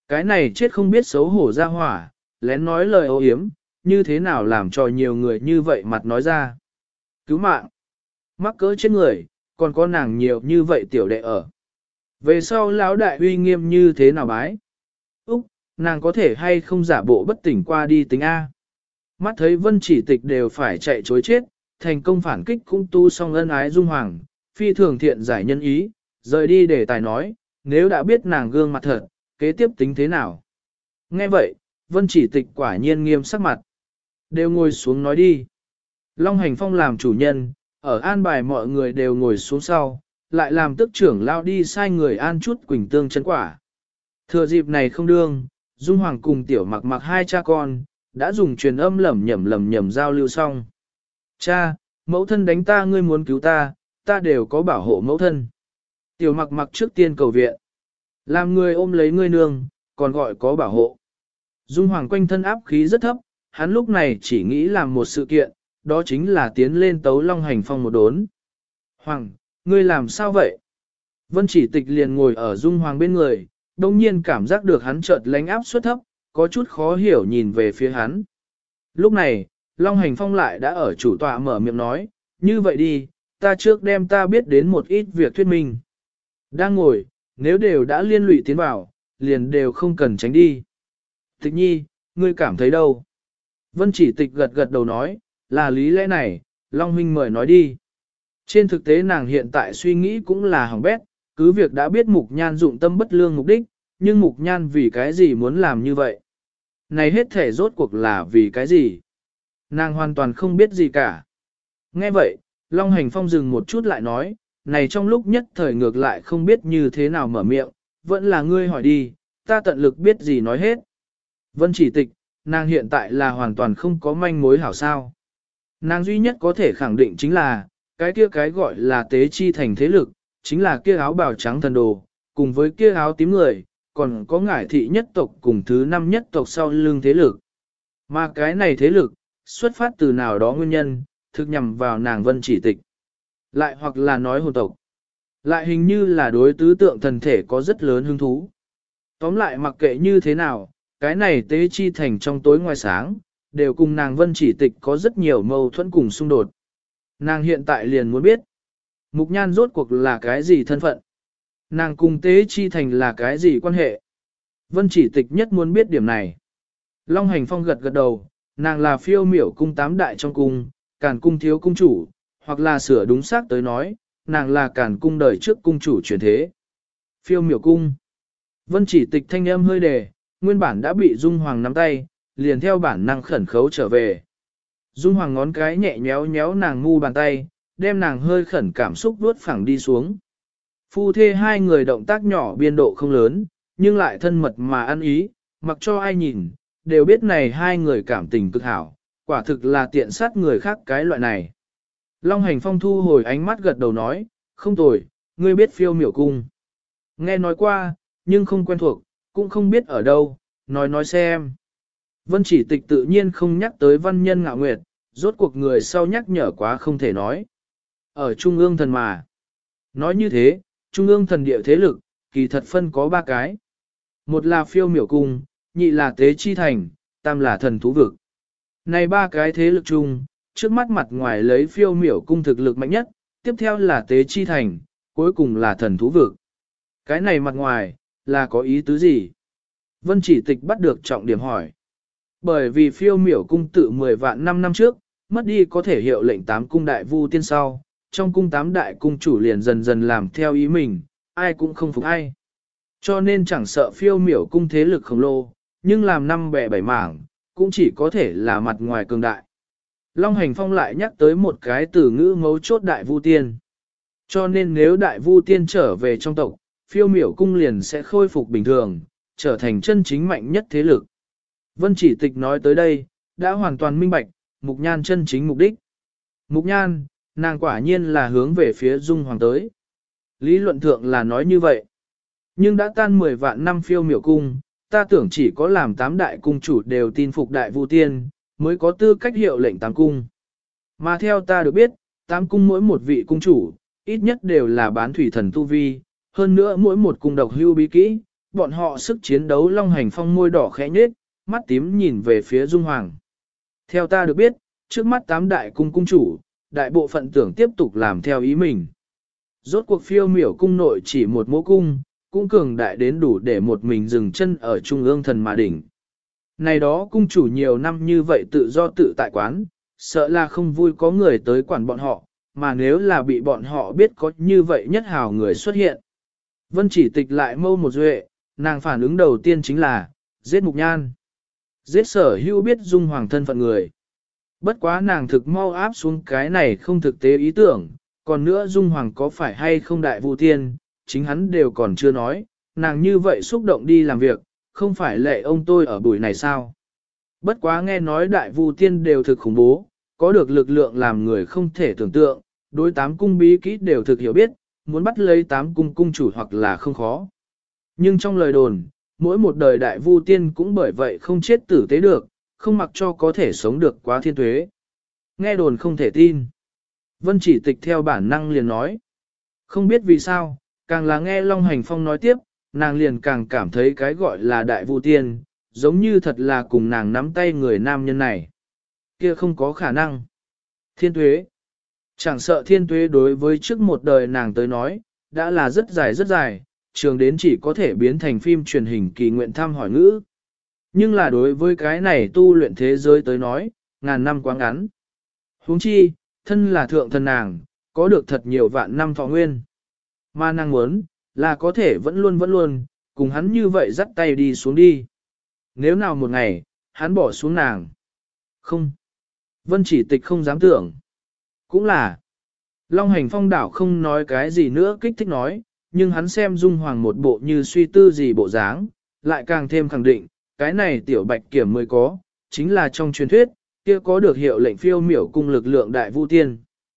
A: Cái này chết không biết xấu hổ ra hỏa, lén nói lời ô hiếm, như thế nào làm cho nhiều người như vậy mặt nói ra. Cứu mạng, mắc cỡ chết người, còn có nàng nhiều như vậy tiểu đệ ở. Về sau lão đại uy nghiêm như thế nào bái? Úc, nàng có thể hay không giả bộ bất tỉnh qua đi tính A. Mắt thấy Vân Chỉ Tịch đều phải chạy chối chết, thành công phản kích cũng tu xong ân ái dung hoàng, phi thường thiện giải nhân ý, rời đi để tài nói, nếu đã biết nàng gương mặt thật, kế tiếp tính thế nào. Nghe vậy, Vân Chỉ Tịch quả nhiên nghiêm sắc mặt. Đều ngồi xuống nói đi. Long Hành Phong làm chủ nhân, ở an bài mọi người đều ngồi xuống sau, lại làm tức trưởng lao đi sai người an chút quỳnh tương chân quả. Thừa dịp này không đương, Dung Hoàng cùng Tiểu Mặc Mặc hai cha con, đã dùng truyền âm lẩm nhẩm giao lưu xong. Cha, mẫu thân đánh ta, ngươi muốn cứu ta, ta đều có bảo hộ mẫu thân. Tiểu Mặc Mặc trước tiên cầu viện. Làm người ôm lấy ngươi nương, còn gọi có bảo hộ. Dung Hoàng quanh thân áp khí rất thấp, hắn lúc này chỉ nghĩ làm một sự kiện, đó chính là tiến lên tấu Long Hành Phong một đốn. Hoàng, ngươi làm sao vậy? Vân Chỉ Tịch liền ngồi ở Dung Hoàng bên người, đồng nhiên cảm giác được hắn chợt lánh áp suất thấp, có chút khó hiểu nhìn về phía hắn. Lúc này, Long Hành Phong lại đã ở chủ tọa mở miệng nói, như vậy đi, ta trước đem ta biết đến một ít việc thuyết minh. Đang ngồi, nếu đều đã liên lụy tiến vào, liền đều không cần tránh đi. Tịch nhi, ngươi cảm thấy đâu? Vân Chỉ Tịch gật gật đầu nói, là lý lẽ này, Long Huynh mời nói đi. Trên thực tế nàng hiện tại suy nghĩ cũng là hỏng bét, cứ việc đã biết Mục Nhan dụng tâm bất lương mục đích, nhưng Mục Nhan vì cái gì muốn làm như vậy? Này hết thể rốt cuộc là vì cái gì? Nàng hoàn toàn không biết gì cả. Nghe vậy, Long Hành Phong dừng một chút lại nói, này trong lúc nhất thời ngược lại không biết như thế nào mở miệng, vẫn là ngươi hỏi đi, ta tận lực biết gì nói hết. Vân Chỉ Tịch, nàng hiện tại là hoàn toàn không có manh mối hảo sao. Nàng duy nhất có thể khẳng định chính là, cái kia cái gọi là tế chi thành thế lực, chính là kia áo bào trắng thần đồ, cùng với kia áo tím người, còn có ngải thị nhất tộc cùng thứ 5 nhất tộc sau lưng thế lực. Mà cái này thế lực, xuất phát từ nào đó nguyên nhân, thực nhằm vào nàng Vân Chỉ Tịch. Lại hoặc là nói hồn tộc. Lại hình như là đối tứ tượng thần thể có rất lớn hứng thú. Tóm lại mặc kệ như thế nào, cái này tế chi thành trong tối ngoài sáng, đều cùng nàng Vân Chỉ Tịch có rất nhiều mâu thuẫn cùng xung đột. Nàng hiện tại liền muốn biết, Mục Nhan rốt cuộc là cái gì thân phận? Nàng cùng tế chi thành là cái gì quan hệ? Vân Chỉ Tịch nhất muốn biết điểm này. Long Hành Phong gật gật đầu, nàng là Phiêu Miểu cung 8 đại trong cung, Càn cung thiếu cung chủ, hoặc là sửa đúng xác tới nói, nàng là Càn cung đời trước cung chủ truyền thế. Phiêu Miểu cung. Vân Chỉ Tịch thanh âm hơi đề, nguyên bản đã bị Dung Hoàng nắm tay, liền theo bản năng khẩn khấu trở về. Dung Hoàng ngón cái nhẹ nhéo nhéo nàng ngu bàn tay, đem nàng hơi khẩn cảm xúc vuốt phẳng đi xuống. Phu thê hai người động tác nhỏ biên độ không lớn, nhưng lại thân mật mà ăn ý, mặc cho ai nhìn, đều biết này hai người cảm tình cực hảo, quả thực là tiện sát người khác cái loại này. Long Hành Phong thu hồi ánh mắt gật đầu nói, không tồi, ngươi biết Phiêu Miểu cung. Nghe nói qua, nhưng không quen thuộc, cũng không biết ở đâu, nói xem. Vân Chỉ Tịch tự nhiên không nhắc tới văn nhân ngạo nguyệt, rốt cuộc người sau nhắc nhở quá không thể nói. Ở Trung ương thần mà. Nói như thế, Trung ương thần địa thế lực, kỳ thật phân có 3 cái. Một là Phiêu Miểu cung, nhị là Tế Chi Thành, tam là thần thú vực. Này 3 cái thế lực chung, trước mắt mặt ngoài lấy Phiêu Miểu cung thực lực mạnh nhất, tiếp theo là Tế Chi Thành, cuối cùng là thần thú vực. Cái này mặt ngoài, là có ý tứ gì? Vân Chỉ Tịch bắt được trọng điểm hỏi. Bởi vì Phiêu Miểu cung tự 10 vạn năm trước, mất đi có thể hiệu lệnh 8 cung đại vu tiên sau, trong cung 8 đại cung chủ liền dần dần làm theo ý mình, ai cũng không phục ai. Cho nên chẳng sợ Phiêu Miểu cung thế lực khổng lồ, nhưng làm 5 bè 7 mảng, cũng chỉ có thể là mặt ngoài cường đại. Long Hành Phong lại nhắc tới một cái từ ngữ mấu chốt đại vu tiên. Cho nên nếu đại vu tiên trở về trong tộc, Phiêu Miểu cung liền sẽ khôi phục bình thường, trở thành chân chính mạnh nhất thế lực. Vân Chỉ Tịch nói tới đây, đã hoàn toàn minh bạch, Mục Nhan chân chính mục đích. Mục Nhan, nàng quả nhiên là hướng về phía Dung Hoàng tới. Lý luận thượng là nói như vậy. Nhưng đã tan 10 vạn năm Phiêu Miểu cung, ta tưởng chỉ có làm 8 đại cung chủ đều tin phục đại vu tiên, mới có tư cách hiệu lệnh 8 cung. Mà theo ta được biết, 8 cung mỗi một vị cung chủ, ít nhất đều là bán thủy thần tu vi, hơn nữa mỗi một cung độc hưu bí kỹ, bọn họ sức chiến đấu Long Hành Phong môi đỏ khẽ nhếch, mắt tím nhìn về phía Dung Hoàng. Theo ta được biết, trước mắt 8 đại cung cung chủ, đại bộ phận tưởng tiếp tục làm theo ý mình. Rốt cuộc phiêu miểu cung nội chỉ một mô cung, cũng cường đại đến đủ để một mình dừng chân ở trung ương thần mà đỉnh. Này đó cung chủ nhiều năm như vậy tự do tự tại quán, sợ là không vui có người tới quản bọn họ, mà nếu là bị bọn họ biết có như vậy nhất hào người xuất hiện. Vân Chỉ Tịch lại mâu một duệ, nàng phản ứng đầu tiên chính là, giết Mục Nhan. Giết Sở Hữu biết Dung Hoàng thân phận người. Bất quá nàng thực mau áp xuống cái này không thực tế ý tưởng, còn nữa Dung Hoàng có phải hay không đại vu tiên, chính hắn đều còn chưa nói, nàng như vậy xúc động đi làm việc, không phải lệ ông tôi ở buổi này sao. Bất quá nghe nói đại vu tiên đều thực khủng bố, có được lực lượng làm người không thể tưởng tượng, đối 8 cung bí kỹ đều thực hiểu biết, muốn bắt lấy 8 cung cung chủ hoặc là không khó. Nhưng trong lời đồn, mỗi một đời đại vu tiên cũng bởi vậy không chết tử tế được, không mặc cho có thể sống được quá thiên tuế. Nghe đồn không thể tin. Vân Chỉ Tịch theo bản năng liền nói. Không biết vì sao, càng là nghe Long Hành Phong nói tiếp, nàng liền càng cảm thấy cái gọi là đại vu tiên, giống như thật là cùng nàng nắm tay người nam nhân này. Kia không có khả năng. Thiên tuế. Chẳng sợ thiên tuế đối với trước một đời nàng tới nói, đã là rất dài, trường đến chỉ có thể biến thành phim truyền hình kỳ nguyện thăm hỏi ngữ. Nhưng là đối với cái này tu luyện thế giới tới nói, ngàn năm quá ngắn. Huống chi, thân là thượng thần nàng, có được thật nhiều vạn năm thọ nguyên. Mà nàng muốn, là có thể vẫn luôn, cùng hắn như vậy dắt tay đi xuống đi. Nếu nào một ngày, hắn bỏ xuống nàng. Không. Vân Chỉ Tịch không dám tưởng. Cũng là. Long Hành Phong đảo không nói cái gì nữa kích thích nói, nhưng hắn xem Dung Hoàng một bộ như suy tư gì bộ dáng, lại càng thêm khẳng định, cái này tiểu bạch kiểm mới có, chính là trong truyền thuyết, kia có được hiệu lệnh phiêu miểu cung lực lượng đại vu tiên.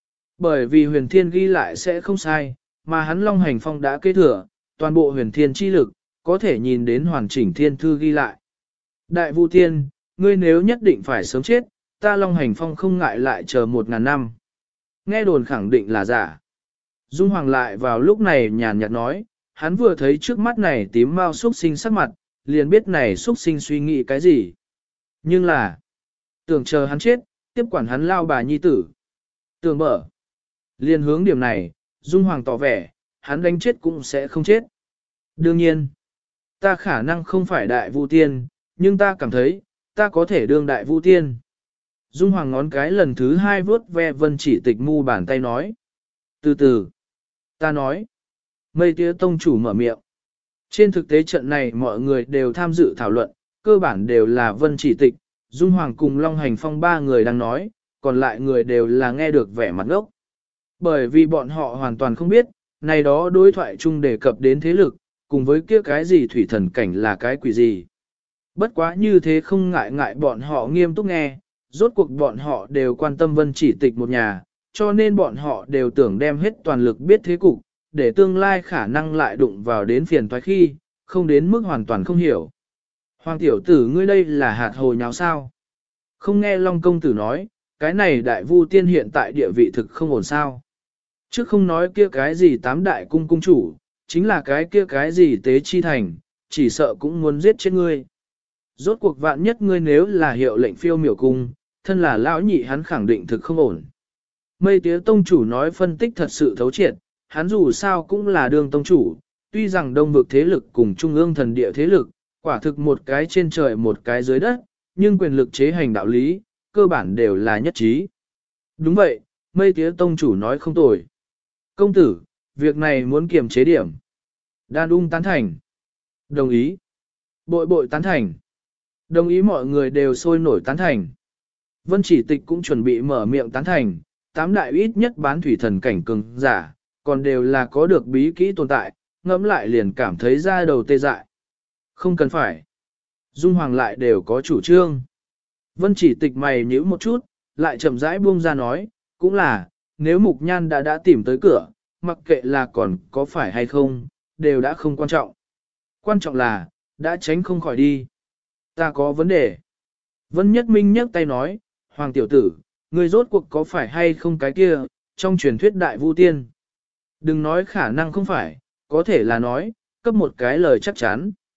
A: Bởi vì huyền thiên ghi lại sẽ không sai, mà hắn Long Hành Phong đã kế thừa, toàn bộ huyền thiên chi lực, có thể nhìn đến hoàn chỉnh thiên thư ghi lại. Đại vu tiên, ngươi nếu nhất định phải sớm chết, ta Long Hành Phong không ngại lại chờ 1000 năm. Nghe đồn khẳng định là giả. Dung Hoàng lại vào lúc này nhàn nhạt nói, hắn vừa thấy trước mắt này tím mau xuất sinh sắc mặt, liền biết này xuất sinh suy nghĩ cái gì. Nhưng là, tưởng chờ hắn chết, tiếp quản hắn lao bà nhi tử. Tưởng mở. Liền hướng điểm này, Dung Hoàng tỏ vẻ, hắn đánh chết cũng sẽ không chết. Đương nhiên, ta khả năng không phải đại vu tiên, nhưng ta cảm thấy, ta có thể đương đại vu tiên. Dung Hoàng ngón cái lần thứ 2 vớt ve Vân Chỉ Tịch mu bàn tay nói. Từ từ, ta nói. Mây Tía Tông chủ mở miệng. Trên thực tế trận này mọi người đều tham dự thảo luận, cơ bản đều là Vân Chỉ Tịch, Dung Hoàng cùng Long Hành Phong 3 người đang nói, còn lại người đều là nghe được vẻ mặt ngốc. Bởi vì bọn họ hoàn toàn không biết, này đó đối thoại chung đề cập đến thế lực, cùng với kia cái gì thủy thần cảnh là cái quỷ gì. Bất quá như thế không ngại bọn họ nghiêm túc nghe, rốt cuộc bọn họ đều quan tâm Vân Chỉ Tịch một nhà, cho nên bọn họ đều tưởng đem hết toàn lực biết thế cục, để tương lai khả năng lại đụng vào đến phiền toái khi, không đến mức hoàn toàn không hiểu. Hoàng tiểu tử ngươi đây là hạt hồ nháo sao? Không nghe Long công tử nói, cái này đại vu tiên hiện tại địa vị thực không ổn sao? Chứ không nói kia cái gì 8 đại cung cung chủ, chính là cái kia cái gì tế chi thành, chỉ sợ cũng muốn giết chết ngươi. Rốt cuộc vạn nhất ngươi nếu là hiệu lệnh phiêu miểu cung, thân là lão nhị hắn khẳng định thực không ổn. Mây Tía Tông chủ nói phân tích thật sự thấu triệt, hắn dù sao cũng là đường tông chủ, tuy rằng đông vực thế lực cùng trung ương thần địa thế lực, quả thực một cái trên trời một cái dưới đất, nhưng quyền lực chế hành đạo lý, cơ bản đều là nhất trí. Đúng vậy, Mây Tía Tông chủ nói không tồi. Công tử, việc này muốn kiềm chế điểm. Đan ung tán thành. Đồng ý. Bội bội tán thành. Đồng ý mọi người đều sôi nổi tán thành. Vân Chỉ Tịch cũng chuẩn bị mở miệng tán thành, 8 đại ít nhất bán thủy thần cảnh cường giả, còn đều là có được bí kỹ tồn tại, ngẫm lại liền cảm thấy da đầu tê dại. Không cần phải. Dung Hoàng lại đều có chủ trương. Vân Chỉ Tịch mày nhíu một chút, lại chậm rãi buông ra nói, cũng là, nếu Mục Nhan đã tìm tới cửa, mặc kệ là còn có phải hay không, đều đã không quan trọng. Quan trọng là, đã tránh không khỏi đi. Ta có vấn đề. Vân Nhất Minh nhấc tay nói, Hoàng tiểu tử, ngươi rốt cuộc có phải hay không cái kia, trong truyền thuyết đại vu tiên. Đừng nói khả năng không phải, có thể là nói, cấp một cái lời chắc chắn.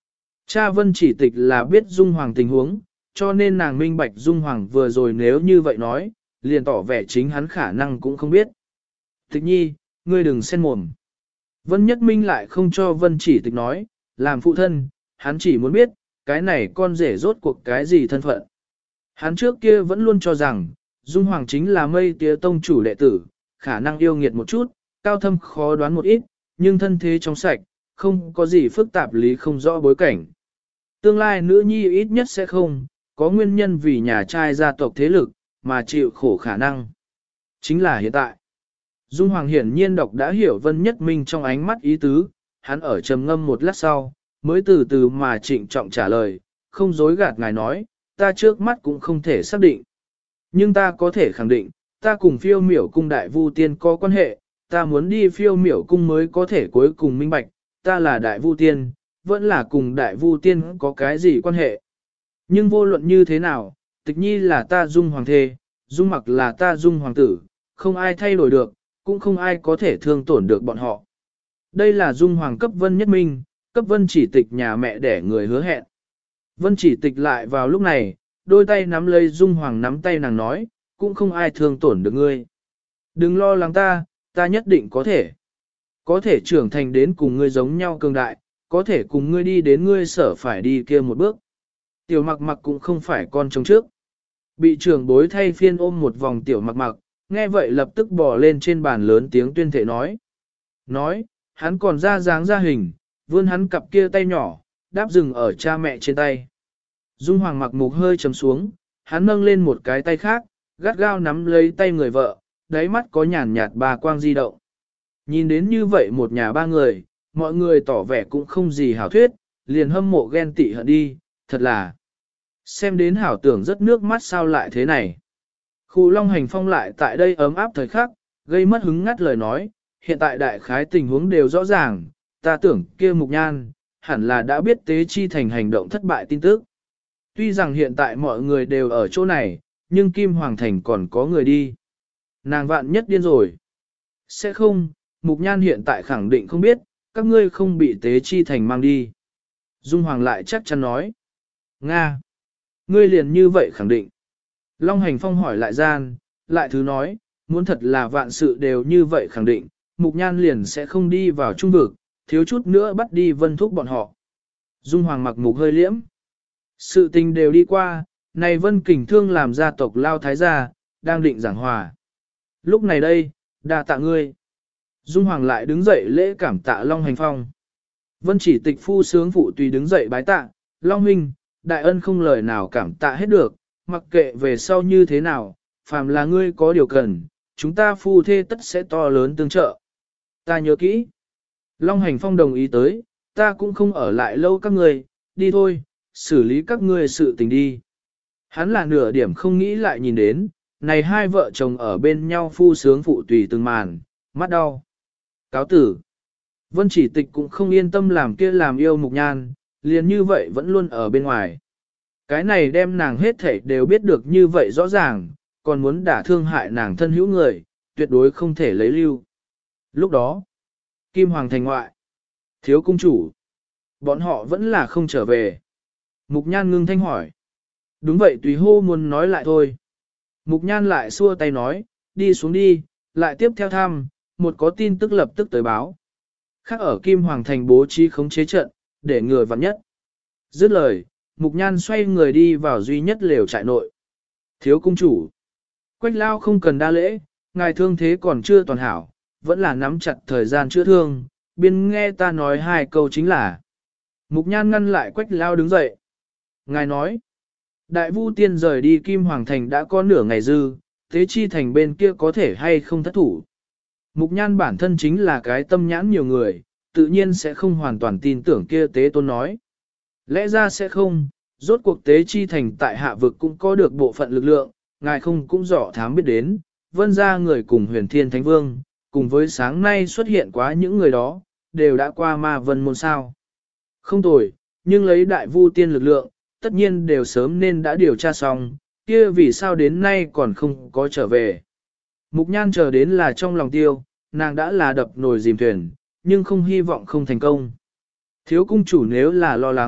A: Cha Vân Chỉ Tịch là biết Dung Hoàng tình huống, cho nên nàng minh bạch Dung Hoàng vừa rồi nếu như vậy nói, liền tỏ vẻ chính hắn khả năng cũng không biết. Tịch nhi, ngươi đừng xen mồm. Vân Nhất Minh lại không cho Vân Chỉ Tịch nói, làm phụ thân, hắn chỉ muốn biết, cái này con rể rốt cuộc cái gì thân phận. Hắn trước kia vẫn luôn cho rằng, Dung Hoàng chính là mây tía tông chủ đệ tử, khả năng yêu nghiệt một chút, cao thâm khó đoán một ít, nhưng thân thế trong sạch, không có gì phức tạp lý không rõ bối cảnh. Tương lai nữ nhi ít nhất sẽ không, có nguyên nhân vì nhà trai gia tộc thế lực, mà chịu khổ khả năng. Chính là hiện tại. Dung Hoàng hiển nhiên đọc đã hiểu Vân Nhất Minh trong ánh mắt ý tứ, hắn ở trầm ngâm một lát sau, mới từ từ mà trịnh trọng trả lời, không dối gạt ngài nói, ta trước mắt cũng không thể xác định. Nhưng ta có thể khẳng định, ta cùng phiêu miểu cung đại vu tiên có quan hệ, ta muốn đi phiêu miểu cung mới có thể cuối cùng minh bạch, ta là đại vu tiên, vẫn là cùng đại vu tiên có cái gì quan hệ. Nhưng vô luận như thế nào, Tịch nhi là ta Dung Hoàng thê, Dung Mặc là ta Dung Hoàng tử, không ai thay đổi được, cũng không ai có thể thương tổn được bọn họ. Đây là Dung Hoàng cấp Vân Nhất Minh, cấp Vân Chỉ Tịch nhà mẹ để người hứa hẹn. Vân Chỉ Tịch lại vào lúc này, đôi tay nắm lấy Dung Hoàng nắm tay nàng nói, cũng không ai thương tổn được ngươi. Đừng lo lắng ta nhất định có thể. Có thể trưởng thành đến cùng ngươi giống nhau cường đại, có thể cùng ngươi đi đến ngươi sở phải đi kia một bước. Tiểu Mặc Mặc cũng không phải con trống trước. Bị trưởng bối thay phiên ôm một vòng Tiểu Mặc Mặc, nghe vậy lập tức bò lên trên bàn lớn tiếng tuyên thệ nói. Nói, hắn còn ra dáng ra hình, vươn hắn cặp kia tay nhỏ, đáp dừng ở cha mẹ trên tay. Dung Hoàng Mặc Mục hơi trầm xuống, hắn nâng lên một cái tay khác, gắt gao nắm lấy tay người vợ, đáy mắt có nhàn nhạt bà quang di động. Nhìn đến như vậy một nhà ba người, mọi người tỏ vẻ cũng không gì hảo thuyết, liền hâm mộ ghen tị hận đi, thật là. Xem đến hảo tưởng rất nước mắt sao lại thế này. Khu Long Hành Phong lại tại đây ấm áp thời khắc, gây mất hứng ngắt lời nói, hiện tại đại khái tình huống đều rõ ràng, ta tưởng kia Mục Nhan, hẳn là đã biết Tế Chi Thành hành động thất bại tin tức. Tuy rằng hiện tại mọi người đều ở chỗ này, nhưng Kim Hoàng Thành còn có người đi. Nàng vạn nhất điên rồi. Sẽ không, Mục Nhan hiện tại khẳng định không biết, các ngươi không bị Tế Chi Thành mang đi. Dung Hoàng lại chắc chắn nói. Nga! Ngươi liền như vậy khẳng định. Long Hành Phong hỏi lại gian, lại thứ nói, muốn thật là vạn sự đều như vậy khẳng định, Mục Nhan liền sẽ không đi vào trung vực, thiếu chút nữa bắt đi Vân Thúc bọn họ. Dung Hoàng mặc mục hơi liễm. Sự tình đều đi qua, này Vân Kình Thương làm gia tộc Lao Thái gia, đang định giảng hòa. Lúc này đây, đa tạ ngươi. Dung Hoàng lại đứng dậy lễ cảm tạ Long Hành Phong. Vân Chỉ Tịch phu sướng phụ tùy đứng dậy bái tạ, Long huynh, đại ân không lời nào cảm tạ hết được, mặc kệ về sau như thế nào, phàm là ngươi có điều cần, chúng ta phu thê tất sẽ to lớn tương trợ. Ta nhớ kỹ. Long Hành Phong đồng ý tới, ta cũng không ở lại lâu các ngươi, đi thôi, xử lý các ngươi sự tình đi. Hắn là nửa điểm không nghĩ lại nhìn đến, này hai vợ chồng ở bên nhau phu sướng phụ tùy từng màn, mắt đau. Cáo tử. Vân Chỉ Tịch cũng không yên tâm làm kia làm yêu Mục Nhan, liền như vậy vẫn luôn ở bên ngoài. Cái này đem nàng hết thảy đều biết được như vậy rõ ràng, còn muốn đả thương hại nàng thân hữu người, tuyệt đối không thể lấy lưu. Lúc đó, Kim Hoàng thành ngoại, thiếu cung chủ, bọn họ vẫn là không trở về. Mục Nhan ngưng thanh hỏi. Đúng vậy tùy hô muốn nói lại thôi. Mục Nhan lại xua tay nói, đi xuống đi, lại tiếp theo thăm, một có tin tức lập tức tới báo. Khác ở Kim Hoàng thành bố trí khống chế trận, để ngừa vặn nhất. Dứt lời, Mục Nhan xoay người đi vào duy nhất lều trại nội. Thiếu cung chủ. Quách Lao không cần đa lễ, ngài thương thế còn chưa toàn hảo, vẫn là nắm chặt thời gian chữa thương, biên nghe ta nói hai câu chính là. Mục Nhan ngăn lại Quách Lao đứng dậy. Ngài nói, Đại Vu Tiên rời đi Kim Hoàng Thành đã có nửa ngày dư, Tế Chi Thành bên kia có thể hay không thất thủ. Mục Nhan bản thân chính là cái tâm nhãn nhiều người, tự nhiên sẽ không hoàn toàn tin tưởng kia Tế Tôn nói. Lẽ ra sẽ không, rốt cuộc Tế Chi Thành tại hạ vực cũng có được bộ phận lực lượng, ngài không cũng rõ thám biết đến, vân ra người cùng huyền thiên thánh vương, cùng với sáng nay xuất hiện quá những người đó, đều đã qua ma vân môn sao. Không tồi, nhưng lấy Đại Vu Tiên lực lượng, tất nhiên đều sớm nên đã điều tra xong, kia vì sao đến nay còn không có trở về. Mục Nhan chờ đến là trong lòng tiêu, nàng đã là đập nồi dìm thuyền, nhưng không hy vọng không thành công. Thiếu cung chủ nếu là lo lắng,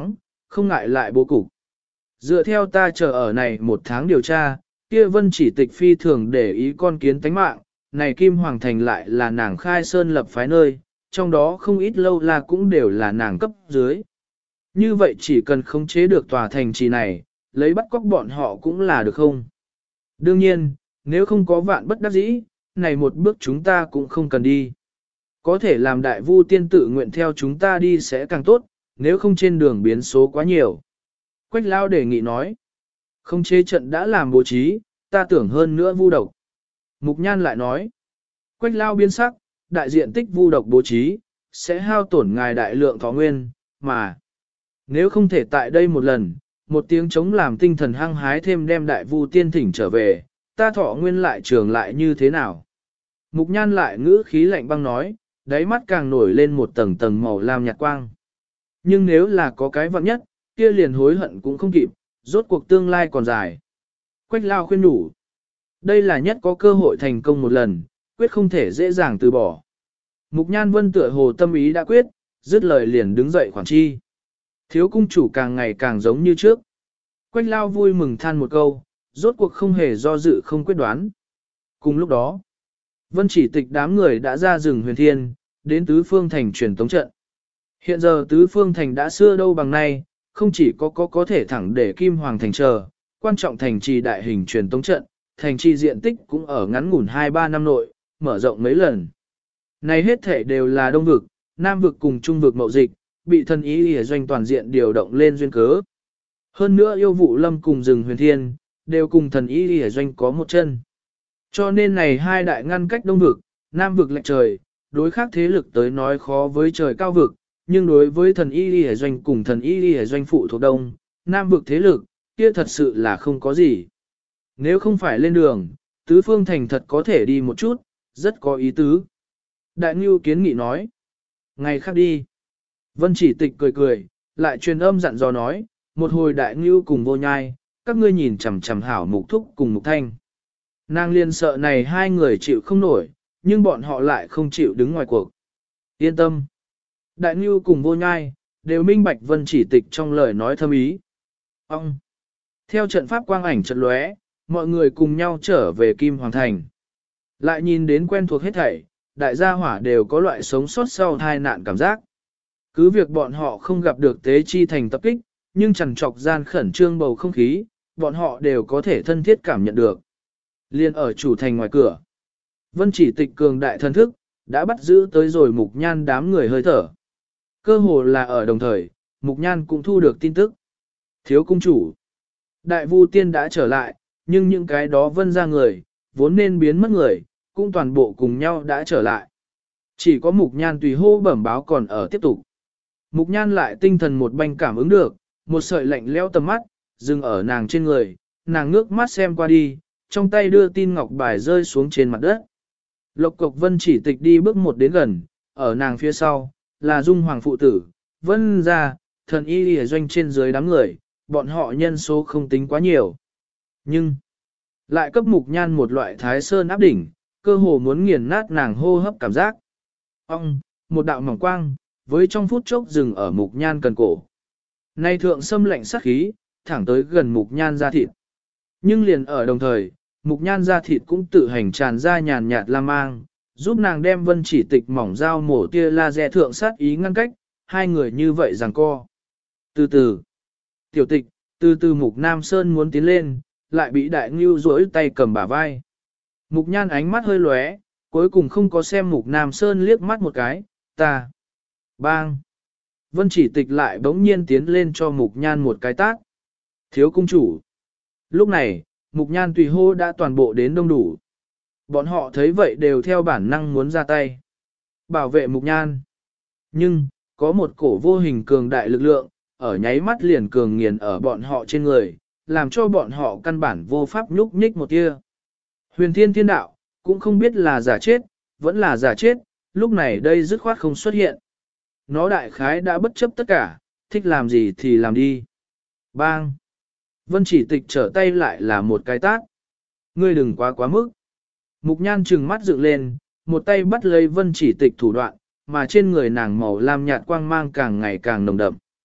A: không ngại lại bố cục. Dựa theo ta chờ ở này 1 tháng điều tra, kia Vân Chỉ Tịch phi thường để ý con kiến tánh mạng, này Kim Hoàng Thành lại là nàng khai sơn lập phái nơi, trong đó không ít lâu la cũng đều là nàng cấp dưới. Như vậy chỉ cần khống chế được tòa thành trì này, lấy bắt cóc bọn họ cũng là được không? Đương nhiên, nếu không có vạn bất đắc dĩ, này một bước chúng ta cũng không cần đi. Có thể làm đại vu tiên tự nguyện theo chúng ta đi sẽ càng tốt, nếu không trên đường biến số quá nhiều. Quách Lao đề nghị nói, không chế trận đã làm bố trí, ta tưởng hơn nữa vu độc. Mục Nhan lại nói, Quách Lao biến sắc, đại diện tích vu độc bố trí, sẽ hao tổn ngài đại lượng thọ nguyên, mà nếu không thể tại đây một lần, một tiếng chống làm tinh thần hăng hái thêm đem đại vu tiên thỉnh trở về, ta thọ nguyên lại trường lại như thế nào? Mục Nhan lại ngữ khí lạnh băng nói, đáy mắt càng nổi lên một tầng tầng màu lam nhạt quang. Nhưng nếu là có cái vặn nhất, kia liền hối hận cũng không kịp, rốt cuộc tương lai còn dài. Quách Lao khuyên nhủ, đây là nhất có cơ hội thành công một lần, quyết không thể dễ dàng từ bỏ. Mục Nhan Vân tựa hồ tâm ý đã quyết, dứt lời liền đứng dậy khoản chi. Thiếu cung chủ càng ngày càng giống như trước. Quách Lao vui mừng than một câu, rốt cuộc không hề do dự không quyết đoán. Cùng lúc đó, Vân Chỉ Tịch đám người đã ra rừng Huyền Thiên, đến Tứ Phương Thành truyền tống trận. Hiện giờ Tứ Phương Thành đã xưa đâu bằng nay, không chỉ có thể thẳng để Kim Hoàng Thành chờ, quan trọng thành trì đại hình truyền tống trận, thành trì diện tích cũng ở ngắn ngủn 2-3 năm nội, mở rộng mấy lần. Này hết thể đều là Đông vực, Nam vực cùng Trung vực mậu dịch, bị thần ý ở doanh toàn diện điều động lên duyên cớ. Hơn nữa yêu vụ lâm cùng rừng Huyền Thiên, đều cùng thần ý ở doanh có một chân. Cho nên này hai đại ngăn cách Đông vực, Nam vực lệch trời, đối khác thế lực tới nói khó với trời cao vực, nhưng đối với thần y ở doanh cùng thần y ở doanh phụ thuộc Đông, Nam vực thế lực, kia thật sự là không có gì. Nếu không phải lên đường, Tứ Phương Thành thật có thể đi một chút, rất có ý tứ. Đại Ngưu kiến nghị nói, ngày khác đi. Vân Chỉ Tịch cười cười, lại truyền âm dặn dò nói, một hồi Đại Ngưu cùng Vô Nhai, các ngươi nhìn chằm chằm hảo Mục Thúc cùng Mục Thanh. Nàng liên sợ này hai người chịu không nổi, nhưng bọn họ lại không chịu đứng ngoài cuộc. Yên tâm. Đại Ngưu cùng Vô Nhai, đều minh bạch Vân Chỉ Tịch trong lời nói thâm ý. Ông. Theo trận pháp quang ảnh trận lóe, mọi người cùng nhau trở về Kim Hoàng Thành. Lại nhìn đến quen thuộc hết thảy, đại gia hỏa đều có loại sống sót sau tai nạn cảm giác. Cứ việc bọn họ không gặp được Tế Chi Thành tập kích, nhưng chẳng trọc gian khẩn trương bầu không khí, bọn họ đều có thể thân thiết cảm nhận được. Liên ở chủ thành ngoài cửa, Vân Chỉ Tịch cường đại thân thức, đã bắt giữ tới rồi Mục Nhan đám người hơi thở. Cơ hồ là ở đồng thời, Mục Nhan cũng thu được tin tức. Thiếu cung chủ, Đại Vu Tiên đã trở lại, nhưng những cái đó Vân ra người, vốn nên biến mất người, cũng toàn bộ cùng nhau đã trở lại. Chỉ có Mục Nhan tùy hô bẩm báo còn ở tiếp tục. Mục Nhan lại tinh thần một banh cảm ứng được, một sợi lạnh lẽo tầm mắt, dừng ở nàng trên người, nàng ngước mắt xem qua đi, trong tay đưa tin ngọc bài rơi xuống trên mặt đất. Lộc Cộc Vân Chỉ Tịch đi bước một đến gần, ở nàng phía sau, là Dung Hoàng phụ tử, Vân gia, thần y lìa doanh trên dưới đám người, bọn họ nhân số không tính quá nhiều. Nhưng, lại cấp Mục Nhan một loại thái sơn áp đỉnh, cơ hồ muốn nghiền nát nàng hô hấp cảm giác. Ông, một đạo mỏng quang, với trong phút chốc dừng ở Mục Nhan cần cổ. Nay thượng xâm lạnh sát khí, thẳng tới gần Mục Nhan da thịt. Nhưng liền ở đồng thời, Mục Nhan da thịt cũng tự hành tràn ra nhàn nhạt lam mang, giúp nàng đem Vân Chỉ Tịch mỏng dao mổ tia laser thượng sát ý ngăn cách, hai người như vậy giằng co. Từ từ, Tiểu Tịch, từ từ Mục Nam Sơn muốn tiến lên, lại bị Đại Ngưu duỗi tay cầm bả vai. Mục Nhan ánh mắt hơi lóe, cuối cùng không có xem Mục Nam Sơn liếc mắt một cái, ta. Bang. Vân Chỉ Tịch lại bỗng nhiên tiến lên cho Mục Nhan một cái tát. Thiếu cung chủ. Lúc này, Mục Nhan tùy hô đã toàn bộ đến đông đủ. Bọn họ thấy vậy đều theo bản năng muốn ra tay. Bảo vệ Mục Nhan. Nhưng, có một cổ vô hình cường đại lực lượng, ở nháy mắt liền cường nghiền ở bọn họ trên người, làm cho bọn họ căn bản vô pháp nhúc nhích một tia. Huyền Thiên Thiên Đạo, cũng không biết là giả chết, vẫn là giả chết, lúc này đây dứt khoát không xuất hiện. Nó đại khái đã bất chấp tất cả, thích làm gì thì làm đi. Bang! Vân Chỉ Tịch trở tay lại là một cái tát. Ngươi đừng quá mức. Mục Nhan trừng mắt dựng lên, một tay bắt lấy Vân Chỉ Tịch thủ đoạn, mà trên người nàng màu lam nhạt quang mang càng ngày càng nồng đậm.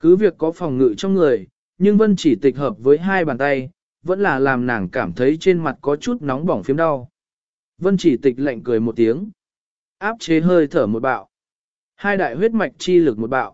A: Cứ việc có phòng ngự trong người, nhưng Vân Chỉ Tịch hợp với hai bàn tay, vẫn là làm nàng cảm thấy trên mặt có chút nóng bỏng phiếm đau. Vân Chỉ Tịch lạnh cười một tiếng, áp chế hơi thở một bạo. Hai đại huyết mạch chi lực một bạo.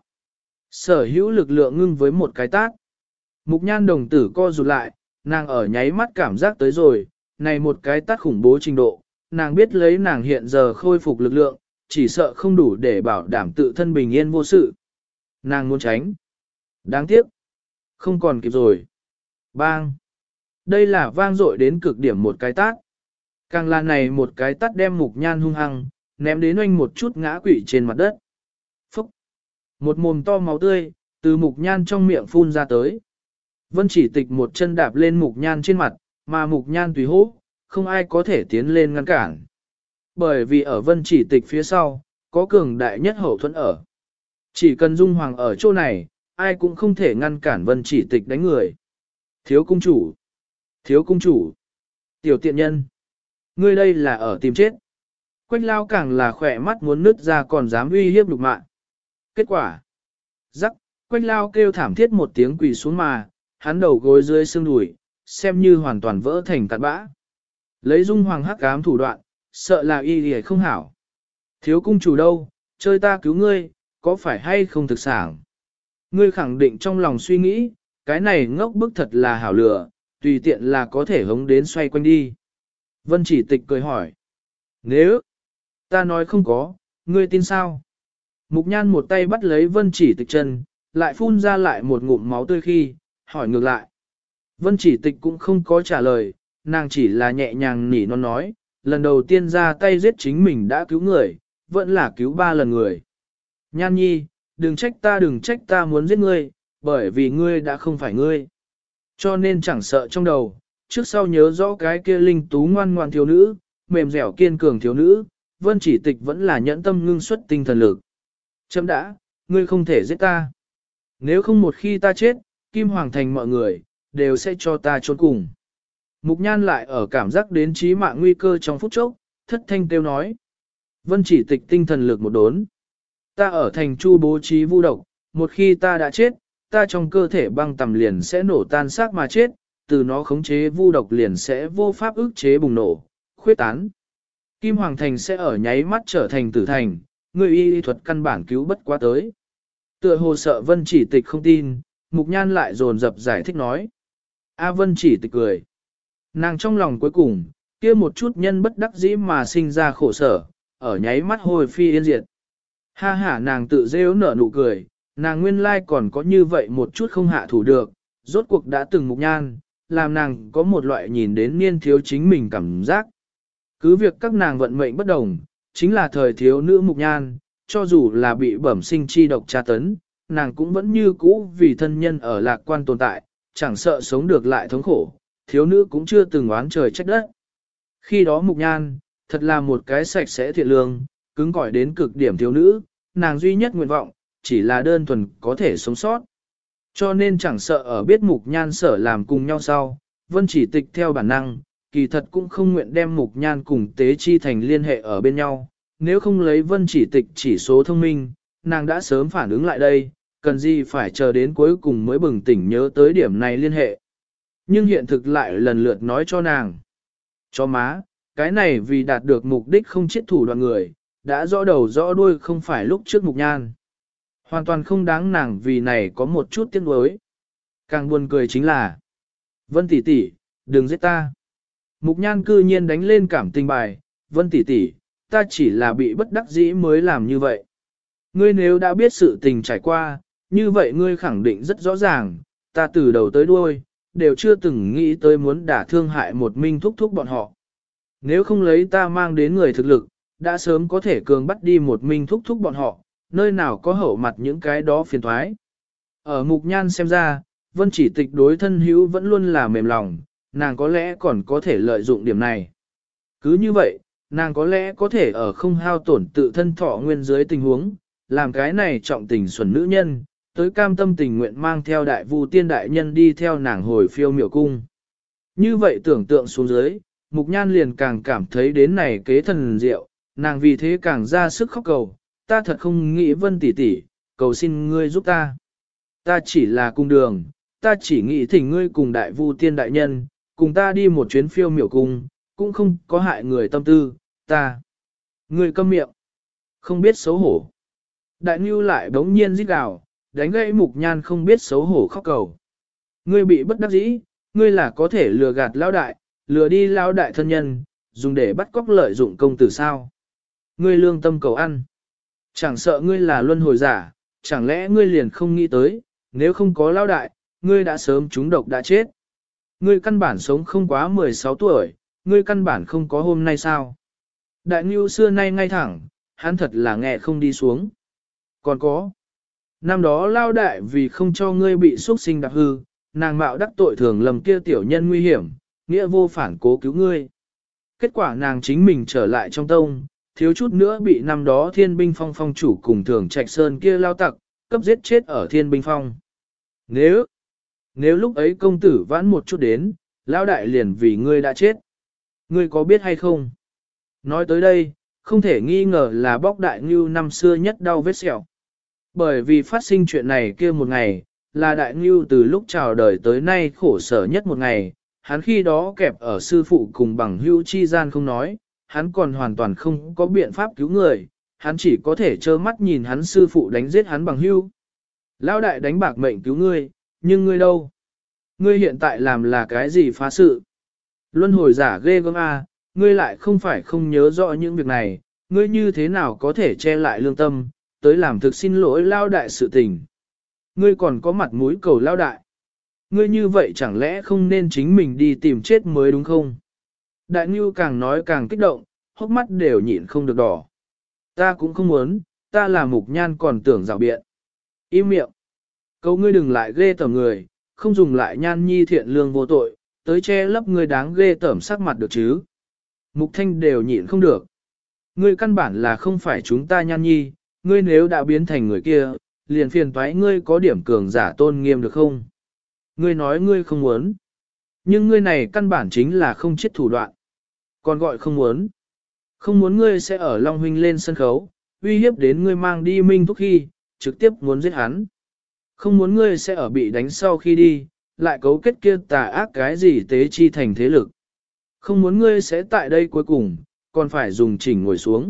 A: Sở hữu lực lượng ngưng với một cái tát. Mục Nhan đồng tử co rụt lại, nàng ở nháy mắt cảm giác tới rồi, này một cái tát khủng bố trình độ, nàng biết lấy nàng hiện giờ khôi phục lực lượng, chỉ sợ không đủ để bảo đảm tự thân bình yên vô sự. Nàng muốn tránh. Đáng tiếc. Không còn kịp rồi. Bang. Đây là vang dội đến cực điểm một cái tát. Càng là này một cái tát đem Mục Nhan hung hăng, ném đến oanh một chút ngã quỵ trên mặt đất. Phúc. Một mồm to máu tươi, từ Mục Nhan trong miệng phun ra tới. Vân Chỉ Tịch một chân đạp lên Mục Nhan trên mặt, mà Mục Nhan tùy hô, không ai có thể tiến lên ngăn cản. Bởi vì ở Vân Chỉ Tịch phía sau, có cường đại nhất hậu thuẫn ở. Chỉ cần Dung Hoàng ở chỗ này, ai cũng không thể ngăn cản Vân Chỉ Tịch đánh người. Thiếu cung chủ! Thiếu cung chủ! Tiểu tiện nhân! Ngươi đây là ở tìm chết. Quách lao càng là khỏe mắt muốn nứt ra còn dám uy hiếp lục mạng. Kết quả! Rắc! Quách lao kêu thảm thiết một tiếng quỳ xuống mà, hắn đầu gối dưới xương đùi, xem như hoàn toàn vỡ thành cát bã. Lấy Dung Hoàng hắc ám thủ đoạn, sợ là y lìa không hảo. Thiếu cung chủ đâu, chơi ta cứu ngươi, có phải hay không thực sản? Ngươi khẳng định trong lòng suy nghĩ, cái này ngốc bức thật là hảo lửa, tùy tiện là có thể hống đến xoay quanh đi. Vân Chỉ Tịch cười hỏi. Nếu ta nói không có, ngươi tin sao? Mục Nhan một tay bắt lấy Vân Chỉ Tịch chân, lại phun ra lại một ngụm máu tươi khi, hỏi ngược lại. Vân Chỉ Tịch cũng không có trả lời, nàng chỉ là nhẹ nhàng nỉ non nói, lần đầu tiên ra tay giết chính mình đã cứu người, vẫn là cứu 3 lần người. Nhan nhi, đừng trách ta muốn giết ngươi, bởi vì ngươi đã không phải ngươi. Cho nên chẳng sợ trong đầu, trước sau nhớ rõ cái kia linh tú ngoan ngoan thiếu nữ, mềm dẻo kiên cường thiếu nữ, Vân Chỉ Tịch vẫn là nhẫn tâm ngưng xuất tinh thần lực. Chấm đã, ngươi không thể giết ta. Nếu không một khi ta chết, Kim Hoàng Thành mọi người, đều sẽ cho ta trốn cùng. Mục Nhan lại ở cảm giác đến chí mạng nguy cơ trong phút chốc, thất thanh kêu nói. Vân Chỉ Tịch tinh thần lực một đốn. Ta ở thành chu bố trí vu độc, một khi ta đã chết, ta trong cơ thể băng tầm liền sẽ nổ tan xác mà chết, từ nó khống chế vu độc liền sẽ vô pháp ức chế bùng nổ, khuyết tán. Kim Hoàng Thành sẽ ở nháy mắt trở thành tử thành, người y thuật căn bản cứu bất quá tới. Tựa hồ sợ Vân Chỉ Tịch không tin, Mục Nhan lại dồn dập giải thích nói. A Vân Chỉ Tịch cười. Nàng trong lòng cuối cùng, kia một chút nhân bất đắc dĩ mà sinh ra khổ sở, ở nháy mắt hồi phi yên diệt. Ha ha nàng tự rêu nở nụ cười, nàng nguyên lai còn có như vậy một chút không hạ thủ được, rốt cuộc đã từng Mục Nhan, làm nàng có một loại nhìn đến niên thiếu chính mình cảm giác. Cứ việc các nàng vận mệnh bất đồng, chính là thời thiếu nữ Mục Nhan, cho dù là bị bẩm sinh chi độc tra tấn, nàng cũng vẫn như cũ vì thân nhân ở lạc quan tồn tại, chẳng sợ sống được lại thống khổ, thiếu nữ cũng chưa từng oán trời trách đất. Khi đó Mục Nhan, thật là một cái sạch sẽ thiện lương, cứng cỏi đến cực điểm thiếu nữ, nàng duy nhất nguyện vọng, chỉ là đơn thuần có thể sống sót. Cho nên chẳng sợ ở biết Mục Nhan sở làm cùng nhau sau, Vân Chỉ Tịch theo bản năng, kỳ thật cũng không nguyện đem Mục Nhan cùng Tế Chi Thành liên hệ ở bên nhau, nếu không lấy Vân Chỉ Tịch chỉ số thông minh, nàng đã sớm phản ứng lại đây, cần gì phải chờ đến cuối cùng mới bừng tỉnh nhớ tới điểm này liên hệ. Nhưng hiện thực lại lần lượt nói cho nàng. Cho má, cái này vì đạt được mục đích không chết thủ đoạn người, đã rõ đầu rõ đuôi không phải lúc trước Mục Nhan. Hoàn toàn không đáng nàng vì này có một chút tiếc nuối. Càng buồn cười chính là, Vân tỷ tỷ, đừng giết ta. Mục Nhan cư nhiên đánh lên cảm tình bài, Vân tỷ tỷ, ta chỉ là bị bất đắc dĩ mới làm như vậy. Ngươi nếu đã biết sự tình trải qua, như vậy ngươi khẳng định rất rõ ràng, ta từ đầu tới đuôi, đều chưa từng nghĩ tới muốn đả thương hại một Minh thúc thúc bọn họ. Nếu không lấy ta mang đến người thực lực, đã sớm có thể cường bắt đi một Minh thúc thúc bọn họ, nơi nào có hậu mặt những cái đó phiền thoái. Ở Mục Nhan xem ra, Vân Chỉ Tịch đối thân hữu vẫn luôn là mềm lòng, nàng có lẽ còn có thể lợi dụng điểm này. Cứ như vậy, nàng có lẽ có thể ở không hao tổn tự thân thọ nguyên dưới tình huống, làm cái này trọng tình xuẩn nữ nhân, tới cam tâm tình nguyện mang theo đại vu tiên đại nhân đi theo nàng hồi phiêu miểu cung. Như vậy tưởng tượng xuống dưới, Mục Nhan liền càng cảm thấy đến này kế thần diệu, nàng vì thế càng ra sức khóc cầu, ta thật không nghĩ Vân tỷ tỷ, cầu xin ngươi giúp ta. ta chỉ là cung đường, ta chỉ nghĩ thỉnh ngươi cùng đại vu tiên đại nhân, cùng ta đi một chuyến phiêu miểu cung, cũng không có hại người tâm tư, ta. Ngươi câm miệng, không biết xấu hổ. Đại Ngưu lại bỗng nhiên rít gào, đánh gãy Mục Nhan không biết xấu hổ khóc cầu. Ngươi bị bất đắc dĩ, ngươi là có thể lừa gạt lão đại, lừa đi lão đại thân nhân, dùng để bắt cóc lợi dụng công tử sao. Ngươi lương tâm cầu ăn. Chẳng sợ ngươi là luân hồi giả, chẳng lẽ ngươi liền không nghĩ tới, nếu không có lão đại, ngươi đã sớm trúng độc đã chết. Ngươi căn bản sống không quá 16 tuổi, ngươi căn bản không có hôm nay sao. Đại Ngưu xưa nay ngay thẳng, hắn thật là nghe không đi xuống. Còn có, năm đó lao đại vì không cho ngươi bị xuất sinh đạp hư, nàng mạo đắc tội thường lầm kia tiểu nhân nguy hiểm, nghĩa vô phản cố cứu ngươi. Kết quả nàng chính mình trở lại trong tông, thiếu chút nữa bị năm đó thiên binh phong phong chủ cùng thường trạch sơn kia lao tặc, cấp giết chết ở thiên binh phong. Nếu lúc ấy công tử vãn một chút đến, lao đại liền vì ngươi đã chết. Ngươi có biết hay không? Nói tới đây, không thể nghi ngờ là bóc Đại Ngưu năm xưa nhất đau vết sẹo. Bởi vì phát sinh chuyện này kia một ngày, là Đại Ngưu từ lúc chào đời tới nay khổ sở nhất một ngày, hắn khi đó kẹp ở sư phụ cùng bằng hữu chi gian không nói, hắn còn hoàn toàn không có biện pháp cứu người, hắn chỉ có thể trơ mắt nhìn hắn sư phụ đánh giết hắn bằng hữu. Lão đại đánh bạc mệnh cứu ngươi, nhưng ngươi đâu? Ngươi hiện tại làm là cái gì phá sự? Luân hồi giả ghê gớm a, ngươi lại không phải không nhớ rõ những việc này, ngươi như thế nào có thể che lại lương tâm, tới làm thực xin lỗi lao đại sự tình. Ngươi còn có mặt mũi cầu lao đại. Ngươi như vậy chẳng lẽ không nên chính mình đi tìm chết mới đúng không? Đại Ngưu càng nói càng kích động, hốc mắt đều nhịn không được đỏ. Ta cũng không muốn, ta là Mục Nhan còn tưởng rào biện. Im miệng. Câu ngươi đừng lại ghê tởm người, không dùng lại Nhan Nhi thiện lương vô tội, tới che lấp ngươi đáng ghê tởm sắc mặt được chứ. Mục Thanh đều nhịn không được. Ngươi căn bản là không phải chúng ta Nhan Nhi, ngươi nếu đã biến thành người kia, liền phiền toái ngươi có điểm cường giả tôn nghiêm được không? Ngươi nói ngươi không muốn. Nhưng ngươi này căn bản chính là không chết thủ đoạn. Còn gọi không muốn. Không muốn ngươi sẽ ở Long Huynh lên sân khấu, uy hiếp đến ngươi mang đi Minh Thúc khi, trực tiếp muốn giết hắn. Không muốn ngươi sẽ ở bị đánh sau khi đi, lại cấu kết kia tà ác cái gì tế chi thành thế lực. Không muốn ngươi sẽ tại đây cuối cùng, còn phải dùng chỉnh ngồi xuống.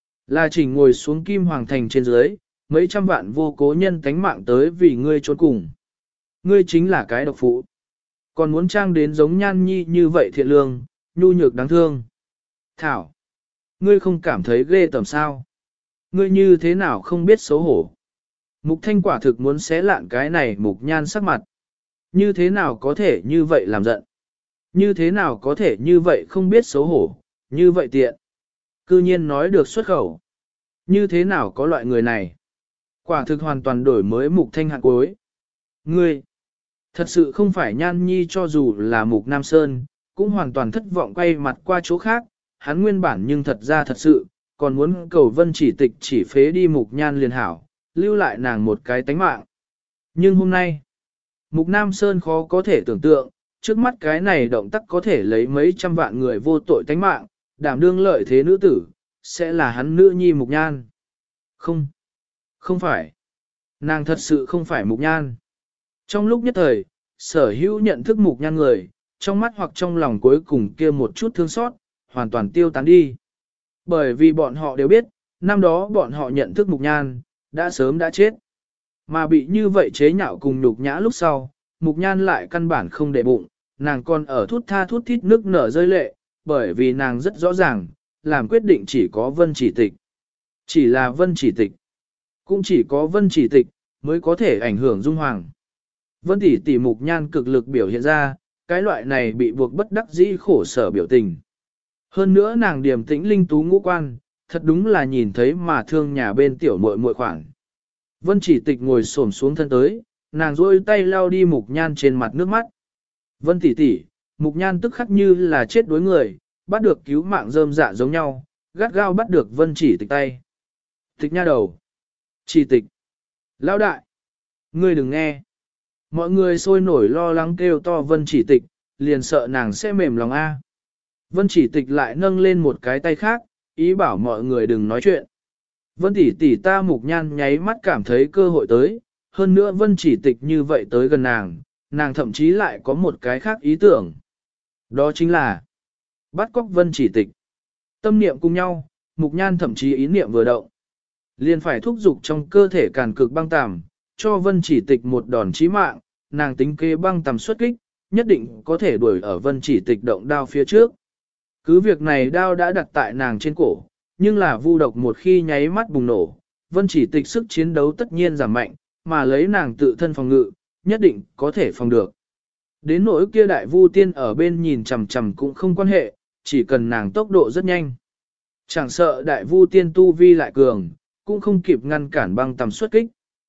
A: Là chỉnh ngồi xuống Kim Hoàng Thành trên dưới, mấy trăm vạn vô cố nhân tánh mạng tới vì ngươi trốn cùng. Ngươi chính là cái độc phụ. Còn muốn trang đến giống Nhan Nhi như vậy thiện lương, nhu nhược đáng thương. Thảo, ngươi không cảm thấy ghê tởm sao? Ngươi như thế nào không biết xấu hổ? Mục Thanh quả thực muốn xé lạn cái này Mục Nhan sắc mặt. Như thế nào có thể như vậy làm giận? Như thế nào có thể như vậy không biết xấu hổ, như vậy tiện? Cư nhiên nói được xuất khẩu. Như thế nào có loại người này? Quả thực hoàn toàn đổi mới Mục Thanh hạng cuối. Ngươi, thật sự không phải Nhan Nhi cho dù là Mục Nam Sơn, cũng hoàn toàn thất vọng quay mặt qua chỗ khác, hắn nguyên bản nhưng thật ra thật sự, còn muốn cầu Vân Chỉ Tịch chỉ phế đi Mục Nhan liền hảo, lưu lại nàng một cái tánh mạng. Nhưng hôm nay, Mục Nam Sơn khó có thể tưởng tượng, trước mắt cái này động tác có thể lấy mấy trăm vạn người vô tội tánh mạng, đảm đương lợi thế nữ tử, sẽ là hắn nữ nhi Mục Nhan. Không, không phải. Nàng thật sự không phải Mục Nhan. Trong lúc nhất thời, sở hữu nhận thức Mục Nhan người, trong mắt hoặc trong lòng cuối cùng kia một chút thương xót, hoàn toàn tiêu tán đi. Bởi vì bọn họ đều biết, năm đó bọn họ nhận thức Mục Nhan, đã sớm đã chết. Mà bị như vậy chế nhạo cùng nhục nhã lúc sau, Mục Nhan lại căn bản không để bụng, nàng còn ở thút tha thút thít nước nở rơi lệ, bởi vì nàng rất rõ ràng, làm quyết định chỉ có Vân Chỉ Tịch. Chỉ là Vân Chỉ Tịch. Cũng chỉ có Vân Chỉ Tịch, mới có thể ảnh hưởng Dung Hoàng. Vân tỷ tỷ Mục Nhan cực lực biểu hiện ra, cái loại này bị buộc bất đắc dĩ khổ sở biểu tình. Hơn nữa nàng điềm tĩnh linh tú ngũ quan, thật đúng là nhìn thấy mà thương nhà bên tiểu muội muội khoảng. Vân Chỉ Tịch ngồi xổm xuống thân tới, nàng rôi tay lau đi Mục Nhan trên mặt nước mắt. Vân tỷ tỷ, Mục Nhan tức khắc như là chết đuối người, bắt được cứu mạng rơm dạ giống nhau, gắt gao bắt được Vân Chỉ Tịch tay. Tịch nha đầu. Chỉ Tịch. Lão đại. Ngươi đừng nghe. Mọi người sôi nổi lo lắng kêu to Vân Chỉ Tịch, liền sợ nàng sẽ mềm lòng A. Vân Chỉ Tịch lại nâng lên một cái tay khác, ý bảo mọi người đừng nói chuyện. Vân tỷ tỷ ta Mục Nhan nháy mắt cảm thấy cơ hội tới, hơn nữa vân chỉ tịch như vậy tới gần nàng, nàng thậm chí lại có một cái khác ý tưởng. Đó chính là bắt cóc vân chỉ tịch. Tâm niệm cùng nhau, mục nhan thậm chí ý niệm vừa động. Liền phải thúc giục trong cơ thể càn cực băng tàm, cho vân chỉ tịch một đòn chí mạng, nàng tính kế băng tàm xuất kích, nhất định có thể đuổi ở vân chỉ tịch động đao phía trước. Cứ việc này đao đã đặt tại nàng trên cổ, nhưng là vu độc một khi nháy mắt bùng nổ, vân chỉ tịch sức chiến đấu tất nhiên giảm mạnh, mà lấy nàng tự thân phòng ngự, nhất định có thể phòng được. Đến nỗi kia đại vu tiên ở bên nhìn chằm chằm cũng không quan hệ, chỉ cần nàng tốc độ rất nhanh. Chẳng sợ đại vu tiên tu vi lại cường, cũng không kịp ngăn cản băng tầm xuất kích.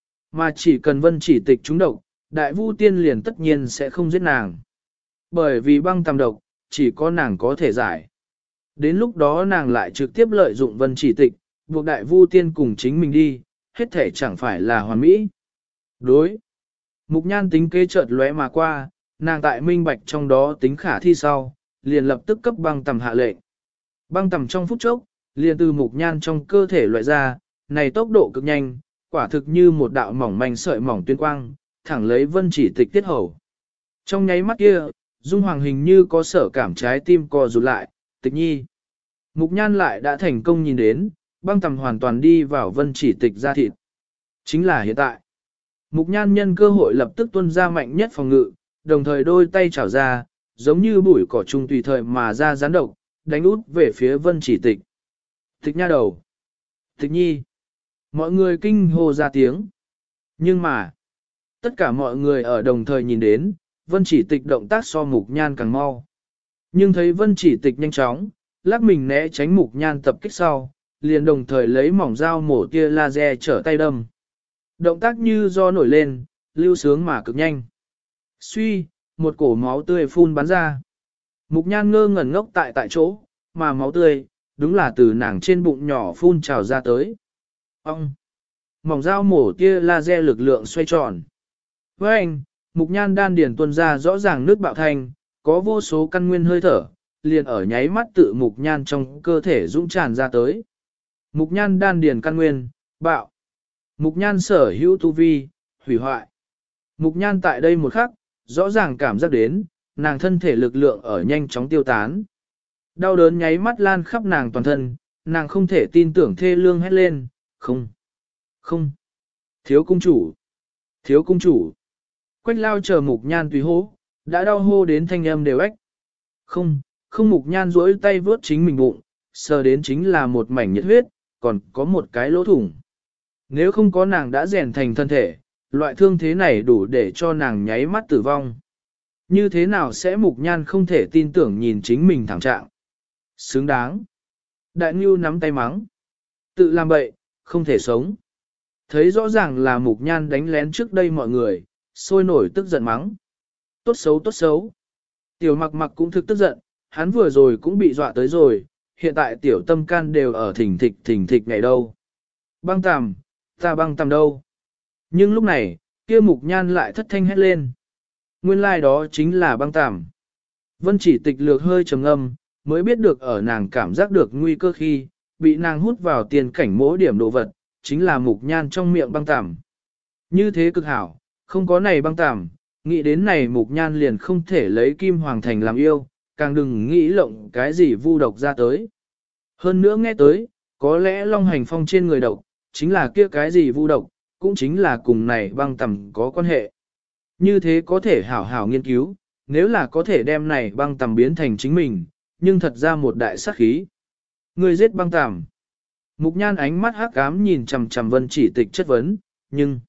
A: Mà chỉ cần vân chỉ tịch trúng độc, đại vu tiên liền tất nhiên sẽ không giết nàng. Bởi vì băng tầm độc, chỉ có nàng có thể giải. Đến lúc đó nàng lại trực tiếp lợi dụng vân chỉ tịch, buộc đại vu tiên cùng chính mình đi, hết thể chẳng phải là hoàn mỹ. Đối. Mục nhan tính kế chợt lóe mà qua, nàng tại minh bạch trong đó tính khả thi sau, liền lập tức cấp băng tầm hạ lệnh. Băng tầm trong phút chốc, liền từ mục nhan trong cơ thể loại ra, này tốc độ cực nhanh, quả thực như một đạo mỏng manh sợi mỏng tuyên quang, thẳng lấy vân chỉ tịch tiết hầu. Trong nháy mắt kia, Dung Hoàng hình như có sở cảm trái tim co rụt lại, tịch nhi. Mục nhan lại đã thành công nhìn đến, băng tầm hoàn toàn đi vào vân chỉ tịch ra thịt. Chính là hiện tại. Mục nhan nhân cơ hội lập tức tuân ra mạnh nhất phòng ngự, đồng thời đôi tay chảo ra, giống như bụi cỏ trung tùy thời mà ra gián độc, đánh út về phía vân chỉ tịch. Tịch nha đầu. Tịch nhi. Mọi người kinh hô ra tiếng. Nhưng mà, tất cả mọi người ở đồng thời nhìn đến, vân chỉ tịch động tác so mục nhan càng mau. Nhưng thấy vân chỉ tịch nhanh chóng, lắc mình né tránh mục nhan tập kích sau, liền đồng thời lấy mỏng dao mổ tia laser trở tay đâm. Động tác như do nổi lên, lưu sướng mà cực nhanh. Suy, một cổ máu tươi phun bắn ra. Mục nhan ngơ ngẩn ngốc tại chỗ, mà máu tươi, đúng là từ nàng trên bụng nhỏ phun trào ra tới. Ông! Mỏng dao mổ tia laser lực lượng xoay tròn. Với anh, mục nhan đan điền tuôn ra rõ ràng nước bạo thành, có vô số căn nguyên hơi thở, liền ở nháy mắt tự mục nhan trong cơ thể dũng tràn ra tới. Mục nhan đan điền căn nguyên, bạo. Mục nhan sở hữu tu vi, hủy hoại. Mục nhan tại đây một khắc, rõ ràng cảm giác đến, nàng thân thể lực lượng ở nhanh chóng tiêu tán. Đau đớn nháy mắt lan khắp nàng toàn thân, nàng không thể tin tưởng thê lương hét lên, không, không, thiếu cung chủ, thiếu cung chủ. Quách lao chờ mục nhan tùy hô, đã đau hô đến thanh âm đều ếch. Không, không mục nhan duỗi tay vướt chính mình bụng, sờ đến chính là một mảnh nhiệt huyết, còn có một cái lỗ thủng. Nếu không có nàng đã rèn thành thân thể, loại thương thế này đủ để cho nàng nháy mắt tử vong. Như thế nào sẽ mục nhan không thể tin tưởng nhìn chính mình thảm trạng. Xứng đáng. Đại Ngưu nắm tay mắng. Tự làm bậy, không thể sống. Thấy rõ ràng là mục nhan đánh lén trước đây mọi người, sôi nổi tức giận mắng. Tốt xấu tốt xấu. Tiểu mặc mặc cũng thực tức giận, hắn vừa rồi cũng bị dọa tới rồi, hiện tại tiểu tâm can đều ở thỉnh thịch ngày đâu. Băng tằm, ta băng tằm đâu. Nhưng lúc này, kia mục nhan lại thất thanh hét lên. Nguyên lai like đó chính là băng tằm. Vân chỉ tịch lược hơi trầm ngâm, mới biết được ở nàng cảm giác được nguy cơ khi, bị nàng hút vào tiền cảnh mỗi điểm đồ vật, chính là mục nhan trong miệng băng tằm. Như thế cực hảo, không có này băng tằm, nghĩ đến này mục nhan liền không thể lấy kim hoàng thành làm yêu, càng đừng nghĩ lộng cái gì vu độc ra tới. Hơn nữa nghe tới, có lẽ long hành phong trên người độc, chính là kia cái gì vu độc, cũng chính là cùng này băng tằm có quan hệ. Như thế có thể hảo hảo nghiên cứu, nếu là có thể đem này băng tằm biến thành chính mình, nhưng thật ra một đại sát khí. Người giết băng tằm. Mục nhan ánh mắt hắc ám nhìn chằm chằm vân chỉ tịch chất vấn, nhưng...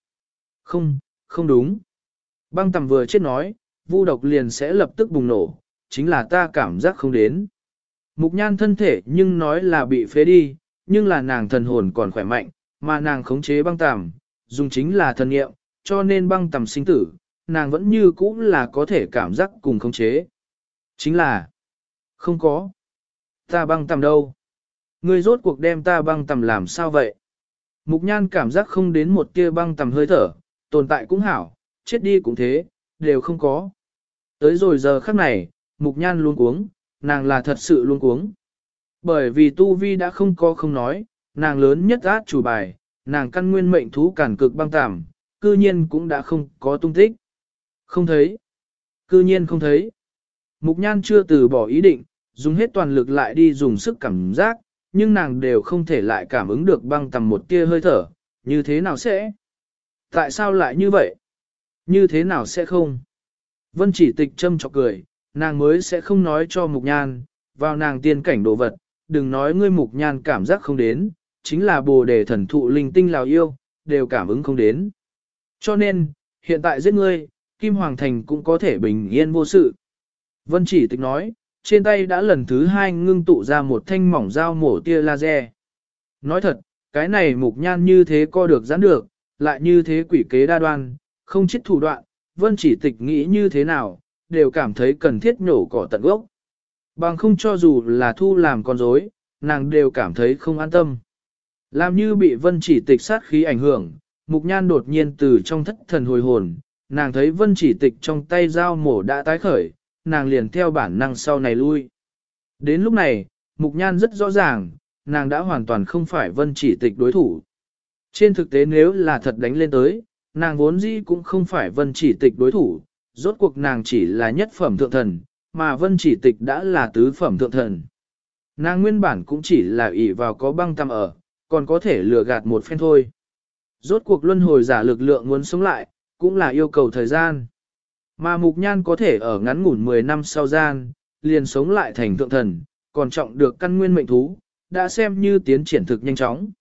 A: Không đúng. Băng tằm vừa chết nói, vu độc liền sẽ lập tức bùng nổ, chính là ta cảm giác không đến. Mục nhan thân thể nhưng nói là bị phế đi, nhưng là nàng thần hồn còn khỏe mạnh, mà nàng khống chế băng tằm, dùng chính là thần nghiệm, cho nên băng tằm sinh tử, nàng vẫn như cũ là có thể cảm giác cùng khống chế. Chính là, không có. Ta băng tằm đâu? Ngươi rốt cuộc đem ta băng tằm làm sao vậy? Mục nhan cảm giác không đến một tia băng tằm hơi thở, tồn tại cũng hảo, chết đi cũng thế, đều không có. Tới rồi giờ khắc này, mục nhan luôn cuống, nàng là thật sự luôn cuống. Bởi vì tu vi đã không có không nói, nàng lớn nhất át chủ bài, nàng căn nguyên mệnh thú cản cực băng tằm, cư nhiên cũng đã không có tung tích. Không thấy. Cư nhiên không thấy. Mục Nhan chưa từ bỏ ý định, dùng hết toàn lực lại đi dùng sức cảm giác, nhưng nàng đều không thể lại cảm ứng được băng tầm một tia hơi thở, như thế nào sẽ? Tại sao lại như vậy? Như thế nào sẽ không? Vân Chỉ Tịch châm chọc cười, nàng mới sẽ không nói cho Mục Nhan, vào nàng tiên cảnh đồ vật, đừng nói ngươi Mục Nhan cảm giác không đến, chính là Bồ Đề thần thụ linh tinh lào yêu, đều cảm ứng không đến. Cho nên, hiện tại giết ngươi, Kim Hoàng Thành cũng có thể bình yên vô sự. Vân Chỉ Tịch nói, trên tay đã lần thứ 2 ngưng tụ ra một thanh mỏng dao mổ tia laser. Nói thật, cái này Mục Nhan như thế co được giãn được, lại như thế quỷ kế đa đoan, không chết thủ đoạn, Vân Chỉ Tịch nghĩ như thế nào, đều cảm thấy cần thiết nhổ cỏ tận gốc. Bằng không cho dù là thu làm con rối, nàng đều cảm thấy không an tâm. Làm như bị Vân Chỉ Tịch sát khí ảnh hưởng, Mục Nhan đột nhiên từ trong thất thần hồi hồn, nàng thấy Vân Chỉ Tịch trong tay dao mổ đã tái khởi, nàng liền theo bản năng sau này lui. Đến lúc này, Mục Nhan rất rõ ràng, nàng đã hoàn toàn không phải Vân Chỉ Tịch đối thủ. Trên thực tế nếu là thật đánh lên tới, nàng vốn dĩ cũng không phải Vân Chỉ Tịch đối thủ, rốt cuộc nàng chỉ là nhất phẩm thượng thần, mà Vân Chỉ Tịch đã là tứ phẩm thượng thần. Nàng nguyên bản cũng chỉ là ỷ vào có băng tầm ở, còn có thể lừa gạt một phen thôi. Rốt cuộc luân hồi giả lực lượng muốn sống lại, cũng là yêu cầu thời gian. Mà Mục Nhan có thể ở ngắn ngủn 10 năm sau gian, liền sống lại thành thượng thần, còn trọng được căn nguyên mệnh thú, đã xem như tiến triển thực nhanh chóng.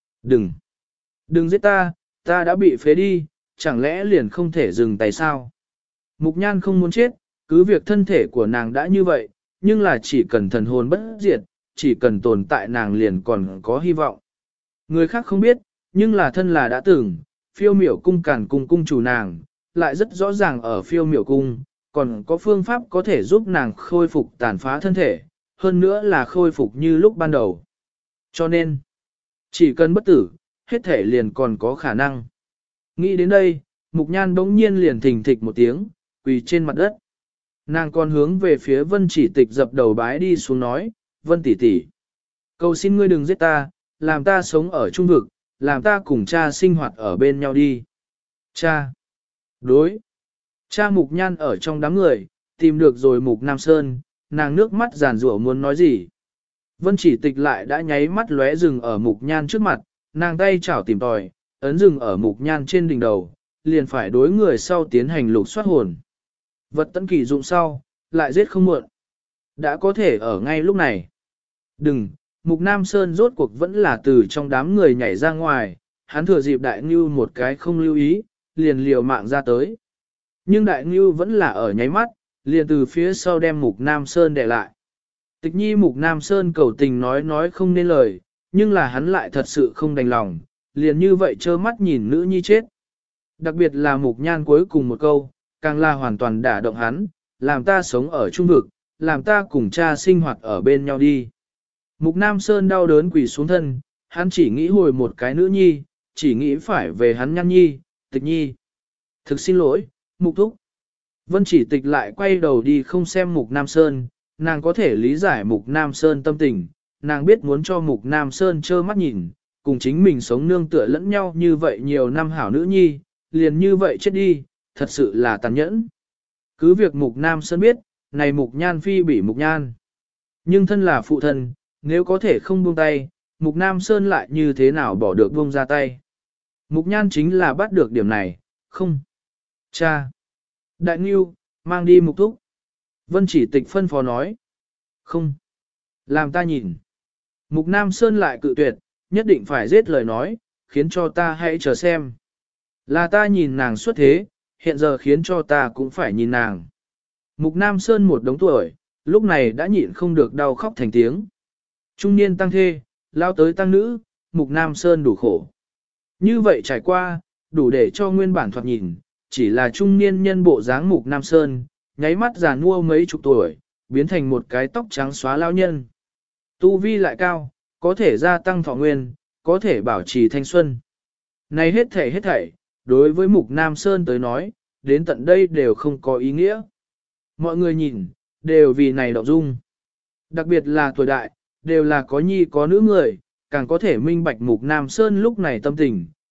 A: Đừng giết ta đã bị phế đi, chẳng lẽ liền không thể dừng tay sao? Mục Nhan không muốn chết, cứ việc thân thể của nàng đã như vậy, nhưng là chỉ cần thần hồn bất diệt, chỉ cần tồn tại nàng liền còn có hy vọng. Người khác không biết, nhưng là thân là đã từng, Phiêu Miểu cung càn cung cung chủ nàng, lại rất rõ ràng ở Phiêu Miểu cung, còn có phương pháp có thể giúp nàng khôi phục tàn phá thân thể, hơn nữa là khôi phục như lúc ban đầu. Cho nên, chỉ cần bất tử, hết thể liền còn có khả năng. Nghĩ đến đây, Mục Nhan bỗng nhiên liền thình thịch một tiếng, quỳ trên mặt đất. Nàng còn hướng về phía Vân Chỉ Tịch dập đầu bái đi xuống nói, Vân tỷ tỷ, cầu xin ngươi đừng giết ta, làm ta sống ở trung vực, làm ta cùng cha sinh hoạt ở bên nhau đi. Cha! Đối! Cha Mục Nhan ở trong đám người, tìm được rồi Mục Nam Sơn, nàng nước mắt giàn rủa muốn nói gì. Vân Chỉ Tịch lại đã nháy mắt lóe rừng ở Mục Nhan trước mặt, nàng tay chảo tìm tòi, ấn rừng ở Mục Nhan trên đỉnh đầu, liền phải đối người sau tiến hành lục soát hồn. Vật tận kỳ dụng sau, lại giết không muộn. Đã có thể ở ngay lúc này. Đừng, Mục Nam Sơn rốt cuộc vẫn là từ trong đám người nhảy ra ngoài, hắn thừa dịp Đại Ngưu một cái không lưu ý, liền liều mạng ra tới. Nhưng Đại Ngưu vẫn là ở nháy mắt, liền từ phía sau đem Mục Nam Sơn đè lại. Tịch nhi Mục Nam Sơn cầu tình nói không nên lời, nhưng là hắn lại thật sự không đành lòng, liền như vậy trơ mắt nhìn nữ nhi chết. Đặc biệt là Mục Nhan cuối cùng một câu, càng là hoàn toàn đả động hắn, làm ta sống ở trung vực, làm ta cùng cha sinh hoạt ở bên nhau đi. Mục Nam Sơn đau đớn quỳ xuống thân, hắn chỉ nghĩ hồi một cái nữ nhi, chỉ nghĩ phải về hắn Nhan nhi, Tịch nhi. Thực xin lỗi, Mục thúc. Vân Chỉ Tịch lại quay đầu đi không xem Mục Nam Sơn, nàng có thể lý giải Mục Nam Sơn tâm tình, nàng biết muốn cho Mục Nam Sơn trơ mắt nhìn, cùng chính mình sống nương tựa lẫn nhau như vậy nhiều năm hảo nữ nhi, liền như vậy chết đi, thật sự là tàn nhẫn. Cứ việc Mục Nam Sơn biết, này Mục Nhan phi bị Mục Nhan. Nhưng thân là phụ thân, nếu có thể không buông tay, Mục Nam Sơn lại như thế nào bỏ được buông ra tay. Mục Nhan chính là bắt được điểm này, không. Cha. Đại Ngưu, mang đi Mục thúc. Vân Chỉ Tịch phân phó nói. Không. Làm ta nhìn. Mục Nam Sơn lại cự tuyệt, nhất định phải giết lời nói, khiến cho ta hãy chờ xem. Là ta nhìn nàng xuất thế, hiện giờ khiến cho ta cũng phải nhìn nàng. Mục Nam Sơn một đống tuổi, lúc này đã nhịn không được đau khóc thành tiếng. Trung niên tăng thê, lao tới tăng nữ, Mục Nam Sơn đủ khổ. Như vậy trải qua, đủ để cho nguyên bản thoạt nhìn, chỉ là trung niên nhân bộ dáng Mục Nam Sơn, nháy mắt già nua mấy chục tuổi, biến thành một cái tóc trắng xóa lao nhân. Tu vi lại cao, có thể gia tăng thọ nguyên, có thể bảo trì thanh xuân. Này hết thảy, đối với Mục Nam Sơn tới nói, đến tận đây đều không có ý nghĩa. Mọi người nhìn, đều vì này động dung. Đặc biệt là tuổi đại, đều là có nhi có nữ người, càng có thể minh bạch Mục Nam Sơn lúc này tâm tình,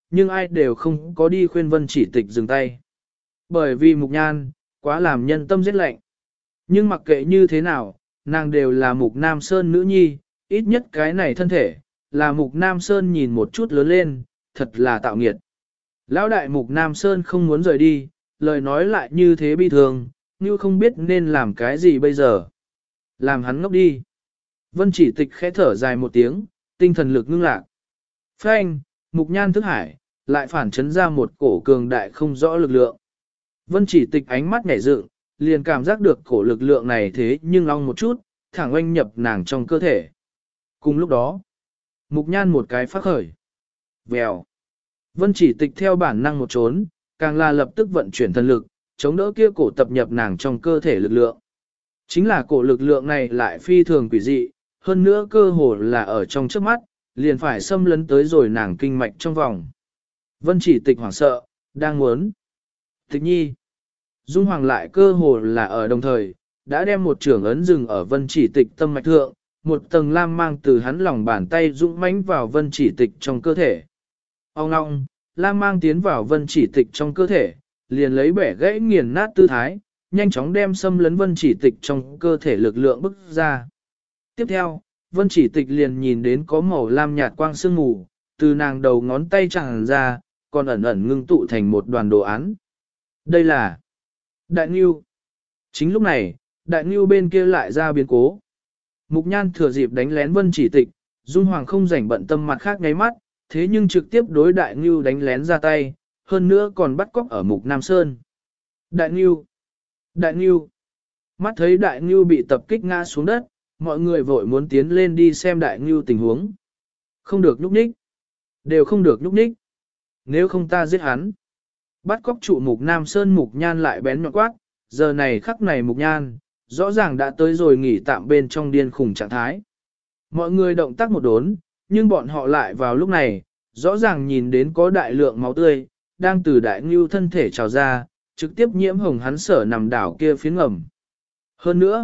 A: nhưng ai đều không có đi khuyên Vân Chỉ Tịch dừng tay. Bởi vì Mục Nhan, quá làm nhân tâm giết lạnh. Nhưng mặc kệ như thế nào, nàng đều là Mục Nam Sơn nữ nhi, ít nhất cái này thân thể, là Mục Nam Sơn nhìn một chút lớn lên, thật là tạo nghiệt. Lão đại Mục Nam Sơn không muốn rời đi, lời nói lại như thế bi thường, như không biết nên làm cái gì bây giờ. Làm hắn ngốc đi. Vân Chỉ Tịch khẽ thở dài một tiếng, tinh thần lực ngưng lạc. Phanh, Mục Nhan thức hải, lại phản chấn ra một cổ cường đại không rõ lực lượng. Vân Chỉ Tịch ánh mắt nhảy dựng, liền cảm giác được cổ lực lượng này thế nhưng long một chút, thẳng oanh nhập nàng trong cơ thể. Cùng lúc đó, Mục Nhan một cái phát khởi. Vèo. Vân Chỉ Tịch theo bản năng một trốn, càng là lập tức vận chuyển thần lực, chống đỡ kia cổ tập nhập nàng trong cơ thể lực lượng. Chính là cổ lực lượng này lại phi thường quỷ dị, hơn nữa cơ hồ là ở trong trước mắt, liền phải xâm lấn tới rồi nàng kinh mạch trong vòng. Vân Chỉ Tịch hoảng sợ, đang muốn. Tịch nhi. Dung Hoàng lại cơ hồ là ở đồng thời, đã đem một trưởng ấn dừng ở Vân Chỉ Tịch tâm mạch thượng, một tầng lam mang từ hắn lòng bàn tay dũng mãnh vào Vân Chỉ Tịch trong cơ thể. Ông ngong, lam mang tiến vào Vân Chỉ Tịch trong cơ thể, liền lấy bẻ gãy nghiền nát tư thái, nhanh chóng đem xâm lấn Vân Chỉ Tịch trong cơ thể lực lượng bức ra. Tiếp theo, Vân Chỉ Tịch liền nhìn đến có màu lam nhạt quang sương mù, từ nàng đầu ngón tay tràn ra, còn ẩn ẩn ngưng tụ thành một đoàn đồ án. Đây là Đại Ngưu. Chính lúc này, Đại Ngưu bên kia lại ra biến cố. Mục Nhan thừa dịp đánh lén Vân Chỉ Tịch, Dung Hoàng không rảnh bận tâm mặt khác ngáy mắt, thế nhưng trực tiếp đối Đại Ngưu đánh lén ra tay, hơn nữa còn bắt cóc ở Mục Nam Sơn. Đại Ngưu! Đại Ngưu! Mắt thấy Đại Ngưu bị tập kích ngã xuống đất, mọi người vội muốn tiến lên đi xem Đại Ngưu tình huống. Không được nhúc nhích. Đều không được nhúc nhích. Nếu không ta giết hắn. Bắt cóc trụ Mục Nam Sơn Mục Nhan lại bén nhọn quát, giờ này khắc này Mục Nhan, rõ ràng đã tới rồi nghỉ tạm bên trong điên khủng trạng thái. Mọi người động tác một đốn, nhưng bọn họ lại vào lúc này, rõ ràng nhìn đến có đại lượng máu tươi, đang từ Đại Ngưu thân thể trào ra, trực tiếp nhiễm hồng hắn sở nằm đảo kia phiến ngầm. Hơn nữa,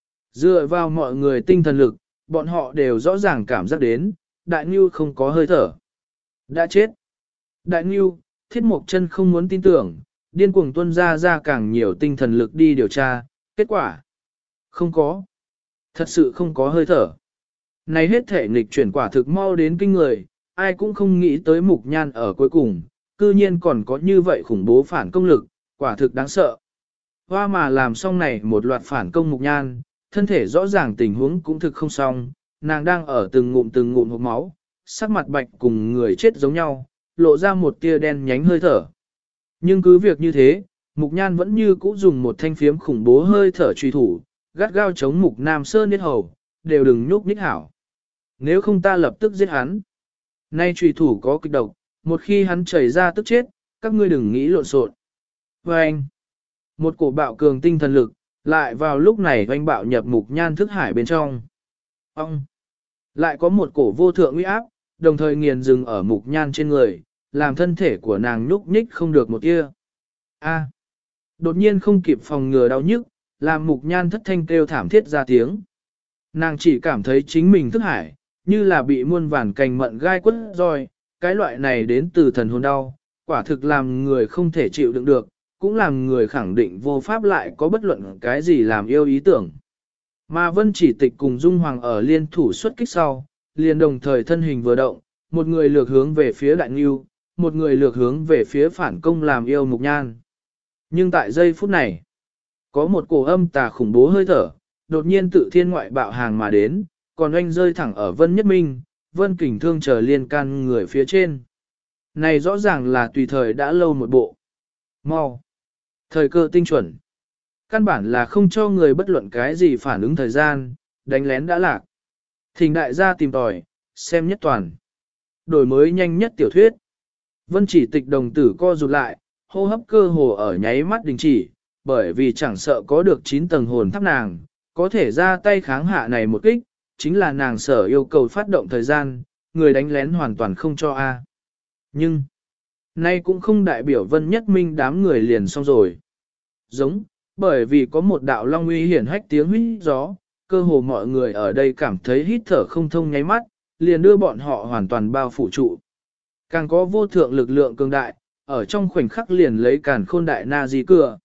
A: dựa vào mọi người tinh thần lực, bọn họ đều rõ ràng cảm giác đến, Đại Ngưu không có hơi thở. Đã chết. Đại Ngưu, Thiết Mộc Chân không muốn tin tưởng, điên cuồng tuân ra càng nhiều tinh thần lực đi điều tra, kết quả. Không có. Thật sự không có hơi thở. Này hết thể nghịch chuyển quả thực mau đến kinh người, ai cũng không nghĩ tới Mục Nhan ở cuối cùng, cư nhiên còn có như vậy khủng bố phản công lực, quả thực đáng sợ. Hoa mà làm xong này một loạt phản công Mục Nhan, thân thể rõ ràng tình huống cũng thực không xong, nàng đang ở từng ngụm hộc máu, sắc mặt bạch cùng người chết giống nhau, lộ ra một tia đen nhánh hơi thở. Nhưng cứ việc như thế, Mục Nhan vẫn như cũ dùng một thanh phiếm khủng bố hơi thở truy thủ, gắt gao chống Mục Nam Sơn niết hầu, đều đừng nhúc nhích hảo. Nếu không ta lập tức giết hắn. Nay truy thủ có kịch độc, một khi hắn chảy ra tức chết, các ngươi đừng nghĩ lộn xộn. Và anh, một cổ bạo cường tinh thần lực, lại vào lúc này oanh bạo nhập Mục Nhan thức hải bên trong. Ông, lại có một cổ vô thượng uy áp, đồng thời nghiền dừng ở Mục Nhan trên người, làm thân thể của nàng nhúc nhích không được một tia. A, đột nhiên không kịp phòng ngừa đau nhức, làm Mục Nhan thất thanh kêu thảm thiết ra tiếng. Nàng chỉ cảm thấy chính mình thức hải, như là bị muôn vàn cành mận gai quất roi, cái loại này đến từ thần hồn đau, quả thực làm người không thể chịu đựng được, cũng làm người khẳng định vô pháp lại có bất luận cái gì làm yêu ý tưởng. Mà Vân Chỉ Tịch cùng Dung Hoàng ở liên thủ xuất kích sau, liền đồng thời thân hình vừa động, một người lược hướng về phía Đại Ngưu, một người lược hướng về phía phản công làm yêu Mục Nhan. Nhưng tại giây phút này, có một cổ âm tà khủng bố hơi thở, đột nhiên tự thiên ngoại bạo hàng mà đến, còn oanh rơi thẳng ở Vân Nhất Minh, Vân Kình Thương chờ liên can người phía trên. Này rõ ràng là tùy thời đã lâu một bộ. Mau. Thời cơ tinh chuẩn. Căn bản là không cho người bất luận cái gì phản ứng thời gian, đánh lén đã lạc. Thỉnh đại gia tìm tòi, xem nhất toàn. Đổi mới nhanh nhất tiểu thuyết. Vân Chỉ Tịch đồng tử co rụt lại, hô hấp cơ hồ ở nháy mắt đình chỉ, bởi vì chẳng sợ có được 9 tầng hồn tháp nàng, có thể ra tay kháng hạ này một kích, chính là nàng sở yêu cầu phát động thời gian, người đánh lén hoàn toàn không cho A. Nhưng, nay cũng không đại biểu Vân Nhất Minh đám người liền xong rồi. Giống, bởi vì có một đạo long uy hiển hách tiếng huýt gió, cơ hồ mọi người ở đây cảm thấy hít thở không thông nháy mắt, liền đưa bọn họ hoàn toàn bao phủ trụ. Càng có vô thượng lực lượng cường đại, ở trong khoảnh khắc liền lấy càn khôn đại na di cửa.